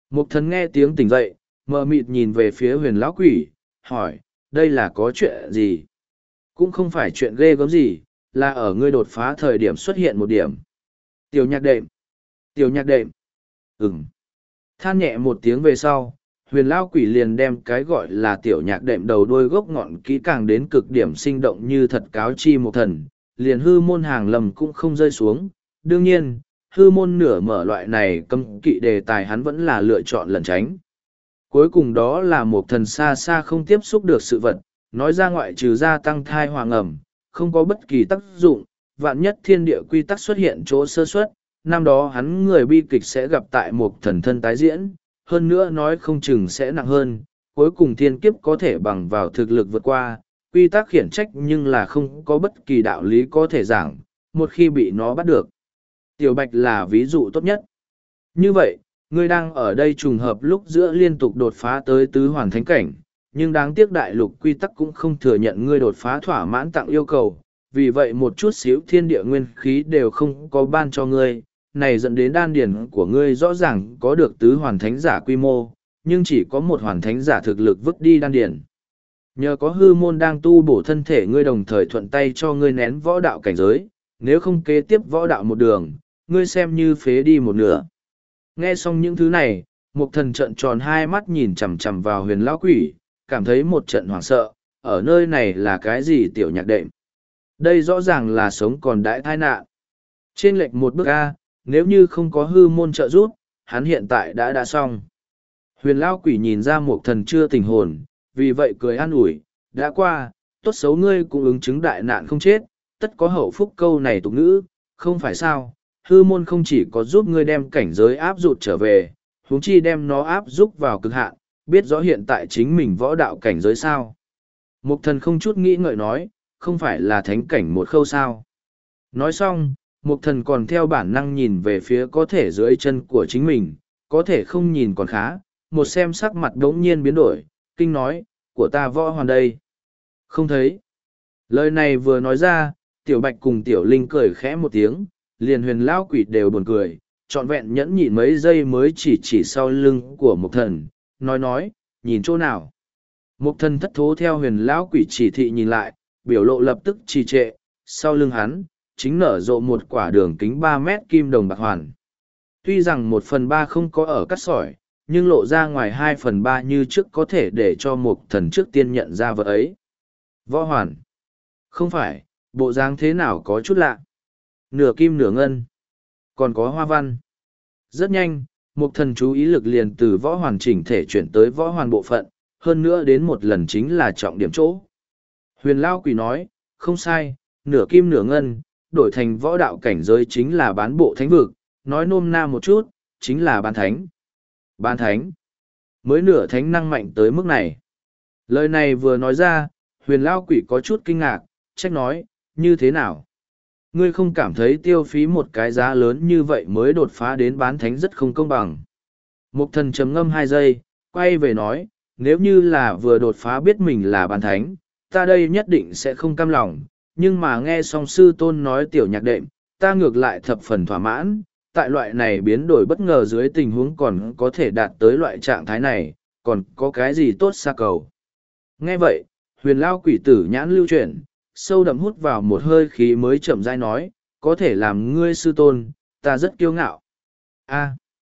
Mục thần nghe tiếng tỉnh dậy, mờ mịt nhìn về phía huyền lão quỷ, hỏi, đây là có chuyện gì? Cũng không phải chuyện ghê gớm gì, là ở ngươi đột phá thời điểm xuất hiện một điểm. Tiểu nhạc đệm. Tiểu nhạc đệm. Ừm. Than nhẹ một tiếng về sau, huyền lão quỷ liền đem cái gọi là tiểu nhạc đệm đầu đuôi gốc ngọn kỹ càng đến cực điểm sinh động như thật cáo chi một thần, liền hư môn hàng lầm cũng không rơi xuống. Đương nhiên, hư môn nửa mở loại này cấm kỵ đề tài hắn vẫn là lựa chọn lẩn tránh. Cuối cùng đó là một thần xa xa không tiếp xúc được sự vật, nói ra ngoại trừ gia tăng thai hoàng ẩm, không có bất kỳ tác dụng, vạn nhất thiên địa quy tắc xuất hiện chỗ sơ suất, năm đó hắn người bi kịch sẽ gặp tại một thần thân tái diễn, hơn nữa nói không chừng sẽ nặng hơn, cuối cùng thiên kiếp có thể bằng vào thực lực vượt qua, quy tắc khiển trách nhưng là không có bất kỳ đạo lý có thể giảng, một khi bị nó bắt được. Tiểu Bạch là ví dụ tốt nhất. Như vậy, ngươi đang ở đây trùng hợp lúc giữa liên tục đột phá tới tứ hoàn thánh cảnh, nhưng đáng tiếc đại lục quy tắc cũng không thừa nhận ngươi đột phá thỏa mãn tặng yêu cầu, vì vậy một chút xíu thiên địa nguyên khí đều không có ban cho ngươi, này dẫn đến đan điển của ngươi rõ ràng có được tứ hoàn thánh giả quy mô, nhưng chỉ có một hoàn thánh giả thực lực vứt đi đan điển. Nhờ có hư môn đang tu bổ thân thể ngươi đồng thời thuận tay cho ngươi nén võ đạo cảnh giới, nếu không kế tiếp võ đạo một đường, ngươi xem như phế đi một nửa. Nghe xong những thứ này, Mục thần trợn tròn hai mắt nhìn chằm chằm vào huyền lão quỷ, cảm thấy một trận hoảng sợ, ở nơi này là cái gì tiểu nhạc đệm? Đây rõ ràng là sống còn đại tai nạn. Trên lệch một bước A, nếu như không có hư môn trợ giúp, hắn hiện tại đã đã xong. Huyền lão quỷ nhìn ra Mục thần chưa tỉnh hồn, vì vậy cười an ủi, đã qua, tốt xấu ngươi cũng ứng chứng đại nạn không chết, tất có hậu phúc câu này tục ngữ, không phải sao, hư môn không chỉ có giúp ngươi đem cảnh giới áp rụt trở về, huống chi đem nó áp rút vào cực hạn, biết rõ hiện tại chính mình võ đạo cảnh giới sao. Mục thần không chút nghĩ ngợi nói, không phải là thánh cảnh một khâu sao. Nói xong, mục thần còn theo bản năng nhìn về phía có thể dưới chân của chính mình, có thể không nhìn còn khá, một xem sắc mặt đống nhiên biến đổi, kinh nói, của ta võ hoàn đây. Không thấy. Lời này vừa nói ra, tiểu bạch cùng tiểu linh cười khẽ một tiếng, liền huyền lão quỷ đều buồn cười, trọn vẹn nhẫn nhịn mấy giây mới chỉ chỉ sau lưng của mục thần, nói nói, nhìn chỗ nào. Mục thần thất thố theo huyền lão quỷ chỉ thị nhìn lại, biểu lộ lập tức trì trệ, sau lưng hắn, chính nở rộ một quả đường kính ba mét kim đồng bạc hoàn. Tuy rằng một phần ba không có ở cắt sỏi, nhưng lộ ra ngoài hai phần ba như trước có thể để cho mục thần trước tiên nhận ra vật ấy. Võ hoàn. Không phải, bộ dáng thế nào có chút lạ. Nửa kim nửa ngân. Còn có hoa văn. Rất nhanh, mục thần chú ý lực liền từ võ hoàn chỉnh thể chuyển tới võ hoàn bộ phận, hơn nữa đến một lần chính là trọng điểm chỗ. Huyền Lao Quỷ nói, không sai, nửa kim nửa ngân, đổi thành võ đạo cảnh giới chính là bán bộ thánh vực, nói nôm na một chút, chính là bán thánh. Bán thánh. Mới nửa thánh năng mạnh tới mức này. Lời này vừa nói ra, huyền Lao Quỷ có chút kinh ngạc, trách nói, như thế nào? Ngươi không cảm thấy tiêu phí một cái giá lớn như vậy mới đột phá đến bán thánh rất không công bằng. Mục thần chấm ngâm hai giây, quay về nói, nếu như là vừa đột phá biết mình là bán thánh, ta đây nhất định sẽ không cam lòng, nhưng mà nghe song sư tôn nói tiểu nhạc đệm, ta ngược lại thập phần thỏa mãn, tại loại này biến đổi bất ngờ dưới tình huống còn có thể đạt tới loại trạng thái này, còn có cái gì tốt xa cầu. Nghe vậy, huyền lao quỷ tử nhãn lưu chuyển, sâu đậm hút vào một hơi khí mới chậm rãi nói, có thể làm ngươi sư tôn, ta rất kiêu ngạo. A,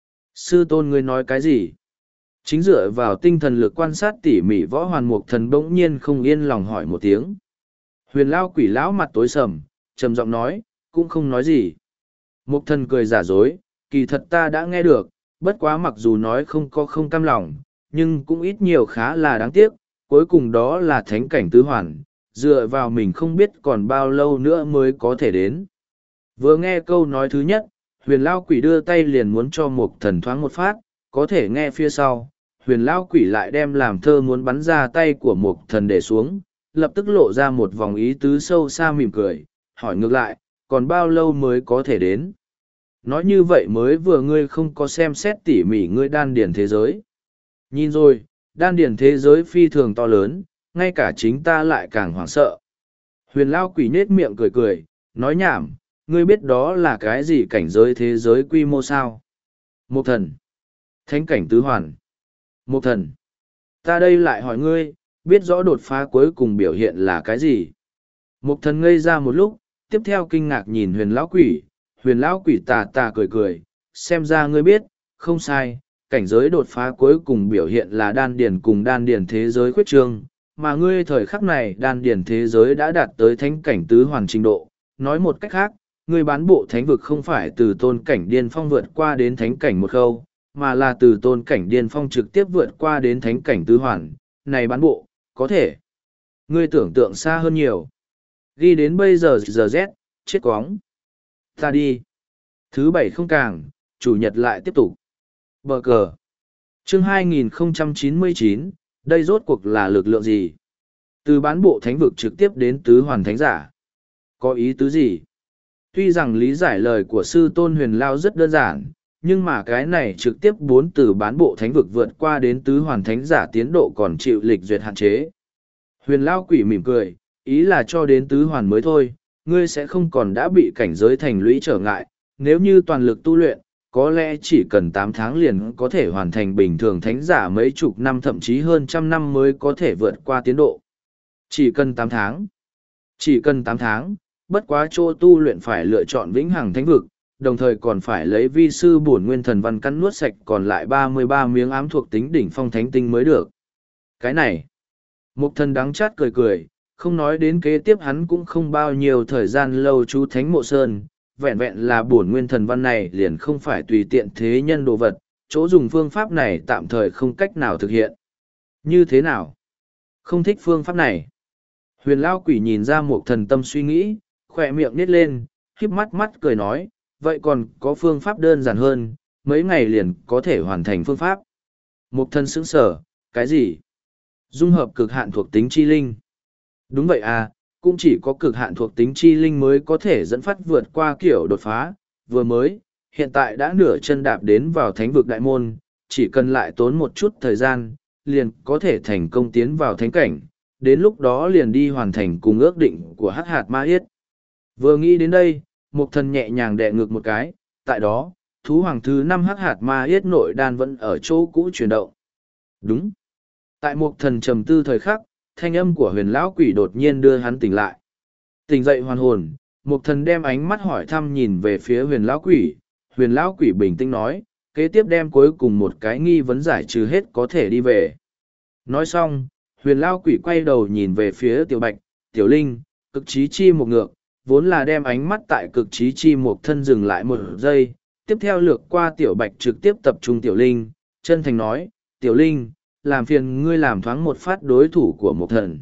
sư tôn ngươi nói cái gì? Chính dựa vào tinh thần lực quan sát tỉ mỉ võ hoàn mục thần bỗng nhiên không yên lòng hỏi một tiếng. Huyền lao quỷ lão mặt tối sầm, trầm giọng nói, cũng không nói gì. Mục thần cười giả dối, kỳ thật ta đã nghe được, bất quá mặc dù nói không có không cam lòng, nhưng cũng ít nhiều khá là đáng tiếc, cuối cùng đó là thánh cảnh tứ hoàn, dựa vào mình không biết còn bao lâu nữa mới có thể đến. Vừa nghe câu nói thứ nhất, huyền lao quỷ đưa tay liền muốn cho mục thần thoáng một phát, có thể nghe phía sau, huyền lao quỷ lại đem làm thơ muốn bắn ra tay của mục thần để xuống, lập tức lộ ra một vòng ý tứ sâu xa mỉm cười, hỏi ngược lại, còn bao lâu mới có thể đến? Nói như vậy mới vừa ngươi không có xem xét tỉ mỉ ngươi đan điển thế giới. Nhìn rồi, đan điển thế giới phi thường to lớn, ngay cả chính ta lại càng hoảng sợ. Huyền lao quỷ nết miệng cười cười, nói nhảm, ngươi biết đó là cái gì cảnh giới thế giới quy mô sao? Một thần. Thánh cảnh tứ hoàn. Một thần. Ta đây lại hỏi ngươi, biết rõ đột phá cuối cùng biểu hiện là cái gì? Một thần ngây ra một lúc, tiếp theo kinh ngạc nhìn huyền lão quỷ. Huyền lão quỷ tà tà cười cười, xem ra ngươi biết, không sai, cảnh giới đột phá cuối cùng biểu hiện là đan điền cùng đan điền thế giới khuyết trương, mà ngươi thời khắc này đan điền thế giới đã đạt tới thánh cảnh tứ hoàn trình độ. Nói một cách khác, ngươi bán bộ thánh vực không phải từ tôn cảnh điên phong vượt qua đến thánh cảnh một khâu, mà là từ tôn cảnh điên phong trực tiếp vượt qua đến thánh cảnh tứ hoàn. Này bán bộ, có thể. Ngươi tưởng tượng xa hơn nhiều. Ghi đến bây giờ giờ Z, chết quóng. Ta đi. Thứ bảy không càng, chủ nhật lại tiếp tục. Bờ cờ. Chương hai nghìn không trăm chín mươi chín, đây rốt cuộc là lực lượng gì? Từ bán bộ thánh vực trực tiếp đến tứ hoàn thánh giả. Có ý tứ gì? Tuy rằng lý giải lời của sư tôn huyền lao rất đơn giản, nhưng mà cái này trực tiếp bốn từ bán bộ thánh vực vượt qua đến tứ hoàn thánh giả tiến độ còn chịu lịch duyệt hạn chế. Huyền lao quỷ mỉm cười, ý là cho đến tứ hoàn mới thôi, ngươi sẽ không còn đã bị cảnh giới thành lũy trở ngại, nếu như toàn lực tu luyện, có lẽ chỉ cần tám tháng liền có thể hoàn thành bình thường thánh giả mấy chục năm thậm chí hơn trăm năm mới có thể vượt qua tiến độ. Chỉ cần tám tháng. Chỉ cần tám tháng, bất quá chỗ tu luyện phải lựa chọn vĩnh hằng thánh vực, đồng thời còn phải lấy vi sư bổn nguyên thần văn căn nuốt sạch còn lại ba mươi ba miếng ám thuộc tính đỉnh phong thánh tinh mới được. Cái này, Mục thần đắng chát cười cười, không nói đến kế tiếp hắn cũng không bao nhiêu thời gian lâu chú thánh mộ sơn, vẹn vẹn là bổn nguyên thần văn này liền không phải tùy tiện thế nhân đồ vật, chỗ dùng phương pháp này tạm thời không cách nào thực hiện. Như thế nào? Không thích phương pháp này. Huyền Lao Quỷ nhìn ra một thần tâm suy nghĩ, khỏe miệng nít lên, híp mắt mắt cười nói, vậy còn có phương pháp đơn giản hơn, mấy ngày liền có thể hoàn thành phương pháp. Một thần sững sở, cái gì? Dung hợp cực hạn thuộc tính chi linh. Đúng vậy à, cũng chỉ có cực hạn thuộc tính chi linh mới có thể dẫn phát vượt qua kiểu đột phá, vừa mới, hiện tại đã nửa chân đạp đến vào thánh vực đại môn, chỉ cần lại tốn một chút thời gian, liền có thể thành công tiến vào thánh cảnh, đến lúc đó liền đi hoàn thành cùng ước định của hắc hạt ma yết. Vừa nghĩ đến đây, Mục thần nhẹ nhàng đè ngược một cái, tại đó, thú hoàng thứ năm hắc hạt ma yết nội đan vẫn ở chỗ cũ chuyển động. Đúng. Tại Mục thần trầm tư thời khắc, thanh âm của huyền lão quỷ đột nhiên đưa hắn tỉnh lại. Tỉnh dậy hoàn hồn, Mục thần đem ánh mắt hỏi thăm nhìn về phía huyền lão quỷ, huyền lão quỷ bình tĩnh nói, kế tiếp đem cuối cùng một cái nghi vấn giải trừ hết có thể đi về. Nói xong, huyền lão quỷ quay đầu nhìn về phía tiểu bạch, tiểu linh, cực trí chi một ngược, vốn là đem ánh mắt tại cực trí chi một thân dừng lại một giây, tiếp theo lược qua tiểu bạch trực tiếp tập trung tiểu linh, chân thành nói, tiểu linh, làm phiền ngươi làm thoáng một phát đối thủ của một thần.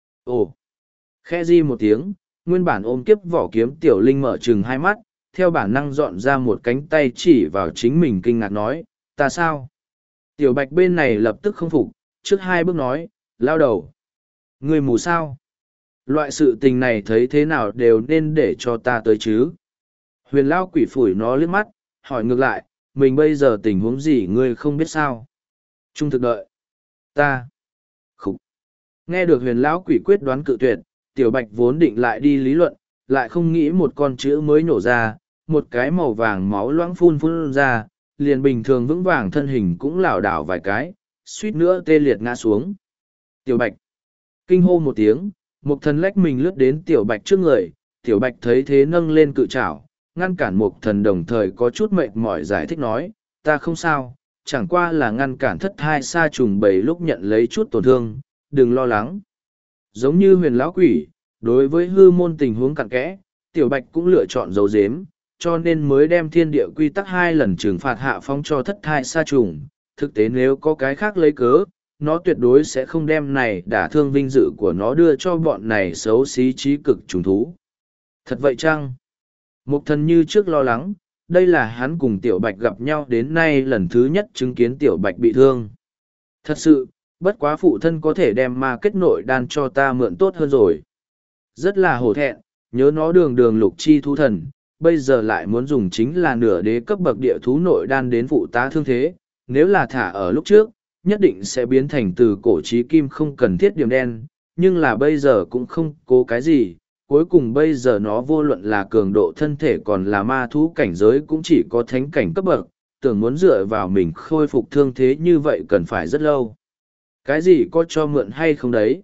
Ồ! Khe di một tiếng, nguyên bản ôm kiếp vỏ kiếm tiểu linh mở trừng hai mắt, theo bản năng dọn ra một cánh tay chỉ vào chính mình kinh ngạc nói, ta sao? Tiểu bạch bên này lập tức không phục, trước hai bước nói, lao đầu. Ngươi mù sao? Loại sự tình này thấy thế nào đều nên để cho ta tới chứ. Huyền lao quỷ phủi nó liếc mắt, hỏi ngược lại, mình bây giờ tình huống gì ngươi không biết sao? Trung thực đợi. Ta. Khúc. Nghe được huyền lão quỷ quyết đoán cự tuyệt, tiểu bạch vốn định lại đi lý luận, lại không nghĩ một con chữ mới nổ ra, một cái màu vàng máu loãng phun phun ra, liền bình thường vững vàng thân hình cũng lảo đảo vài cái, suýt nữa tê liệt ngã xuống. Tiểu bạch. Kinh hô một tiếng, một thần lách mình lướt đến tiểu bạch trước người, tiểu bạch thấy thế nâng lên cự trảo, ngăn cản một thần đồng thời có chút mệt mỏi giải thích nói, ta không sao, chẳng qua là ngăn cản thất thai sa trùng bầy lúc nhận lấy chút tổn thương, đừng lo lắng. Giống như huyền lão quỷ, đối với hư môn tình huống cặn kẽ, tiểu bạch cũng lựa chọn dấu dếm, cho nên mới đem thiên địa quy tắc hai lần trừng phạt hạ phong cho thất thai sa trùng. Thực tế nếu có cái khác lấy cớ, nó tuyệt đối sẽ không đem này đả thương vinh dự của nó đưa cho bọn này xấu xí trí cực trùng thú. Thật vậy chăng? Mục thần như trước lo lắng, đây là hắn cùng tiểu bạch gặp nhau đến nay lần thứ nhất chứng kiến tiểu bạch bị thương. Thật sự, bất quá phụ thân có thể đem ma kết nội đan cho ta mượn tốt hơn rồi. Rất là hổ thẹn, nhớ nó đường đường lục chi thú thần, bây giờ lại muốn dùng chính là nửa đế cấp bậc địa thú nội đan đến phụ tá thương thế, nếu là thả ở lúc trước, nhất định sẽ biến thành từ cổ trí kim không cần thiết điểm đen, nhưng là bây giờ cũng không cố cái gì, cuối cùng bây giờ nó vô luận là cường độ thân thể còn là ma thú cảnh giới cũng chỉ có thánh cảnh cấp bậc, tưởng muốn dựa vào mình khôi phục thương thế như vậy cần phải rất lâu. Cái gì có cho mượn hay không đấy?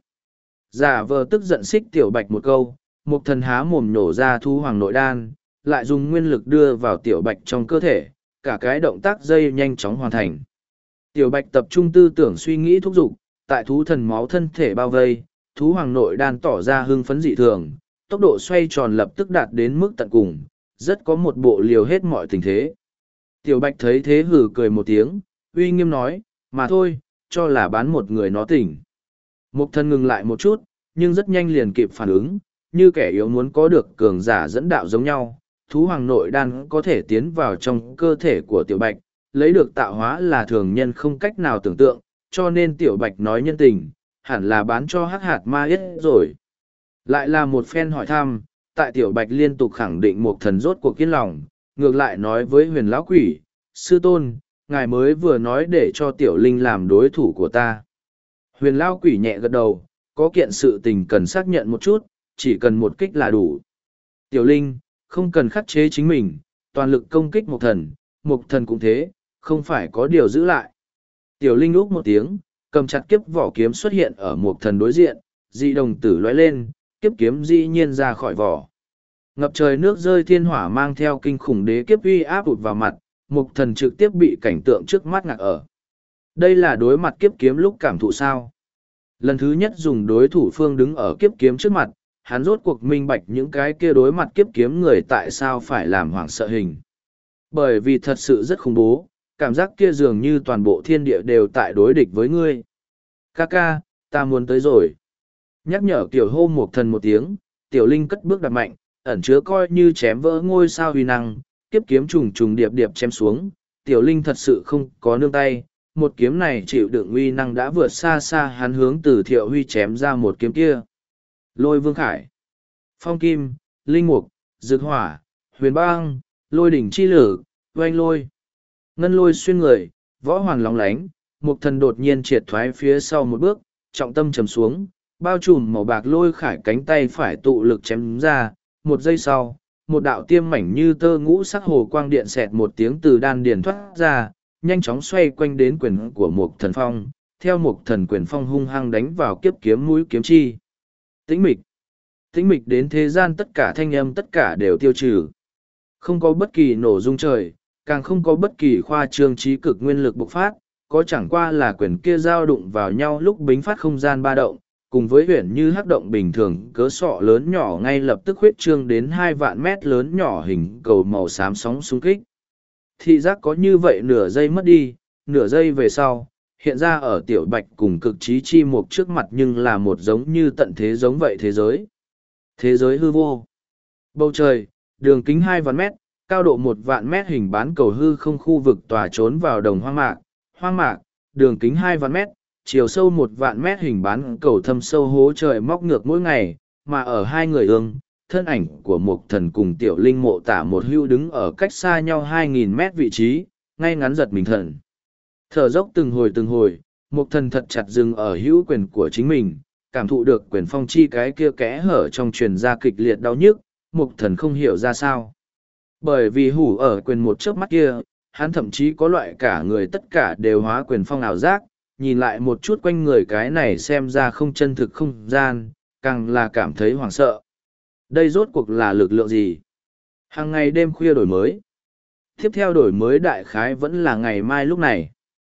Giả vờ tức giận xích tiểu bạch một câu, mục thần há mồm nhổ ra thú hoàng nội đan, lại dùng nguyên lực đưa vào tiểu bạch trong cơ thể, cả cái động tác dây nhanh chóng hoàn thành. Tiểu bạch tập trung tư tưởng suy nghĩ thúc giục, tại thú thần máu thân thể bao vây, thú hoàng nội đan tỏ ra hưng phấn dị thường, tốc độ xoay tròn lập tức đạt đến mức tận cùng, rất có một bộ liều hết mọi tình thế. Tiểu bạch thấy thế hử cười một tiếng, uy nghiêm nói, mà thôi, cho là bán một người nó tỉnh. Mục thần ngừng lại một chút, nhưng rất nhanh liền kịp phản ứng, như kẻ yếu muốn có được cường giả dẫn đạo giống nhau. Thú hoàng nội đan có thể tiến vào trong cơ thể của tiểu bạch, lấy được tạo hóa là thường nhân không cách nào tưởng tượng, cho nên tiểu bạch nói nhân tình, hẳn là bán cho hắc hạt ma yết rồi. Lại là một phen hỏi thăm, tại tiểu bạch liên tục khẳng định một thần rốt cuộc kiên lòng, ngược lại nói với huyền lão quỷ, sư tôn, ngài mới vừa nói để cho tiểu linh làm đối thủ của ta. Huyền lão quỷ nhẹ gật đầu, có kiện sự tình cần xác nhận một chút, chỉ cần một kích là đủ. Tiểu linh, không cần khắc chế chính mình, toàn lực công kích một thần, một thần cũng thế, không phải có điều giữ lại. Tiểu linh úc một tiếng, cầm chặt kiếp vỏ kiếm xuất hiện ở một thần đối diện, dị đồng tử lóe lên, kiếp kiếm dĩ nhiên ra khỏi vỏ. Ngập trời nước rơi thiên hỏa mang theo kinh khủng đế kiếp uy áp ụt vào mặt, một thần trực tiếp bị cảnh tượng trước mắt ngạc ở. Đây là đối mặt kiếp kiếm lúc cảm thụ sao. Lần thứ nhất dùng đối thủ phương đứng ở kiếp kiếm trước mặt, hắn rốt cuộc minh bạch những cái kia đối mặt kiếp kiếm người tại sao phải làm hoảng sợ hình. Bởi vì thật sự rất khủng bố, cảm giác kia dường như toàn bộ thiên địa đều tại đối địch với ngươi. Ca ca, ta muốn tới rồi. Nhắc nhở tiểu hô một thần một tiếng, tiểu linh cất bước đặt mạnh, ẩn chứa coi như chém vỡ ngôi sao huy năng, kiếp kiếm trùng trùng điệp điệp chém xuống, tiểu linh thật sự không có nương tay, một kiếm này chịu đựng uy năng đã vượt xa xa hắn hướng từ thiệu huy chém ra một kiếm kia. Lôi vương khải, phong kim, linh mục, dược hỏa, huyền băng, lôi đỉnh chi lử, oanh lôi, ngân lôi xuyên người, võ hoàn lóng lánh, một thần đột nhiên triệt thoái phía sau một bước, trọng tâm trầm xuống, bao trùm màu bạc lôi khải cánh tay phải tụ lực chém ra, một giây sau, một đạo tiêm mảnh như tơ ngũ sắc hồ quang điện xẹt một tiếng từ đan điền thoát ra, nhanh chóng xoay quanh đến quyền của một thần phong, theo một thần quyền phong hung hăng đánh vào kiếp kiếm mũi kiếm chi. Tĩnh mịch. Tĩnh mịch đến thế gian tất cả thanh âm tất cả đều tiêu trừ. Không có bất kỳ nổ rung trời, càng không có bất kỳ khoa trương trí cực nguyên lực bộc phát, có chẳng qua là quyền kia giao đụng vào nhau lúc bính phát không gian ba động, cùng với huyền như hắc động bình thường cớ sọ lớn nhỏ ngay lập tức huyết trương đến hai vạn mét lớn nhỏ hình cầu màu xám sóng xung kích. Thị giác có như vậy nửa giây mất đi, nửa giây về sau, hiện ra ở tiểu bạch cùng cực trí chi mục trước mặt nhưng là một giống như tận thế giống vậy thế giới. Thế giới hư vô. Bầu trời, đường kính hai vạn mét, cao độ một vạn mét hình bán cầu hư không khu vực tòa trốn vào đồng hoang mạc. Hoang mạc, đường kính hai vạn mét, chiều sâu một vạn mét hình bán cầu thâm sâu hố trời móc ngược mỗi ngày, mà ở hai người ương, thân ảnh của một thần cùng tiểu linh mộ tả một hưu đứng ở cách xa nhau hai nghìn mét vị trí, ngay ngắn giật mình thần. Thở dốc từng hồi từng hồi, một thần thật chặt dừng ở hữu quyền của chính mình, cảm thụ được quyền phong chi cái kia kẽ hở trong truyền ra kịch liệt đau nhức, một thần không hiểu ra sao. Bởi vì hủ ở quyền một chớp mắt kia, hắn thậm chí có loại cả người tất cả đều hóa quyền phong ảo giác, nhìn lại một chút quanh người cái này xem ra không chân thực không gian, càng là cảm thấy hoảng sợ. Đây rốt cuộc là lực lượng gì? Hàng ngày đêm khuya đổi mới. Tiếp theo đổi mới đại khái vẫn là ngày mai lúc này.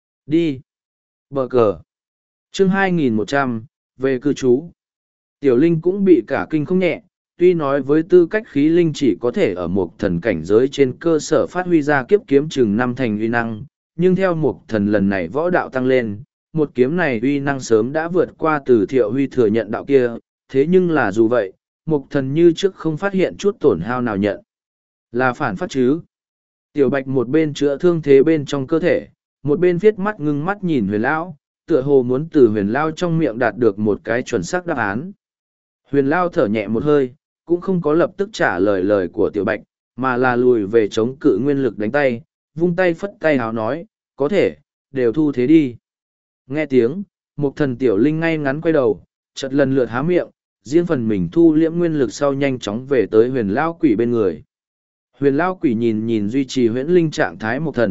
Đi. Bờ cờ. Chương hai nghìn một trăm, về cư trú. Tiểu Linh cũng bị cả kinh không nhẹ, tuy nói với tư cách khí linh chỉ có thể ở một thần cảnh giới trên cơ sở phát huy ra kiếp kiếm chừng năm thành uy năng, nhưng theo một thần lần này võ đạo tăng lên, một kiếm này uy năng sớm đã vượt qua từ thiệu huy thừa nhận đạo kia, thế nhưng là dù vậy, một thần như trước không phát hiện chút tổn hao nào nhận. Là phản phát chứ. Tiểu Bạch một bên chữa thương thế bên trong cơ thể, một bên viết mắt ngưng mắt nhìn huyền lão, tựa hồ muốn từ huyền lao trong miệng đạt được một cái chuẩn xác đáp án. Huyền lao thở nhẹ một hơi, cũng không có lập tức trả lời lời của Tiểu Bạch, mà là lùi về chống cự nguyên lực đánh tay, vung tay phất tay háo nói, có thể, đều thu thế đi. Nghe tiếng, một thần Tiểu Linh ngay ngắn quay đầu, chợt lần lượt há miệng, riêng phần mình thu liễm nguyên lực sau nhanh chóng về tới huyền lao quỷ bên người. Huyền lao quỷ nhìn nhìn duy trì huyễn linh trạng thái một thần,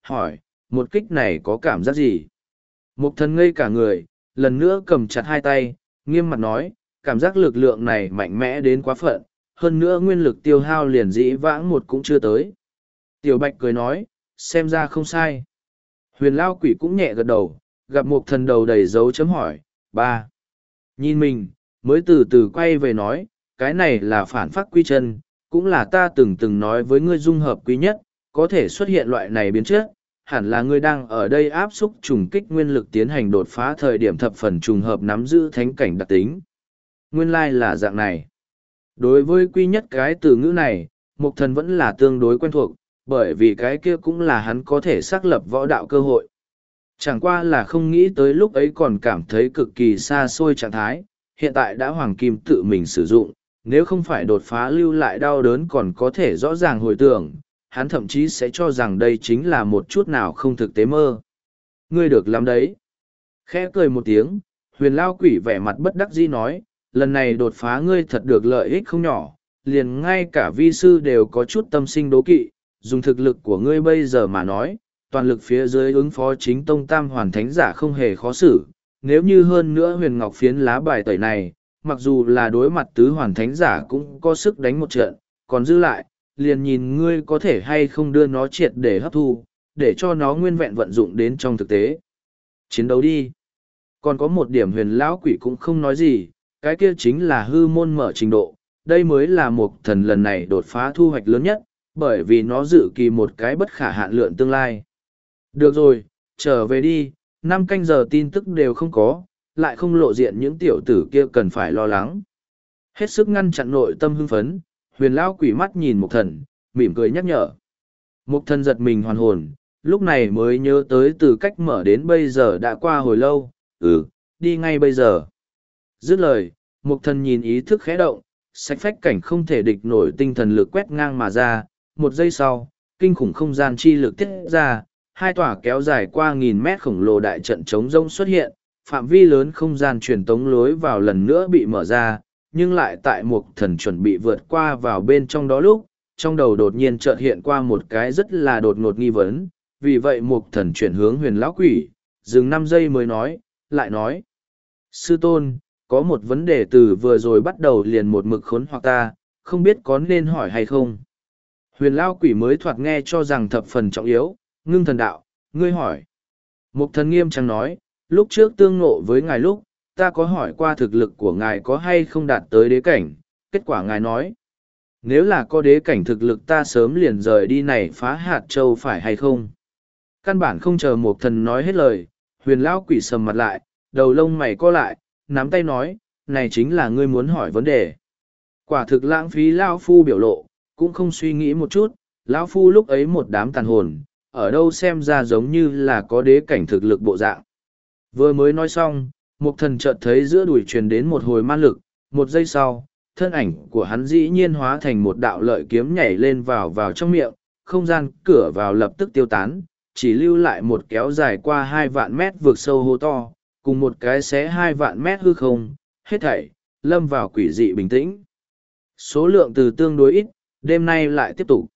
hỏi, một kích này có cảm giác gì? Mục thần ngây cả người, lần nữa cầm chặt hai tay, nghiêm mặt nói, cảm giác lực lượng này mạnh mẽ đến quá phận, hơn nữa nguyên lực tiêu hao liền dĩ vãng một cũng chưa tới. Tiểu Bạch cười nói, xem ra không sai. Huyền Lao Quỷ cũng nhẹ gật đầu, gặp Mục thần đầu đầy dấu chấm hỏi, ba. Nhìn mình, mới từ từ quay về nói, cái này là phản phát quy chân, cũng là ta từng từng nói với ngươi dung hợp quý nhất, có thể xuất hiện loại này biến chất, hẳn là ngươi đang ở đây áp xúc trùng kích nguyên lực tiến hành đột phá thời điểm thập phần trùng hợp nắm giữ thánh cảnh đặc tính. Nguyên lai là dạng này. Đối với quy nhất cái từ ngữ này, Mục thần vẫn là tương đối quen thuộc, bởi vì cái kia cũng là hắn có thể xác lập võ đạo cơ hội. Chẳng qua là không nghĩ tới lúc ấy còn cảm thấy cực kỳ xa xôi trạng thái, hiện tại đã hoàng kim tự mình sử dụng, nếu không phải đột phá lưu lại đau đớn còn có thể rõ ràng hồi tưởng, hắn thậm chí sẽ cho rằng đây chính là một chút nào không thực tế mơ. Ngươi được lắm đấy. Khẽ cười một tiếng, Huyền Lao Quỷ vẻ mặt bất đắc dĩ nói, lần này đột phá ngươi thật được lợi ích không nhỏ, liền ngay cả vi sư đều có chút tâm sinh đố kỵ, dùng thực lực của ngươi bây giờ mà nói, toàn lực phía dưới ứng phó chính tông tam hoàn thánh giả không hề khó xử, nếu như hơn nữa huyền ngọc phiến lá bài tẩy này, mặc dù là đối mặt tứ hoàn thánh giả cũng có sức đánh một trận, còn giữ lại, liền nhìn ngươi có thể hay không đưa nó triệt để hấp thu, để cho nó nguyên vẹn vận dụng đến trong thực tế. Chiến đấu đi. Còn có một điểm huyền lão quỷ cũng không nói gì, cái kia chính là hư môn mở trình độ, đây mới là một thần lần này đột phá thu hoạch lớn nhất, bởi vì nó dự kỳ một cái bất khả hạn lượng tương lai. Được rồi, trở về đi, năm canh giờ tin tức đều không có, lại không lộ diện những tiểu tử kia cần phải lo lắng. Hết sức ngăn chặn nội tâm hưng phấn, huyền lão quỷ mắt nhìn Mục thần, mỉm cười nhắc nhở. Mục thần giật mình hoàn hồn, lúc này mới nhớ tới từ cách mở đến bây giờ đã qua hồi lâu, ừ, đi ngay bây giờ. Dứt lời, Mục thần nhìn ý thức khẽ động, sách phách cảnh không thể địch nổi tinh thần lực quét ngang mà ra, một giây sau, kinh khủng không gian chi lực tiết ra, hai tòa kéo dài qua nghìn mét khổng lồ đại trận chống rông xuất hiện, phạm vi lớn không gian truyền tống lối vào lần nữa bị mở ra, nhưng lại tại Mục thần chuẩn bị vượt qua vào bên trong đó lúc, trong đầu đột nhiên chợt hiện qua một cái rất là đột ngột nghi vấn, vì vậy Mục thần chuyển hướng huyền lão quỷ, dừng năm giây mới nói, lại nói. Sư tôn, có một vấn đề từ vừa rồi bắt đầu liền một mực khốn hoặc ta, không biết có nên hỏi hay không. Huyền lão quỷ mới thoạt nghe cho rằng thập phần trọng yếu, ngưng thần đạo, ngươi hỏi. Mục thần nghiêm trang nói, lúc trước tương ngộ với ngài lúc, ta có hỏi qua thực lực của ngài có hay không đạt tới đế cảnh, kết quả ngài nói. Nếu là có đế cảnh thực lực ta sớm liền rời đi này phá hạt châu phải hay không? Căn bản không chờ Mục thần nói hết lời, huyền lão quỷ sầm mặt lại, đầu lông mày co lại, nắm tay nói, này chính là ngươi muốn hỏi vấn đề. Quả thực lãng phí lão phu biểu lộ, cũng không suy nghĩ một chút, lão phu lúc ấy một đám tàn hồn, ở đâu xem ra giống như là có đế cảnh thực lực bộ dạng. Vừa mới nói xong, Mục thần chợt thấy giữa đùi truyền đến một hồi man lực, một giây sau, thân ảnh của hắn dĩ nhiên hóa thành một đạo lợi kiếm nhảy lên vào vào trong miệng, không gian cửa vào lập tức tiêu tán, chỉ lưu lại một kéo dài qua hai vạn mét vượt sâu hố to, cùng một cái xé hai vạn mét hư không, hết thảy, lâm vào quỷ dị bình tĩnh. Số lượng từ tương đối ít, đêm nay lại tiếp tục.